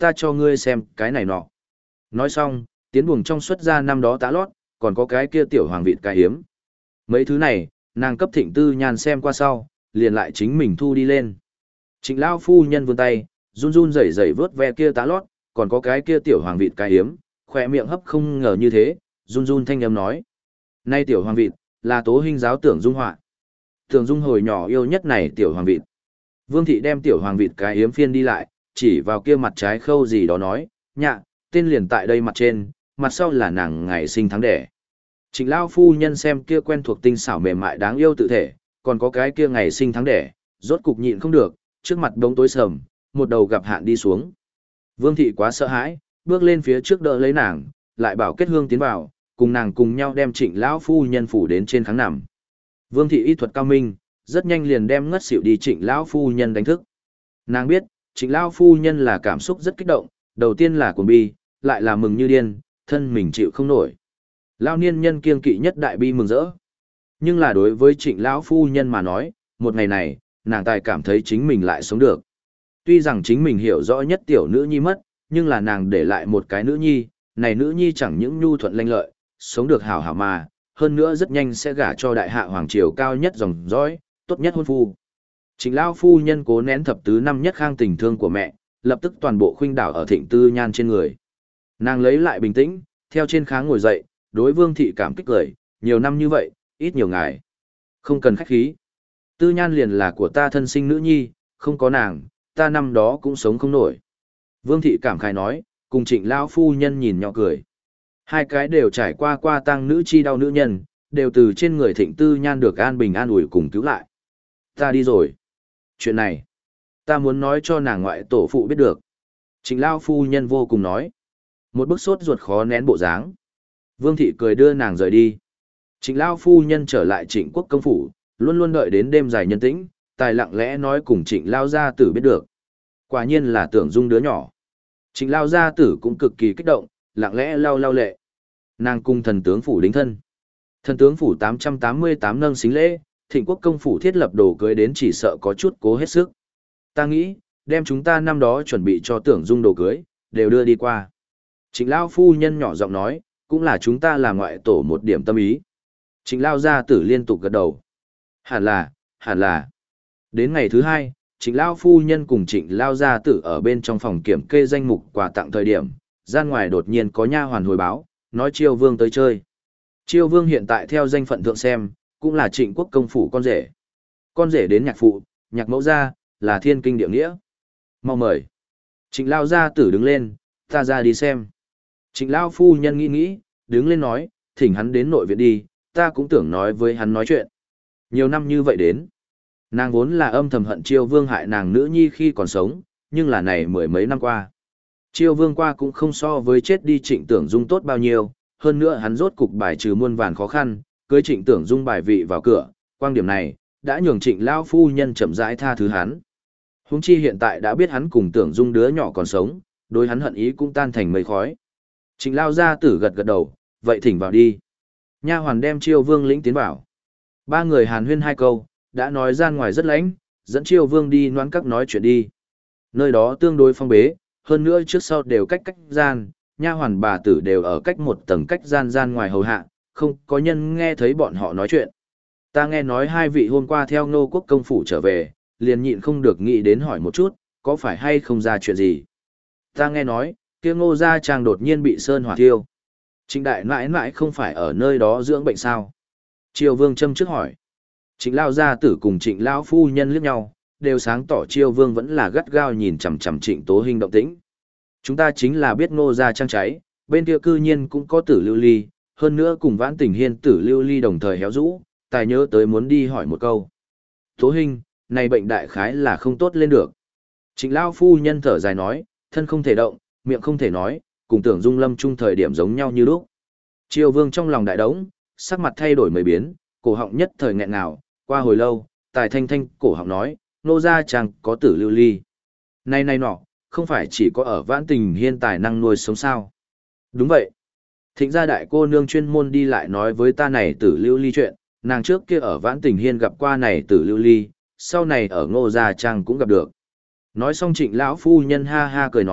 ta cho ngươi xem cái này nọ. Nói xong, tiến buồng trong xuất ra năm đó tá lót, còn có cái kia tiểu hoàng vịt cái hiếm. Mấy thứ này, nàng cấp Thịnh Tư Nhan xem qua sau, liền lại chính mình thu đi lên. Trịnh lão phu nhân vươn tay, run run rẩy rẩy vớt ve kia tá lót, còn có cái kia tiểu hoàng vịt cái hiếm, khỏe miệng hấp không ngờ như thế, run run thanh âm nói. Nay tiểu hoàng vịt, là Tố Hinh giáo Tưởng Dung họa. Tưởng Dung hồi nhỏ yêu nhất này tiểu hoàng vịt. Vương thị đem tiểu hoàng vịt cái hiếm phiên đi lại, chỉ vào kia mặt trái khâu gì đó nói, nhạ, tên liền tại đây mặt trên, mặt sau là nàng ngày sinh tháng đẻ. Trịnh lão phu nhân xem kia quen thuộc tinh xảo mềm mại đáng yêu tự thể, còn có cái kia ngày sinh tháng đẻ, rốt cục nhịn không được, trước mặt đống tối sầm, một đầu gặp hạn đi xuống. Vương thị quá sợ hãi, bước lên phía trước đỡ lấy nàng, lại bảo Kết Hương tiến vào, cùng nàng cùng nhau đem Trịnh lão phu nhân phủ đến trên kháng nằm. Vương thị y thuật cao minh, rất nhanh liền đem ngất xỉu đi Trịnh lão phu nhân đánh thức. Nàng biết, Trịnh lão phu nhân là cảm xúc rất kích động, đầu tiên là cuồng bi, lại là mừng như điên, thân mình chịu không nổi. Lão niên nhân kiêng kỵ nhất đại bi mừng rỡ. Nhưng là đối với Trịnh lão phu nhân mà nói, một ngày này, nàng tài cảm thấy chính mình lại sống được. Tuy rằng chính mình hiểu rõ nhất tiểu nữ nhi mất, nhưng là nàng để lại một cái nữ nhi, này nữ nhi chẳng những nhu thuận lanh lợi, sống được hảo hảo mà, hơn nữa rất nhanh sẽ gả cho đại hạ hoàng triều cao nhất dòng dõi, tốt nhất hôn phu. Trịnh lão phu nhân cố nén thập tứ năm nhất khang tình thương của mẹ, lập tức toàn bộ khuynh đảo ở Thịnh Tư Nhan trên người. Nàng lấy lại bình tĩnh, theo trên kháng ngồi dậy, đối Vương thị cảm kích cười, nhiều năm như vậy, ít nhiều ngài. Không cần khách khí. Tư Nhan liền là của ta thân sinh nữ nhi, không có nàng, ta năm đó cũng sống không nổi. Vương thị cảm khái nói, cùng Trịnh lão phu nhân nhìn nhỏ cười. Hai cái đều trải qua qua tang nữ chi đau nữ nhân, đều từ trên người Thịnh Tư Nhan được an bình an ủi cùng cứu lại. Ta đi rồi. Chuyện này, ta muốn nói cho nàng ngoại tổ phụ biết được. Trịnh lão phu nhân vô cùng nói. Một bức sốt ruột khó nén bộ dáng. Vương thị cười đưa nàng rời đi. Trịnh lão phu nhân trở lại Trịnh quốc công phủ, luôn luôn đợi đến đêm dài nhân tĩnh, tài lặng lẽ nói cùng Trịnh lao gia tử biết được. Quả nhiên là Tưởng Dung đứa nhỏ. Trịnh lao gia tử cũng cực kỳ kích động, lặng lẽ lau lau lệ. Nàng cung thần tướng phủ đính thân. Thần tướng phủ tám trăm tám mươi tám nâng xính lễ, Thịnh quốc công phủ thiết lập đồ cưới đến chỉ sợ có chút cố hết sức. Ta nghĩ, đem chúng ta năm đó chuẩn bị cho Tưởng Dung đồ cưới, đều đưa đi qua. Trịnh lao phu nhân nhỏ giọng nói, cũng là chúng ta làm ngoại tổ một điểm tâm ý. Trịnh lao gia tử liên tục gật đầu. Hẳn là, hẳn là. Đến ngày thứ hai, Trịnh lao phu nhân cùng Trịnh lao gia tử ở bên trong phòng kiểm kê danh mục quà tặng thời điểm, gian ngoài đột nhiên có nha hoàn hồi báo, nói Chiêu Vương tới chơi. Chiêu Vương hiện tại theo danh phận thượng xem, cũng là Trịnh quốc công phủ con rể. Con rể đến nhạc phụ, nhạc mẫu gia, là thiên kinh địa nghĩa. Mau mời. Trịnh lao gia tử đứng lên, ta ra đi xem. Trịnh lao phu nhân nghĩ nghĩ, đứng lên nói, thỉnh hắn đến nội viện đi, ta cũng tưởng nói với hắn nói chuyện. Nhiều năm như vậy đến, nàng vốn là âm thầm hận Chiêu Vương hại nàng nữ nhi khi còn sống, nhưng là này mười mấy năm qua. Chiêu Vương qua cũng không so với chết đi Trịnh Tưởng Dung tốt bao nhiêu, hơn nữa hắn rốt cục bài trừ muôn vàn khó khăn, cưới Trịnh Tưởng Dung bài vị vào cửa, quan điểm này, đã nhường Trịnh lao phu nhân chậm rãi tha thứ hắn. Huống chi hiện tại đã biết hắn cùng Tưởng Dung đứa nhỏ còn sống, đối hắn hận ý cũng tan thành mây khói. Trịnh lao gia tử gật gật đầu, vậy thỉnh vào đi. Nha hoàn đem Chiêu Vương lĩnh tiến vào. Ba người hàn huyên hai câu, đã nói gian ngoài rất lãnh, dẫn Chiêu Vương đi noãn các nói chuyện đi. Nơi đó tương đối phong bế, hơn nữa trước sau đều cách cách gian, nha hoàn bà tử đều ở cách một tầng cách gian gian ngoài hầu hạ, không có nhân nghe thấy bọn họ nói chuyện. Ta nghe nói hai vị hôm qua theo Ngô quốc công phủ trở về, liền nhịn không được nghĩ đến hỏi một chút, có phải hay không ra chuyện gì. Ta nghe nói, kia Ngô gia trang đột nhiên bị sơn hỏa thiêu. Trịnh đại mãi mãi không phải ở nơi đó dưỡng bệnh sao? Chiêu Vương châm trước hỏi. Trịnh lao gia tử cùng Trịnh lao phu nhân liếc nhau, đều sáng tỏ Chiêu Vương vẫn là gắt gao nhìn chằm chằm Trịnh Tố Hinh động tĩnh. Chúng ta chính là biết Ngô gia trang cháy, bên kia cư nhiên cũng có Tử Lưu Ly, hơn nữa cùng Vãn Tình Hiên Tử Lưu Ly đồng thời héo rũ, tài nhớ tới muốn đi hỏi một câu. Tố Hinh, này bệnh đại khái là không tốt lên được. Trịnh lao phu nhân thở dài nói, thân không thể động, miệng không thể nói, cùng Tưởng Dung lâm chung thời điểm giống nhau như lúc. Chiêu Vương trong lòng đại đống, sắc mặt thay đổi mấy biến, cổ họng nhất thời nghẹn ngào, qua hồi lâu, tài thanh thanh cổ họng nói, Nô gia trang có Tử Lưu Ly. Này này nọ, không phải chỉ có ở Vãn Tình Hiên tài năng nuôi sống sao? Đúng vậy. Thịnh gia đại cô nương chuyên môn đi lại nói với ta này Tử Lưu Ly chuyện, nàng trước kia ở Vãn Tình Hiên gặp qua này Tử Lưu Ly, sau này ở Ngô gia trang cũng gặp được. Nói xong Trịnh lão phu nhân ha ha cười nói,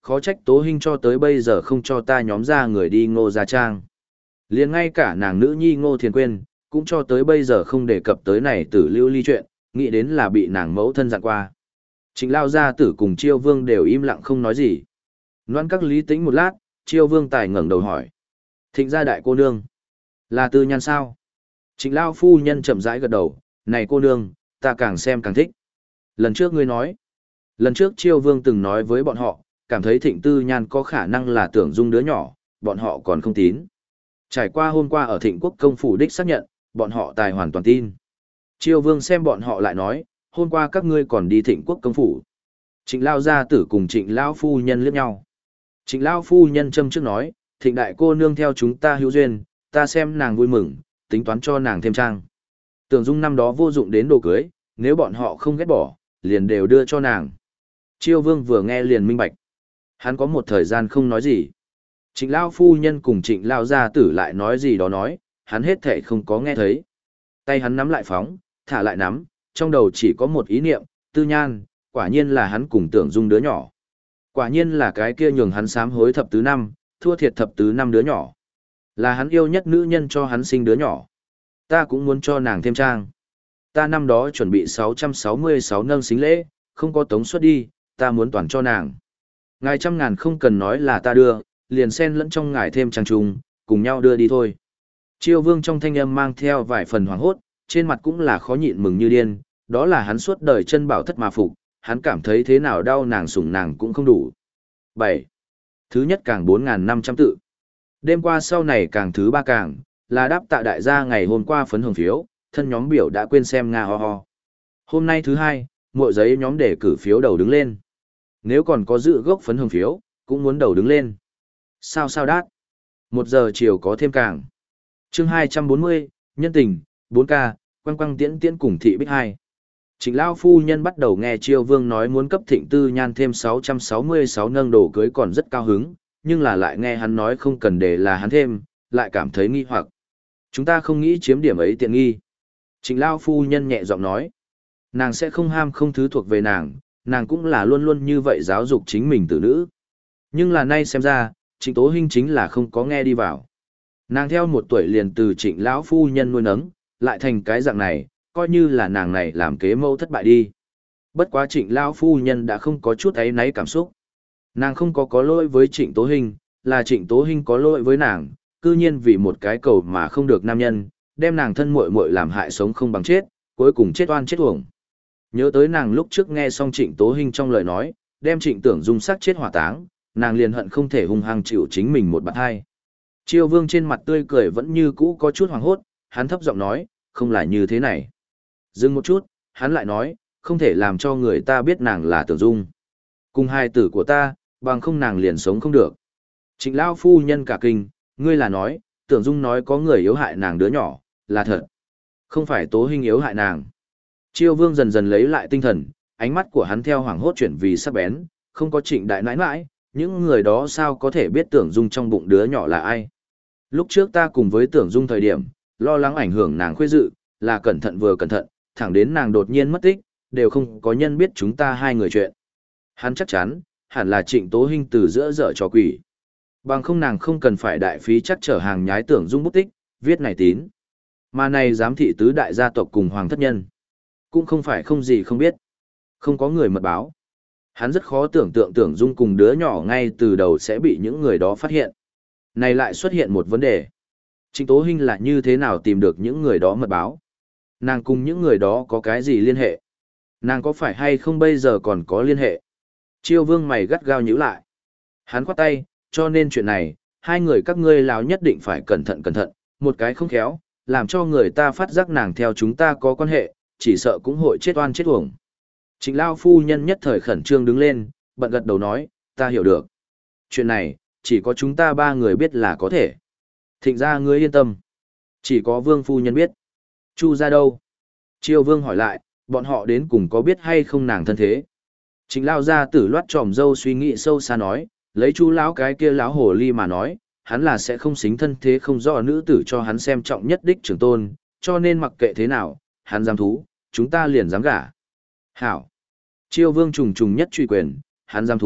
Khó trách Tố Hinh cho tới bây giờ không cho ta nhóm ra người đi Ngô Gia Trang. Liền ngay cả nàng nữ nhi Ngô Thiền Quyên, cũng cho tới bây giờ không đề cập tới này tử lưu ly chuyện, nghĩ đến là bị nàng mẫu thân dặn qua. Trịnh Lao gia tử cùng Chiêu Vương đều im lặng không nói gì. Loan các lý tĩnh một lát, Chiêu Vương tài ngẩng đầu hỏi. Thịnh gia đại cô nương. Là Tư Nhan sao? Trịnh Lao phu nhân chậm rãi gật đầu, này cô nương, ta càng xem càng thích. Lần trước ngươi nói. Lần trước Chiêu Vương từng nói với bọn họ, cảm thấy Thịnh Tư Nhan có khả năng là Tưởng Dung đứa nhỏ, bọn họ còn không tín. Trải qua hôm qua ở Thịnh Quốc công phủ đích xác nhận, bọn họ tài hoàn toàn tin. Chiêu Vương xem bọn họ lại nói, hôm qua các ngươi còn đi Thịnh Quốc công phủ. Trịnh Lao gia tử cùng Trịnh Lao phu nhân liếc nhau. Trịnh Lao phu nhân châm trước nói, Thịnh đại cô nương theo chúng ta hữu duyên, ta xem nàng vui mừng, tính toán cho nàng thêm trang. Tưởng Dung năm đó vô dụng đến đồ cưới, nếu bọn họ không ghét bỏ, liền đều đưa cho nàng. Chiêu Vương vừa nghe liền minh bạch. Hắn có một thời gian không nói gì. Trịnh Lao phu nhân cùng Trịnh Lao gia tử lại nói gì đó nói, hắn hết thể không có nghe thấy. Tay hắn nắm lại phóng, thả lại nắm, trong đầu chỉ có một ý niệm, Tư Nhan, quả nhiên là hắn cùng Tưởng Dung đứa nhỏ. Quả nhiên là cái kia nhường hắn sám hối thập tứ năm, thua thiệt thập tứ năm đứa nhỏ. Là hắn yêu nhất nữ nhân cho hắn sinh đứa nhỏ. Ta cũng muốn cho nàng thêm trang. Ta năm đó chuẩn bị sáu trăm sáu mươi sáu nâng xính lễ, không có tống suất đi, ta muốn toàn cho nàng. Ngài trăm ngàn không cần nói là ta đưa, liền xen lẫn trong ngài thêm trang trùng, cùng nhau đưa đi thôi. Chiêu Vương trong thanh âm mang theo vài phần hoảng hốt, trên mặt cũng là khó nhịn mừng như điên, đó là hắn suốt đời chân bảo thất mà phục, hắn cảm thấy thế nào đau nàng sủng nàng cũng không đủ. bảy. Thứ nhất càng bốn nghìn năm trăm tự. Đêm qua sau này càng thứ ba càng, là đáp tạ đại gia ngày hôm qua phấn hồng phiếu, thân nhóm biểu đã quên xem nga ho ho. Hôm nay thứ hai, mỗi giấy nhóm để cử phiếu đầu đứng lên. Nếu còn có dự gốc phấn hồng phiếu, cũng muốn đầu đứng lên. Sao sao đát. Một giờ chiều có thêm càng. Chương hai trăm bốn mươi, nhân tình, bốn k, quăng quăng tiễn tiễn cùng thị bích hai. Trịnh Lao phu nhân bắt đầu nghe Chiêu Vương nói muốn cấp Thịnh Tư Nhan thêm sáu trăm sáu mươi sáu nâng đồ cưới còn rất cao hứng, nhưng là lại nghe hắn nói không cần để là hắn thêm, lại cảm thấy nghi hoặc. Chúng ta không nghĩ chiếm điểm ấy tiện nghi. Trịnh Lao phu nhân nhẹ giọng nói, nàng sẽ không ham không thứ thuộc về nàng, nàng cũng là luôn luôn như vậy giáo dục chính mình tử nữ. Nhưng là nay xem ra, Trịnh Tố Hinh chính là không có nghe đi vào. Nàng theo một tuổi liền từ Trịnh lão phu nhân nuôi nấng, lại thành cái dạng này, coi như là nàng này làm kế mẫu thất bại đi. Bất quá Trịnh lão phu nhân đã không có chút ấy náy cảm xúc. Nàng không có có lỗi với Trịnh Tố Hinh, là Trịnh Tố Hinh có lỗi với nàng, cư nhiên vì một cái cầu mà không được nam nhân, đem nàng thân muội muội làm hại sống không bằng chết, cuối cùng chết oan chết uổng. Nhớ tới nàng lúc trước nghe xong Trịnh Tố Hinh trong lời nói, đem Trịnh Tưởng Dung sắc chết hỏa táng, nàng liền hận không thể hung hăng chịu chính mình một bạt hai. Chiêu Vương trên mặt tươi cười vẫn như cũ có chút hoảng hốt, hắn thấp giọng nói, không là như thế này. Dừng một chút, hắn lại nói, không thể làm cho người ta biết nàng là Tưởng Dung. Cùng hai tử của ta, bằng không nàng liền sống không được. Trịnh Lao phu nhân cả kinh, ngươi là nói, Tưởng Dung nói có người yếu hại nàng đứa nhỏ, là thật. Không phải Tố Hinh yếu hại nàng. Chiêu Vương dần dần lấy lại tinh thần, ánh mắt của hắn theo hoảng hốt chuyển vì sắc bén, không có Trịnh đại nãi nãi, những người đó sao có thể biết Tưởng Dung trong bụng đứa nhỏ là ai. Lúc trước ta cùng với Tưởng Dung thời điểm, lo lắng ảnh hưởng nàng khuê dự, là cẩn thận vừa cẩn thận, thẳng đến nàng đột nhiên mất tích, đều không có nhân biết chúng ta hai người chuyện. Hắn chắc chắn, hẳn là Trịnh Tố Hinh từ giữa dở trò quỷ. Bằng không nàng không cần phải đại phí chắc chở hàng nhái Tưởng Dung bút tích, viết này tín. Mà này giám thị tứ đại gia tộc cùng hoàng thất nhân. Cũng không phải không gì không biết. Không có người mật báo. Hắn rất khó tưởng tượng Tưởng Dung cùng đứa nhỏ ngay từ đầu sẽ bị những người đó phát hiện. Này lại xuất hiện một vấn đề. Trịnh Tố Hinh là như thế nào tìm được những người đó mật báo? Nàng cùng những người đó có cái gì liên hệ? Nàng có phải hay không bây giờ còn có liên hệ? Chiêu Vương mày gắt gao nhíu lại. Hắn khoát tay, cho nên chuyện này, hai người các ngươi láo nhất định phải cẩn thận cẩn thận, một cái không khéo, làm cho người ta phát giác nàng theo chúng ta có quan hệ, chỉ sợ cũng hội chết oan chết uổng. Trịnh Lao phu nhân nhất thời khẩn trương đứng lên, bận gật đầu nói, ta hiểu được. Chuyện này, chỉ có chúng ta ba người biết là có thể. Thịnh ra ngươi yên tâm. Chỉ có Vương phu nhân biết. Chu ra đâu? Chiêu Vương hỏi lại, bọn họ đến cùng có biết hay không nàng thân thế? Trịnh Lao ra tử loát tròm dâu suy nghĩ sâu xa nói, lấy Chu lão cái kia lão hồ ly mà nói, hắn là sẽ không xính thân thế không rõ nữ tử cho hắn xem trọng nhất đích trưởng tôn, cho nên mặc kệ thế nào, hắn dám thú, chúng ta liền dám gả. Hảo. Chiêu Vương trùng trùng nhất truy quyền, hắn dám thú,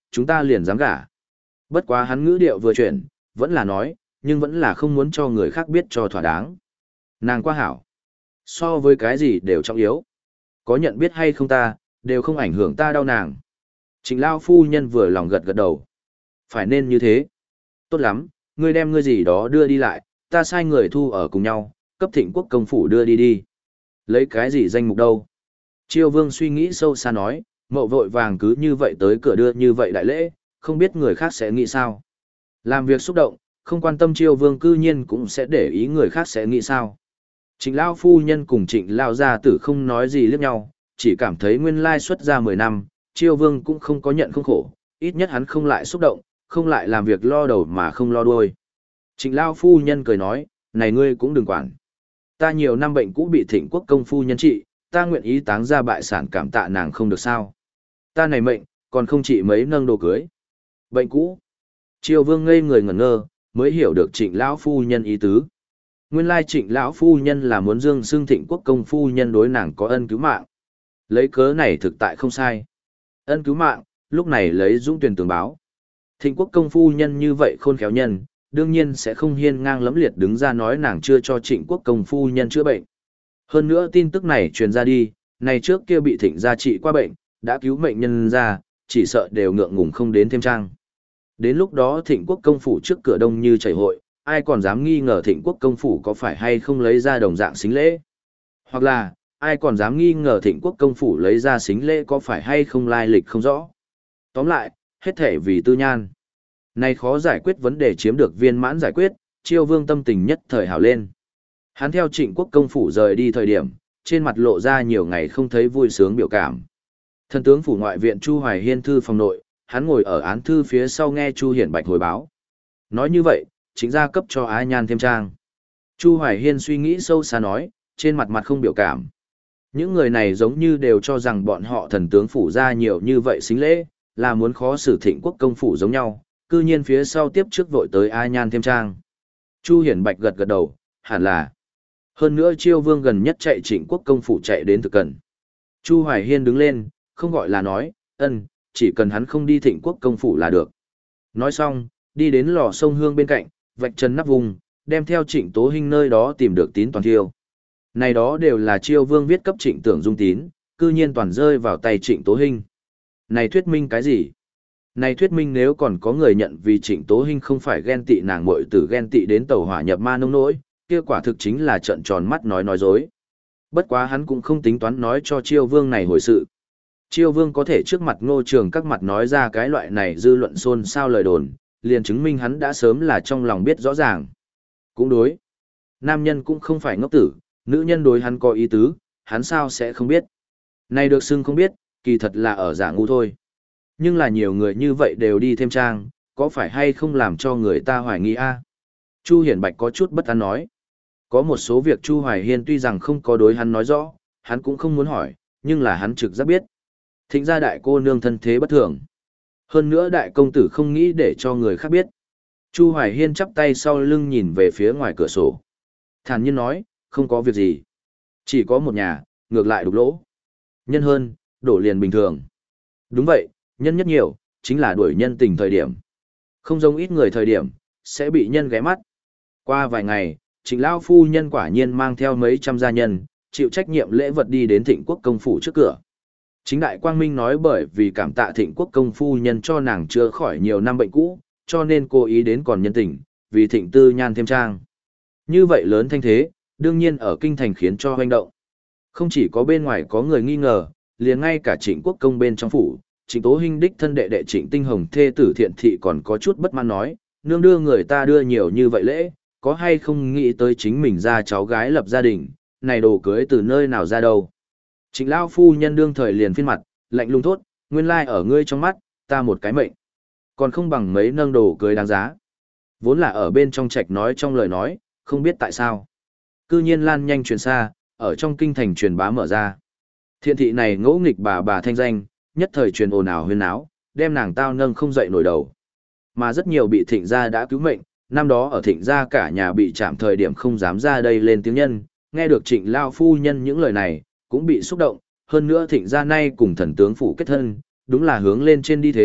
chúng ta liền dám gả. Bất quá hắn ngữ điệu vừa chuyển, vẫn là nói, nhưng vẫn là không muốn cho người khác biết cho thỏa đáng. Nàng quá hảo. So với cái gì đều trọng yếu. Có nhận biết hay không ta, đều không ảnh hưởng ta đau nàng. Trịnh Lao phu nhân vừa lòng gật gật đầu. Phải nên như thế. Tốt lắm, ngươi đem ngươi gì đó đưa đi lại, ta sai người thu ở cùng nhau, cấp Thịnh Quốc công phủ đưa đi đi. Lấy cái gì danh mục đâu? Chiêu Vương suy nghĩ sâu xa nói, mậu vội vàng cứ như vậy tới cửa đưa như vậy đại lễ, không biết người khác sẽ nghĩ sao. Làm việc xúc động, không quan tâm Chiêu Vương cư nhiên cũng sẽ để ý người khác sẽ nghĩ sao. Trịnh Lao phu nhân cùng Trịnh Lao gia tử không nói gì liếc nhau, chỉ cảm thấy nguyên lai xuất ra mười năm, Chiêu Vương cũng không có nhận không khổ, ít nhất hắn không lại xúc động, không lại làm việc lo đầu mà không lo đuôi. Trịnh Lao phu nhân cười nói, này ngươi cũng đừng quản. Ta nhiều năm bệnh cũ bị Thịnh Quốc công phu nhân trị, ta nguyện ý táng ra bại sản cảm tạ nàng không được sao. Ta này mệnh, còn không chỉ mấy nâng đồ cưới. Bệnh cũ. Triều Vương ngây người ngẩn ngơ, mới hiểu được Trịnh lão phu nhân ý tứ. Nguyên lai Trịnh lão phu nhân là muốn dương xưng Thịnh Quốc công phu nhân đối nàng có ân cứu mạng. Lấy cớ này thực tại không sai. Ân cứu mạng, lúc này lấy dũng tuyển tường báo. Thịnh Quốc công phu nhân như vậy khôn khéo nhân, đương nhiên sẽ không hiên ngang lẫm liệt đứng ra nói nàng chưa cho Trịnh Quốc công phu nhân chữa bệnh. Hơn nữa tin tức này truyền ra đi, này trước kia bị Thịnh gia trị qua bệnh, đã cứu mệnh nhân ra, chỉ sợ đều ngượng ngùng không đến thêm trang. Đến lúc đó Thịnh Quốc công phủ trước cửa đông như chảy hội, ai còn dám nghi ngờ Thịnh Quốc công phủ có phải hay không lấy ra đồng dạng xính lễ? Hoặc là, ai còn dám nghi ngờ Thịnh Quốc công phủ lấy ra xính lễ có phải hay không lai lịch không rõ? Tóm lại, hết thể vì tư nhan. Này khó giải quyết vấn đề chiếm được viên mãn giải quyết, Chiêu Vương tâm tình nhất thời hào lên. Hắn theo Trịnh Quốc công phủ rời đi thời điểm, trên mặt lộ ra nhiều ngày không thấy vui sướng biểu cảm. Thần tướng phủ ngoại viện Chu Hoài Hiên thư phòng nội, hắn ngồi ở án thư phía sau nghe Chu Hiển Bạch hồi báo. Nói như vậy, chính gia cấp cho Ái Nhan thêm trang. Chu Hoài Hiên suy nghĩ sâu xa nói, trên mặt mặt không biểu cảm. Những người này giống như đều cho rằng bọn họ thần tướng phủ ra nhiều như vậy xính lễ, là muốn khó xử Thịnh Quốc công phủ giống nhau, cư nhiên phía sau tiếp trước vội tới Ái Nhan thêm trang. Chu Hiển Bạch gật gật đầu, hẳn là. Hơn nữa Chiêu Vương gần nhất chạy Trịnh Quốc công phủ chạy đến thực cần. Chu Hoài Hiên đứng lên, không gọi là nói, ân, chỉ cần hắn không đi Thịnh Quốc công phủ là được. Nói xong, đi đến lò sông hương bên cạnh, vạch chân nắp vùng, đem theo Trịnh Tố Hinh nơi đó tìm được tín toàn thiêu. Này đó đều là Chiêu Vương viết cấp Trịnh Tưởng Dung tín, cư nhiên toàn rơi vào tay Trịnh Tố Hinh. Này thuyết minh cái gì? Này thuyết minh nếu còn có người nhận vì Trịnh Tố Hinh không phải ghen tị nàng muội tử ghen tị đến tàu hỏa nhập ma nông nỗi, kia quả thực chính là trợn tròn mắt nói nói dối. Bất quá hắn cũng không tính toán nói cho Chiêu Vương này hồi sự. Chiêu Vương có thể trước mặt Ngô Trường các mặt nói ra cái loại này dư luận xôn xao lời đồn, liền chứng minh hắn đã sớm là trong lòng biết rõ ràng. Cũng đối. Nam nhân cũng không phải ngốc tử, nữ nhân đối hắn có ý tứ, hắn sao sẽ không biết. Này được xưng không biết, kỳ thật là ở giả ngu thôi. Nhưng là nhiều người như vậy đều đi thêm trang, có phải hay không làm cho người ta hoài nghi a? Chu Hiển Bạch có chút bất an nói. Có một số việc Chu Hoài Hiên tuy rằng không có đối hắn nói rõ, hắn cũng không muốn hỏi, nhưng là hắn trực giác biết. Thịnh gia đại cô nương thân thế bất thường. Hơn nữa đại công tử không nghĩ để cho người khác biết. Chu Hoài Hiên chắp tay sau lưng nhìn về phía ngoài cửa sổ. Thản nhiên nói, không có việc gì. Chỉ có một nhà, ngược lại đục lỗ. Nhân hơn, đổ liền bình thường. Đúng vậy, nhân nhất nhiều, chính là đuổi nhân tình thời điểm. Không giống ít người thời điểm, sẽ bị nhân ghé mắt. Qua vài ngày, Trịnh Lao phu nhân quả nhiên mang theo mấy trăm gia nhân, chịu trách nhiệm lễ vật đi đến Thịnh Quốc công phủ trước cửa. Chính đại quang minh nói bởi vì cảm tạ Thịnh Quốc công phu nhân cho nàng chữa khỏi nhiều năm bệnh cũ, cho nên cố ý đến còn nhân tình, vì Thịnh tư nhan thêm trang. Như vậy lớn thanh thế, đương nhiên ở kinh thành khiến cho hoành động. Không chỉ có bên ngoài có người nghi ngờ, liền ngay cả Trịnh Quốc công bên trong phủ, Trịnh Tố Hinh đích thân đệ đệ Trịnh Tinh Hồng thê tử Thiện thị còn có chút bất mãn nói, nương đưa người ta đưa nhiều như vậy lễ, có hay không nghĩ tới chính mình ra cháu gái lập gia đình, này đồ cưới từ nơi nào ra đâu. Trịnh Lao phu nhân đương thời liền phiên mặt, lạnh lùng thốt, nguyên lai ở ngươi trong mắt, ta một cái mệnh. Còn không bằng mấy nâng đồ cưới đáng giá. Vốn là ở bên trong trạch nói trong lời nói, không biết tại sao. Cư nhiên lan nhanh truyền xa, ở trong kinh thành truyền bá mở ra. Thiện thị này ngỗ nghịch bà bà thanh danh, nhất thời truyền ồn ào huyên áo, đem nàng tao nâng không dậy nổi đầu. Mà rất nhiều bị Thịnh gia đã cứu mệnh, năm đó ở Thịnh gia cả nhà bị chạm thời điểm không dám ra đây lên tiếng nhân, nghe được Trịnh Lao phu nhân những lời này, cũng bị xúc động, hơn nữa Thịnh gia nay cùng thần tướng phủ kết thân, đúng là hướng lên trên đi thế,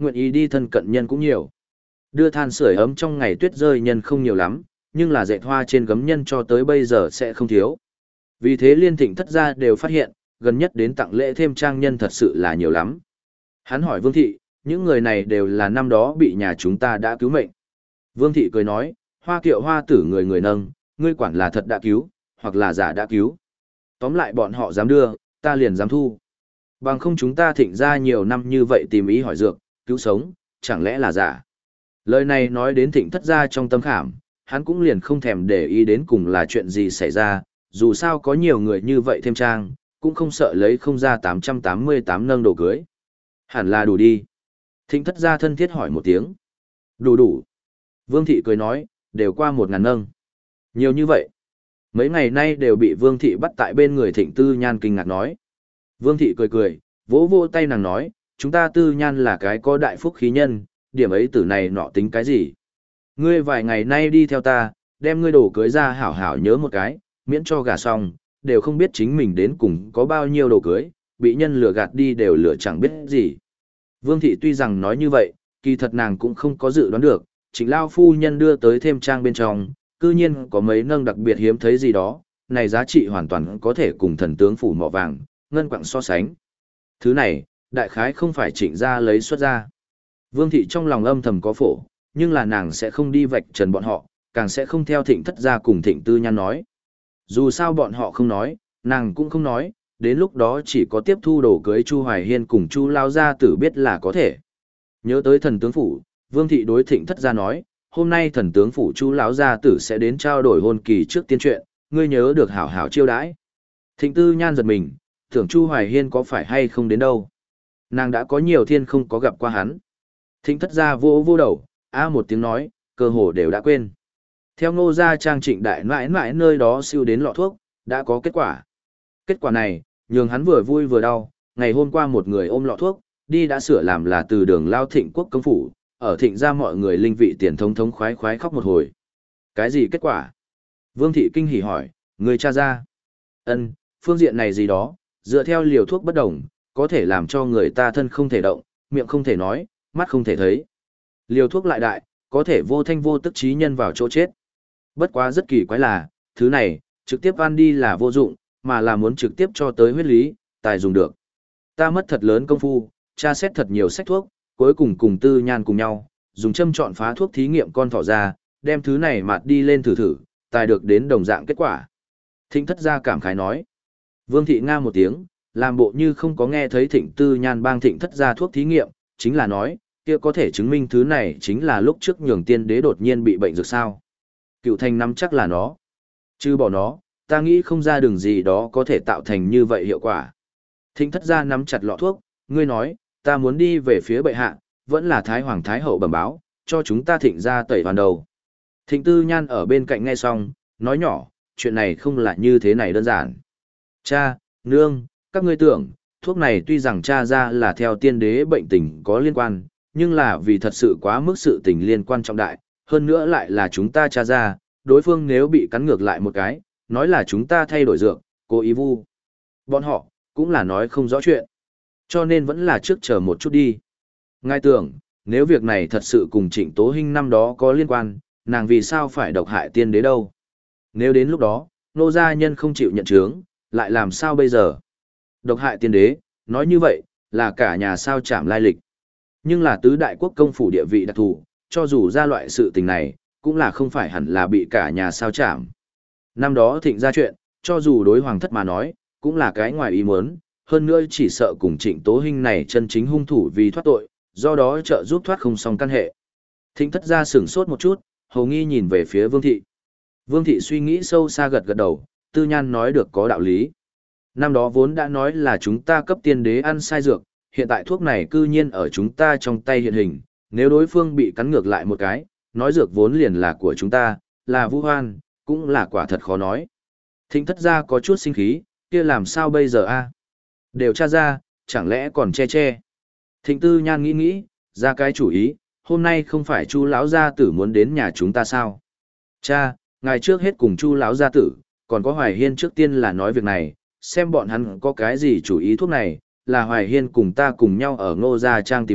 nguyện ý đi thân cận nhân cũng nhiều. Đưa than sưởi ấm trong ngày tuyết rơi nhân không nhiều lắm, nhưng là dệt hoa trên gấm nhân cho tới bây giờ sẽ không thiếu. Vì thế Liên Thịnh Thất gia đều phát hiện, gần nhất đến tặng lễ thêm trang nhân thật sự là nhiều lắm. Hắn hỏi Vương Thị, những người này đều là năm đó bị nhà chúng ta đã cứu mệnh. Vương Thị cười nói, hoa kiệu hoa tử người người nâng, ngươi quản là thật đã cứu, hoặc là giả đã cứu. Tóm lại bọn họ dám đưa, ta liền dám thu. Bằng không chúng ta Thịnh ra nhiều năm như vậy tìm ý hỏi dược, cứu sống, chẳng lẽ là giả. Lời này nói đến Thịnh Thất gia trong tâm khảm, hắn cũng liền không thèm để ý đến cùng là chuyện gì xảy ra, dù sao có nhiều người như vậy thêm trang, cũng không sợ lấy không ra tám trăm tám mươi tám nâng đồ cưới. Hẳn là đủ đi. Thịnh Thất gia thân thiết hỏi một tiếng. Đủ đủ. Vương Thị cười nói, đều qua một ngàn nâng. Nhiều như vậy. Mấy ngày nay đều bị Vương Thị bắt tại bên người Thịnh Tư Nhan kinh ngạc nói. Vương Thị cười cười, vỗ vỗ tay nàng nói, chúng ta Tư Nhan là cái có đại phúc khí nhân, điểm ấy tử này nọ tính cái gì. Ngươi vài ngày nay đi theo ta, đem ngươi đồ cưới ra hảo hảo nhớ một cái, miễn cho gả xong, đều không biết chính mình đến cùng có bao nhiêu đồ cưới, bị nhân lừa gạt đi đều lừa chẳng biết gì. Vương Thị tuy rằng nói như vậy, kỳ thật nàng cũng không có dự đoán được, Trịnh lao phu nhân đưa tới thêm trang bên trong, cư nhiên có mấy nâng đặc biệt hiếm thấy gì đó, này giá trị hoàn toàn có thể cùng thần tướng phủ mỏ vàng, ngân quặng so sánh. Thứ này, đại khái không phải Trịnh gia lấy xuất ra. Vương Thị trong lòng âm thầm có phổ, nhưng là nàng sẽ không đi vạch trần bọn họ, càng sẽ không theo Thịnh Thất gia cùng Thịnh Tư Nhan nói. Dù sao bọn họ không nói, nàng cũng không nói, đến lúc đó chỉ có tiếp thu đồ cưới Chu Hoài Hiên cùng Chu Lao gia tử biết là có thể. Nhớ tới thần tướng phủ, Vương Thị đối Thịnh Thất gia nói, hôm nay thần tướng phủ Chu Lão gia tử sẽ đến trao đổi hôn kỳ trước tiên chuyện, ngươi nhớ được hảo hảo chiêu đãi. Thịnh Tư Nhan giật mình, tưởng Chu Hoài Hiên có phải hay không đến đâu. Nàng đã có nhiều thiên không có gặp qua hắn. Thịnh Thất gia vô vô đầu, a một tiếng nói, cơ hồ đều đã quên. Theo Ngô gia Trang Trịnh đại mãi mãi nơi đó siêu đến lọ thuốc, đã có kết quả. Kết quả này, nhường hắn vừa vui vừa đau, ngày hôm qua một người ôm lọ thuốc, đi đã sửa làm là từ đường lao Thịnh quốc công phủ, ở Thịnh gia mọi người linh vị tiền thống thống khoái khoái khóc một hồi. Cái gì kết quả? Vương Thị kinh hỉ hỏi, người cha ra. Ân, phương diện này gì đó, dựa theo liều thuốc bất đồng, có thể làm cho người ta thân không thể động, miệng không thể nói, mắt không thể thấy. Liều thuốc lại đại, có thể vô thanh vô tức trí nhân vào chỗ chết. Bất quá rất kỳ quái là, thứ này, trực tiếp ăn đi là vô dụng, mà là muốn trực tiếp cho tới huyết lý, tài dùng được. Ta mất thật lớn công phu, tra xét thật nhiều sách thuốc, cuối cùng cùng Tư Nhan cùng nhau, dùng châm chọn phá thuốc thí nghiệm con thỏ ra, đem thứ này mạt đi lên thử thử, tài được đến đồng dạng kết quả. Thịnh Thất gia cảm khái nói. Vương Thị nga một tiếng, làm bộ như không có nghe thấy Thịnh Tư Nhan bang Thịnh Thất gia thuốc thí nghiệm, chính là nói, kia có thể chứng minh thứ này chính là lúc trước nhường tiên đế đột nhiên bị bệnh dược sao. Cựu Thanh nắm chắc là nó. Chứ bỏ nó, ta nghĩ không ra đường gì đó có thể tạo thành như vậy hiệu quả. Thịnh Thất gia nắm chặt lọ thuốc, ngươi nói, ta muốn đi về phía bệ hạ, vẫn là Thái Hoàng Thái Hậu bẩm báo, cho chúng ta Thịnh gia tẩy hoàn đầu. Thịnh Tư Nhan ở bên cạnh nghe xong, nói nhỏ, chuyện này không là như thế này đơn giản. Cha, nương, các ngươi tưởng, thuốc này tuy rằng cha ra là theo tiên đế bệnh tình có liên quan, nhưng là vì thật sự quá mức sự tình liên quan trọng đại, hơn nữa lại là chúng ta cha ra, đối phương nếu bị cắn ngược lại một cái, nói là chúng ta thay đổi dược, cố ý vu. Bọn họ, cũng là nói không rõ chuyện. Cho nên vẫn là trước chờ một chút đi. Ngài tưởng, nếu việc này thật sự cùng Trịnh Tố Hinh năm đó có liên quan, nàng vì sao phải độc hại tiên đế đâu? Nếu đến lúc đó, nô gia nhân không chịu nhận chướng, lại làm sao bây giờ? Độc hại tiên đế, nói như vậy, là cả nhà sao chảm lai lịch. Nhưng là tứ đại quốc công phủ địa vị đặc thù, cho dù ra loại sự tình này, cũng là không phải hẳn là bị cả nhà sao chảm. Năm đó Thịnh ra chuyện, cho dù đối hoàng thất mà nói, cũng là cái ngoài ý muốn, hơn nữa chỉ sợ cùng Trịnh Tố Hinh này chân chính hung thủ vì thoát tội, do đó trợ giúp thoát không xong căn hệ. Thịnh Thất gia sửng sốt một chút, hầu nghi nhìn về phía Vương Thị. Vương Thị suy nghĩ sâu xa gật gật đầu, Tư Nhan nói được có đạo lý. Năm đó vốn đã nói là chúng ta cấp tiên đế ăn sai dược, hiện tại thuốc này cư nhiên ở chúng ta trong tay hiện hình, nếu đối phương bị cắn ngược lại một cái, nói dược vốn liền là của chúng ta, là vu hoan, cũng là quả thật khó nói. Thịnh Thất gia có chút sinh khí, kia làm sao bây giờ a? Đều tra ra, chẳng lẽ còn che che. Thịnh Tư Nhan nghĩ nghĩ, ra cái chủ ý, hôm nay không phải Chu lão gia tử muốn đến nhà chúng ta sao? Cha, ngài trước hết cùng Chu lão gia tử, còn có Hoài Hiên trước tiên là nói việc này, xem bọn hắn có cái gì chủ ý thuốc này, là Hoài Hiên cùng ta cùng nhau ở Ngô gia Trang tìm được,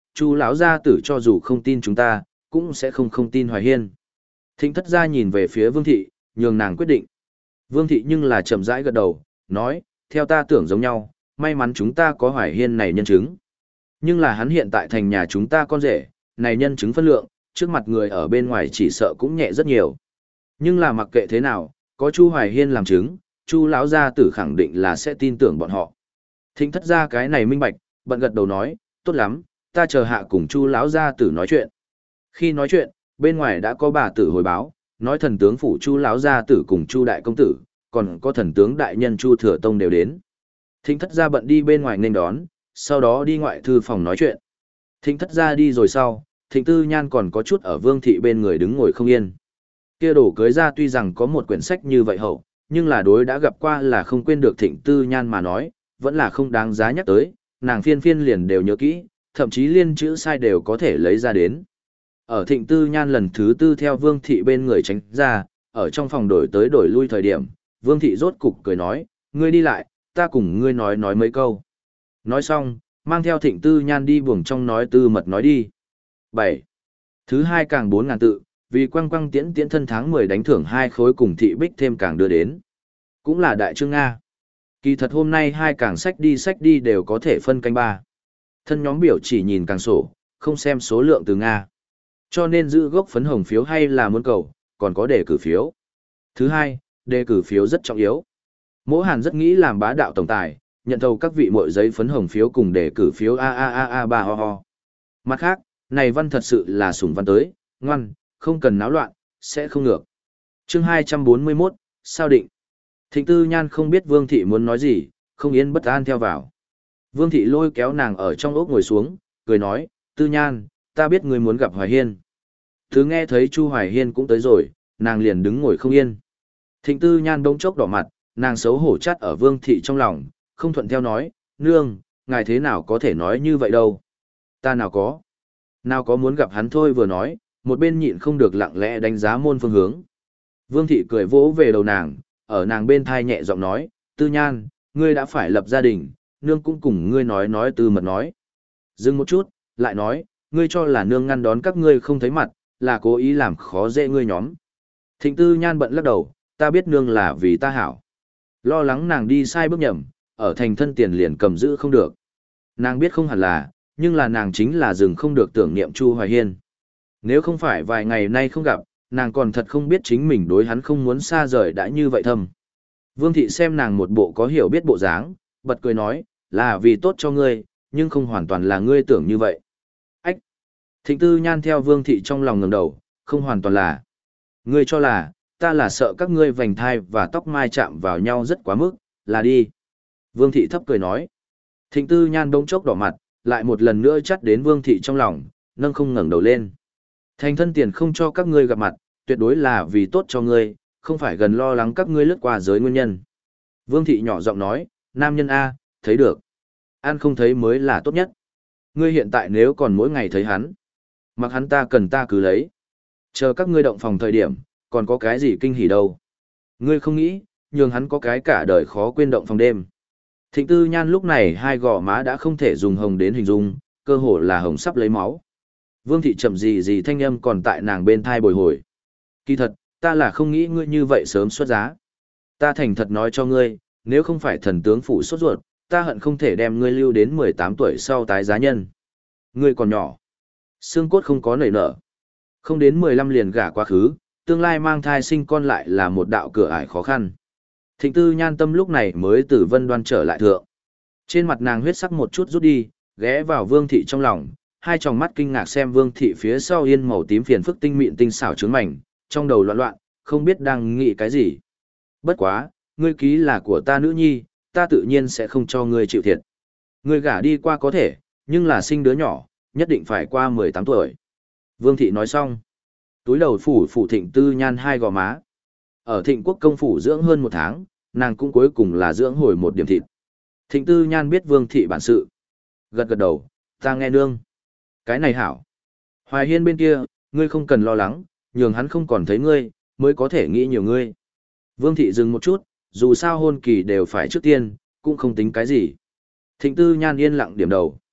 Chu lão gia tử cho dù không tin chúng ta, cũng sẽ không không tin Hoài Hiên. Thịnh thất gia nhìn về phía Vương thị, nhường nàng quyết định. Vương thị nhưng là chậm rãi gật đầu, nói, theo ta tưởng giống nhau, may mắn chúng ta có Hoài Hiên này nhân chứng. Nhưng là hắn hiện tại thành nhà chúng ta con rể, này nhân chứng phân lượng, trước mặt người ở bên ngoài chỉ sợ cũng nhẹ rất nhiều. Nhưng là mặc kệ thế nào, có Chu Hoài Hiên làm chứng, Chu lão gia tử khẳng định là sẽ tin tưởng bọn họ. Thịnh thất gia cái này minh bạch, bận gật đầu nói, tốt lắm, ta chờ hạ cùng Chu lão gia tử nói chuyện. Khi nói chuyện, bên ngoài đã có bà tử hồi báo, nói thần tướng phủ Chu lão gia tử cùng Chu đại công tử, còn có thần tướng đại nhân Chu thừa tông đều đến. Thịnh thất gia bận đi bên ngoài nên đón, sau đó đi ngoại thư phòng nói chuyện. Thịnh thất gia đi rồi sau, Thịnh Tư Nhan còn có chút ở Vương thị bên người đứng ngồi không yên. Kia đổ cưới ra tuy rằng có một quyển sách như vậy hậu, nhưng là đối đã gặp qua là không quên được Thịnh Tư Nhan mà nói, vẫn là không đáng giá nhắc tới, nàng phiên phiên liền đều nhớ kỹ, thậm chí liên chữ sai đều có thể lấy ra đến. Ở Thịnh Tư Nhan lần thứ tư theo Vương thị bên người tránh ra, ở trong phòng đổi tới đổi lui thời điểm, Vương thị rốt cục cười nói, ngươi đi lại, ta cùng ngươi nói nói mấy câu. Nói xong, mang theo Thịnh Tư Nhan đi buồng trong nói tư mật nói đi. bảy. Thứ hai càng bốn ngàn tự, vì quăng quăng tiễn tiễn thân tháng mười đánh thưởng hai khối cùng thị bích thêm càng đưa đến. Cũng là đại trương Nga. Kỳ thật hôm nay hai càng sách đi sách đi đều có thể phân canh ba. Thân nhóm biểu chỉ nhìn càng sổ, không xem số lượng từ Nga. Cho nên giữ gốc phấn hồng phiếu hay là muốn cầu, còn có đề cử phiếu. Thứ hai, đề cử phiếu rất trọng yếu. Mỗ Hàn rất nghĩ làm bá đạo tổng tài, nhận thầu các vị mội giấy phấn hồng phiếu cùng đề cử phiếu a a a a ba ho ho. Mặt khác, này văn thật sự là sủng văn tới, ngoan, không cần náo loạn, sẽ không ngược. Chương hai trăm bốn mươi mốt, sao định? Thịnh Tư Nhan không biết Vương thị muốn nói gì, không yên bất an theo vào. Vương thị lôi kéo nàng ở trong ốc ngồi xuống, cười nói, Tư Nhan, ta biết ngươi muốn gặp Hoài Hiên. Thứ nghe thấy Chu Hoài Hiên cũng tới rồi, nàng liền đứng ngồi không yên. Thịnh Tư Nhan bỗng chốc đỏ mặt, nàng xấu hổ chắt ở Vương thị trong lòng, không thuận theo nói, nương, ngài thế nào có thể nói như vậy đâu. Ta nào có. Nào có muốn gặp hắn thôi vừa nói, một bên nhịn không được lặng lẽ đánh giá môn phương hướng. Vương thị cười vỗ về đầu nàng, ở nàng bên thai nhẹ giọng nói, Tư Nhan, ngươi đã phải lập gia đình, nương cũng cùng ngươi nói nói tư mật nói. Dừng một chút, lại nói, ngươi cho là nương ngăn đón các ngươi không thấy mặt, là cố ý làm khó dễ ngươi nhóm. Thịnh Tư Nhan bận lắc đầu, ta biết nương là vì ta hảo. Lo lắng nàng đi sai bước nhầm, ở thành thân tiền liền cầm giữ không được. Nàng biết không hẳn là, nhưng là nàng chính là dừng không được tưởng niệm Chu Hoài Hiên. Nếu không phải vài ngày nay không gặp, nàng còn thật không biết chính mình đối hắn không muốn xa rời đã như vậy thâm. Vương thị xem nàng một bộ có hiểu biết bộ dáng, bật cười nói, là vì tốt cho ngươi, nhưng không hoàn toàn là ngươi tưởng như vậy. Ách! Thịnh Tư Nhan theo Vương thị trong lòng ngẩng đầu, không hoàn toàn là. Ngươi cho là, ta là sợ các ngươi vành thai và tóc mai chạm vào nhau rất quá mức, là đi. Vương thị thấp cười nói. Thịnh Tư Nhan bỗng chốc đỏ mặt, lại một lần nữa chắt đến Vương thị trong lòng, nâng không ngẩng đầu lên. Thành thân tiền không cho các ngươi gặp mặt, tuyệt đối là vì tốt cho ngươi, không phải gần lo lắng các ngươi lướt qua giới nguyên nhân. Vương thị nhỏ giọng nói, nam nhân A, thấy được. Ăn không thấy mới là tốt nhất. Ngươi hiện tại nếu còn mỗi ngày thấy hắn, mặc hắn ta cần ta cứ lấy. Chờ các ngươi động phòng thời điểm, còn có cái gì kinh hỉ đâu. Ngươi không nghĩ, nhường hắn có cái cả đời khó quên động phòng đêm. Thịnh Tư Nhan lúc này hai gò má đã không thể dùng hồng đến hình dung, cơ hồ là hồng sắp lấy máu. Vương thị chậm gì gì thanh âm còn tại nàng bên thai bồi hồi. Kỳ thật, ta là không nghĩ ngươi như vậy sớm xuất giá. Ta thành thật nói cho ngươi, nếu không phải thần tướng phủ sốt ruột, ta hận không thể đem ngươi lưu đến mười tám tuổi sau tái giá nhân. Ngươi còn nhỏ, xương cốt không có nảy nở. Không đến mười lăm liền gả quá khứ, tương lai mang thai sinh con lại là một đạo cửa ải khó khăn. Thịnh Tư Nhan tâm lúc này mới từ Vân Đoan trở lại thượng. Trên mặt nàng huyết sắc một chút rút đi, ghé vào Vương thị trong lòng, hai tròng mắt kinh ngạc xem Vương thị phía sau yên màu tím phiền phức tinh mịn tinh xảo trướng mảnh, trong đầu loạn loạn, không biết đang nghĩ cái gì. Bất quá, ngươi ký là của ta nữ nhi, ta tự nhiên sẽ không cho ngươi chịu thiệt. Ngươi gả đi qua có thể, nhưng là sinh đứa nhỏ, nhất định phải qua mười tám tuổi. Vương thị nói xong, túi đầu phủ phủ Thịnh Tư Nhan hai gò má. Ở Thịnh Quốc công phủ dưỡng hơn một tháng, nàng cũng cuối cùng là dưỡng hồi một điểm thịt. Thịnh Tư Nhan biết Vương thị bản sự. Gật gật đầu, ta nghe nương. Cái này hảo. Hoài Hiên bên kia, ngươi không cần lo lắng, nhường hắn không còn thấy ngươi, mới có thể nghĩ nhiều ngươi. Vương thị dừng một chút, dù sao hôn kỳ đều phải trước tiên, cũng không tính cái gì. Thịnh Tư Nhan yên lặng điểm đầu.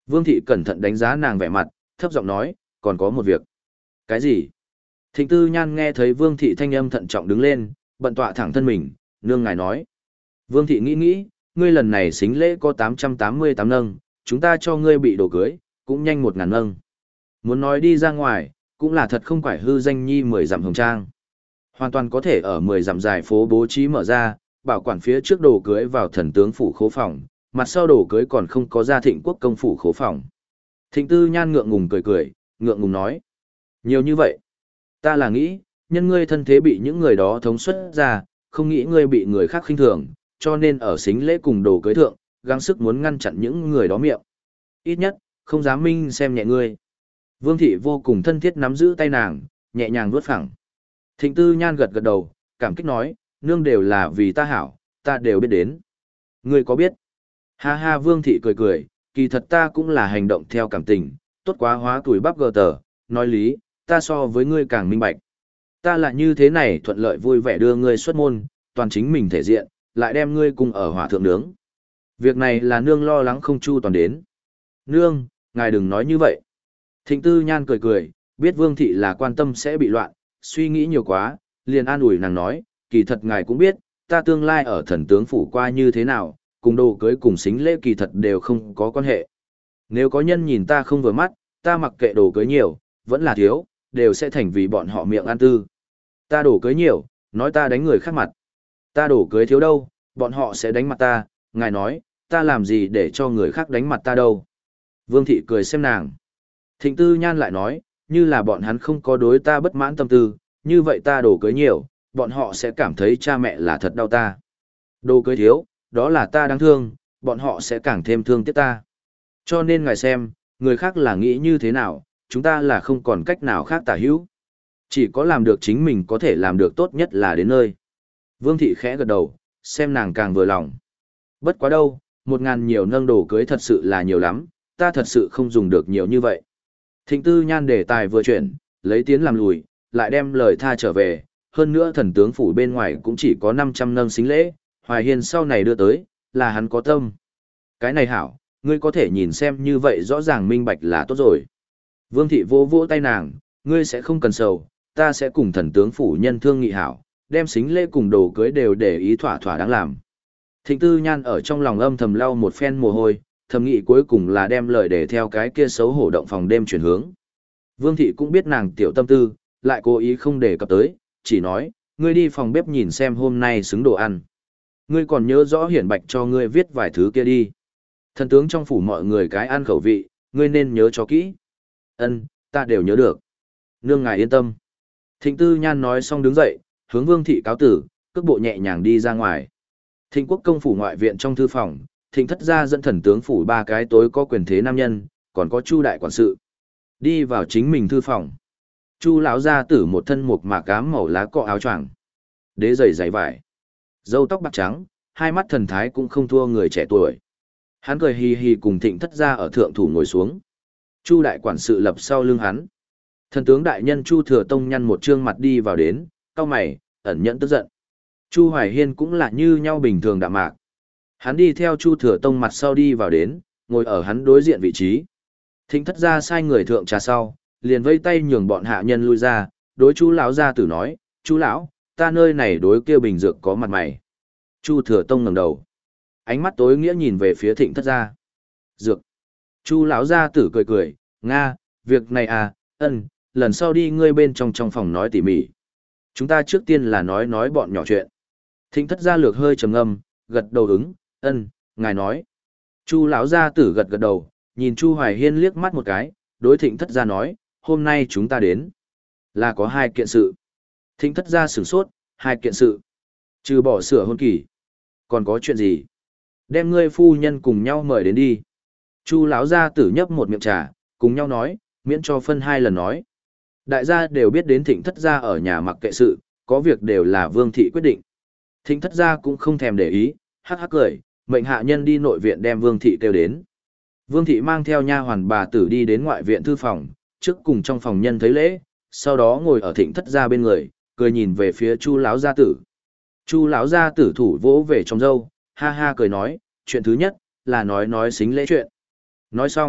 Vương thị cẩn thận đánh giá nàng vẻ mặt, thấp giọng nói, còn có một việc. Cái gì? Thịnh Tư Nhan nghe thấy Vương thị thanh âm thận trọng đứng lên, bận tọa thẳng thân mình, nương ngài nói. Vương thị nghĩ nghĩ, ngươi lần này xính lễ có tám trăm tám mươi tám nâng, chúng ta cho ngươi bị đồ cưới, cũng nhanh một ngàn nâng. Muốn nói đi ra ngoài, cũng là thật không phải hư danh nhi mười dặm hồng trang. Hoàn toàn có thể ở mười dặm dài phố bố trí mở ra, bảo quản phía trước đồ cưới vào thần tướng phủ khố phòng, mặt sau đồ cưới còn không có ra thịnh quốc công phủ khố phòng. Thịnh Tư Nhan ngượng ngùng cười cười, ngượng ngùng nói. Nhiều như vậy. Ta là nghĩ, nhân ngươi thân thế bị những người đó thống suất ra, không nghĩ ngươi bị người khác khinh thường, cho nên ở xính lễ cùng đồ cưới thượng, gắng sức muốn ngăn chặn những người đó miệng. Ít nhất, không dám minh xem nhẹ ngươi. Vương thị vô cùng thân thiết nắm giữ tay nàng, nhẹ nhàng vuốt phẳng. Thịnh Tư Nhan gật gật đầu, cảm kích nói, nương đều là vì ta hảo, ta đều biết đến. Ngươi có biết? Ha ha, Vương thị cười cười, kỳ thật ta cũng là hành động theo cảm tình, tốt quá hóa tuổi bắp gờ tờ, nói lý, ta so với ngươi càng minh bạch. Ta là như thế này thuận lợi vui vẻ đưa ngươi xuất môn, toàn chính mình thể diện, lại đem ngươi cùng ở hỏa thượng nướng. Việc này là nương lo lắng không chu toàn đến. Nương, ngài đừng nói như vậy. Thịnh Tư Nhan cười cười, biết Vương thị là quan tâm sẽ bị loạn, suy nghĩ nhiều quá, liền an ủi nàng nói, kỳ thật ngài cũng biết, ta tương lai ở thần tướng phủ qua như thế nào, cùng đồ cưới cùng xính lễ kỳ thật đều không có quan hệ. Nếu có nhân nhìn ta không vừa mắt, ta mặc kệ đồ cưới nhiều, vẫn là thiếu, đều sẽ thành vì bọn họ miệng ăn tư. Ta đồ cưới nhiều, nói ta đánh người khác mặt. Ta đồ cưới thiếu đâu, bọn họ sẽ đánh mặt ta, ngài nói, ta làm gì để cho người khác đánh mặt ta đâu. Vương thị cười xem nàng. Thịnh Tư Nhan lại nói, như là bọn hắn không có đối ta bất mãn tâm tư, như vậy ta đồ cưới nhiều, bọn họ sẽ cảm thấy cha mẹ là thật đau ta. Đồ cưới thiếu, đó là ta đáng thương, bọn họ sẽ càng thêm thương tiếc ta. Cho nên ngài xem, người khác là nghĩ như thế nào, chúng ta là không còn cách nào khác tả hữu. Chỉ có làm được chính mình có thể làm được tốt nhất là đến nơi. Vương thị khẽ gật đầu, xem nàng càng vừa lòng. Bất quá đâu, một ngàn nhiều nâng đồ cưới thật sự là nhiều lắm, ta thật sự không dùng được nhiều như vậy. Thịnh Tư Nhan đề tài vừa chuyển, lấy tiến làm lùi, lại đem lời tha trở về, hơn nữa thần tướng phủ bên ngoài cũng chỉ có năm trăm nâng xính lễ, Hoài Hiên sau này đưa tới, là hắn có tâm. Cái này hảo, ngươi có thể nhìn xem như vậy rõ ràng minh bạch là tốt rồi. Vương thị vỗ vỗ tay nàng, ngươi sẽ không cần sầu, ta sẽ cùng thần tướng phủ nhân thương nghị hảo, đem xính lễ cùng đồ cưới đều để ý thỏa thỏa đáng làm. Thịnh Tư Nhan ở trong lòng âm thầm lau một phen mồ hôi, thầm nghĩ cuối cùng là đem lời để theo cái kia xấu hổ động phòng đêm chuyển hướng. Vương thị cũng biết nàng tiểu tâm tư, lại cố ý không đề cập tới, chỉ nói, ngươi đi phòng bếp nhìn xem hôm nay xứng đồ ăn. Ngươi còn nhớ rõ hiển bạch cho ngươi viết vài thứ kia đi. Thần tướng trong phủ mọi người cái ăn khẩu vị, ngươi nên nhớ cho kỹ. Ân, ta đều nhớ được. Nương ngài yên tâm. Thịnh Tư Nhan nói xong đứng dậy, hướng Vương thị cáo tử, cước bộ nhẹ nhàng đi ra ngoài. Thịnh quốc công phủ ngoại viện trong thư phòng, Thịnh thất gia dẫn thần tướng phủ ba cái tối có quyền thế nam nhân, còn có Chu đại quản sự. Đi vào chính mình thư phòng. Chu lão gia tử một thân mộc mạc cám màu lá cọ áo choàng, đế giày giày vải, râu tóc bạc trắng, hai mắt thần thái cũng không thua người trẻ tuổi. Hắn cười hì hì cùng Thịnh thất gia ở thượng thủ ngồi xuống. Chu đại quản sự lập sau lưng hắn. Thần tướng đại nhân Chu Thừa Tông nhăn một trương mặt đi vào đến, cau mày, ẩn nhẫn tức giận. Chu Hoài Hiên cũng là như nhau bình thường đạm mạc. Hắn đi theo Chu Thừa Tông mặt sau đi vào đến, ngồi ở hắn đối diện vị trí. Thịnh thất gia sai người thượng trà sau, liền vây tay nhường bọn hạ nhân lui ra, đối Chu lão gia tử nói, "Chu lão, ta nơi này đối kia bình dược có mặt mày." Chu Thừa Tông ngẩng đầu, ánh mắt tối nghĩa nhìn về phía Thịnh thất gia. "Dược?" Chu lão gia tử cười cười, "Nga, việc này à, ân, lần sau đi ngươi bên trong trong phòng nói tỉ mỉ. Chúng ta trước tiên là nói nói bọn nhỏ chuyện." Thịnh thất gia lược hơi trầm ngâm, gật đầu ứng, "Ân, ngài nói." Chu lão gia tử gật gật đầu, nhìn Chu Hoài Hiên liếc mắt một cái, đối Thịnh thất gia nói, "Hôm nay chúng ta đến là có hai kiện sự." Thịnh thất gia sửng sốt, "Hai kiện sự? Trừ bỏ sửa hôn kỳ, còn có chuyện gì? Đem ngươi phu nhân cùng nhau mời đến đi." Chu lão gia tử nhấp một miệng trà, cùng nhau nói, miễn cho phân hai lần nói. Đại gia đều biết đến Thịnh thất gia ở nhà mặc kệ sự, có việc đều là Vương thị quyết định. Thịnh thất gia cũng không thèm để ý, hắc hắc cười, mệnh hạ nhân đi nội viện đem Vương thị kêu đến. Vương thị mang theo nha hoàn bà tử đi đến ngoại viện thư phòng, trước cùng trong phòng nhân thấy lễ, sau đó ngồi ở Thịnh thất gia bên người, cười nhìn về phía Chu lão gia tử. Chu lão gia tử thủ vỗ về trong râu, ha ha cười nói, chuyện thứ nhất là nói nói xính lễ chuyện. Nói xong,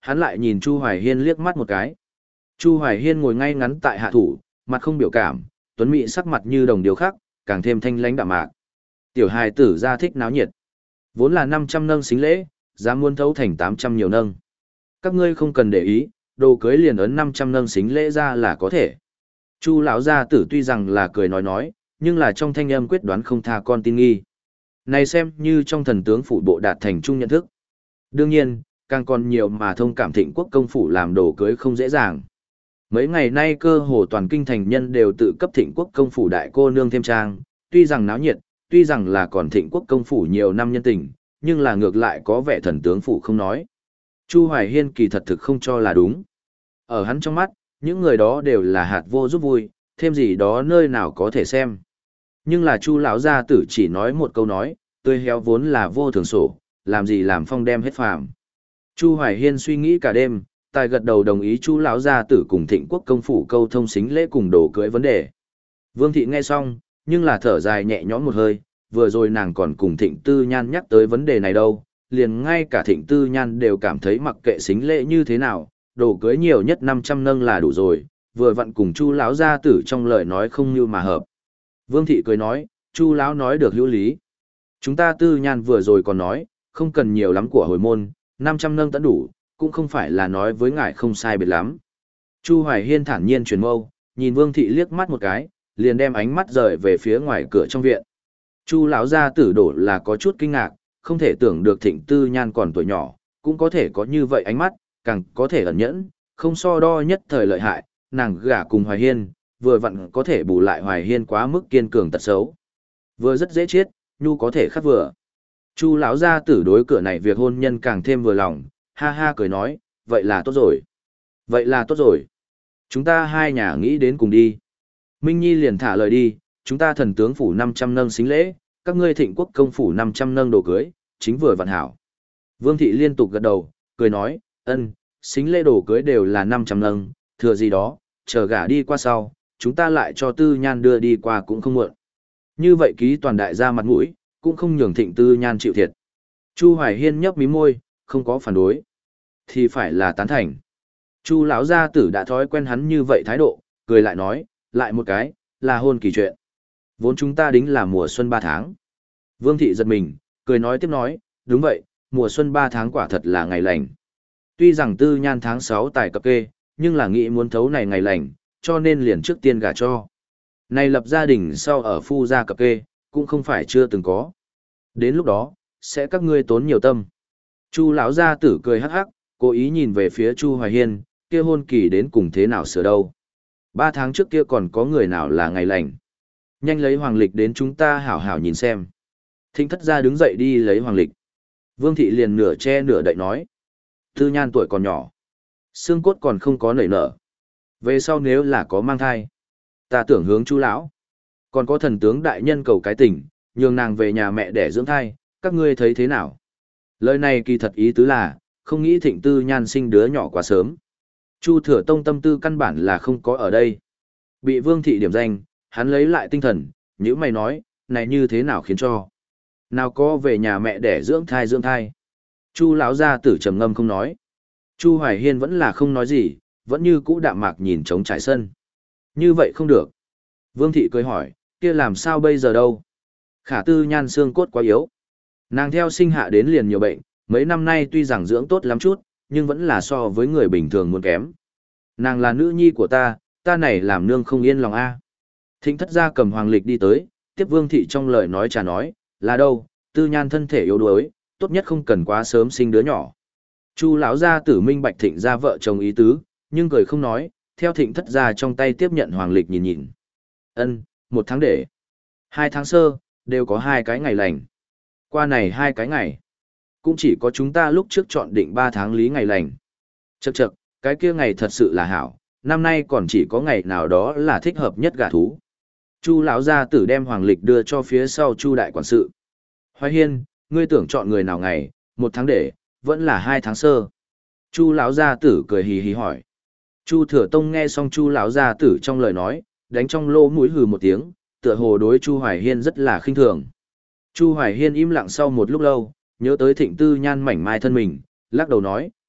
hắn lại nhìn Chu Hoài Hiên liếc mắt một cái. Chu Hoài Hiên ngồi ngay ngắn tại hạ thủ, mặt không biểu cảm, tuấn mỹ sắc mặt như đồng điều khắc, càng thêm thanh lãnh đạm mạc. Tiểu hài tử ra thích náo nhiệt. Vốn là năm trăm nâng xính lễ, dám muốn thấu thành tám trăm nhiều nâng. Các ngươi không cần để ý, đồ cưới liền ấn năm trăm nâng xính lễ ra là có thể. Chu lão gia tử tuy rằng là cười nói nói, nhưng là trong thanh âm quyết đoán không tha con tin nghi. Này xem như trong thần tướng phủ bộ đạt thành chung nhận thức. Đương nhiên, càng còn nhiều mà thông cảm thịnh quốc công phủ làm đồ cưới không dễ dàng. Mấy ngày nay cơ hồ toàn kinh thành nhân đều tự cấp thịnh quốc công phủ đại cô nương thêm trang, tuy rằng náo nhiệt, tuy rằng là còn thịnh quốc công phủ nhiều năm nhân tình, nhưng là ngược lại có vẻ thần tướng phủ không nói. Chu Hoài Hiên kỳ thật thực không cho là đúng. Ở hắn trong mắt, những người đó đều là hạt vô giúp vui, thêm gì đó nơi nào có thể xem. Nhưng là Chu lão gia tử chỉ nói một câu nói, tươi héo vốn là vô thường sổ, làm gì làm phong đem hết phàm. Chu Hoài Hiên suy nghĩ cả đêm, tài gật đầu đồng ý Chu lão gia tử cùng Thịnh quốc công phủ câu thông xính lễ cùng đồ cưới vấn đề. Vương thị nghe xong, nhưng là thở dài nhẹ nhõm một hơi, vừa rồi nàng còn cùng Thịnh Tư Nhan nhắc tới vấn đề này đâu, liền ngay cả Thịnh Tư Nhan đều cảm thấy mặc kệ xính lễ như thế nào, đồ cưới nhiều nhất năm trăm nâng là đủ rồi, vừa vặn cùng Chu lão gia tử trong lời nói không như mà hợp. Vương thị cười nói, Chu lão nói được hữu lý. Chúng ta Tư Nhan vừa rồi còn nói, không cần nhiều lắm của hồi môn, năm trăm nâng tận đủ, cũng không phải là nói với ngài không sai biệt lắm. Chu Hoài Hiên thản nhiên chuyển mâu, nhìn Vương thị liếc mắt một cái, liền đem ánh mắt rời về phía ngoài cửa trong viện. Chu lão gia tử đổ là có chút kinh ngạc, không thể tưởng được Thịnh Tư Nhan còn tuổi nhỏ, cũng có thể có như vậy ánh mắt, càng có thể ẩn nhẫn, không so đo nhất thời lợi hại, nàng gả cùng Hoài Hiên, vừa vặn có thể bù lại Hoài Hiên quá mức kiên cường tật xấu. Vừa rất dễ chết, nhu có thể khắc vừa. Chu lão gia tử đối cửa này việc hôn nhân càng thêm vừa lòng, ha ha cười nói, vậy là tốt rồi. Vậy là tốt rồi. Chúng ta hai nhà nghĩ đến cùng đi. Minh Nhi liền thả lời đi, chúng ta thần tướng phủ năm trăm nâng xính lễ, các ngươi Thịnh quốc công phủ năm trăm nâng đồ cưới, chính vừa vặn hảo. Vương thị liên tục gật đầu, cười nói, ân, xính lễ đồ cưới đều là năm trăm nâng, thừa gì đó, chờ gả đi qua sau, chúng ta lại cho Tư Nhan đưa đi qua cũng không muộn. Như vậy ký toàn đại gia mặt mũi, cũng không nhường Thịnh Tư Nhan chịu thiệt. Chu Hoài Hiên nhấp mí môi, không có phản đối, thì phải là tán thành. Chu lão gia tử đã thói quen hắn như vậy thái độ, cười lại nói, lại một cái, là hôn kỳ chuyện. Vốn chúng ta đính là mùa xuân ba tháng. Vương thị giật mình, cười nói tiếp nói, đúng vậy, mùa xuân ba tháng quả thật là ngày lành. Tuy rằng Tư Nhan tháng sáu tài cập kê, nhưng là nghĩ muốn thấu này ngày lành, cho nên liền trước tiên gả cho. Này lập gia đình sau ở phu gia cập kê, cũng không phải chưa từng có. Đến lúc đó, sẽ các ngươi tốn nhiều tâm. Chu lão gia tử cười hắc hắc, cố ý nhìn về phía Chu Hoài Hiên, kia hôn kỳ đến cùng thế nào sửa đâu. Ba tháng trước kia còn có người nào là ngày lành. Nhanh lấy hoàng lịch đến chúng ta hảo hảo nhìn xem. Thịnh thất gia đứng dậy đi lấy hoàng lịch. Vương thị liền nửa che nửa đậy nói. Tư Nhan tuổi còn nhỏ. Xương cốt còn không có nảy nở. Về sau nếu là có mang thai. Ta tưởng hướng Chu lão. Còn có thần tướng đại nhân cầu cái tình, nhường nàng về nhà mẹ để dưỡng thai, các ngươi thấy thế nào? Lời này kỳ thật ý tứ là, không nghĩ Thịnh Tư Nhan sinh đứa nhỏ quá sớm. Chu Thừa Tông tâm tư căn bản là không có ở đây. Bị Vương thị điểm danh, hắn lấy lại tinh thần, nhữ mày nói, này như thế nào khiến cho? Nào có về nhà mẹ để dưỡng thai dưỡng thai? Chu lão gia tử trầm ngâm không nói. Chu Hoài Hiên vẫn là không nói gì, vẫn như cũ đạm mạc nhìn trống trải sân. Như vậy không được. Vương thị cười hỏi, kia làm sao bây giờ đâu? Khả Tư Nhan xương cốt quá yếu. Nàng theo sinh hạ đến liền nhiều bệnh, mấy năm nay tuy rằng dưỡng tốt lắm chút, nhưng vẫn là so với người bình thường muốn kém. Nàng là nữ nhi của ta, ta này làm nương không yên lòng a. Thịnh thất gia cầm hoàng lịch đi tới, tiếp Vương thị trong lời nói trà nói, là đâu, Tư Nhan thân thể yếu đuối, tốt nhất không cần quá sớm sinh đứa nhỏ. Chu lão gia tử minh bạch Thịnh gia vợ chồng ý tứ, nhưng cười không nói, theo Thịnh thất gia trong tay tiếp nhận hoàng lịch nhìn nhìn. Ân, một tháng để, hai tháng sơ, đều có hai cái ngày lành. Qua này hai cái ngày, cũng chỉ có chúng ta lúc trước chọn định ba tháng lý ngày lành. Chậc chậc, cái kia ngày thật sự là hảo, năm nay còn chỉ có ngày nào đó là thích hợp nhất gả thú. Chu lão gia tử đem hoàng lịch đưa cho phía sau Chu đại quản sự. Hoài Hiên, ngươi tưởng chọn người nào ngày, một tháng để, vẫn là hai tháng sơ. Chu lão gia tử cười hì hì hỏi. Chu Thừa Tông nghe xong Chu lão gia tử trong lời nói, đánh trong lỗ mũi hừ một tiếng, tựa hồ đối Chu Hoài Hiên rất là khinh thường. Chu Hoài Hiên im lặng sau một lúc lâu, nhớ tới Thịnh Tư Nhan mảnh mai thân mình, lắc đầu nói,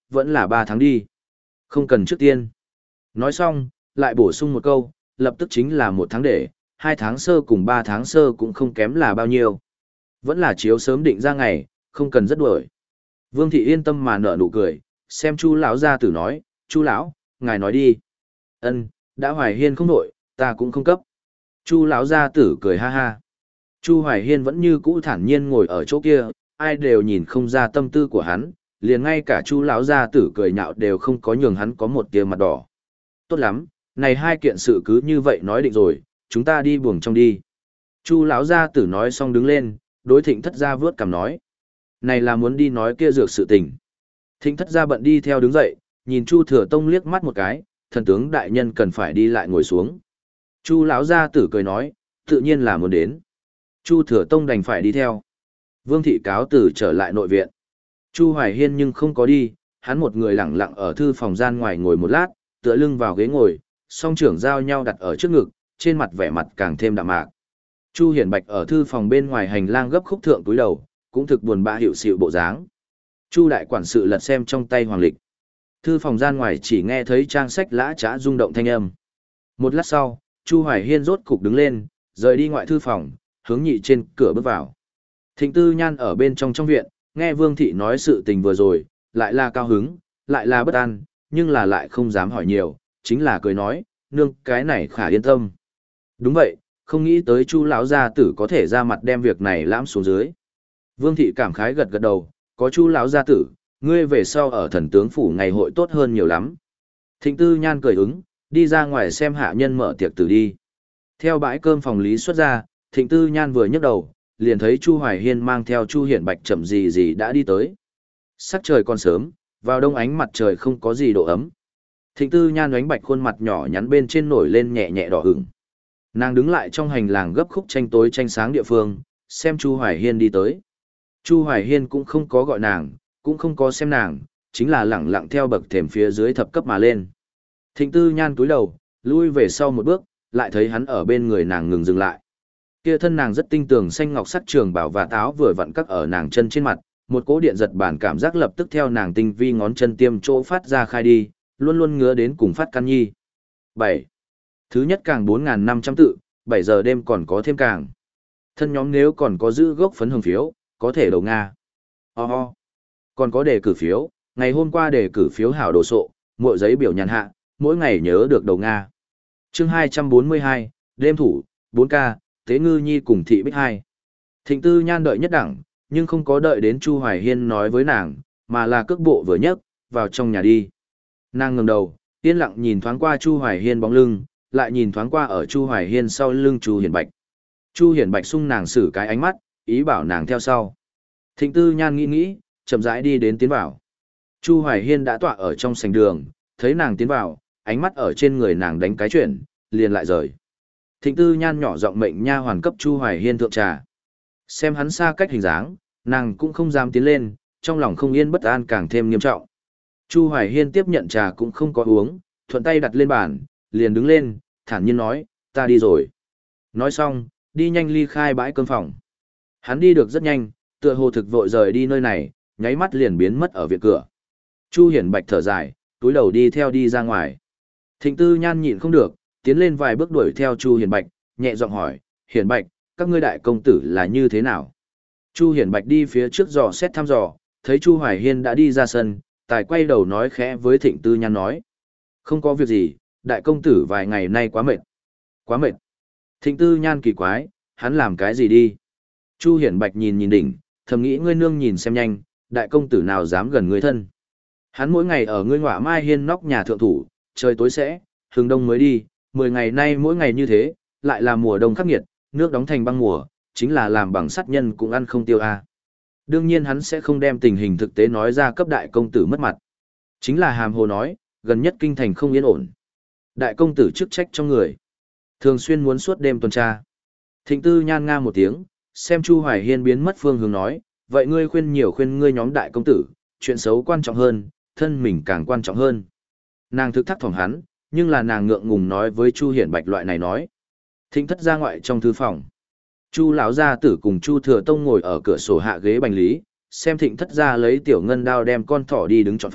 vẫn là ba tháng đi. Không cần trước tiên. Nói xong, lại bổ sung một câu, lập tức chính là một tháng để, hai tháng sơ cùng ba tháng sơ cũng không kém là bao nhiêu. Vẫn là chiếu sớm định ra ngày, không cần rất đuổi. Vương thị yên tâm mà nở nụ cười, xem Chu lão gia tử nói, Chu lão, ngài nói đi. Ân, đã Hoài Hiên không đổi, ta cũng không cấp. Chu lão gia tử cười ha ha. Chu Hoài Hiên vẫn như cũ thản nhiên ngồi ở chỗ kia, ai đều nhìn không ra tâm tư của hắn, liền ngay cả Chu lão gia tử cười nhạo đều không có nhường hắn có một tia mặt đỏ. Tốt lắm, này hai kiện sự cứ như vậy nói định rồi, chúng ta đi buồng trong đi. Chu lão gia tử nói xong đứng lên, đối Thịnh Thất gia vướt cằm nói, này là muốn đi nói kia dược sự tình. Thịnh Thất gia bận đi theo đứng dậy, nhìn Chu Thừa Tông liếc mắt một cái, thần tướng đại nhân cần phải đi lại ngồi xuống. Chu lão gia tử cười nói, tự nhiên là muốn đến. Chu Thừa Tông đành phải đi theo. Vương thị cáo tử trở lại nội viện. Chu Hoài Hiên nhưng không có đi, hắn một người lặng lặng ở thư phòng gian ngoài ngồi một lát, tựa lưng vào ghế ngồi, song trưởng giao nhau đặt ở trước ngực, trên mặt vẻ mặt càng thêm đạm mạc. Chu Hiển Bạch ở thư phòng bên ngoài hành lang gấp khúc thượng túi đầu, cũng thực buồn bã hiệu xịu bộ dáng. Chu đại quản sự lật xem trong tay hoàng lịch. Thư phòng gian ngoài chỉ nghe thấy trang sách lã chã rung động thanh âm. Một lát sau, Chu Hoài Hiên rốt cục đứng lên, rời đi ngoại thư phòng, hướng nhị trên cửa bước vào. Thịnh Tư Nhan ở bên trong trong viện, nghe Vương thị nói sự tình vừa rồi, lại là cao hứng, lại là bất an, nhưng là lại không dám hỏi nhiều, chính là cười nói, nương, cái này khả yên tâm. Đúng vậy, không nghĩ tới Chu lão gia tử có thể ra mặt đem việc này lãm xuống dưới. Vương thị cảm khái gật gật đầu, có Chu lão gia tử, ngươi về sau ở thần tướng phủ ngày hội tốt hơn nhiều lắm. Thịnh Tư Nhan cười ứng, đi ra ngoài xem hạ nhân mở tiệc tử đi. Theo bãi cơm phòng lý xuất ra, Thịnh Tư Nhan vừa nhấc đầu, liền thấy Chu Hoài Hiên mang theo Chu Hiển Bạch chậm gì gì đã đi tới. Sắc trời còn sớm, vào đông ánh mặt trời không có gì độ ấm. Thịnh Tư Nhan ánh bạch khuôn mặt nhỏ nhắn bên trên nổi lên nhẹ nhẹ đỏ ửng. Nàng đứng lại trong hành lang gấp khúc tranh tối tranh sáng địa phương, xem Chu Hoài Hiên đi tới. Chu Hoài Hiên cũng không có gọi nàng, cũng không có xem nàng, chính là lẳng lặng theo bậc thềm phía dưới thập cấp mà lên. Thịnh Tư Nhan cúi đầu, lui về sau một bước, lại thấy hắn ở bên người nàng ngừng dừng lại. Kia thân nàng rất tinh tường xanh ngọc sắc trường bảo và táo vừa vặn cắt ở nàng chân trên mặt, một cỗ điện giật bản cảm giác lập tức theo nàng tinh vi ngón chân tiêm chỗ phát ra khai đi, luôn luôn ngứa đến cùng phát căn nhi. bảy. Thứ nhất càng bốn nghìn năm trăm tự, bảy giờ đêm còn có thêm càng. Thân nhóm nếu còn có giữ gốc phấn hồng phiếu, có thể đầu Nga. Ho ho. Còn có đề cử phiếu, ngày hôm qua đề cử phiếu hảo đồ sộ, mỗi giấy biểu nhàn hạ, mỗi ngày nhớ được đầu Nga. Chương hai trăm bốn mươi hai, đêm thủ, bốn K, Tế Ngư Nhi cùng Thị Bích hai. Thịnh Tư Nhan đợi nhất đẳng, nhưng không có đợi đến Chu Hoài Hiên nói với nàng, mà là cước bộ vừa nhấc, vào trong nhà đi. Nàng ngẩng đầu, yên lặng nhìn thoáng qua Chu Hoài Hiên bóng lưng, lại nhìn thoáng qua ở Chu Hoài Hiên sau lưng Chu Hiển Bạch. Chu Hiển Bạch sung nàng xử cái ánh mắt, ý bảo nàng theo sau. Thịnh Tư Nhan nghĩ nghĩ, chậm rãi đi đến tiến vào. Chu Hoài Hiên đã tọa ở trong sảnh đường, thấy nàng tiến vào, ánh mắt ở trên người nàng đánh cái chuyển, liền lại rời. Thịnh Tư Nhan nhỏ giọng mệnh nha hoàn cấp Chu Hoài Hiên thượng trà. Xem hắn xa cách hình dáng, nàng cũng không dám tiến lên, trong lòng không yên bất an càng thêm nghiêm trọng. Chu Hoài Hiên tiếp nhận trà cũng không có uống, thuận tay đặt lên bàn, liền đứng lên, thản nhiên nói, ta đi rồi. Nói xong, đi nhanh ly khai bãi cơm phòng. Hắn đi được rất nhanh, tựa hồ thực vội rời đi nơi này, nháy mắt liền biến mất ở viện cửa. Chu Hiển Bạch thở dài, túi đầu đi theo đi ra ngoài. Thịnh Tư Nhan nhịn không được, tiến lên vài bước đuổi theo Chu Hiển Bạch, nhẹ giọng hỏi, Hiển Bạch, các ngươi đại công tử là như thế nào? Chu Hiển Bạch đi phía trước dò xét thăm dò, thấy Chu Hoài Hiên đã đi ra sân, tài quay đầu nói khẽ với Thịnh Tư Nhan nói. Không có việc gì, đại công tử vài ngày nay quá mệt. Quá mệt. Thịnh Tư Nhan kỳ quái, hắn làm cái gì đi? Chu Hiển Bạch nhìn nhìn đỉnh, thầm nghĩ ngươi nương nhìn xem nhanh, đại công tử nào dám gần ngươi thân. Hắn mỗi ngày ở ngươi ngọa mai hiên nóc nhà thượng thủ, trời tối sẽ, hướng đông mới đi, mười ngày nay mỗi ngày như thế, lại là mùa đông khắc nghiệt, nước đóng thành băng mùa, chính là làm bằng sắt nhân cũng ăn không tiêu a. Đương nhiên hắn sẽ không đem tình hình thực tế nói ra cấp đại công tử mất mặt. Chính là hàm hồ nói, gần nhất kinh thành không yên ổn. Đại công tử chức trách trong người, thường xuyên muốn suốt đêm tuần tra. Thịnh Tư Nhan nga một tiếng, xem Chu Hoài Hiên biến mất phương hướng nói, vậy ngươi khuyên nhiều khuyên ngươi nhóm đại công tử, chuyện xấu quan trọng hơn, thân mình càng quan trọng hơn. Nàng thực thắc thỏm hắn, nhưng là nàng ngượng ngùng nói với Chu Hiển Bạch loại này nói. Thịnh thất ra ngoại trong thư phòng. Chu lão gia tử cùng Chu Thừa Tông ngồi ở cửa sổ hạ ghế bành lý, xem Thịnh thất ra lấy tiểu ngân đao đem con thỏ đi đứng chọn phá,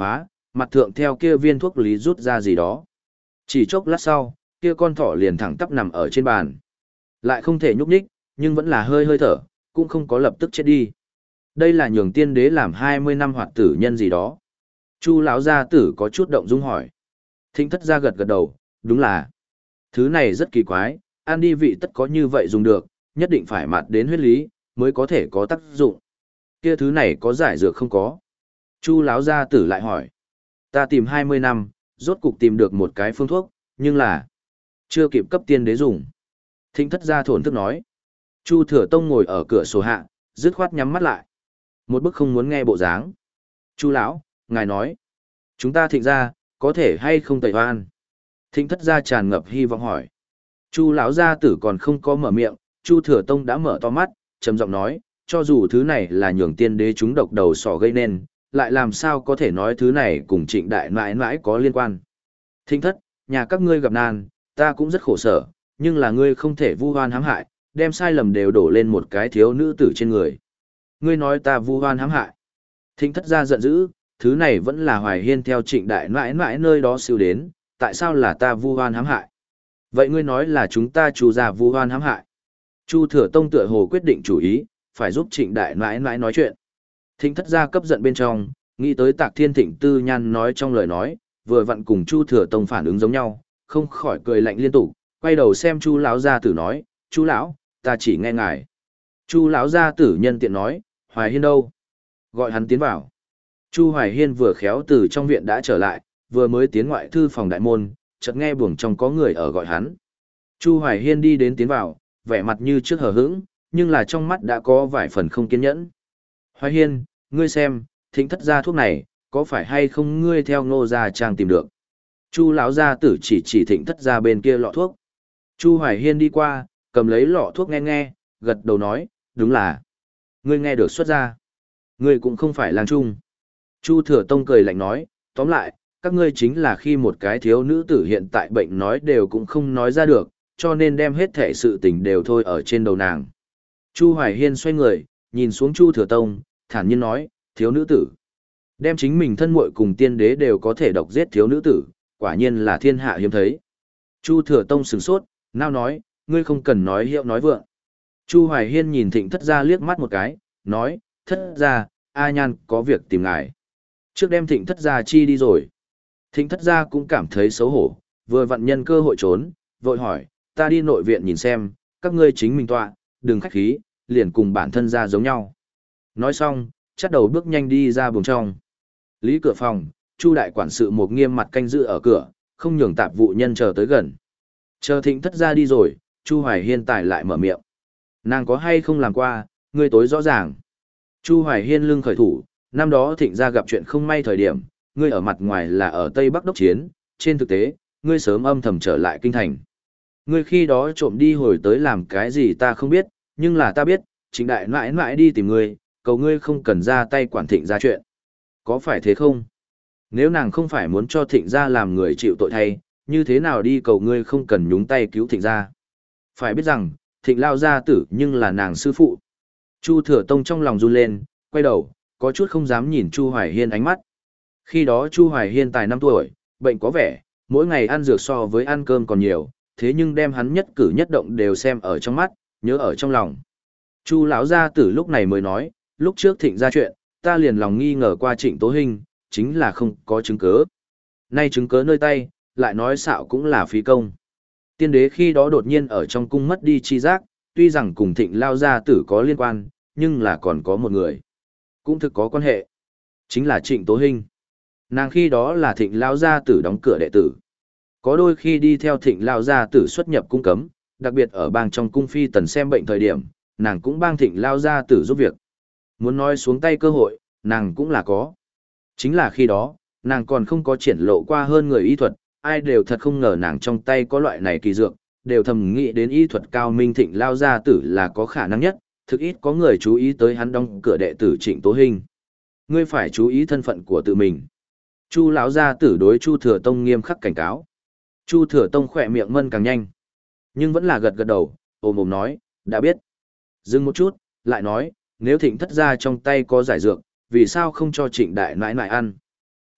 mặt thượng theo kia viên thuốc lý rút ra gì đó. Chỉ chốc lát sau, kia con thỏ liền thẳng tắp nằm ở trên bàn. Lại không thể nhúc nhích, nhưng vẫn là hơi hơi thở, cũng không có lập tức chết đi. Đây là nhường tiên đế làm hai mươi năm hoạt tử nhân gì đó. Chu lão gia tử có chút động dung hỏi. Thịnh thất gia gật gật đầu, đúng là. Thứ này rất kỳ quái, ăn đi vị tất có như vậy dùng được, nhất định phải mạt đến huyết lý, mới có thể có tác dụng. Kia thứ này có giải dược không có? Chu lão gia tử lại hỏi. Ta tìm hai mươi năm, rốt cục tìm được một cái phương thuốc, nhưng là chưa kịp cấp tiên đế dùng. Thịnh thất gia thổn thức nói. Chu thừa tông ngồi ở cửa sổ hạ, dứt khoát nhắm mắt lại. Một bức không muốn nghe bộ dáng. Chu lão, ngài nói, chúng ta thịnh gia có thể hay không tẩy oan? Thịnh thất gia tràn ngập hy vọng hỏi. Chu lão gia tử còn không có mở miệng, Chu thừa tông đã mở to mắt, trầm giọng nói, cho dù thứ này là nhường tiên đế chúng độc đầu sỏ gây nên, lại làm sao có thể nói thứ này cùng trịnh đại mãi mãi có liên quan. Thịnh thất, nhà các ngươi gặp nan, ta cũng rất khổ sở, nhưng là ngươi không thể vu oan hãm hại, đem sai lầm đều đổ lên một cái thiếu nữ tử trên người. Ngươi nói ta vu oan hãm hại. Thịnh thất gia giận dữ, thứ này vẫn là Hoài Hiên theo trịnh đại mãi mãi nơi đó siêu đến, tại sao là ta vu oan hãm hại? Vậy ngươi nói là chúng ta Chu gia vu oan hãm hại. Chu thừa tông tựa hồ quyết định chủ ý, phải giúp trịnh đại mãi mãi nói chuyện. Thịnh thất gia cấp giận bên trong, nghĩ tới Tạc Thiên Thịnh Tư Nhan nói trong lời nói, vừa vặn cùng Chu thừa tông phản ứng giống nhau, không khỏi cười lạnh liên tục, quay đầu xem Chu lão gia tử nói, "Chu lão, ta chỉ nghe ngài." Chu lão gia tử nhân tiện nói, "Hoài Hiên đâu?" Gọi hắn tiến vào. Chu Hoài Hiên vừa khéo từ trong viện đã trở lại, vừa mới tiến ngoại thư phòng đại môn, chợt nghe buồng trong có người ở gọi hắn. Chu Hoài Hiên đi đến tiến vào, vẻ mặt như trước hờ hững, nhưng là trong mắt đã có vài phần không kiên nhẫn. "Hoài Hiên, ngươi xem, Thịnh thất gia thuốc này, có phải hay không ngươi theo Ngô gia trang tìm được?" Chu lão gia tử chỉ chỉ Thịnh thất gia bên kia lọ thuốc. Chu Hoài Hiên đi qua, cầm lấy lọ thuốc nghe nghe, gật đầu nói, "Đúng là. Ngươi nghe được xuất ra. Ngươi cũng không phải lang trung." Chu Thừa Tông cười lạnh nói, "Tóm lại, các ngươi chính là khi một cái thiếu nữ tử hiện tại bệnh nói đều cũng không nói ra được, cho nên đem hết thể sự tình đều thôi ở trên đầu nàng." Chu Hoài Hiên xoay người, nhìn xuống Chu Thừa Tông, thản nhiên nói, "Thiếu nữ tử. Đem chính mình thân muội cùng tiên đế đều có thể độc giết thiếu nữ tử, quả nhiên là thiên hạ hiếm thấy." Chu Thừa Tông sửng sốt, nao nói, "Ngươi không cần nói hiệu nói vượng." Chu Hoài Hiên nhìn Thịnh thất gia liếc mắt một cái, nói, "Thất gia, A Nhan có việc tìm ngài." Trước đem Thịnh thất gia chi đi rồi. Thịnh thất gia cũng cảm thấy xấu hổ, vừa vặn nhân cơ hội trốn, vội hỏi, "Ta đi nội viện nhìn xem, các ngươi chính mình tọa, đừng khách khí, liền cùng bản thân ra giống nhau." Nói xong, chắt đầu bước nhanh đi ra buồng trong. Lý cửa phòng, Chu đại quản sự một nghiêm mặt canh giữ ở cửa, không nhường tạp vụ nhân chờ tới gần. Chờ Thịnh thất gia đi rồi, Chu Hoài Hiên tài lại mở miệng. "Nàng có hay không làm qua, ngươi tối rõ ràng." Chu Hoài Hiên lưng khởi thủ, "Năm đó Thịnh gia gặp chuyện không may thời điểm, ngươi ở mặt ngoài là ở Tây Bắc đốc chiến, trên thực tế, ngươi sớm âm thầm trở lại kinh thành. Ngươi khi đó trộm đi hồi tới làm cái gì ta không biết, nhưng là ta biết, Trịnh đại mãi mãi đi tìm ngươi, cầu ngươi không cần ra tay quản Thịnh gia chuyện. Có phải thế không? Nếu nàng không phải muốn cho Thịnh gia làm người chịu tội thay, như thế nào đi cầu ngươi không cần nhúng tay cứu Thịnh gia? Phải biết rằng, Thịnh lao gia tử nhưng là nàng sư phụ." Chu Thừa Tông trong lòng run lên, quay đầu, có chút không dám nhìn Chu Hoài Hiên ánh mắt. Khi đó Chu Hoài Hiên tài năm tuổi, bệnh có vẻ, mỗi ngày ăn dược so với ăn cơm còn nhiều, thế nhưng đem hắn nhất cử nhất động đều xem ở trong mắt, nhớ ở trong lòng. Chu lão gia tử lúc này mới nói, "Lúc trước Thịnh gia chuyện, ta liền lòng nghi ngờ qua Trịnh Tố Hinh, chính là không có chứng cứ. Nay chứng cứ nơi tay, lại nói xạo cũng là phí công. Tiên đế khi đó đột nhiên ở trong cung mất đi chi giác, tuy rằng cùng Thịnh lao gia tử có liên quan, nhưng là còn có một người cũng thực có quan hệ, chính là Trịnh Tố Hinh. Nàng khi đó là Thịnh lao gia tử đóng cửa đệ tử, có đôi khi đi theo Thịnh lao gia tử xuất nhập cung cấm, đặc biệt ở bang trong cung phi tần xem bệnh thời điểm, nàng cũng bang Thịnh lao gia tử giúp việc. Muốn nói xuống tay cơ hội, nàng cũng là có. Chính là khi đó, nàng còn không có triển lộ qua hơn người y thuật, ai đều thật không ngờ nàng trong tay có loại này kỳ dược, đều thầm nghĩ đến y thuật cao minh Thịnh lao gia tử là có khả năng nhất, thực ít có người chú ý tới hắn đóng cửa đệ tử Trịnh Tố Hinh. Ngươi phải chú ý thân phận của tự mình." Chu lão gia tử đối Chu Thừa Tông nghiêm khắc cảnh cáo. Chu Thừa Tông khỏe miệng mân càng nhanh, nhưng vẫn là gật gật đầu, ồm ồm nói, "Đã biết." Dừng một chút, lại nói, "Nếu Thịnh thất gia trong tay có giải dược, vì sao không cho Trịnh đại nãi nãi ăn?"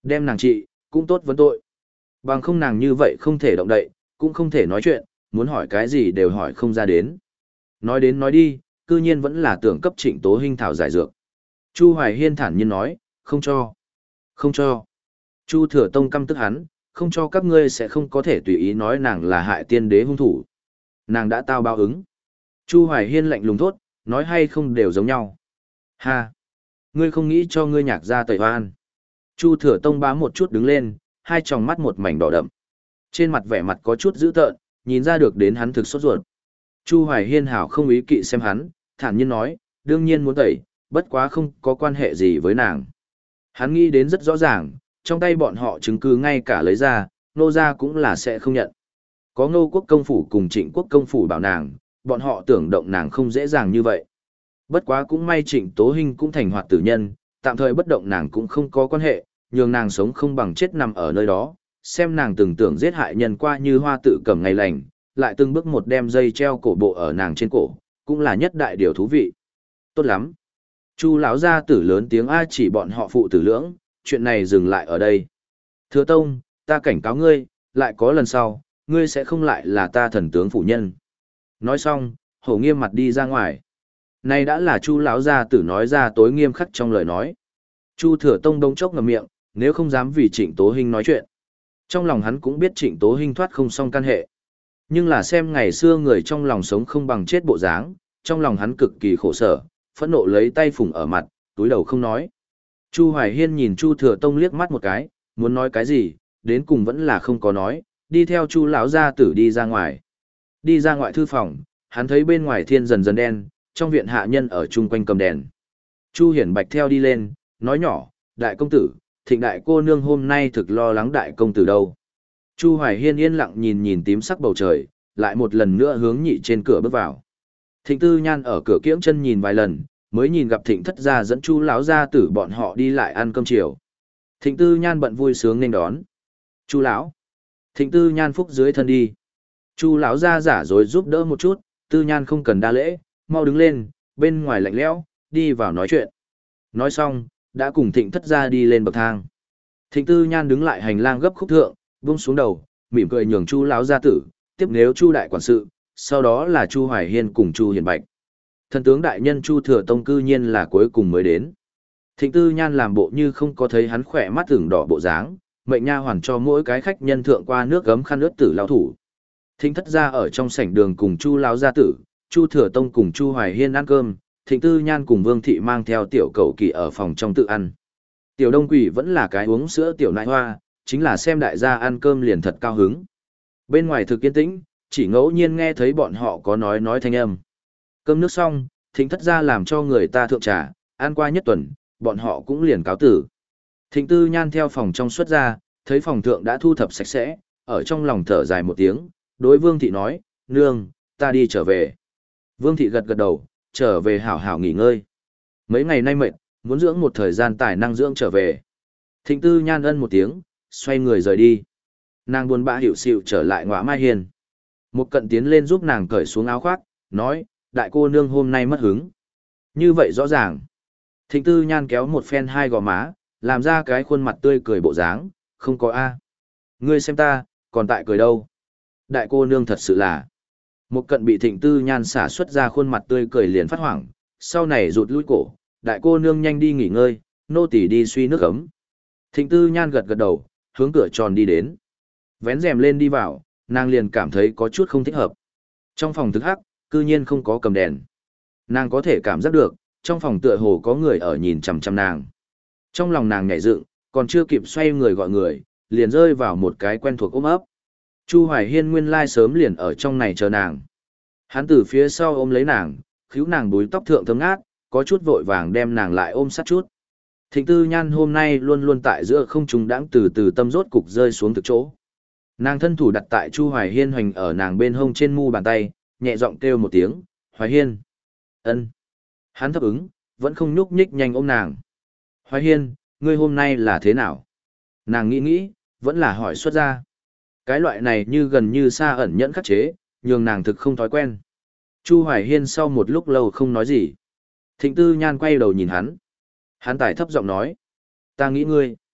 Đem nàng trị, cũng tốt vấn tội. Bằng không nàng như vậy không thể động đậy, cũng không thể nói chuyện, muốn hỏi cái gì đều hỏi không ra đến. Nói đến nói đi, cư nhiên vẫn là tưởng cấp Trịnh Tố Hinh thảo giải dược. Chu Hoài Hiên thản nhiên nói, không cho. Không cho. Chu Thừa Tông căm tức hắn, không cho các ngươi sẽ không có thể tùy ý nói nàng là hại tiên đế hung thủ. Nàng đã tao báo ứng. Chu Hoài Hiên lạnh lùng thốt, nói hay không đều giống nhau. Ha! Ngươi không nghĩ cho ngươi nhạc ra tẩy hoan. Chu Thừa Tông bá một chút đứng lên, hai tròng mắt một mảnh đỏ đậm. Trên mặt vẻ mặt có chút dữ tợn, nhìn ra được đến hắn thực sốt ruột. Chu Hoài Hiên hảo không ý kỵ xem hắn, thản nhiên nói, đương nhiên muốn tẩy, bất quá không có quan hệ gì với nàng. Hắn nghĩ đến rất rõ ràng, trong tay bọn họ chứng cứ ngay cả lấy ra, nô gia cũng là sẽ không nhận. Có Ngô quốc công phủ cùng Trịnh quốc công phủ bảo nàng, bọn họ tưởng động nàng không dễ dàng như vậy. Bất quá cũng may Trịnh Tố Hinh cũng thành hoạt tử nhân, tạm thời bất động nàng cũng không có quan hệ, nhường nàng sống không bằng chết nằm ở nơi đó, xem nàng từng tưởng giết hại nhân qua như hoa tự cầm ngày lành, lại từng bước một đem dây treo cổ bộ ở nàng trên cổ, cũng là nhất đại điều thú vị. Tốt lắm. Chu lão gia tử lớn tiếng a chỉ bọn họ phụ tử lưỡng, chuyện này dừng lại ở đây. Thừa Tông, ta cảnh cáo ngươi, lại có lần sau, ngươi sẽ không lại là ta thần tướng phủ nhân. Nói xong, hổ nghiêm mặt đi ra ngoài. Này đã là Chu lão gia tử nói ra tối nghiêm khắc trong lời nói. Chu Thừa Tông đống chốc ngậm miệng, nếu không dám vì Trịnh Tố Hinh nói chuyện. Trong lòng hắn cũng biết Trịnh Tố Hinh thoát không xong căn hệ. Nhưng là xem ngày xưa người trong lòng sống không bằng chết bộ dáng, trong lòng hắn cực kỳ khổ sở, phẫn nộ lấy tay phủng ở mặt, túi đầu không nói. Chu Hoài Hiên nhìn Chu Thừa Tông liếc mắt một cái, muốn nói cái gì, đến cùng vẫn là không có nói, đi theo Chu lão gia tử đi ra ngoài. Đi ra ngoại thư phòng, hắn thấy bên ngoài thiên dần dần đen, trong viện hạ nhân ở chung quanh cầm đèn. Chu Hiển Bạch theo đi lên, nói nhỏ, đại công tử, Thịnh đại cô nương hôm nay thực lo lắng đại công tử đâu. Chu Hoài Hiên yên lặng nhìn nhìn tím sắc bầu trời, lại một lần nữa hướng nhị trên cửa bước vào. Thịnh Tư Nhan ở cửa kiễng chân nhìn vài lần, mới nhìn gặp Thịnh thất gia dẫn Chu lão gia tử bọn họ đi lại ăn cơm chiều. Thịnh Tư Nhan bận vui sướng nên đón. Chu lão. Thịnh Tư Nhan phúc dưới thân đi. Chu lão gia giả rồi giúp đỡ một chút, Tư Nhan không cần đa lễ, mau đứng lên, bên ngoài lạnh lẽo, đi vào nói chuyện. Nói xong, đã cùng Thịnh thất gia đi lên bậc thang. Thịnh Tư Nhan đứng lại hành lang gấp khúc thượng, buông xuống đầu, mỉm cười nhường Chu lão gia tử, tiếp nếu Chu đại quản sự, sau đó là Chu Hoài Hiên cùng Chu Hiền Bạch. Thần tướng đại nhân Chu Thừa Tông cư nhiên là cuối cùng mới đến. Thịnh Tư Nhan làm bộ như không có thấy hắn khỏe mắt ửng đỏ bộ dáng, mệnh nha hoàn cho mỗi cái khách nhân thượng qua nước gấm khăn ướt tử lao thủ. Thịnh thất gia ở trong sảnh đường cùng Chu lão gia tử, Chu Thừa Tông cùng Chu Hoài Hiên ăn cơm, Thịnh Tư Nhan cùng Vương thị mang theo tiểu cầu kỳ ở phòng trong tự ăn. Tiểu Đông Quỷ vẫn là cái uống sữa tiểu nại hoa, chính là xem đại gia ăn cơm liền thật cao hứng. Bên ngoài thực yên tĩnh, chỉ ngẫu nhiên nghe thấy bọn họ có nói nói thanh âm. Cơm nước xong, Thịnh thất gia làm cho người ta thượng trà, ăn qua nhất tuần, bọn họ cũng liền cáo tử. Thịnh Tư Nhan theo phòng trong xuất ra, thấy phòng thượng đã thu thập sạch sẽ, ở trong lòng thở dài một tiếng, đối Vương thị nói, nương, ta đi trở về. Vương thị gật gật đầu, trở về hảo hảo nghỉ ngơi. Mấy ngày nay mệt, muốn dưỡng một thời gian tài năng dưỡng trở về. Thịnh Tư Nhan ân một tiếng, xoay người rời đi. Nàng buồn bã hiểu xịu trở lại Ngõa Mai Hiền. Một cận tiến lên giúp nàng cởi xuống áo khoác, nói, đại cô nương hôm nay mất hứng. Như vậy rõ ràng. Thịnh Tư Nhan kéo một phen hai gò má, làm ra cái khuôn mặt tươi cười bộ dáng, không có A. Ngươi xem ta, còn tại cười đâu. Đại cô nương thật sự là. Một cận bị Thịnh Tư Nhan xả xuất ra khuôn mặt tươi cười liền phát hoảng, sau này rụt lui cổ, đại cô nương nhanh đi nghỉ ngơi, nô tỳ đi suy nước ấm. Thịnh Tư Nhan gật gật đầu, hướng cửa tròn đi đến. Vén rèm lên đi vào, nàng liền cảm thấy có chút không thích hợp. Trong phòng thực hắc, cư nhiên không có cầm đèn. Nàng có thể cảm giác được, trong phòng tựa hồ có người ở nhìn chằm chằm nàng. Trong lòng nàng nhảy dựng, còn chưa kịp xoay người gọi người, liền rơi vào một cái quen thuộc ôm ấp. Chu Hoài Hiên nguyên lai sớm liền ở trong này chờ nàng. Hắn từ phía sau ôm lấy nàng, khíu nàng búi tóc thượng thơm ngát, có chút vội vàng đem nàng lại ôm sát chút. Thịnh Tư Nhan hôm nay luôn luôn tại giữa không trung đãng từ từ tâm rốt cục rơi xuống từ chỗ. Nàng thân thủ đặt tại Chu Hoài Hiên hoành ở nàng bên hông trên mu bàn tay, nhẹ giọng kêu một tiếng, Hoài Hiên. Ân. Hắn thấp ứng, vẫn không nhúc nhích nhanh ôm nàng. Hoài Hiên, ngươi hôm nay là thế nào? Nàng nghĩ nghĩ, vẫn là hỏi xuất ra. Cái loại này như gần như xa ẩn nhẫn khắc chế, nhường nàng thực không thói quen. Chu Hoài Hiên sau một lúc lâu không nói gì. Thịnh Tư Nhan quay đầu nhìn hắn. Hắn tải thấp giọng nói. Ta nghĩ ngươi.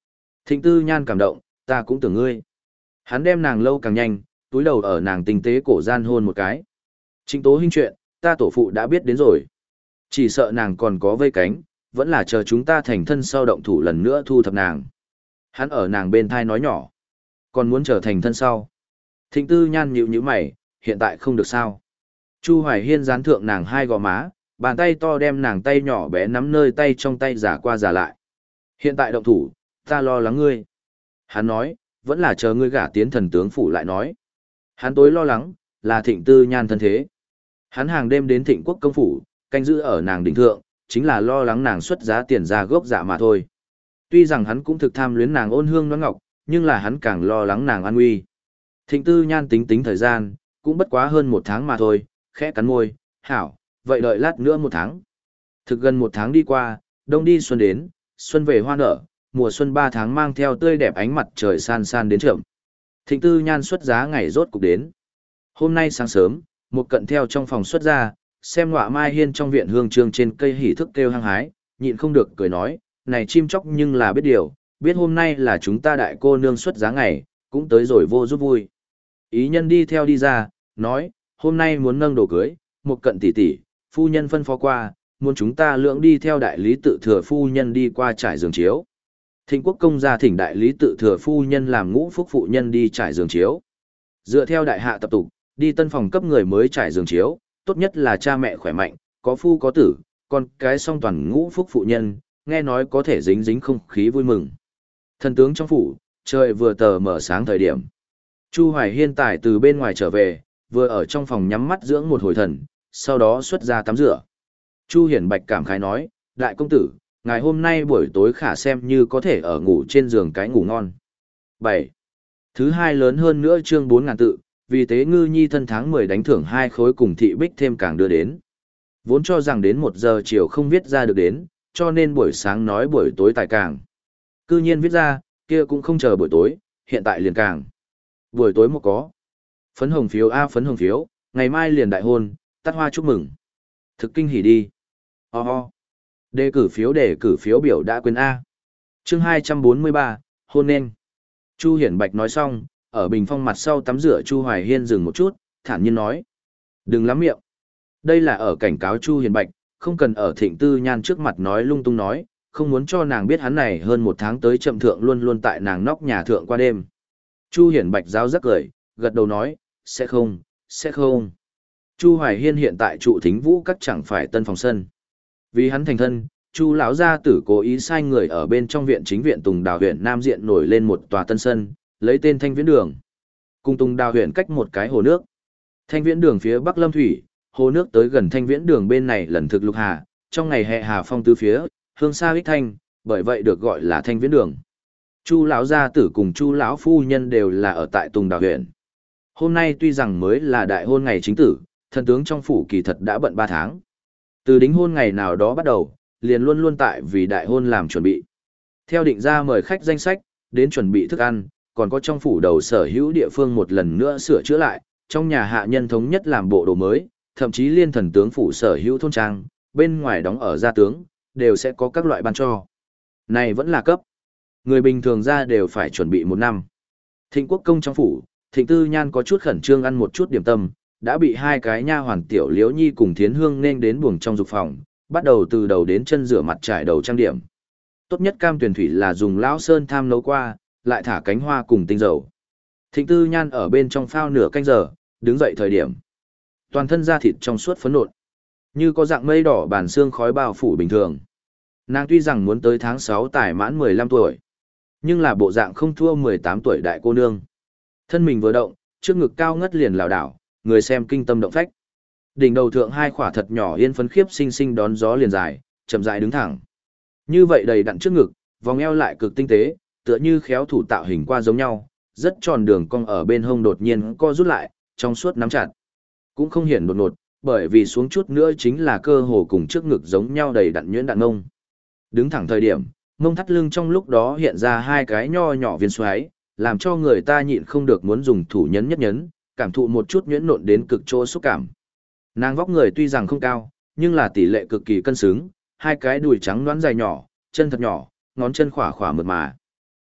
Thịnh Tư Nhan cảm động, ta cũng tưởng ngươi. Hắn đem nàng lâu càng nhanh, túi đầu ở nàng tinh tế cổ gian hôn một cái. Trịnh Tố Hinh chuyện, ta tổ phụ đã biết đến rồi. Chỉ sợ nàng còn có vây cánh, vẫn là chờ chúng ta thành thân sau động thủ lần nữa thu thập nàng. Hắn ở nàng bên thai nói nhỏ. Còn muốn trở thành thân sau. Thịnh Tư Nhan nhíu nhíu mày, hiện tại không được sao. Chu Hoài Hiên dán thượng nàng hai gò má, bàn tay to đem nàng tay nhỏ bé nắm nơi tay trong tay giả qua giả lại. Hiện tại động thủ, ta lo lắng ngươi. Hắn nói, vẫn là chờ ngươi gả tiến thần tướng phủ lại nói. Hắn tối lo lắng, là Thịnh Tư Nhan thân thế. Hắn hàng đêm đến Thịnh Quốc công phủ, canh giữ ở nàng đỉnh thượng, chính là lo lắng nàng xuất giá tiền ra gốc dạ mà thôi. Tuy rằng hắn cũng thực tham luyến nàng ôn hương noãn ngọc, nhưng là hắn càng lo lắng nàng an nguy. Thịnh Tư Nhan tính tính thời gian, cũng bất quá hơn một tháng mà thôi, khẽ cắn môi, hảo, vậy đợi lát nữa một tháng. Thực gần một tháng đi qua, đông đi xuân đến, xuân về hoa nở, mùa xuân ba tháng mang theo tươi đẹp ánh mặt trời san san đến trượm. Thịnh Tư Nhan xuất giá ngày rốt cục đến. Hôm nay sáng sớm, một cận theo trong phòng xuất ra, xem ngọa mai hiên trong viện hương trương trên cây hỉ thức kêu hăng hái, nhịn không được cười nói, này chim chóc nhưng là biết điều, biết hôm nay là chúng ta đại cô nương xuất giá ngày, cũng tới rồi vô giúp vui. Ý nhân đi theo đi ra, nói, hôm nay muốn nâng đồ cưới, một cận tỷ tỷ, phu nhân phân phó qua, muốn chúng ta lưỡng đi theo đại lý tự thừa phu nhân đi qua trải giường chiếu. Thịnh Quốc công gia thỉnh đại lý tự thừa phu nhân làm ngũ phúc phụ nhân đi trải giường chiếu. Dựa theo đại hạ tập tục, đi tân phòng cấp người mới trải giường chiếu, tốt nhất là cha mẹ khỏe mạnh, có phu có tử, còn cái song toàn ngũ phúc phụ nhân, nghe nói có thể dính dính không khí vui mừng. Thần tướng trong phủ, trời vừa tờ mở sáng thời điểm. Chu Hoài Hiên tài từ bên ngoài trở về, vừa ở trong phòng nhắm mắt dưỡng một hồi thần, sau đó xuất ra tắm rửa. Chu Hiển Bạch cảm khái nói, đại công tử, ngày hôm nay buổi tối khả xem như có thể ở ngủ trên giường cái ngủ ngon. bảy. Thứ hai lớn hơn nữa chương bốn ngàn tự, vì tế ngư nhi thân tháng mười đánh thưởng hai khối cùng thị bích thêm càng đưa đến. Vốn cho rằng đến một giờ chiều không viết ra được đến, cho nên buổi sáng nói buổi tối tài càng. Cư nhiên viết ra, kia cũng không chờ buổi tối, hiện tại liền càng. Buổi tối một có. Phấn hồng phiếu A phấn hồng phiếu, ngày mai liền đại hôn, tắt hoa chúc mừng. Thực kinh hỉ đi. Ho oh ho. Đề cử phiếu đề cử phiếu biểu đã quên A. Chương hai trăm bốn mươi ba, hôn nên. Chu Hiển Bạch nói xong, ở bình phong mặt sau tắm rửa Chu Hoài Hiên dừng một chút, thản nhiên nói. Đừng lắm miệng. Đây là ở cảnh cáo Chu Hiển Bạch, không cần ở Thịnh Tư Nhan trước mặt nói lung tung nói, không muốn cho nàng biết hắn này hơn một tháng tới chậm thượng luôn luôn tại nàng nóc nhà thượng qua đêm. Chu Hiển Bạch giáo rắc cười, gật đầu nói, sẽ không, sẽ không. Chu Hoài Hiên hiện tại trụ thính vũ các chẳng phải tân phòng sân. Vì hắn thành thân, Chu lão gia tử cố ý sai người ở bên trong viện chính viện Tùng Đào huyện Nam Diện nổi lên một tòa tân sân, lấy tên Thanh Viễn Đường. Cùng Tùng Đào huyện cách một cái hồ nước. Thanh Viễn Đường phía Bắc Lâm Thủy, hồ nước tới gần Thanh Viễn Đường bên này lần thực lục hà, trong ngày hè hà phong tứ phía, hương xa ích thanh, bởi vậy được gọi là Thanh Viễn Đường. Chu lão gia tử cùng Chu lão phu nhân đều là ở tại Tùng Đào huyện. Hôm nay tuy rằng mới là đại hôn ngày chính tử, thần tướng trong phủ kỳ thật đã bận ba tháng. Từ đính hôn ngày nào đó bắt đầu, liền luôn luôn tại vì đại hôn làm chuẩn bị. Theo định ra mời khách danh sách, đến chuẩn bị thức ăn, còn có trong phủ đầu sở hữu địa phương một lần nữa sửa chữa lại, trong nhà hạ nhân thống nhất làm bộ đồ mới, thậm chí liên thần tướng phủ sở hữu thôn trang, bên ngoài đóng ở gia tướng, đều sẽ có các loại ban cho. Này vẫn là cấp. Người bình thường ra đều phải chuẩn bị một năm. Thịnh Quốc công trong phủ, Thịnh Tư Nhan có chút khẩn trương ăn một chút điểm tâm, đã bị hai cái nha hoàn tiểu Liễu Nhi cùng Thiến Hương nên đến buồng trong dục phòng, bắt đầu từ đầu đến chân rửa mặt trải đầu trang điểm. Tốt nhất cam tuyển thủy là dùng lão sơn tham nấu qua, lại thả cánh hoa cùng tinh dầu. Thịnh Tư Nhan ở bên trong phao nửa canh giờ, đứng dậy thời điểm. Toàn thân da thịt trong suốt phấn nộn, như có dạng mây đỏ bản xương khói bao phủ bình thường. Nàng tuy rằng muốn tới tháng sáu tải mãn mười lăm tuổi, nhưng là bộ dạng không thua mười tám tuổi đại cô nương. Thân mình vừa động, trước ngực cao ngất liền lảo đảo, người xem kinh tâm động phách. Đỉnh đầu thượng hai khỏa thật nhỏ yên phấn khiếp xinh xinh đón gió liền dài, chậm rãi đứng thẳng. Như vậy đầy đặn trước ngực, vòng eo lại cực tinh tế, tựa như khéo thủ tạo hình qua giống nhau, rất tròn đường cong ở bên hông đột nhiên co rút lại, trong suốt nắm chặt. Cũng không hiển đột ngột, bởi vì xuống chút nữa chính là cơ hồ cùng trước ngực giống nhau đầy đặn nhuyễn đặn ngông. Đứng thẳng thời điểm, mông thắt lưng trong lúc đó hiện ra hai cái nho nhỏ viên xoáy, làm cho người ta nhịn không được muốn dùng thủ nhấn nhất nhấn, cảm thụ một chút nhuyễn nộn đến cực chỗ xúc cảm. Nàng vóc người tuy rằng không cao, nhưng là tỷ lệ cực kỳ cân xứng, hai cái đùi trắng nõn dài nhỏ, chân thật nhỏ, ngón chân khỏa khỏa mượt mà.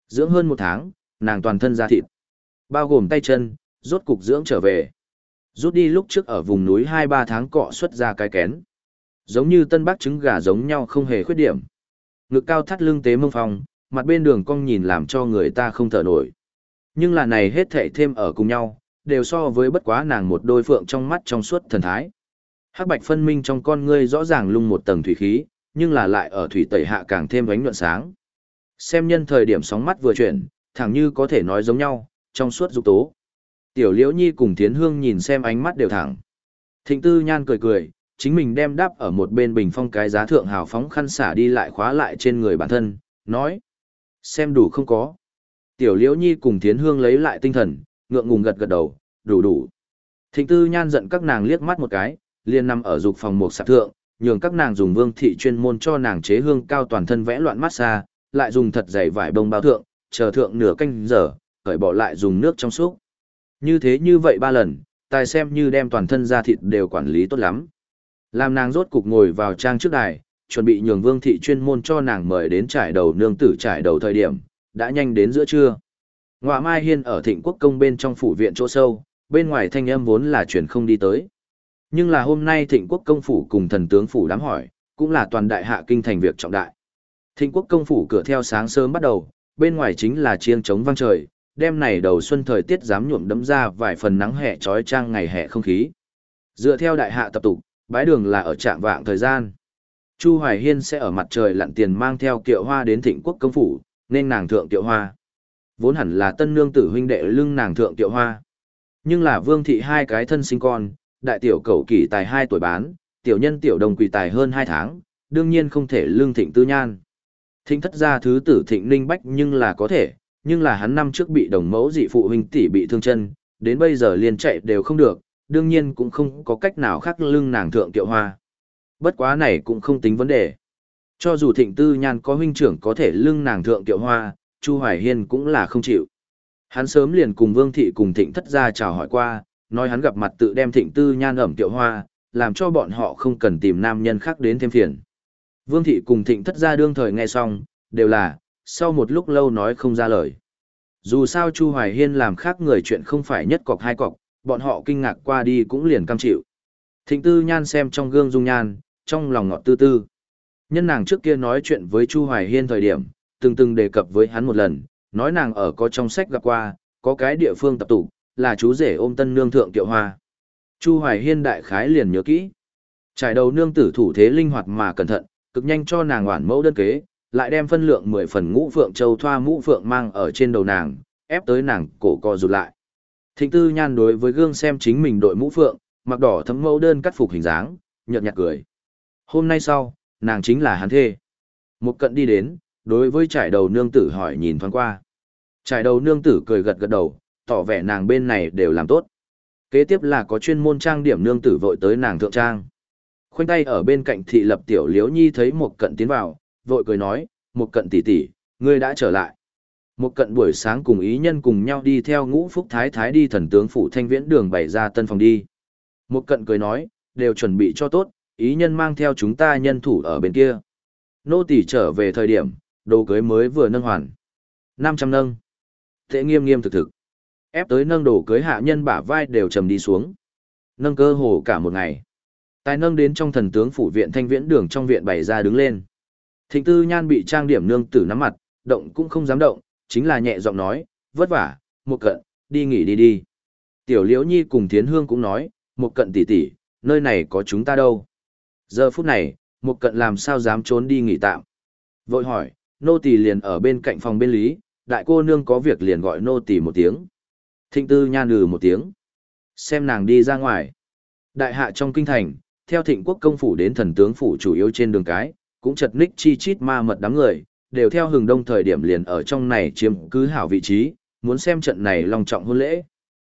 Dưỡng hơn một tháng, nàng toàn thân da thịt, bao gồm tay chân, rốt cục dưỡng trở về. Rút đi lúc trước ở vùng núi hai ba tháng cọ xuất ra cái kén. Giống như tân bác trứng gà giống nhau không hề khuyết điểm. Ngực cao thắt lưng tế mông phong, mặt bên đường cong nhìn làm cho người ta không thở nổi. Nhưng là này hết thảy thêm ở cùng nhau, đều so với bất quá nàng một đôi phượng trong mắt trong suốt thần thái. Hắc bạch phân minh trong con ngươi rõ ràng lung một tầng thủy khí, nhưng là lại ở thủy tẩy hạ càng thêm ánh nhuận sáng. Xem nhân thời điểm sóng mắt vừa chuyển, thẳng như có thể nói giống nhau, trong suốt dục tố. Tiểu Liễu Nhi cùng Thiến Hương nhìn xem ánh mắt đều thẳng. Thịnh Tư Nhan cười cười, chính mình đem đáp ở một bên bình phong cái giá thượng hào phóng khăn xả đi lại khóa lại trên người bản thân, nói: "Xem đủ không có?" Tiểu Liễu Nhi cùng Thiến Hương lấy lại tinh thần, ngượng ngùng gật gật đầu, "Đủ đủ." Thịnh Tư Nhan giận các nàng liếc mắt một cái, liền nằm ở dục phòng một sạp thượng, nhường các nàng dùng vương thị chuyên môn cho nàng chế hương cao toàn thân vẽ loạn massage, lại dùng thật dày vải bông bao thượng, chờ thượng nửa canh giờ, cởi bỏ lại dùng nước trong xúc. Như thế như vậy ba lần, tài xem như đem toàn thân da thịt đều quản lý tốt lắm. Làm nàng rốt cục ngồi vào trang trước đài, chuẩn bị nhường vương thị chuyên môn cho nàng mời đến trải đầu nương tử trải đầu thời điểm, đã nhanh đến giữa trưa. Ngoại Mai Hiên ở Thịnh Quốc công bên trong phủ viện chỗ sâu, bên ngoài thanh âm vốn là chuyển không đi tới. Nhưng là hôm nay Thịnh Quốc công phủ cùng thần tướng phủ đám hỏi, cũng là toàn đại hạ kinh thành việc trọng đại. Thịnh Quốc công phủ cửa theo sáng sớm bắt đầu, bên ngoài chính là chiêng trống vang trời, đêm này đầu xuân thời tiết dám nhuộm đẫm ra vài phần nắng hè trói trang ngày hè không khí. Dựa theo đại hạ tập tục, bái đường là ở trạm vạng thời gian. Chu Hoài Hiên sẽ ở mặt trời lặn tiền mang theo kiệu hoa đến Thịnh Quốc công phủ, nên nàng thượng kiệu hoa. Vốn hẳn là tân nương tử huynh đệ lưng nàng thượng kiệu hoa. Nhưng là Vương thị hai cái thân sinh con, đại tiểu cẩu kỷ tài hai tuổi bán, tiểu nhân tiểu đồng quỳ tài hơn hai tháng, đương nhiên không thể lương Thịnh Tư Nhan. Thịnh thất gia thứ tử Thịnh Ninh Bách nhưng là có thể, nhưng là hắn năm trước bị đồng mẫu dị phụ huynh tỷ bị thương chân, đến bây giờ liền chạy đều không được, đương nhiên cũng không có cách nào khác lưng nàng thượng kiệu hoa. Bất quá này cũng không tính vấn đề. Cho dù Thịnh Tư Nhan có huynh trưởng có thể lưng nàng thượng kiệu hoa, Chu Hoài Hiên cũng là không chịu. Hắn sớm liền cùng Vương thị cùng Thịnh thất gia chào hỏi qua, nói hắn gặp mặt tự đem Thịnh Tư Nhan ẩm kiệu hoa, làm cho bọn họ không cần tìm nam nhân khác đến thêm phiền. Vương thị cùng Thịnh thất gia đương thời nghe xong, đều là, sau một lúc lâu nói không ra lời. Dù sao Chu Hoài Hiên làm khác người chuyện không phải nhất cọc hai cọc, bọn họ kinh ngạc qua đi cũng liền cam chịu. Thịnh Tư Nhan xem trong gương dung nhan, trong lòng ngọt tư tư. Nhân nàng trước kia nói chuyện với Chu Hoài Hiên thời điểm, từng từng đề cập với hắn một lần, nói nàng ở có trong sách gặp qua, có cái địa phương tập tụ, là chú rể ôm tân nương thượng kiệu hoa. Chu Hoài Hiên đại khái liền nhớ kỹ. Trải đầu nương tử thủ thế linh hoạt mà cẩn thận, cực nhanh cho nàng ngoản mẫu đơn kế, lại đem phân lượng mười phần ngũ phượng châu thoa mũ phượng mang ở trên đầu nàng, ép tới nàng cổ co rụt lại. Thịnh Tư Nhan đối với gương xem chính mình đội mũ phượng, mặc đỏ thấm mẫu đơn cắt phục hình dáng, nhợt nhạt cười. Hôm nay sau, nàng chính là hắn thê. Một cận đi đến, đối với trải đầu nương tử hỏi nhìn thoáng qua. Trải đầu nương tử cười gật gật đầu, tỏ vẻ nàng bên này đều làm tốt. Kế tiếp là có chuyên môn trang điểm nương tử vội tới nàng thượng trang. Khoanh tay ở bên cạnh thị lập tiểu Liễu Nhi thấy một cận tiến vào, vội cười nói, một cận tỷ tỷ, ngươi đã trở lại. Một cận buổi sáng cùng ý nhân cùng nhau đi theo ngũ phúc thái thái đi thần tướng phủ thanh viễn đường bày ra tân phòng đi. Một cận cười nói, đều chuẩn bị cho tốt, ý nhân mang theo chúng ta nhân thủ ở bên kia. Nô tỷ trở về thời điểm, đồ cưới mới vừa nâng hoàn. năm trăm nâng. Thế nghiêm nghiêm thực thực. Ép tới nâng đồ cưới hạ nhân bả vai đều trầm đi xuống. Nâng cơ hồ cả một ngày. Tài nâng đến trong thần tướng phủ viện thanh viễn đường trong viện bày ra đứng lên. Thịnh Tư Nhan bị trang điểm nương tử nắm mặt, động cũng không dám động, chính là nhẹ giọng nói, vất vả, một cận, đi nghỉ đi đi. Tiểu Liễu Nhi cùng Thiến Hương cũng nói, một cận tỷ tỷ, nơi này có chúng ta đâu. Giờ phút này, một cận làm sao dám trốn đi nghỉ tạm. Vội hỏi, nô tỳ liền ở bên cạnh phòng bên lý, đại cô nương có việc liền gọi nô tỳ một tiếng. Thịnh Tư Nhan lừ một tiếng. Xem nàng đi ra ngoài. Đại hạ trong kinh thành, theo Thịnh Quốc công phủ đến thần tướng phủ chủ yếu trên đường cái, cũng chật ních chi chít ma mật đám người, đều theo hừng đông thời điểm liền ở trong này chiếm cứ hảo vị trí, muốn xem trận này long trọng hôn lễ.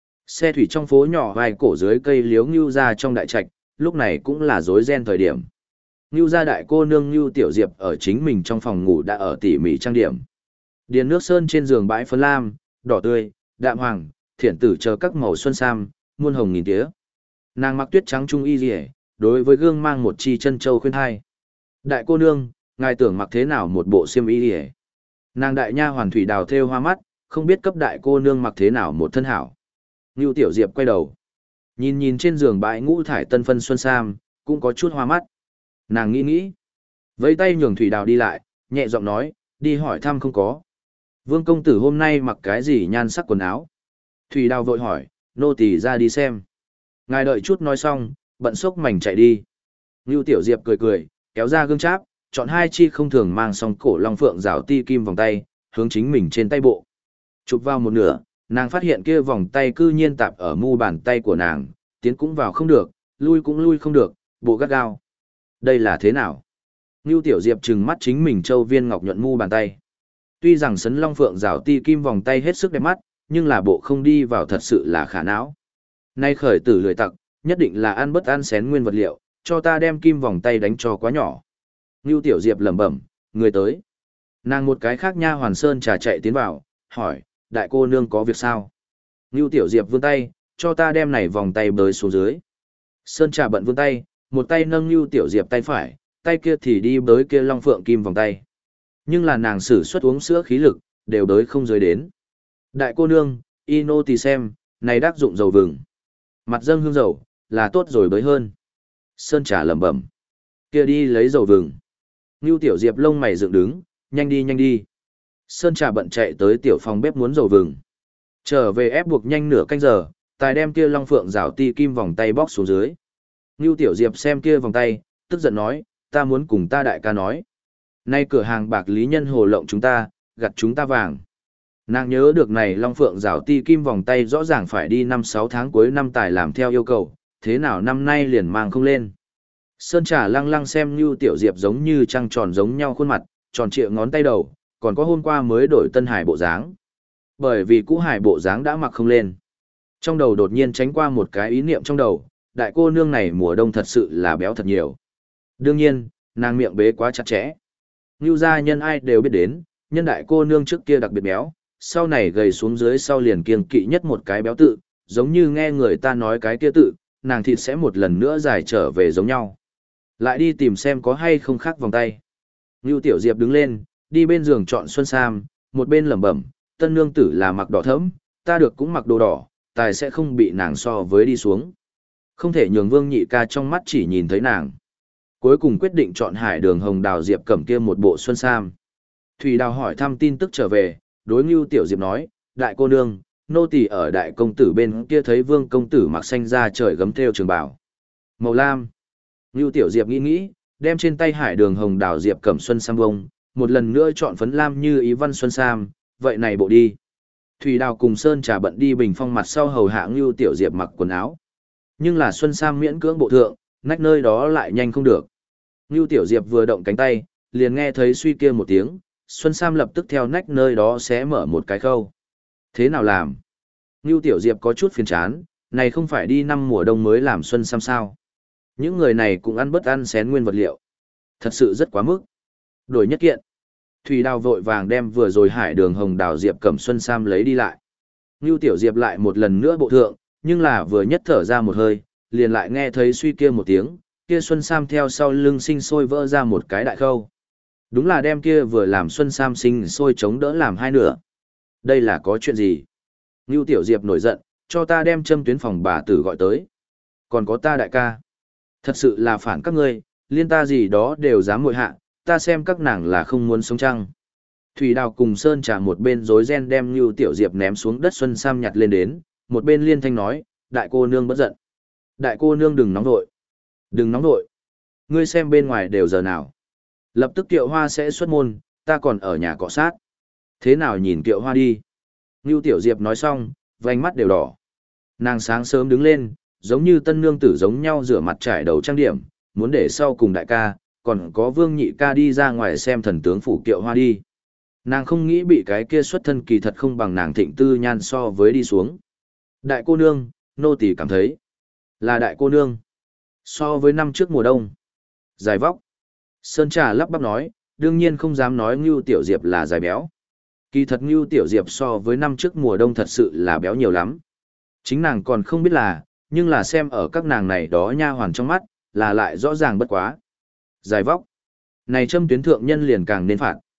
Xe thủy trong phố nhỏ vai cổ dưới cây liếu ngưu ra trong đại trạch, lúc này cũng là rối ren thời điểm. Ngưu gia đại cô nương Ngưu Tiểu Diệp ở chính mình trong phòng ngủ đã ở tỉ mỉ trang điểm. Điền nước sơn trên giường bãi phấn lam, đỏ tươi, đạm hoàng, thiển tử chờ các màu xuân sam, muôn hồng nghìn tía. Nàng mặc tuyết trắng trung y liễu, đối với gương mang một chi chân châu khuyên hai. Đại cô nương, ngài tưởng mặc thế nào một bộ xiêm y liễu? Nàng đại nha hoàn thủy đào thêu hoa mắt, không biết cấp đại cô nương mặc thế nào một thân hảo. Ngưu Tiểu Diệp quay đầu. Nhìn nhìn trên giường bãi ngũ thải tân phân xuân sam, cũng có chút hoa mắt. Nàng nghĩ nghĩ. Vẫy tay nhường thủy đào đi lại, nhẹ giọng nói, đi hỏi thăm không có. Vương công tử hôm nay mặc cái gì nhan sắc quần áo? Thủy đào vội hỏi, nô tỳ ra đi xem. Ngài đợi chút nói xong, bận xốc mảnh chạy đi. Ngưu Tiểu Diệp cười cười, kéo ra gương cháp, chọn hai chi không thường mang song cổ long phượng rảo ti kim vòng tay, hướng chính mình trên tay bộ. Chụp vào một nửa, nàng phát hiện kia vòng tay cư nhiên tạp ở mu bàn tay của nàng, tiến cũng vào không được, lui cũng lui không được, bộ gắt gao. Đây là thế nào? Ngưu Tiểu Diệp trừng mắt chính mình châu viên ngọc nhuận mu bàn tay. Tuy rằng sấn long phượng rảo ti kim vòng tay hết sức đẹp mắt, nhưng là bộ không đi vào thật sự là khả não. Nay khởi tử lười tặc, nhất định là ăn bất ăn xén nguyên vật liệu, cho ta đem kim vòng tay đánh cho quá nhỏ. Ngưu Tiểu Diệp lẩm bẩm, người tới. Nàng một cái khác nha hoàn sơn trà chạy tiến vào, hỏi, đại cô nương có việc sao? Ngưu Tiểu Diệp vươn tay, cho ta đem này vòng tay bới xuống dưới. Sơn trà bận vươn tay, một tay nâng Ngưu Tiểu Diệp tay phải, tay kia thì đi bới kia long phượng kim vòng tay. Nhưng là nàng sử xuất uống sữa khí lực, đều đới không dưới đến. Đại cô nương, y nô tỳ xem, này đắc dụng dầu vừng. Mặt dâng hương dầu, là tốt rồi bới hơn. Sơn trà lẩm bẩm, kia đi lấy dầu vừng. Ngưu Tiểu Diệp lông mày dựng đứng, nhanh đi nhanh đi. Sơn trà bận chạy tới tiểu phòng bếp muốn dầu vừng. Trở về ép buộc nhanh nửa canh giờ, tài đem kia long phượng rảo ti kim vòng tay bóc xuống dưới. Ngưu Tiểu Diệp xem kia vòng tay, tức giận nói, ta muốn cùng ta đại ca nói. Nay cửa hàng bạc lý nhân hồ lộng chúng ta, gặt chúng ta vàng. Nàng nhớ được này long phượng rảo ti kim vòng tay rõ ràng phải đi năm sáu tháng cuối năm tài làm theo yêu cầu, thế nào năm nay liền mang không lên. Sơn trà lăng lăng xem Ngưu Tiểu Diệp giống như trăng tròn giống nhau khuôn mặt, tròn trịa ngón tay đầu, còn có hôm qua mới đổi tân hải bộ dáng. Bởi vì cũ hải bộ dáng đã mặc không lên. Trong đầu đột nhiên tránh qua một cái ý niệm trong đầu, đại cô nương này mùa đông thật sự là béo thật nhiều. Đương nhiên, nàng miệng bế quá chặt chẽ. Ngưu gia nhân ai đều biết đến, nhân đại cô nương trước kia đặc biệt béo, sau này gầy xuống dưới sau liền kiêng kỵ nhất một cái béo tự, giống như nghe người ta nói cái kia tự, nàng thịt sẽ một lần nữa dài trở về giống nhau. Lại đi tìm xem có hay không khác vòng tay. Ngưu Tiểu Diệp đứng lên, đi bên giường chọn xuân sam, một bên lẩm bẩm, tân nương tử là mặc đỏ thẫm, ta được cũng mặc đồ đỏ, tài sẽ không bị nàng so với đi xuống. Không thể nhường Vương Nhị ca trong mắt chỉ nhìn thấy nàng. Cuối cùng quyết định chọn hải đường hồng đào diệp cẩm kia một bộ xuân sam. Thủy Đào hỏi thăm tin tức trở về, đối Ngưu Tiểu Diệp nói, đại cô nương, nô tỳ ở đại công tử bên kia thấy Vương công tử mặc xanh ra trời gấm thêu trường bào. Màu lam. Ngưu Tiểu Diệp nghĩ nghĩ, đem trên tay hải đường hồng đào diệp cẩm xuân sam bông, một lần nữa chọn phấn lam như ý văn xuân sam, vậy này bộ đi. Thủy Đào cùng Sơn Trà bận đi bình phong mặt sau hầu hạ Ngưu Tiểu Diệp mặc quần áo. Nhưng là xuân sam miễn cưỡng bộ thượng, nách nơi đó lại nhanh không được. Ngưu Tiểu Diệp vừa động cánh tay, liền nghe thấy suy kia một tiếng, xuân sam lập tức theo nách nơi đó sẽ mở một cái khâu. Thế nào làm? Ngưu Tiểu Diệp có chút phiền chán, này không phải đi năm mùa đông mới làm xuân sam sao? Những người này cũng ăn bất ăn xén nguyên vật liệu. Thật sự rất quá mức. Đổi nhất kiện. Thủy Đào vội vàng đem vừa rồi hải đường hồng đào diệp cẩm xuân sam lấy đi lại. Ngưu Tiểu Diệp lại một lần nữa bộ thượng, nhưng là vừa nhất thở ra một hơi, liền lại nghe thấy suy kia một tiếng, kia xuân sam theo sau lưng sinh sôi vỡ ra một cái đại khâu. Đúng là đem kia vừa làm xuân sam sinh sôi chống đỡ làm hai nửa. Đây là có chuyện gì? Ngưu Tiểu Diệp nổi giận, cho ta đem châm tuyến phòng bà tử gọi tới. Còn có ta đại ca. Thật sự là phản các ngươi, liên ta gì đó đều dám muội hạ, ta xem các nàng là không muốn sống chăng. Thủy Đào cùng Sơn Trà một bên rối ren đem Ngưu Tiểu Diệp ném xuống đất xuân sam nhặt lên đến, một bên liên thanh nói, đại cô nương bất giận. Đại cô nương đừng nóng nội. Đừng nóng nội. Ngươi xem bên ngoài đều giờ nào. Lập tức Kiệu Hoa sẽ xuất môn, ta còn ở nhà cọ sát. Thế nào nhìn Kiệu Hoa đi. Ngưu Tiểu Diệp nói xong, vành mắt đều đỏ. Nàng sáng sớm đứng lên, giống như tân nương tử giống nhau rửa mặt trải đầu trang điểm, muốn để sau cùng đại ca, còn có Vương Nhị ca đi ra ngoài xem thần tướng phủ Kiệu Hoa đi. Nàng không nghĩ bị cái kia xuất thân kỳ thật không bằng nàng Thịnh Tư Nhan so với đi xuống. Đại cô nương, nô tỳ cảm thấy là đại cô nương. So với năm trước mùa đông, dài vóc. Sơn Trà lắp bắp nói, đương nhiên không dám nói Ngưu Tiểu Diệp là dài béo. Kỳ thật Ngưu Tiểu Diệp so với năm trước mùa đông thật sự là béo nhiều lắm. Chính nàng còn không biết là, nhưng là xem ở các nàng này đó nha hoàn trong mắt, là lại rõ ràng bất quá. Dài vóc. Này châm tuyến thượng nhân liền càng nên phạt.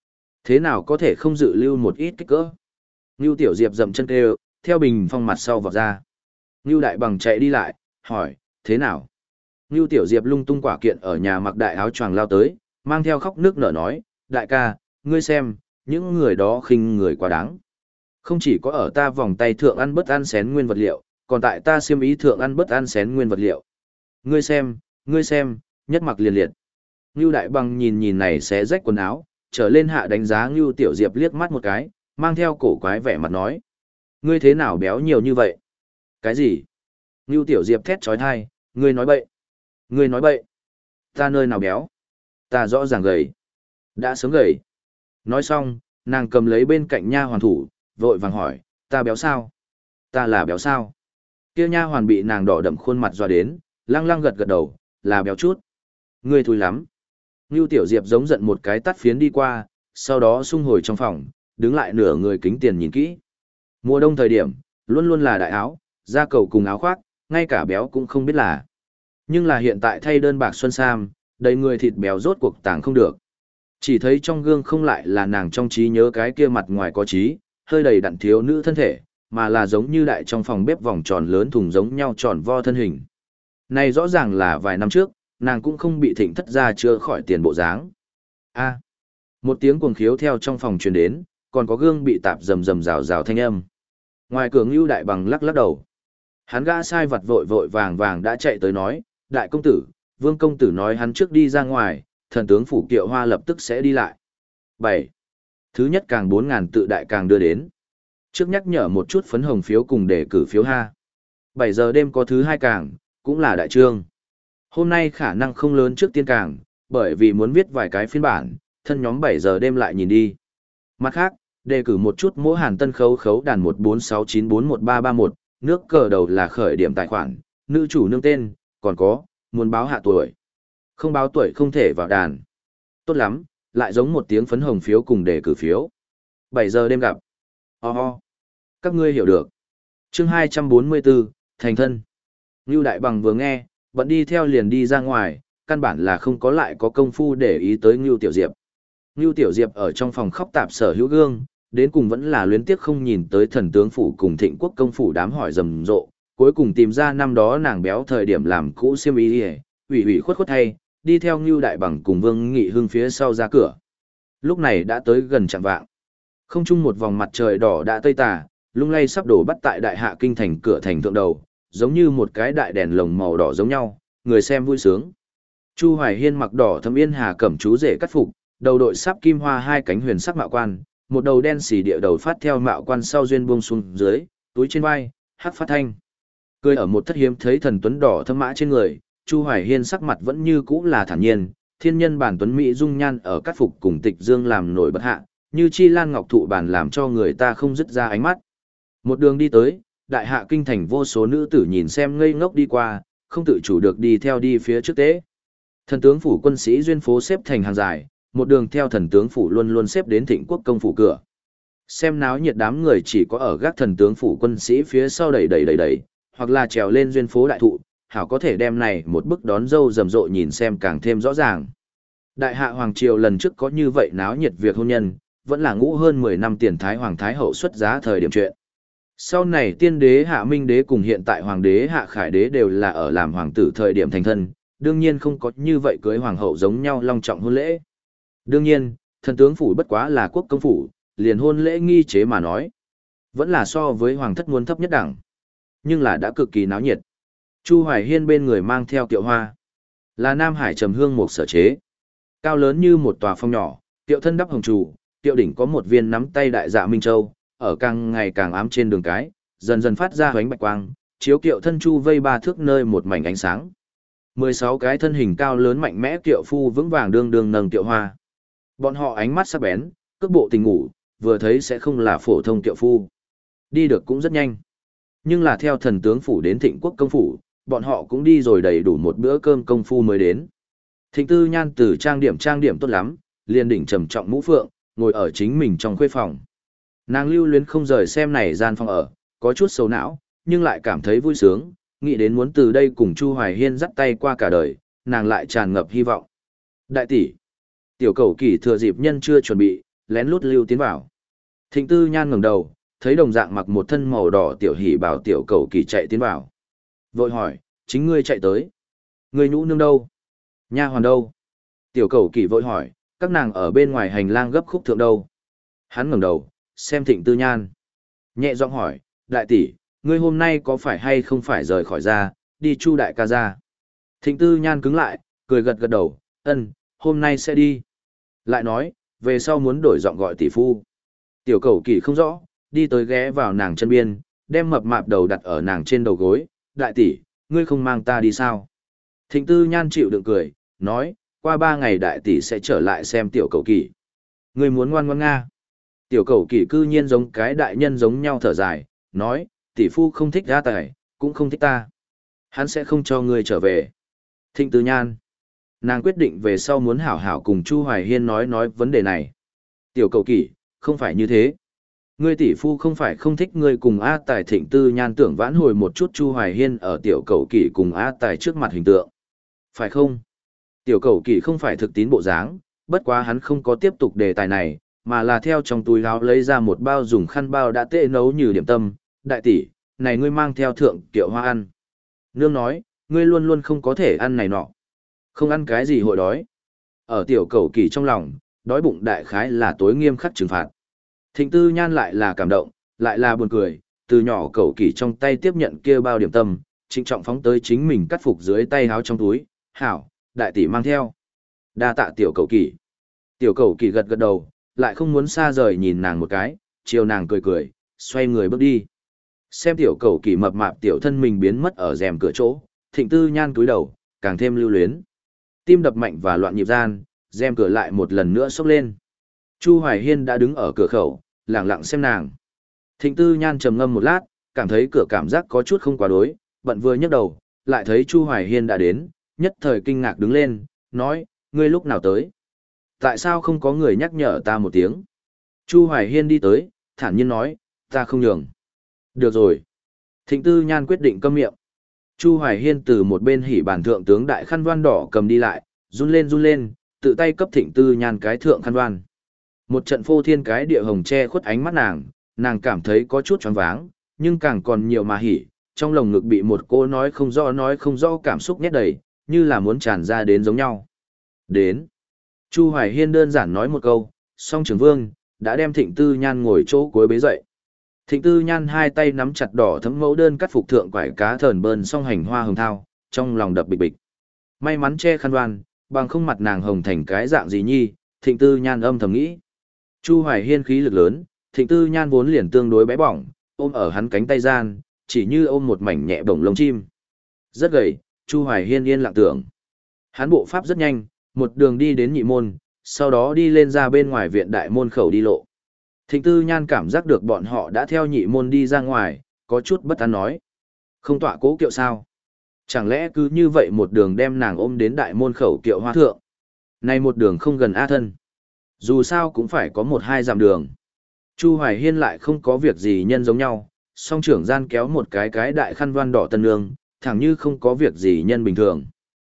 Thế nào có thể không dự lưu một ít kích cỡ? Ngưu Tiểu Diệp dậm chân kêu, theo bình phong mặt sau vọt ra. Ngưu Đại Bằng chạy đi lại, hỏi, thế nào? Ngưu Tiểu Diệp lung tung quả kiện ở nhà mặc đại áo choàng lao tới, mang theo khóc nước nở nói, đại ca, ngươi xem, những người đó khinh người quá đáng. Không chỉ có ở ta vòng tay thượng ăn bất ăn xén nguyên vật liệu, còn tại ta xiêm ý thượng ăn bất ăn xén nguyên vật liệu. Ngươi xem, ngươi xem, nhất mặc liền liệt. Ngưu Đại Bằng nhìn nhìn này xé rách quần áo, trở lên hạ đánh giá Ngưu Tiểu Diệp liếc mắt một cái, mang theo cổ quái vẻ mặt nói. Ngươi thế nào béo nhiều như vậy? Cái gì? Ngưu Tiểu Diệp thét trói thai, ngươi nói bậy. Ngươi nói bậy. Ta nơi nào béo? Ta rõ ràng gầy. Đã sớm gầy. Nói xong, nàng cầm lấy bên cạnh nha hoàn thủ, vội vàng hỏi, ta béo sao? Ta là béo sao? Kia nha hoàn bị nàng đỏ đậm khuôn mặt dọa đến, lăng lăng gật gật đầu, là béo chút. Ngươi thúi lắm. Ngưu Tiểu Diệp giống giận một cái tắt phiến đi qua, sau đó sung hồi trong phòng, đứng lại nửa người kính tiền nhìn kỹ. Mùa đông thời điểm, luôn luôn là đại áo, da cầu cùng áo khoác, ngay cả béo cũng không biết là. Nhưng là hiện tại thay đơn bạc xuân sam, đầy người thịt béo rốt cuộc tàng không được. Chỉ thấy trong gương không lại là nàng trong trí nhớ cái kia mặt ngoài có trí, hơi đầy đặn thiếu nữ thân thể, mà là giống như đại trong phòng bếp vòng tròn lớn thùng giống nhau tròn vo thân hình. Này rõ ràng là vài năm trước, nàng cũng không bị thịnh thất ra chữa khỏi tiền bộ dáng. A. Một tiếng cuồng khiếu theo trong phòng truyền đến, còn có gương bị tạp rầm rầm rào rào thanh âm. Ngoài cửa Ngưu Đại Bằng lắc lắc đầu. Hắn gã sai vặt vội vội vàng vàng đã chạy tới nói, đại công tử, vương công tử nói hắn trước đi ra ngoài, thần tướng phủ Kiệu Hoa lập tức sẽ đi lại. bảy. Thứ nhất càng bốn ngàn tự đại càng đưa đến. Trước nhắc nhở một chút phấn hồng phiếu cùng để cử phiếu ha. bảy giờ đêm có thứ hai càng, cũng là đại trương. Hôm nay khả năng không lớn trước tiên càng, bởi vì muốn viết vài cái phiên bản, thân nhóm bảy giờ đêm lại nhìn đi. Mặt khác, đề cử một chút mỗi hàn tân khấu khấu đàn một bốn sáu chín bốn một ba ba một, nước cờ đầu là khởi điểm tài khoản, nữ chủ nương tên, còn có, muốn báo hạ tuổi. Không báo tuổi không thể vào đàn. Tốt lắm, lại giống một tiếng phấn hồng phiếu cùng đề cử phiếu. bảy giờ đêm gặp. Ho ho. Các ngươi hiểu được. Chương hai trăm bốn mươi bốn, thành thân. Ngưu Đại Bằng vừa nghe, vẫn đi theo liền đi ra ngoài, căn bản là không có lại có công phu để ý tới Ngưu Tiểu Diệp. Ngưu Tiểu Diệp ở trong phòng khóc tạp sở hữu gương, đến cùng vẫn là luyến tiếc không nhìn tới thần tướng phủ cùng thịnh quốc công phủ đám hỏi rầm rộ, cuối cùng tìm ra năm đó nàng béo thời điểm làm cũ xiêm y đi, ủy ủy khuất khuất hay, đi theo Ngưu Đại Bằng cùng Vương Nghị Hưng phía sau ra cửa. Lúc này đã tới gần chạng vạng. Không chung một vòng mặt trời đỏ đã tây tà, lung lay sắp đổ bắt tại đại hạ kinh thành cửa thành thượng đầu, giống như một cái đại đèn lồng màu đỏ giống nhau, người xem vui sướng. Chu Hoài Hiên mặc đỏ thâm yên hà cẩm chú rể cắt phục, đầu đội sáp kim hoa hai cánh huyền sắc mạo quan, một đầu đen xì địa đầu phát theo mạo quan sau duyên buông xuống dưới, túi trên vai, hắc phát thanh. Cười ở một thất hiếm thấy thần tuấn đỏ thâm mã trên người, Chu Hoài Hiên sắc mặt vẫn như cũ là thản nhiên, thiên nhân bản tuấn mỹ dung nhan ở cắt phục cùng tịch dương làm nổi bật hạ, như chi lan ngọc thụ bản làm cho người ta không dứt ra ánh mắt. Một đường đi tới, đại hạ kinh thành vô số nữ tử nhìn xem ngây ngốc đi qua, không tự chủ được đi theo đi phía trước tế. Thần tướng phủ quân sĩ duyên phố xếp thành hàng dài, một đường theo thần tướng phủ luôn luôn xếp đến thịnh quốc công phủ cửa. Xem náo nhiệt đám người chỉ có ở gác thần tướng phủ quân sĩ phía sau đẩy đẩy đẩy đẩy, hoặc là trèo lên duyên phố đại thụ, hảo có thể đem này một bức đón dâu rầm rộ nhìn xem càng thêm rõ ràng. Đại hạ hoàng triều lần trước có như vậy náo nhiệt việc hôn nhân, vẫn là ngũ hơn mười năm tiền thái hoàng thái hậu xuất giá thời điểm chuyện. Sau này tiên đế hạ minh đế cùng hiện tại hoàng đế hạ khải đế đều là ở làm hoàng tử thời điểm thành thân, đương nhiên không có như vậy cưới hoàng hậu giống nhau long trọng hôn lễ. Đương nhiên, thần tướng phủ bất quá là quốc công phủ, liền hôn lễ nghi chế mà nói. Vẫn là so với hoàng thất muôn thấp nhất đẳng. Nhưng là đã cực kỳ náo nhiệt. Chu Hoài Hiên bên người mang theo kiệu hoa. Là Nam Hải trầm hương một sở chế. Cao lớn như một tòa phong nhỏ, kiệu thân đắp hồng trụ, kiệu đỉnh có một viên nắm tay đại dạ Minh Châu, ở càng ngày càng ám trên đường cái, dần dần phát ra hoánh bạch quang, chiếu kiệu thân chu vây ba thước nơi một mảnh ánh sáng. mười sáu cái thân hình cao lớn mạnh mẽ kiệu phu vững vàng đương đương nâng kiệu hoa. Bọn họ ánh mắt sắc bén, cước bộ tình ngủ, vừa thấy sẽ không là phổ thông kiệu phu. Đi được cũng rất nhanh. Nhưng là theo thần tướng phủ đến thịnh quốc công phủ, bọn họ cũng đi rồi đầy đủ một bữa cơm công phu mới đến. Thịnh tư nhan từ trang điểm trang điểm tốt lắm, liền đỉnh trầm trọng mũ phượng, ngồi ở chính mình trong khuê phòng. Nàng lưu luyến không rời xem này gian phòng ở, có chút xấu não, nhưng lại cảm thấy vui sướng, nghĩ đến muốn từ đây cùng Chu Hoài Hiên dắt tay qua cả đời, nàng lại tràn ngập hy vọng. Đại tỷ, tiểu cầu kỳ thừa dịp nhân chưa chuẩn bị, lén lút lưu tiến vào. Thịnh Tư Nhan ngẩng đầu, thấy đồng dạng mặc một thân màu đỏ tiểu hỉ bảo tiểu cầu kỳ chạy tiến vào. Vội hỏi, chính ngươi chạy tới. Ngươi nhũ nương đâu? Nha hoàn đâu? Tiểu cầu kỳ vội hỏi, các nàng ở bên ngoài hành lang gấp khúc thượng đâu? Hắn ngẩng đầu, xem Thịnh Tư Nhan. Nhẹ giọng hỏi, đại tỷ, ngươi hôm nay có phải hay không phải rời khỏi ra, đi Chu đại ca ra? Thịnh Tư Nhan cứng lại, cười gật gật đầu, ân, hôm nay sẽ đi. Lại nói, về sau muốn đổi giọng gọi tỷ phu. Tiểu cầu kỳ không rõ, đi tới ghé vào nàng chân biên, đem mập mạp đầu đặt ở nàng trên đầu gối, đại tỷ, ngươi không mang ta đi sao? Thịnh Tư Nhan chịu đựng cười, nói, qua ba ngày đại tỷ sẽ trở lại xem tiểu cầu kỳ. Ngươi muốn ngoan ngoãn nga. Tiểu cầu kỳ cư nhiên giống cái đại nhân giống nhau thở dài, nói, tỷ phu không thích ra tài, cũng không thích ta. Hắn sẽ không cho ngươi trở về. Thịnh Tư Nhan. Nàng quyết định về sau muốn hảo hảo cùng Chu Hoài Hiên nói nói vấn đề này. Tiểu cầu kỳ, không phải như thế. Ngươi tỷ phu không phải không thích ngươi cùng A Tài. Thịnh Tư Nhan tưởng vãn hồi một chút Chu Hoài Hiên ở tiểu cầu kỳ cùng A Tài trước mặt hình tượng. Phải không? Tiểu cầu kỳ không phải thực tín bộ dáng, bất quá hắn không có tiếp tục đề tài này, mà là theo trong túi áo lấy ra một bao dùng khăn bao đã tệ nấu như điểm tâm. Đại tỷ, này ngươi mang theo thượng kiệu hoa ăn. Nương nói, ngươi luôn luôn không có thể ăn này nọ. Không ăn cái gì hội đói. Ở tiểu cầu kỳ trong lòng, đói bụng đại khái là tối nghiêm khắc trừng phạt. Thịnh Tư Nhan lại là cảm động, lại là buồn cười, từ nhỏ cầu kỳ trong tay tiếp nhận kia bao điểm tâm, trịnh trọng phóng tới chính mình cắt phục dưới tay háo trong túi, hảo, đại tỷ mang theo. Đa tạ tiểu cầu kỳ. Tiểu cầu kỳ gật gật đầu, lại không muốn xa rời nhìn nàng một cái, chiều nàng cười cười, xoay người bước đi. Xem tiểu cầu kỳ mập mạp tiểu thân mình biến mất ở rèm cửa chỗ, Thịnh Tư Nhan cúi đầu, càng thêm lưu luyến. Tim đập mạnh và loạn nhịp gian, rèm cửa lại một lần nữa xốc lên. Chu Hoài Hiên đã đứng ở cửa khẩu, lặng lặng xem nàng. Thịnh Tư Nhan trầm ngâm một lát, cảm thấy cửa cảm giác có chút không quá đối, bận vừa nhấc đầu, lại thấy Chu Hoài Hiên đã đến, nhất thời kinh ngạc đứng lên, nói, ngươi lúc nào tới? Tại sao không có người nhắc nhở ta một tiếng? Chu Hoài Hiên đi tới, thản nhiên nói, ta không nhường. Được rồi. Thịnh Tư Nhan quyết định câm miệng. Chu Hoài Hiên từ một bên hỉ bàn thượng tướng đại khăn voan đỏ cầm đi lại, run lên run lên, tự tay cấp Thịnh Tư Nhan cái thượng khăn voan. Một trận phô thiên cái địa hồng che khuất ánh mắt nàng, nàng cảm thấy có chút choáng váng, nhưng càng còn nhiều mà hỉ, trong lồng ngực bị một cô nói không rõ nói không rõ cảm xúc nhét đầy, như là muốn tràn ra đến giống nhau. Đến. Chu Hoài Hiên đơn giản nói một câu, song trưởng vương, đã đem Thịnh Tư Nhan ngồi chỗ cuối bế dậy. Thịnh Tư Nhan hai tay nắm chặt đỏ thấm mẫu đơn cắt phục thượng quải cá thờn bơn song hành hoa hồng thao, trong lòng đập bịch bịch. May mắn che khăn đoan, bằng không mặt nàng hồng thành cái dạng gì nhi, Thịnh Tư Nhan âm thầm nghĩ. Chu Hoài Hiên khí lực lớn, Thịnh Tư Nhan vốn liền tương đối bé bỏng, ôm ở hắn cánh tay gian, chỉ như ôm một mảnh nhẹ bổng lông chim. Rất gầy, Chu Hoài Hiên yên lặng tưởng. Hắn bộ pháp rất nhanh, một đường đi đến nhị môn, sau đó đi lên ra bên ngoài viện đại môn khẩu đi lộ. Thịnh Tư Nhan cảm giác được bọn họ đã theo nhị môn đi ra ngoài, có chút bất an nói. Không tọa cố kiệu sao? Chẳng lẽ cứ như vậy một đường đem nàng ôm đến đại môn khẩu kiệu hoa thượng? Này một đường không gần A thân. Dù sao cũng phải có một hai dặm đường. Chu Hoài Hiên lại không có việc gì nhân giống nhau, song trưởng gian kéo một cái cái đại khăn voan đỏ tân nương, thẳng như không có việc gì nhân bình thường.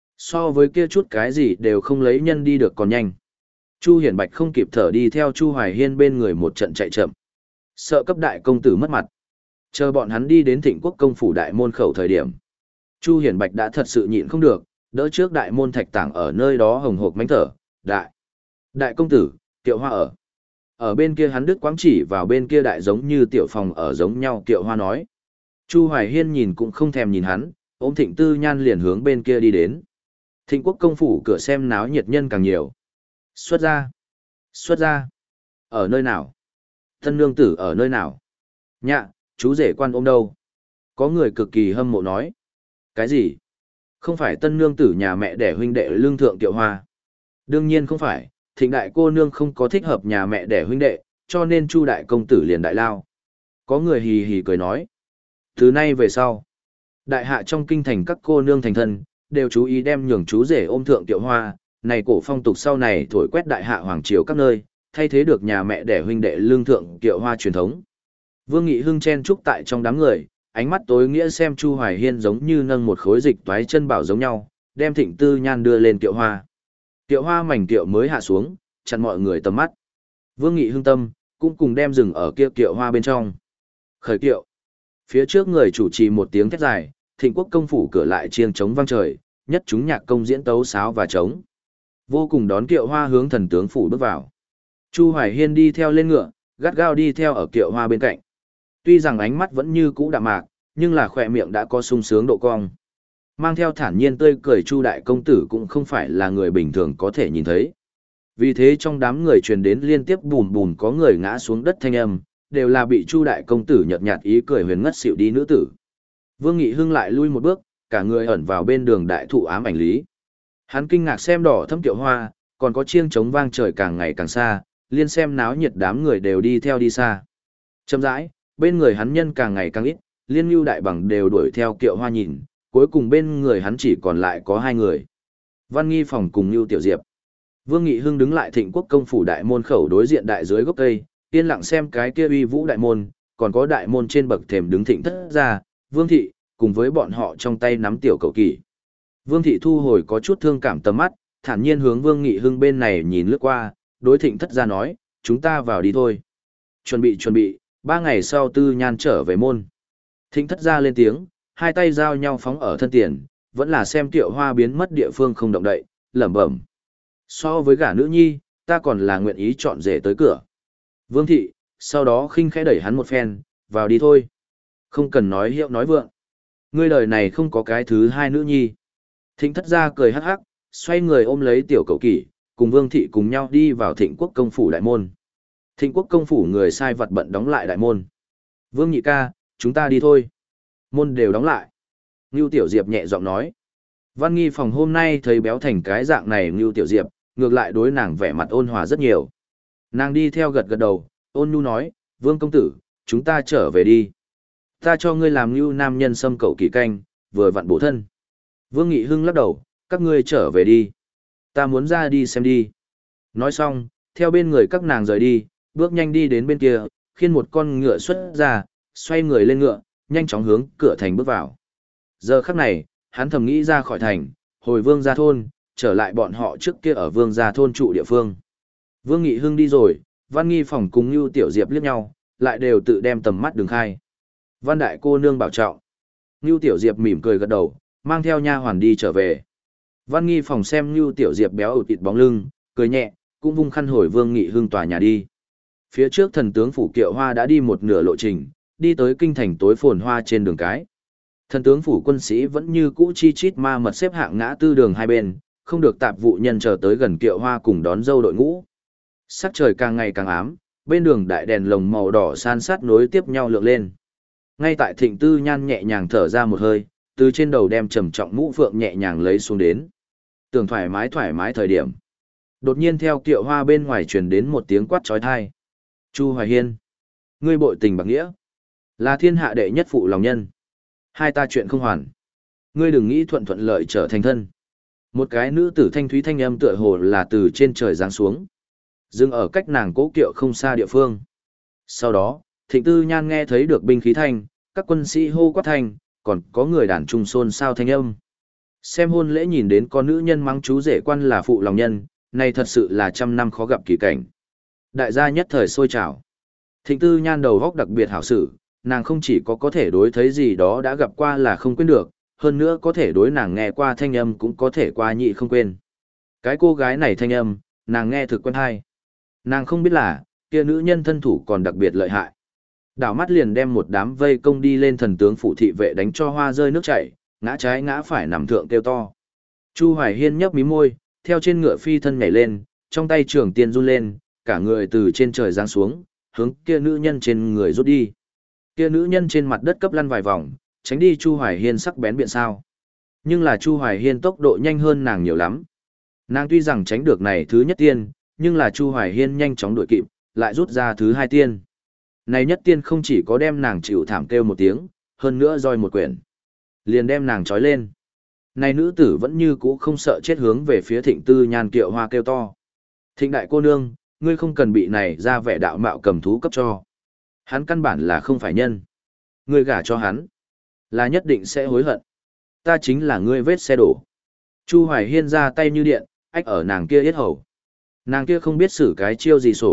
So với kia chút cái gì đều không lấy nhân đi được còn nhanh. Chu Hiển Bạch không kịp thở đi theo Chu Hoài Hiên bên người một trận chạy chậm. Sợ cấp đại công tử mất mặt. Chờ bọn hắn đi đến Thịnh Quốc công phủ đại môn khẩu thời điểm. Chu Hiển Bạch đã thật sự nhịn không được, đỡ trước đại môn thạch tảng ở nơi đó hồng hộc mánh thở. Đại! Đại công tử, Kiệu Hoa ở. Ở bên kia hắn đứt quãng chỉ vào bên kia đại giống như tiểu phòng ở giống nhau Kiệu Hoa nói. Chu Hoài Hiên nhìn cũng không thèm nhìn hắn, ôm Thịnh Tư Nhan liền hướng bên kia đi đến. Thịnh Quốc công phủ cửa xem náo nhiệt nhân càng nhiều. Xuất ra! Xuất ra! Ở nơi nào? Thân nương tử ở nơi nào? Nhạ, chú rể quan ôm đâu? Có người cực kỳ hâm mộ nói. Cái gì? Không phải tân nương tử nhà mẹ đẻ huynh đệ lương thượng Kiệu Hoa. Đương nhiên không phải, Thịnh đại cô nương không có thích hợp nhà mẹ đẻ huynh đệ, cho nên Chu đại công tử liền đại lao. Có người hì hì cười nói. Từ nay về sau, đại hạ trong kinh thành các cô nương thành thân, đều chú ý đem nhường chú rể ôm thượng Kiệu Hoa, này cổ phong tục sau này thổi quét đại hạ hoàng triều các nơi, thay thế được nhà mẹ đẻ huynh đệ lương thượng Kiệu Hoa truyền thống. Vương Nghị Hưng chen trúc tại trong đám người, ánh mắt tối nghĩa xem Chu Hoài Hiên giống như nâng một khối dịch toái chân bảo giống nhau, đem Thịnh Tư Nhan đưa lên Kiệu Hoa. Kiệu Hoa mảnh kiệu mới hạ xuống, chặn mọi người tầm mắt. Vương Nghị hưng tâm, cũng cùng đem rừng ở kia kiệu hoa bên trong. Khởi kiệu. Phía trước người chủ trì một tiếng thét dài, Thịnh Quốc công phủ cửa lại chiêng trống vang trời, nhất chúng nhạc công diễn tấu sáo và trống. Vô cùng đón kiệu hoa hướng thần tướng phủ bước vào. Chu Hoài Hiên đi theo lên ngựa, gắt gao đi theo ở kiệu hoa bên cạnh. Tuy rằng ánh mắt vẫn như cũ đạm mạc, nhưng là khỏe miệng đã có sung sướng độ cong. Mang theo thản nhiên tươi cười Chu đại công tử cũng không phải là người bình thường có thể nhìn thấy. Vì thế trong đám người truyền đến liên tiếp bùn bùn có người ngã xuống đất thanh âm, đều là bị Chu đại công tử nhợt nhạt ý cười huyền ngất xỉu đi nữ tử. Vương Nghị Hưng lại lui một bước, cả người ẩn vào bên đường đại thụ ám ảnh lý. Hắn kinh ngạc xem đỏ thâm kiệu hoa, còn có chiêng trống vang trời càng ngày càng xa, liên xem náo nhiệt đám người đều đi theo đi xa. Chậm rãi, bên người hắn nhân càng ngày càng ít, liên lưu đại bằng đều đuổi theo kiệu hoa nhìn, cuối cùng bên người hắn chỉ còn lại có hai người. Văn Nghi Phòng cùng Lưu Tiểu Diệp. Vương Nghị Hưng đứng lại Thịnh Quốc công phủ đại môn khẩu đối diện đại dưới gốc cây, yên lặng xem cái kia uy vũ đại môn, còn có đại môn trên bậc thềm đứng Thịnh thất gia, Vương thị, cùng với bọn họ trong tay nắm tiểu cầu kỳ. Vương thị thu hồi có chút thương cảm tầm mắt, thản nhiên hướng Vương Nghị Hưng bên này nhìn lướt qua, đối Thịnh thất gia nói, chúng ta vào đi thôi. Chuẩn bị chuẩn bị, ba ngày sau Tư Nhan trở về môn. Thịnh thất gia lên tiếng, hai tay giao nhau phóng ở thân tiền, vẫn là xem Tiệu Hoa biến mất địa phương không động đậy, lẩm bẩm. So với gả nữ nhi, ta còn là nguyện ý chọn rể tới cửa. Vương thị, sau đó khinh khẽ đẩy hắn một phen, vào đi thôi. Không cần nói hiệu nói vượng. Ngươi đời này không có cái thứ hai nữ nhi. Thịnh thất gia cười hắc hắc, xoay người ôm lấy tiểu cậu kỷ, cùng Vương thị cùng nhau đi vào Thịnh Quốc công phủ đại môn. Thịnh Quốc công phủ người sai vật bận đóng lại đại môn. Vương nhị ca, chúng ta đi thôi. Môn đều đóng lại. Ngưu Tiểu Diệp nhẹ giọng nói. Văn Nghi Phòng hôm nay thấy béo thành cái dạng này Ngưu Tiểu Diệp, ngược lại đối nàng vẻ mặt ôn hòa rất nhiều. Nàng đi theo gật gật đầu, ôn nhu nói, Vương công tử, chúng ta trở về đi. Ta cho ngươi làm Ngưu nam nhân xâm cậu kỳ canh, vừa vặn bổ thân. Vương Nghị Hưng lắc đầu, các ngươi trở về đi. Ta muốn ra đi xem đi. Nói xong, theo bên người các nàng rời đi, bước nhanh đi đến bên kia, khiêng một con ngựa xuất ra, xoay người lên ngựa, nhanh chóng hướng cửa thành bước vào. Giờ khắc này, hắn thầm nghĩ ra khỏi thành, hồi Vương gia thôn, trở lại bọn họ trước kia ở Vương gia thôn trụ địa phương. Vương Nghị Hưng đi rồi, Văn Nghi Phòng cùng Nưu Tiểu Diệp liếc nhau, lại đều tự đem tầm mắt đường khai. Văn đại cô nương bảo trọng. Nưu Tiểu Diệp mỉm cười gật đầu, mang theo nha hoàn đi trở về. Văn Nghi Phòng xem Nưu Tiểu Diệp béo ụt thịt bóng lưng, cười nhẹ, cũng vung khăn hồi Vương Nghị Hưng tòa nhà đi. Phía trước thần tướng phủ Kiệu Hoa đã đi một nửa lộ trình, đi tới kinh thành tối phồn hoa trên đường cái. Thần tướng phủ quân sĩ vẫn như cũ chi chít ma mật xếp hạng ngã tư đường hai bên, không được tạp vụ nhân chờ tới gần Kiệu Hoa cùng đón dâu đội ngũ. Sắc trời càng ngày càng ám, bên đường đại đèn lồng màu đỏ san sát nối tiếp nhau lượn lên. Ngay tại Thịnh Tư Nhan nhẹ nhàng thở ra một hơi, từ trên đầu đem trầm trọng mũ phượng nhẹ nhàng lấy xuống đến. Tưởng thoải mái thoải mái thời điểm. Đột nhiên theo Kiệu Hoa bên ngoài truyền đến một tiếng quát chói tai. Chu Hoài Hiên, ngươi bội tình bạc nghĩa, là thiên hạ đệ nhất phụ lòng nhân. Hai ta chuyện không hoàn. Ngươi đừng nghĩ thuận thuận lợi trở thành thân. Một cái nữ tử thanh thúy thanh âm tựa hồ là từ trên trời giáng xuống. Dừng ở cách nàng cố kiệu không xa địa phương. Sau đó, Thịnh Tư Nhan nghe thấy được binh khí thanh, các quân sĩ hô quát thanh, còn có người đàn trung xôn xao thanh âm. Xem hôn lễ nhìn đến con nữ nhân mắng chú rể quan là phụ lòng nhân, này thật sự là trăm năm khó gặp kỳ cảnh. Đại gia nhất thời sôi trào. Thịnh Tư Nhan đầu góc đặc biệt hảo sử, nàng không chỉ có có thể đối thấy gì đó đã gặp qua là không quên được, hơn nữa có thể đối nàng nghe qua thanh âm cũng có thể qua nhị không quên. Cái cô gái này thanh âm, nàng nghe thực quen hay. Nàng không biết là, kia nữ nhân thân thủ còn đặc biệt lợi hại. Đảo mắt liền đem một đám vây công đi lên thần tướng phủ thị vệ đánh cho hoa rơi nước chảy, ngã trái ngã phải nằm thượng kêu to. Chu Hoài Hiên nhấp mí môi, theo trên ngựa phi thân nhảy lên, trong tay trường tiên run lên, cả người từ trên trời giáng xuống, hướng kia nữ nhân trên người rút đi. Kia nữ nhân trên mặt đất cấp lăn vài vòng, tránh đi Chu Hoài Hiên sắc bén biện sao. Nhưng là Chu Hoài Hiên tốc độ nhanh hơn nàng nhiều lắm. Nàng tuy rằng tránh được này thứ nhất tiên, nhưng là Chu Hoài Hiên nhanh chóng đuổi kịp, lại rút ra thứ hai tiên. Này nhất tiên không chỉ có đem nàng chịu thảm kêu một tiếng, hơn nữa roi một quyển. Liền đem nàng trói lên. Này nữ tử vẫn như cũ không sợ chết hướng về phía Thịnh Tư Nhan Kiệu Hoa kêu to. Thịnh đại cô nương, ngươi không cần bị này ra vẻ đạo mạo cầm thú cấp cho. Hắn căn bản là không phải nhân. Ngươi gả cho hắn, là nhất định sẽ hối hận. Ta chính là ngươi vết xe đổ. Chu Hoài Hiên ra tay như điện, ách ở nàng kia yết hầu. Nàng kia không biết xử cái chiêu gì sổ,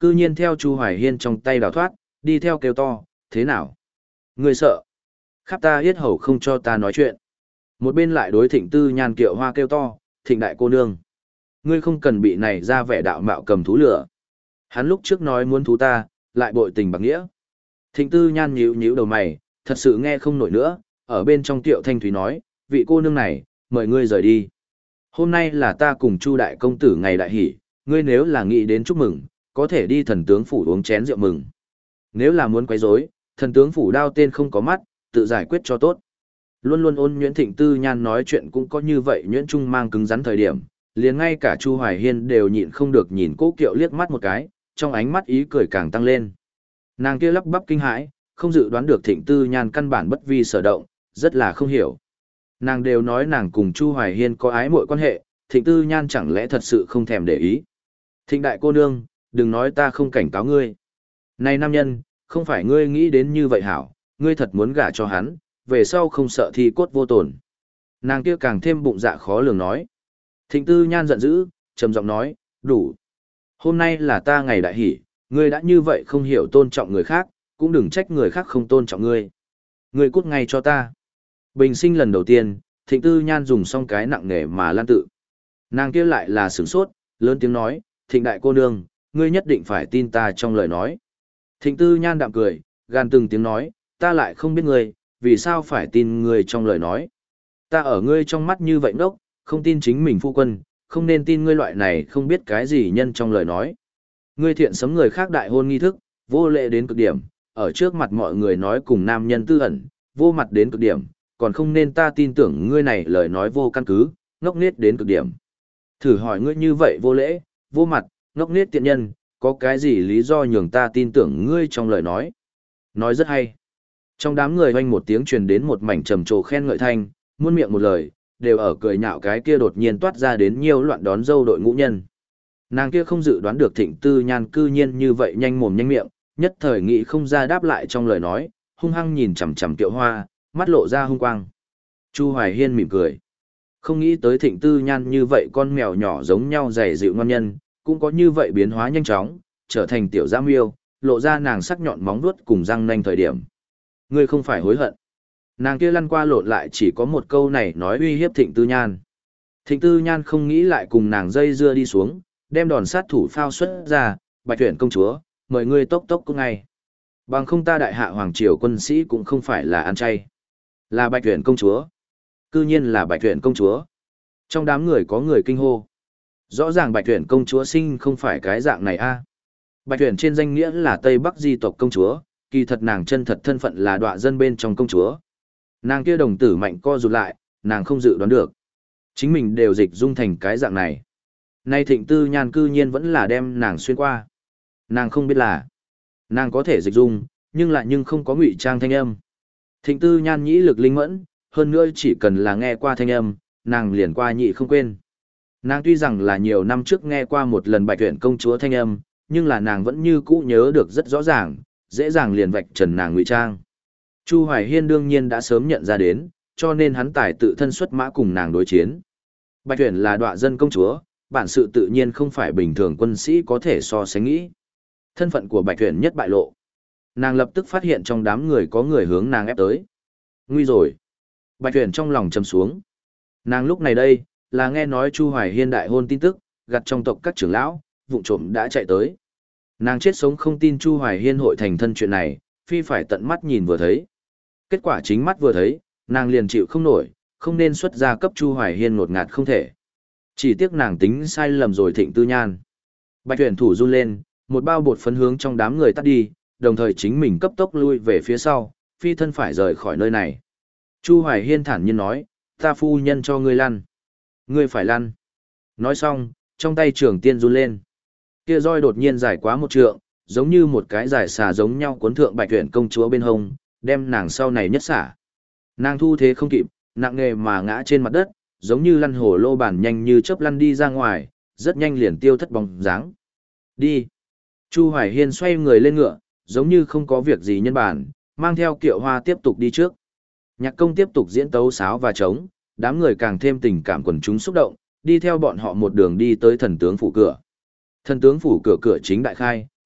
cư nhiên theo Chu Hoài Hiên trong tay đào thoát, đi theo kêu to, thế nào? Ngươi sợ? Khắp ta yết hầu không cho ta nói chuyện. Một bên lại đối Thịnh Tư Nhan Kiệu Hoa kêu to, Thịnh đại cô nương. Ngươi không cần bị này ra vẻ đạo mạo cầm thú lửa. Hắn lúc trước nói muốn thú ta, lại bội tình bạc nghĩa. Thịnh Tư Nhan nhíu nhíu đầu mày, thật sự nghe không nổi nữa, ở bên trong Tiệu Thanh Thúy nói, vị cô nương này, mời ngươi rời đi. Hôm nay là ta cùng Chu đại công tử ngày đại hỷ, ngươi nếu là nghĩ đến chúc mừng, có thể đi thần tướng phủ uống chén rượu mừng. Nếu là muốn quấy rối, thần tướng phủ đao tên không có mắt, tự giải quyết cho tốt. Luôn luôn ôn nhuyễn Thịnh Tư Nhan nói chuyện cũng có như vậy nhuyễn trung mang cứng rắn thời điểm, liền ngay cả Chu Hoài Hiên đều nhịn không được nhìn Cố Kiệu liếc mắt một cái, trong ánh mắt ý cười càng tăng lên. Nàng kia lắp bắp kinh hãi, không dự đoán được Thịnh Tư Nhan căn bản bất vi sở động, rất là không hiểu. Nàng đều nói nàng cùng Chu Hoài Hiên có ái mội quan hệ, Thịnh Tư Nhan chẳng lẽ thật sự không thèm để ý. Thịnh đại cô nương, đừng nói ta không cảnh cáo ngươi. Này nam nhân, không phải ngươi nghĩ đến như vậy hảo, ngươi thật muốn gả cho hắn, về sau không sợ thi cốt vô tổn. Nàng kia càng thêm bụng dạ khó lường nói. Thịnh Tư Nhan giận dữ, trầm giọng nói, đủ. Hôm nay là ta ngày đại hỷ, ngươi đã như vậy không hiểu tôn trọng người khác, cũng đừng trách người khác không tôn trọng ngươi. Ngươi cút ngay cho ta. Bình sinh lần đầu tiên, Thịnh Tư Nhan dùng xong cái nặng nề mà lan tự. Nàng kia lại là sửng sốt, lớn tiếng nói, Thịnh đại cô nương, ngươi nhất định phải tin ta trong lời nói. Thịnh Tư Nhan đạm cười, gan từng tiếng nói, ta lại không biết ngươi, vì sao phải tin ngươi trong lời nói. Ta ở ngươi trong mắt như vậy ngốc, không tin chính mình phu quân, không nên tin ngươi loại này không biết cái gì nhân trong lời nói. Ngươi thiện sấm người khác đại hôn nghi thức, vô lệ đến cực điểm, ở trước mặt mọi người nói cùng nam nhân tư ẩn, vô mặt đến cực điểm, còn không nên ta tin tưởng ngươi này lời nói vô căn cứ, ngốc nghếch đến cực điểm. Thử hỏi ngươi như vậy vô lễ, vô mặt, ngốc nghếch tiện nhân, có cái gì lý do nhường ta tin tưởng ngươi trong lời nói? Nói rất hay. Trong đám người hoanh một tiếng truyền đến một mảnh trầm trồ khen ngợi thanh, muôn miệng một lời, đều ở cười nhạo cái kia đột nhiên toát ra đến nhiều loạn đón dâu đội ngũ nhân. Nàng kia không dự đoán được Thịnh Tư Nhan cư nhiên như vậy nhanh mồm nhanh miệng, nhất thời nghĩ không ra đáp lại trong lời nói, hung hăng nhìn chằm chằm Kiệu Hoa, mắt lộ ra hung quang. Chu Hoài Hiên mỉm cười. Không nghĩ tới Thịnh Tư Nhan như vậy con mèo nhỏ giống nhau dày dịu ngon nhân, cũng có như vậy biến hóa nhanh chóng, trở thành tiểu giã miêu, lộ ra nàng sắc nhọn móng vuốt cùng răng nanh thời điểm. Ngươi không phải hối hận. Nàng kia lăn qua lộn lại chỉ có một câu này nói uy hiếp Thịnh Tư Nhan. Thịnh Tư Nhan không nghĩ lại cùng nàng dây dưa đi xuống, đem đòn sát thủ phao xuất ra, Bạch Tuyển công chúa, mời ngươi tốc tốc cũng ngay. Bằng không ta đại hạ hoàng triều quân sĩ cũng không phải là ăn chay. Là Bạch Tuyển công chúa. Cư nhiên là Bạch Tuyển công chúa. Trong đám người có người kinh hô. Rõ ràng Bạch Tuyển công chúa sinh không phải cái dạng này a. Bạch Tuyển trên danh nghĩa là Tây Bắc di tộc công chúa, kỳ thật nàng chân thật thân phận là đọa dân bên trong công chúa. Nàng kia đồng tử mạnh co rụt lại, nàng không dự đoán được. Chính mình đều dịch dung thành cái dạng này. Nay Thịnh Tư Nhan cư nhiên vẫn là đem nàng xuyên qua. Nàng không biết là, nàng có thể dịch dung, nhưng lại nhưng không có ngụy trang thanh âm. Thịnh Tư Nhan nhĩ lực linh mẫn, hơn nữa chỉ cần là nghe qua thanh âm, nàng liền qua nhị không quên. Nàng tuy rằng là nhiều năm trước nghe qua một lần Bạch Tuyển công chúa thanh âm, nhưng là nàng vẫn như cũ nhớ được rất rõ ràng, dễ dàng liền vạch trần nàng ngụy trang. Chu Hoài Hiên đương nhiên đã sớm nhận ra đến, cho nên hắn tài tự thân xuất mã cùng nàng đối chiến. Bạch Tuyển là đọa dân công chúa, bản sự tự nhiên không phải bình thường quân sĩ có thể so sánh nghĩ. Thân phận của Bạch Tuyển nhất bại lộ. Nàng lập tức phát hiện trong đám người có người hướng nàng ép tới. Nguy rồi. Bạch Tuyển trong lòng trầm xuống. Nàng lúc này đây, là nghe nói Chu Hoài Hiên đại hôn tin tức, gặt trong tộc các trưởng lão, vụng trộm đã chạy tới. Nàng chết sống không tin Chu Hoài Hiên hội thành thân chuyện này, phi phải tận mắt nhìn vừa thấy. Kết quả chính mắt vừa thấy, nàng liền chịu không nổi, không nên xuất ra cấp Chu Hoài Hiên ngột ngạt không thể. Chỉ tiếc nàng tính sai lầm rồi Thịnh Tư Nhan. Bạch Tuyển thủ run lên, một bao bột phấn hướng trong đám người tắt đi, đồng thời chính mình cấp tốc lui về phía sau, phi thân phải rời khỏi nơi này. Chu Hoài Hiên thản nhiên nói, ta phu nhân cho ngươi lăn. Ngươi phải lăn. Nói xong, trong tay trường tiên run lên. Kia roi đột nhiên dài quá một trượng, giống như một cái dài xà giống nhau cuốn thượng Bạch Tuyển công chúa bên hông, đem nàng sau này nhất xả. Nàng thu thế không kịp, nặng nề mà ngã trên mặt đất, giống như lăn hồ lô bản nhanh như chớp lăn đi ra ngoài, rất nhanh liền tiêu thất bóng dáng. Đi. Chu Hoài Hiên xoay người lên ngựa, giống như không có việc gì nhân bản, mang theo Kiệu Hoa tiếp tục đi trước. Nhạc công tiếp tục diễn tấu sáo và trống, đám người càng thêm tình cảm quần chúng xúc động, đi theo bọn họ một đường đi tới thần tướng phủ cửa. Thần tướng phủ cửa cửa chính đại khai,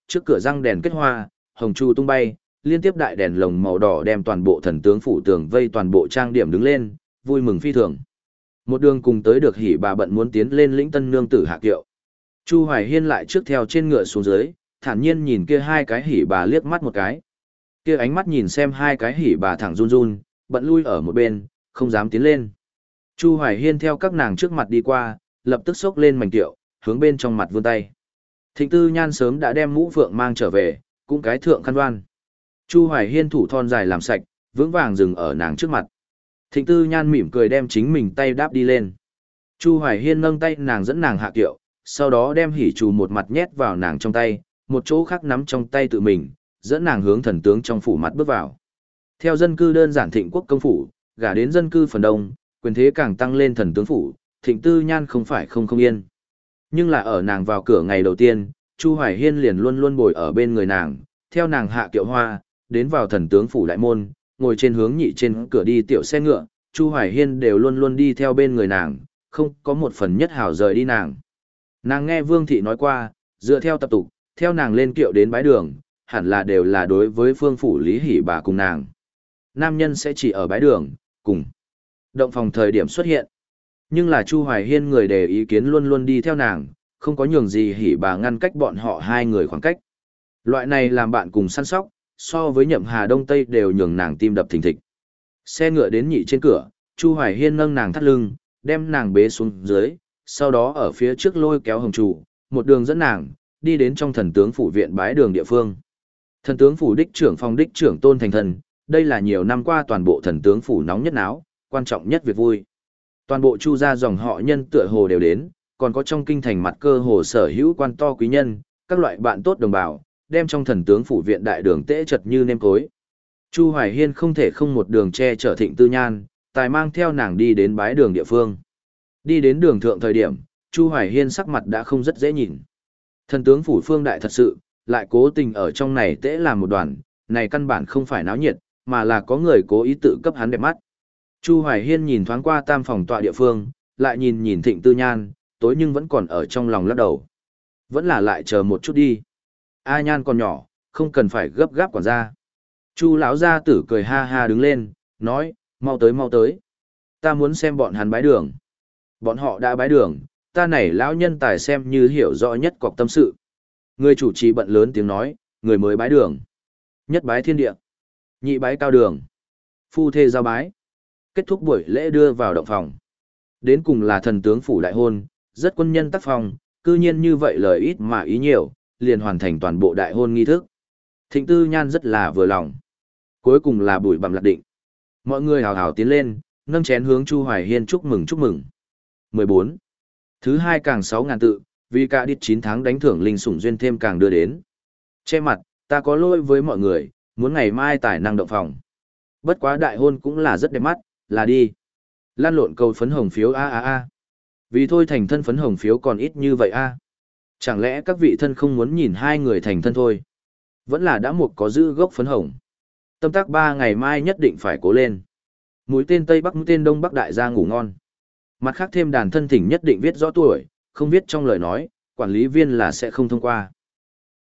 trước cửa răng đèn kết hoa, hồng chu tung bay, liên tiếp đại đèn lồng màu đỏ đem toàn bộ thần tướng phủ tường vây toàn bộ trang điểm đứng lên, vui mừng phi thường. Một đường cùng tới được hỉ bà bận muốn tiến lên lĩnh tân nương tử hạ kiệu. Chu Hoài Hiên lại trước theo trên ngựa xuống dưới, thản nhiên nhìn kia hai cái hỉ bà liếc mắt một cái. Kia ánh mắt nhìn xem hai cái hỉ bà thẳng run run, bận lui ở một bên, không dám tiến lên. Chu Hoài Hiên theo các nàng trước mặt đi qua, lập tức xốc lên mảnh kiệu, hướng bên trong mặt vươn tay. Thịnh Tư Nhan sớm đã đem mũ phượng mang trở về, cũng cái thượng khăn đoan. Chu Hoài Hiên thủ thon dài làm sạch, vững vàng dừng ở nàng trước mặt. Thịnh Tư Nhan mỉm cười đem chính mình tay đáp đi lên. Chu Hoài Hiên nâng tay nàng dẫn nàng hạ kiệu, sau đó đem hỉ trù một mặt nhét vào nàng trong tay, một chỗ khác nắm trong tay tự mình, dẫn nàng hướng thần tướng trong phủ mặt bước vào. Theo dân cư đơn giản Thịnh quốc công phủ, gả đến dân cư phần đông, quyền thế càng tăng lên thần tướng phủ, Thịnh Tư Nhan không phải không không yên. Nhưng là ở nàng vào cửa ngày đầu tiên, Chu Hoài Hiên liền luôn luôn bồi ở bên người nàng, theo nàng hạ kiệu hoa, đến vào thần tướng phủ đại môn, ngồi trên hướng nhị trên cửa đi tiểu xe ngựa, Chu Hoài Hiên đều luôn luôn đi theo bên người nàng, không có một phần nhất hảo rời đi nàng. Nàng nghe Vương Thị nói qua, dựa theo tập tục, theo nàng lên kiệu đến bái đường, hẳn là đều là đối với phương phủ Lý Hỷ bà cùng nàng. Nam nhân sẽ chỉ ở bái đường, cùng động phòng thời điểm xuất hiện. Nhưng là Chu Hoài Hiên người đề ý kiến luôn luôn đi theo nàng, không có nhường gì Hỷ bà ngăn cách bọn họ hai người khoảng cách. Loại này làm bạn cùng săn sóc, so với Nhậm Hà Đông Tây đều nhường nàng tim đập thình thịch. Xe ngựa đến nhị trên cửa, Chu Hoài Hiên nâng nàng thắt lưng, đem nàng bế xuống dưới, sau đó ở phía trước lôi kéo hồng trụ, một đường dẫn nàng, đi đến trong thần tướng phủ viện bái đường địa phương. Thần tướng phủ đích trưởng phòng đích trưởng Tôn Thành Thần, đây là nhiều năm qua toàn bộ thần tướng phủ nóng nhất náo, quan trọng nhất việc vui. Toàn bộ Chu gia dòng họ nhân tựa hồ đều đến, còn có trong kinh thành mặt cơ hồ sở hữu quan to quý nhân, các loại bạn tốt đồng bào, đem trong thần tướng phủ viện đại đường tễ chật như nêm cối. Chu Hoài Hiên không thể không một đường che chở Thịnh Tư Nhan, tài mang theo nàng đi đến bái đường địa phương. Đi đến đường thượng thời điểm, Chu Hoài Hiên sắc mặt đã không rất dễ nhìn. Thần tướng phủ phương đại thật sự, lại cố tình ở trong này tễ làm một đoàn, này căn bản không phải náo nhiệt, mà là có người cố ý tự cấp hắn đẹp mắt. Chu Hoài Hiên nhìn thoáng qua tam phòng tọa địa phương, lại nhìn nhìn Thịnh Tư Nhan, tối nhưng vẫn còn ở trong lòng lắc đầu. Vẫn là lại chờ một chút đi. A Nhan còn nhỏ, không cần phải gấp gáp quản gia. Chu lão gia tử cười ha ha đứng lên, nói, mau tới mau tới. Ta muốn xem bọn hắn bái đường. Bọn họ đã bái đường, ta này lão nhân tài xem như hiểu rõ nhất cọc tâm sự. Người chủ trì bận lớn tiếng nói, người mới bái đường. Nhất bái thiên địa. Nhị bái cao đường. Phu thê giao bái. Kết thúc buổi lễ đưa vào động phòng. Đến cùng là thần tướng phủ đại hôn, rất quân nhân tác phong, cư nhiên như vậy lời ít mà ý nhiều, liền hoàn thành toàn bộ đại hôn nghi thức. Thịnh Tư Nhan rất là vừa lòng. Cuối cùng là bùi bằm lạc định. Mọi người hào hào tiến lên, nâng chén hướng Chu Hoài Hiên chúc mừng chúc mừng. mười bốn. Thứ hai càng sáu ngàn tự, vì cả đít chín tháng đánh thưởng linh sủng duyên thêm càng đưa đến. Che mặt, ta có lỗi với mọi người, muốn ngày mai tài năng động phòng. Bất quá đại hôn cũng là rất đẹp mắt, là đi. Lan lộn cầu phấn hồng phiếu a a a. Vì thôi thành thân phấn hồng phiếu còn ít như vậy a. Chẳng lẽ các vị thân không muốn nhìn hai người thành thân thôi? Vẫn là đã một có giữ gốc phấn hồng. Tâm tác ba ngày mai nhất định phải cố lên. Mũi tên Tây Bắc mũi tên Đông Bắc đại gia ngủ ngon. Mặt khác thêm đàn thân thỉnh nhất định viết rõ tuổi, không viết trong lời nói, quản lý viên là sẽ không thông qua.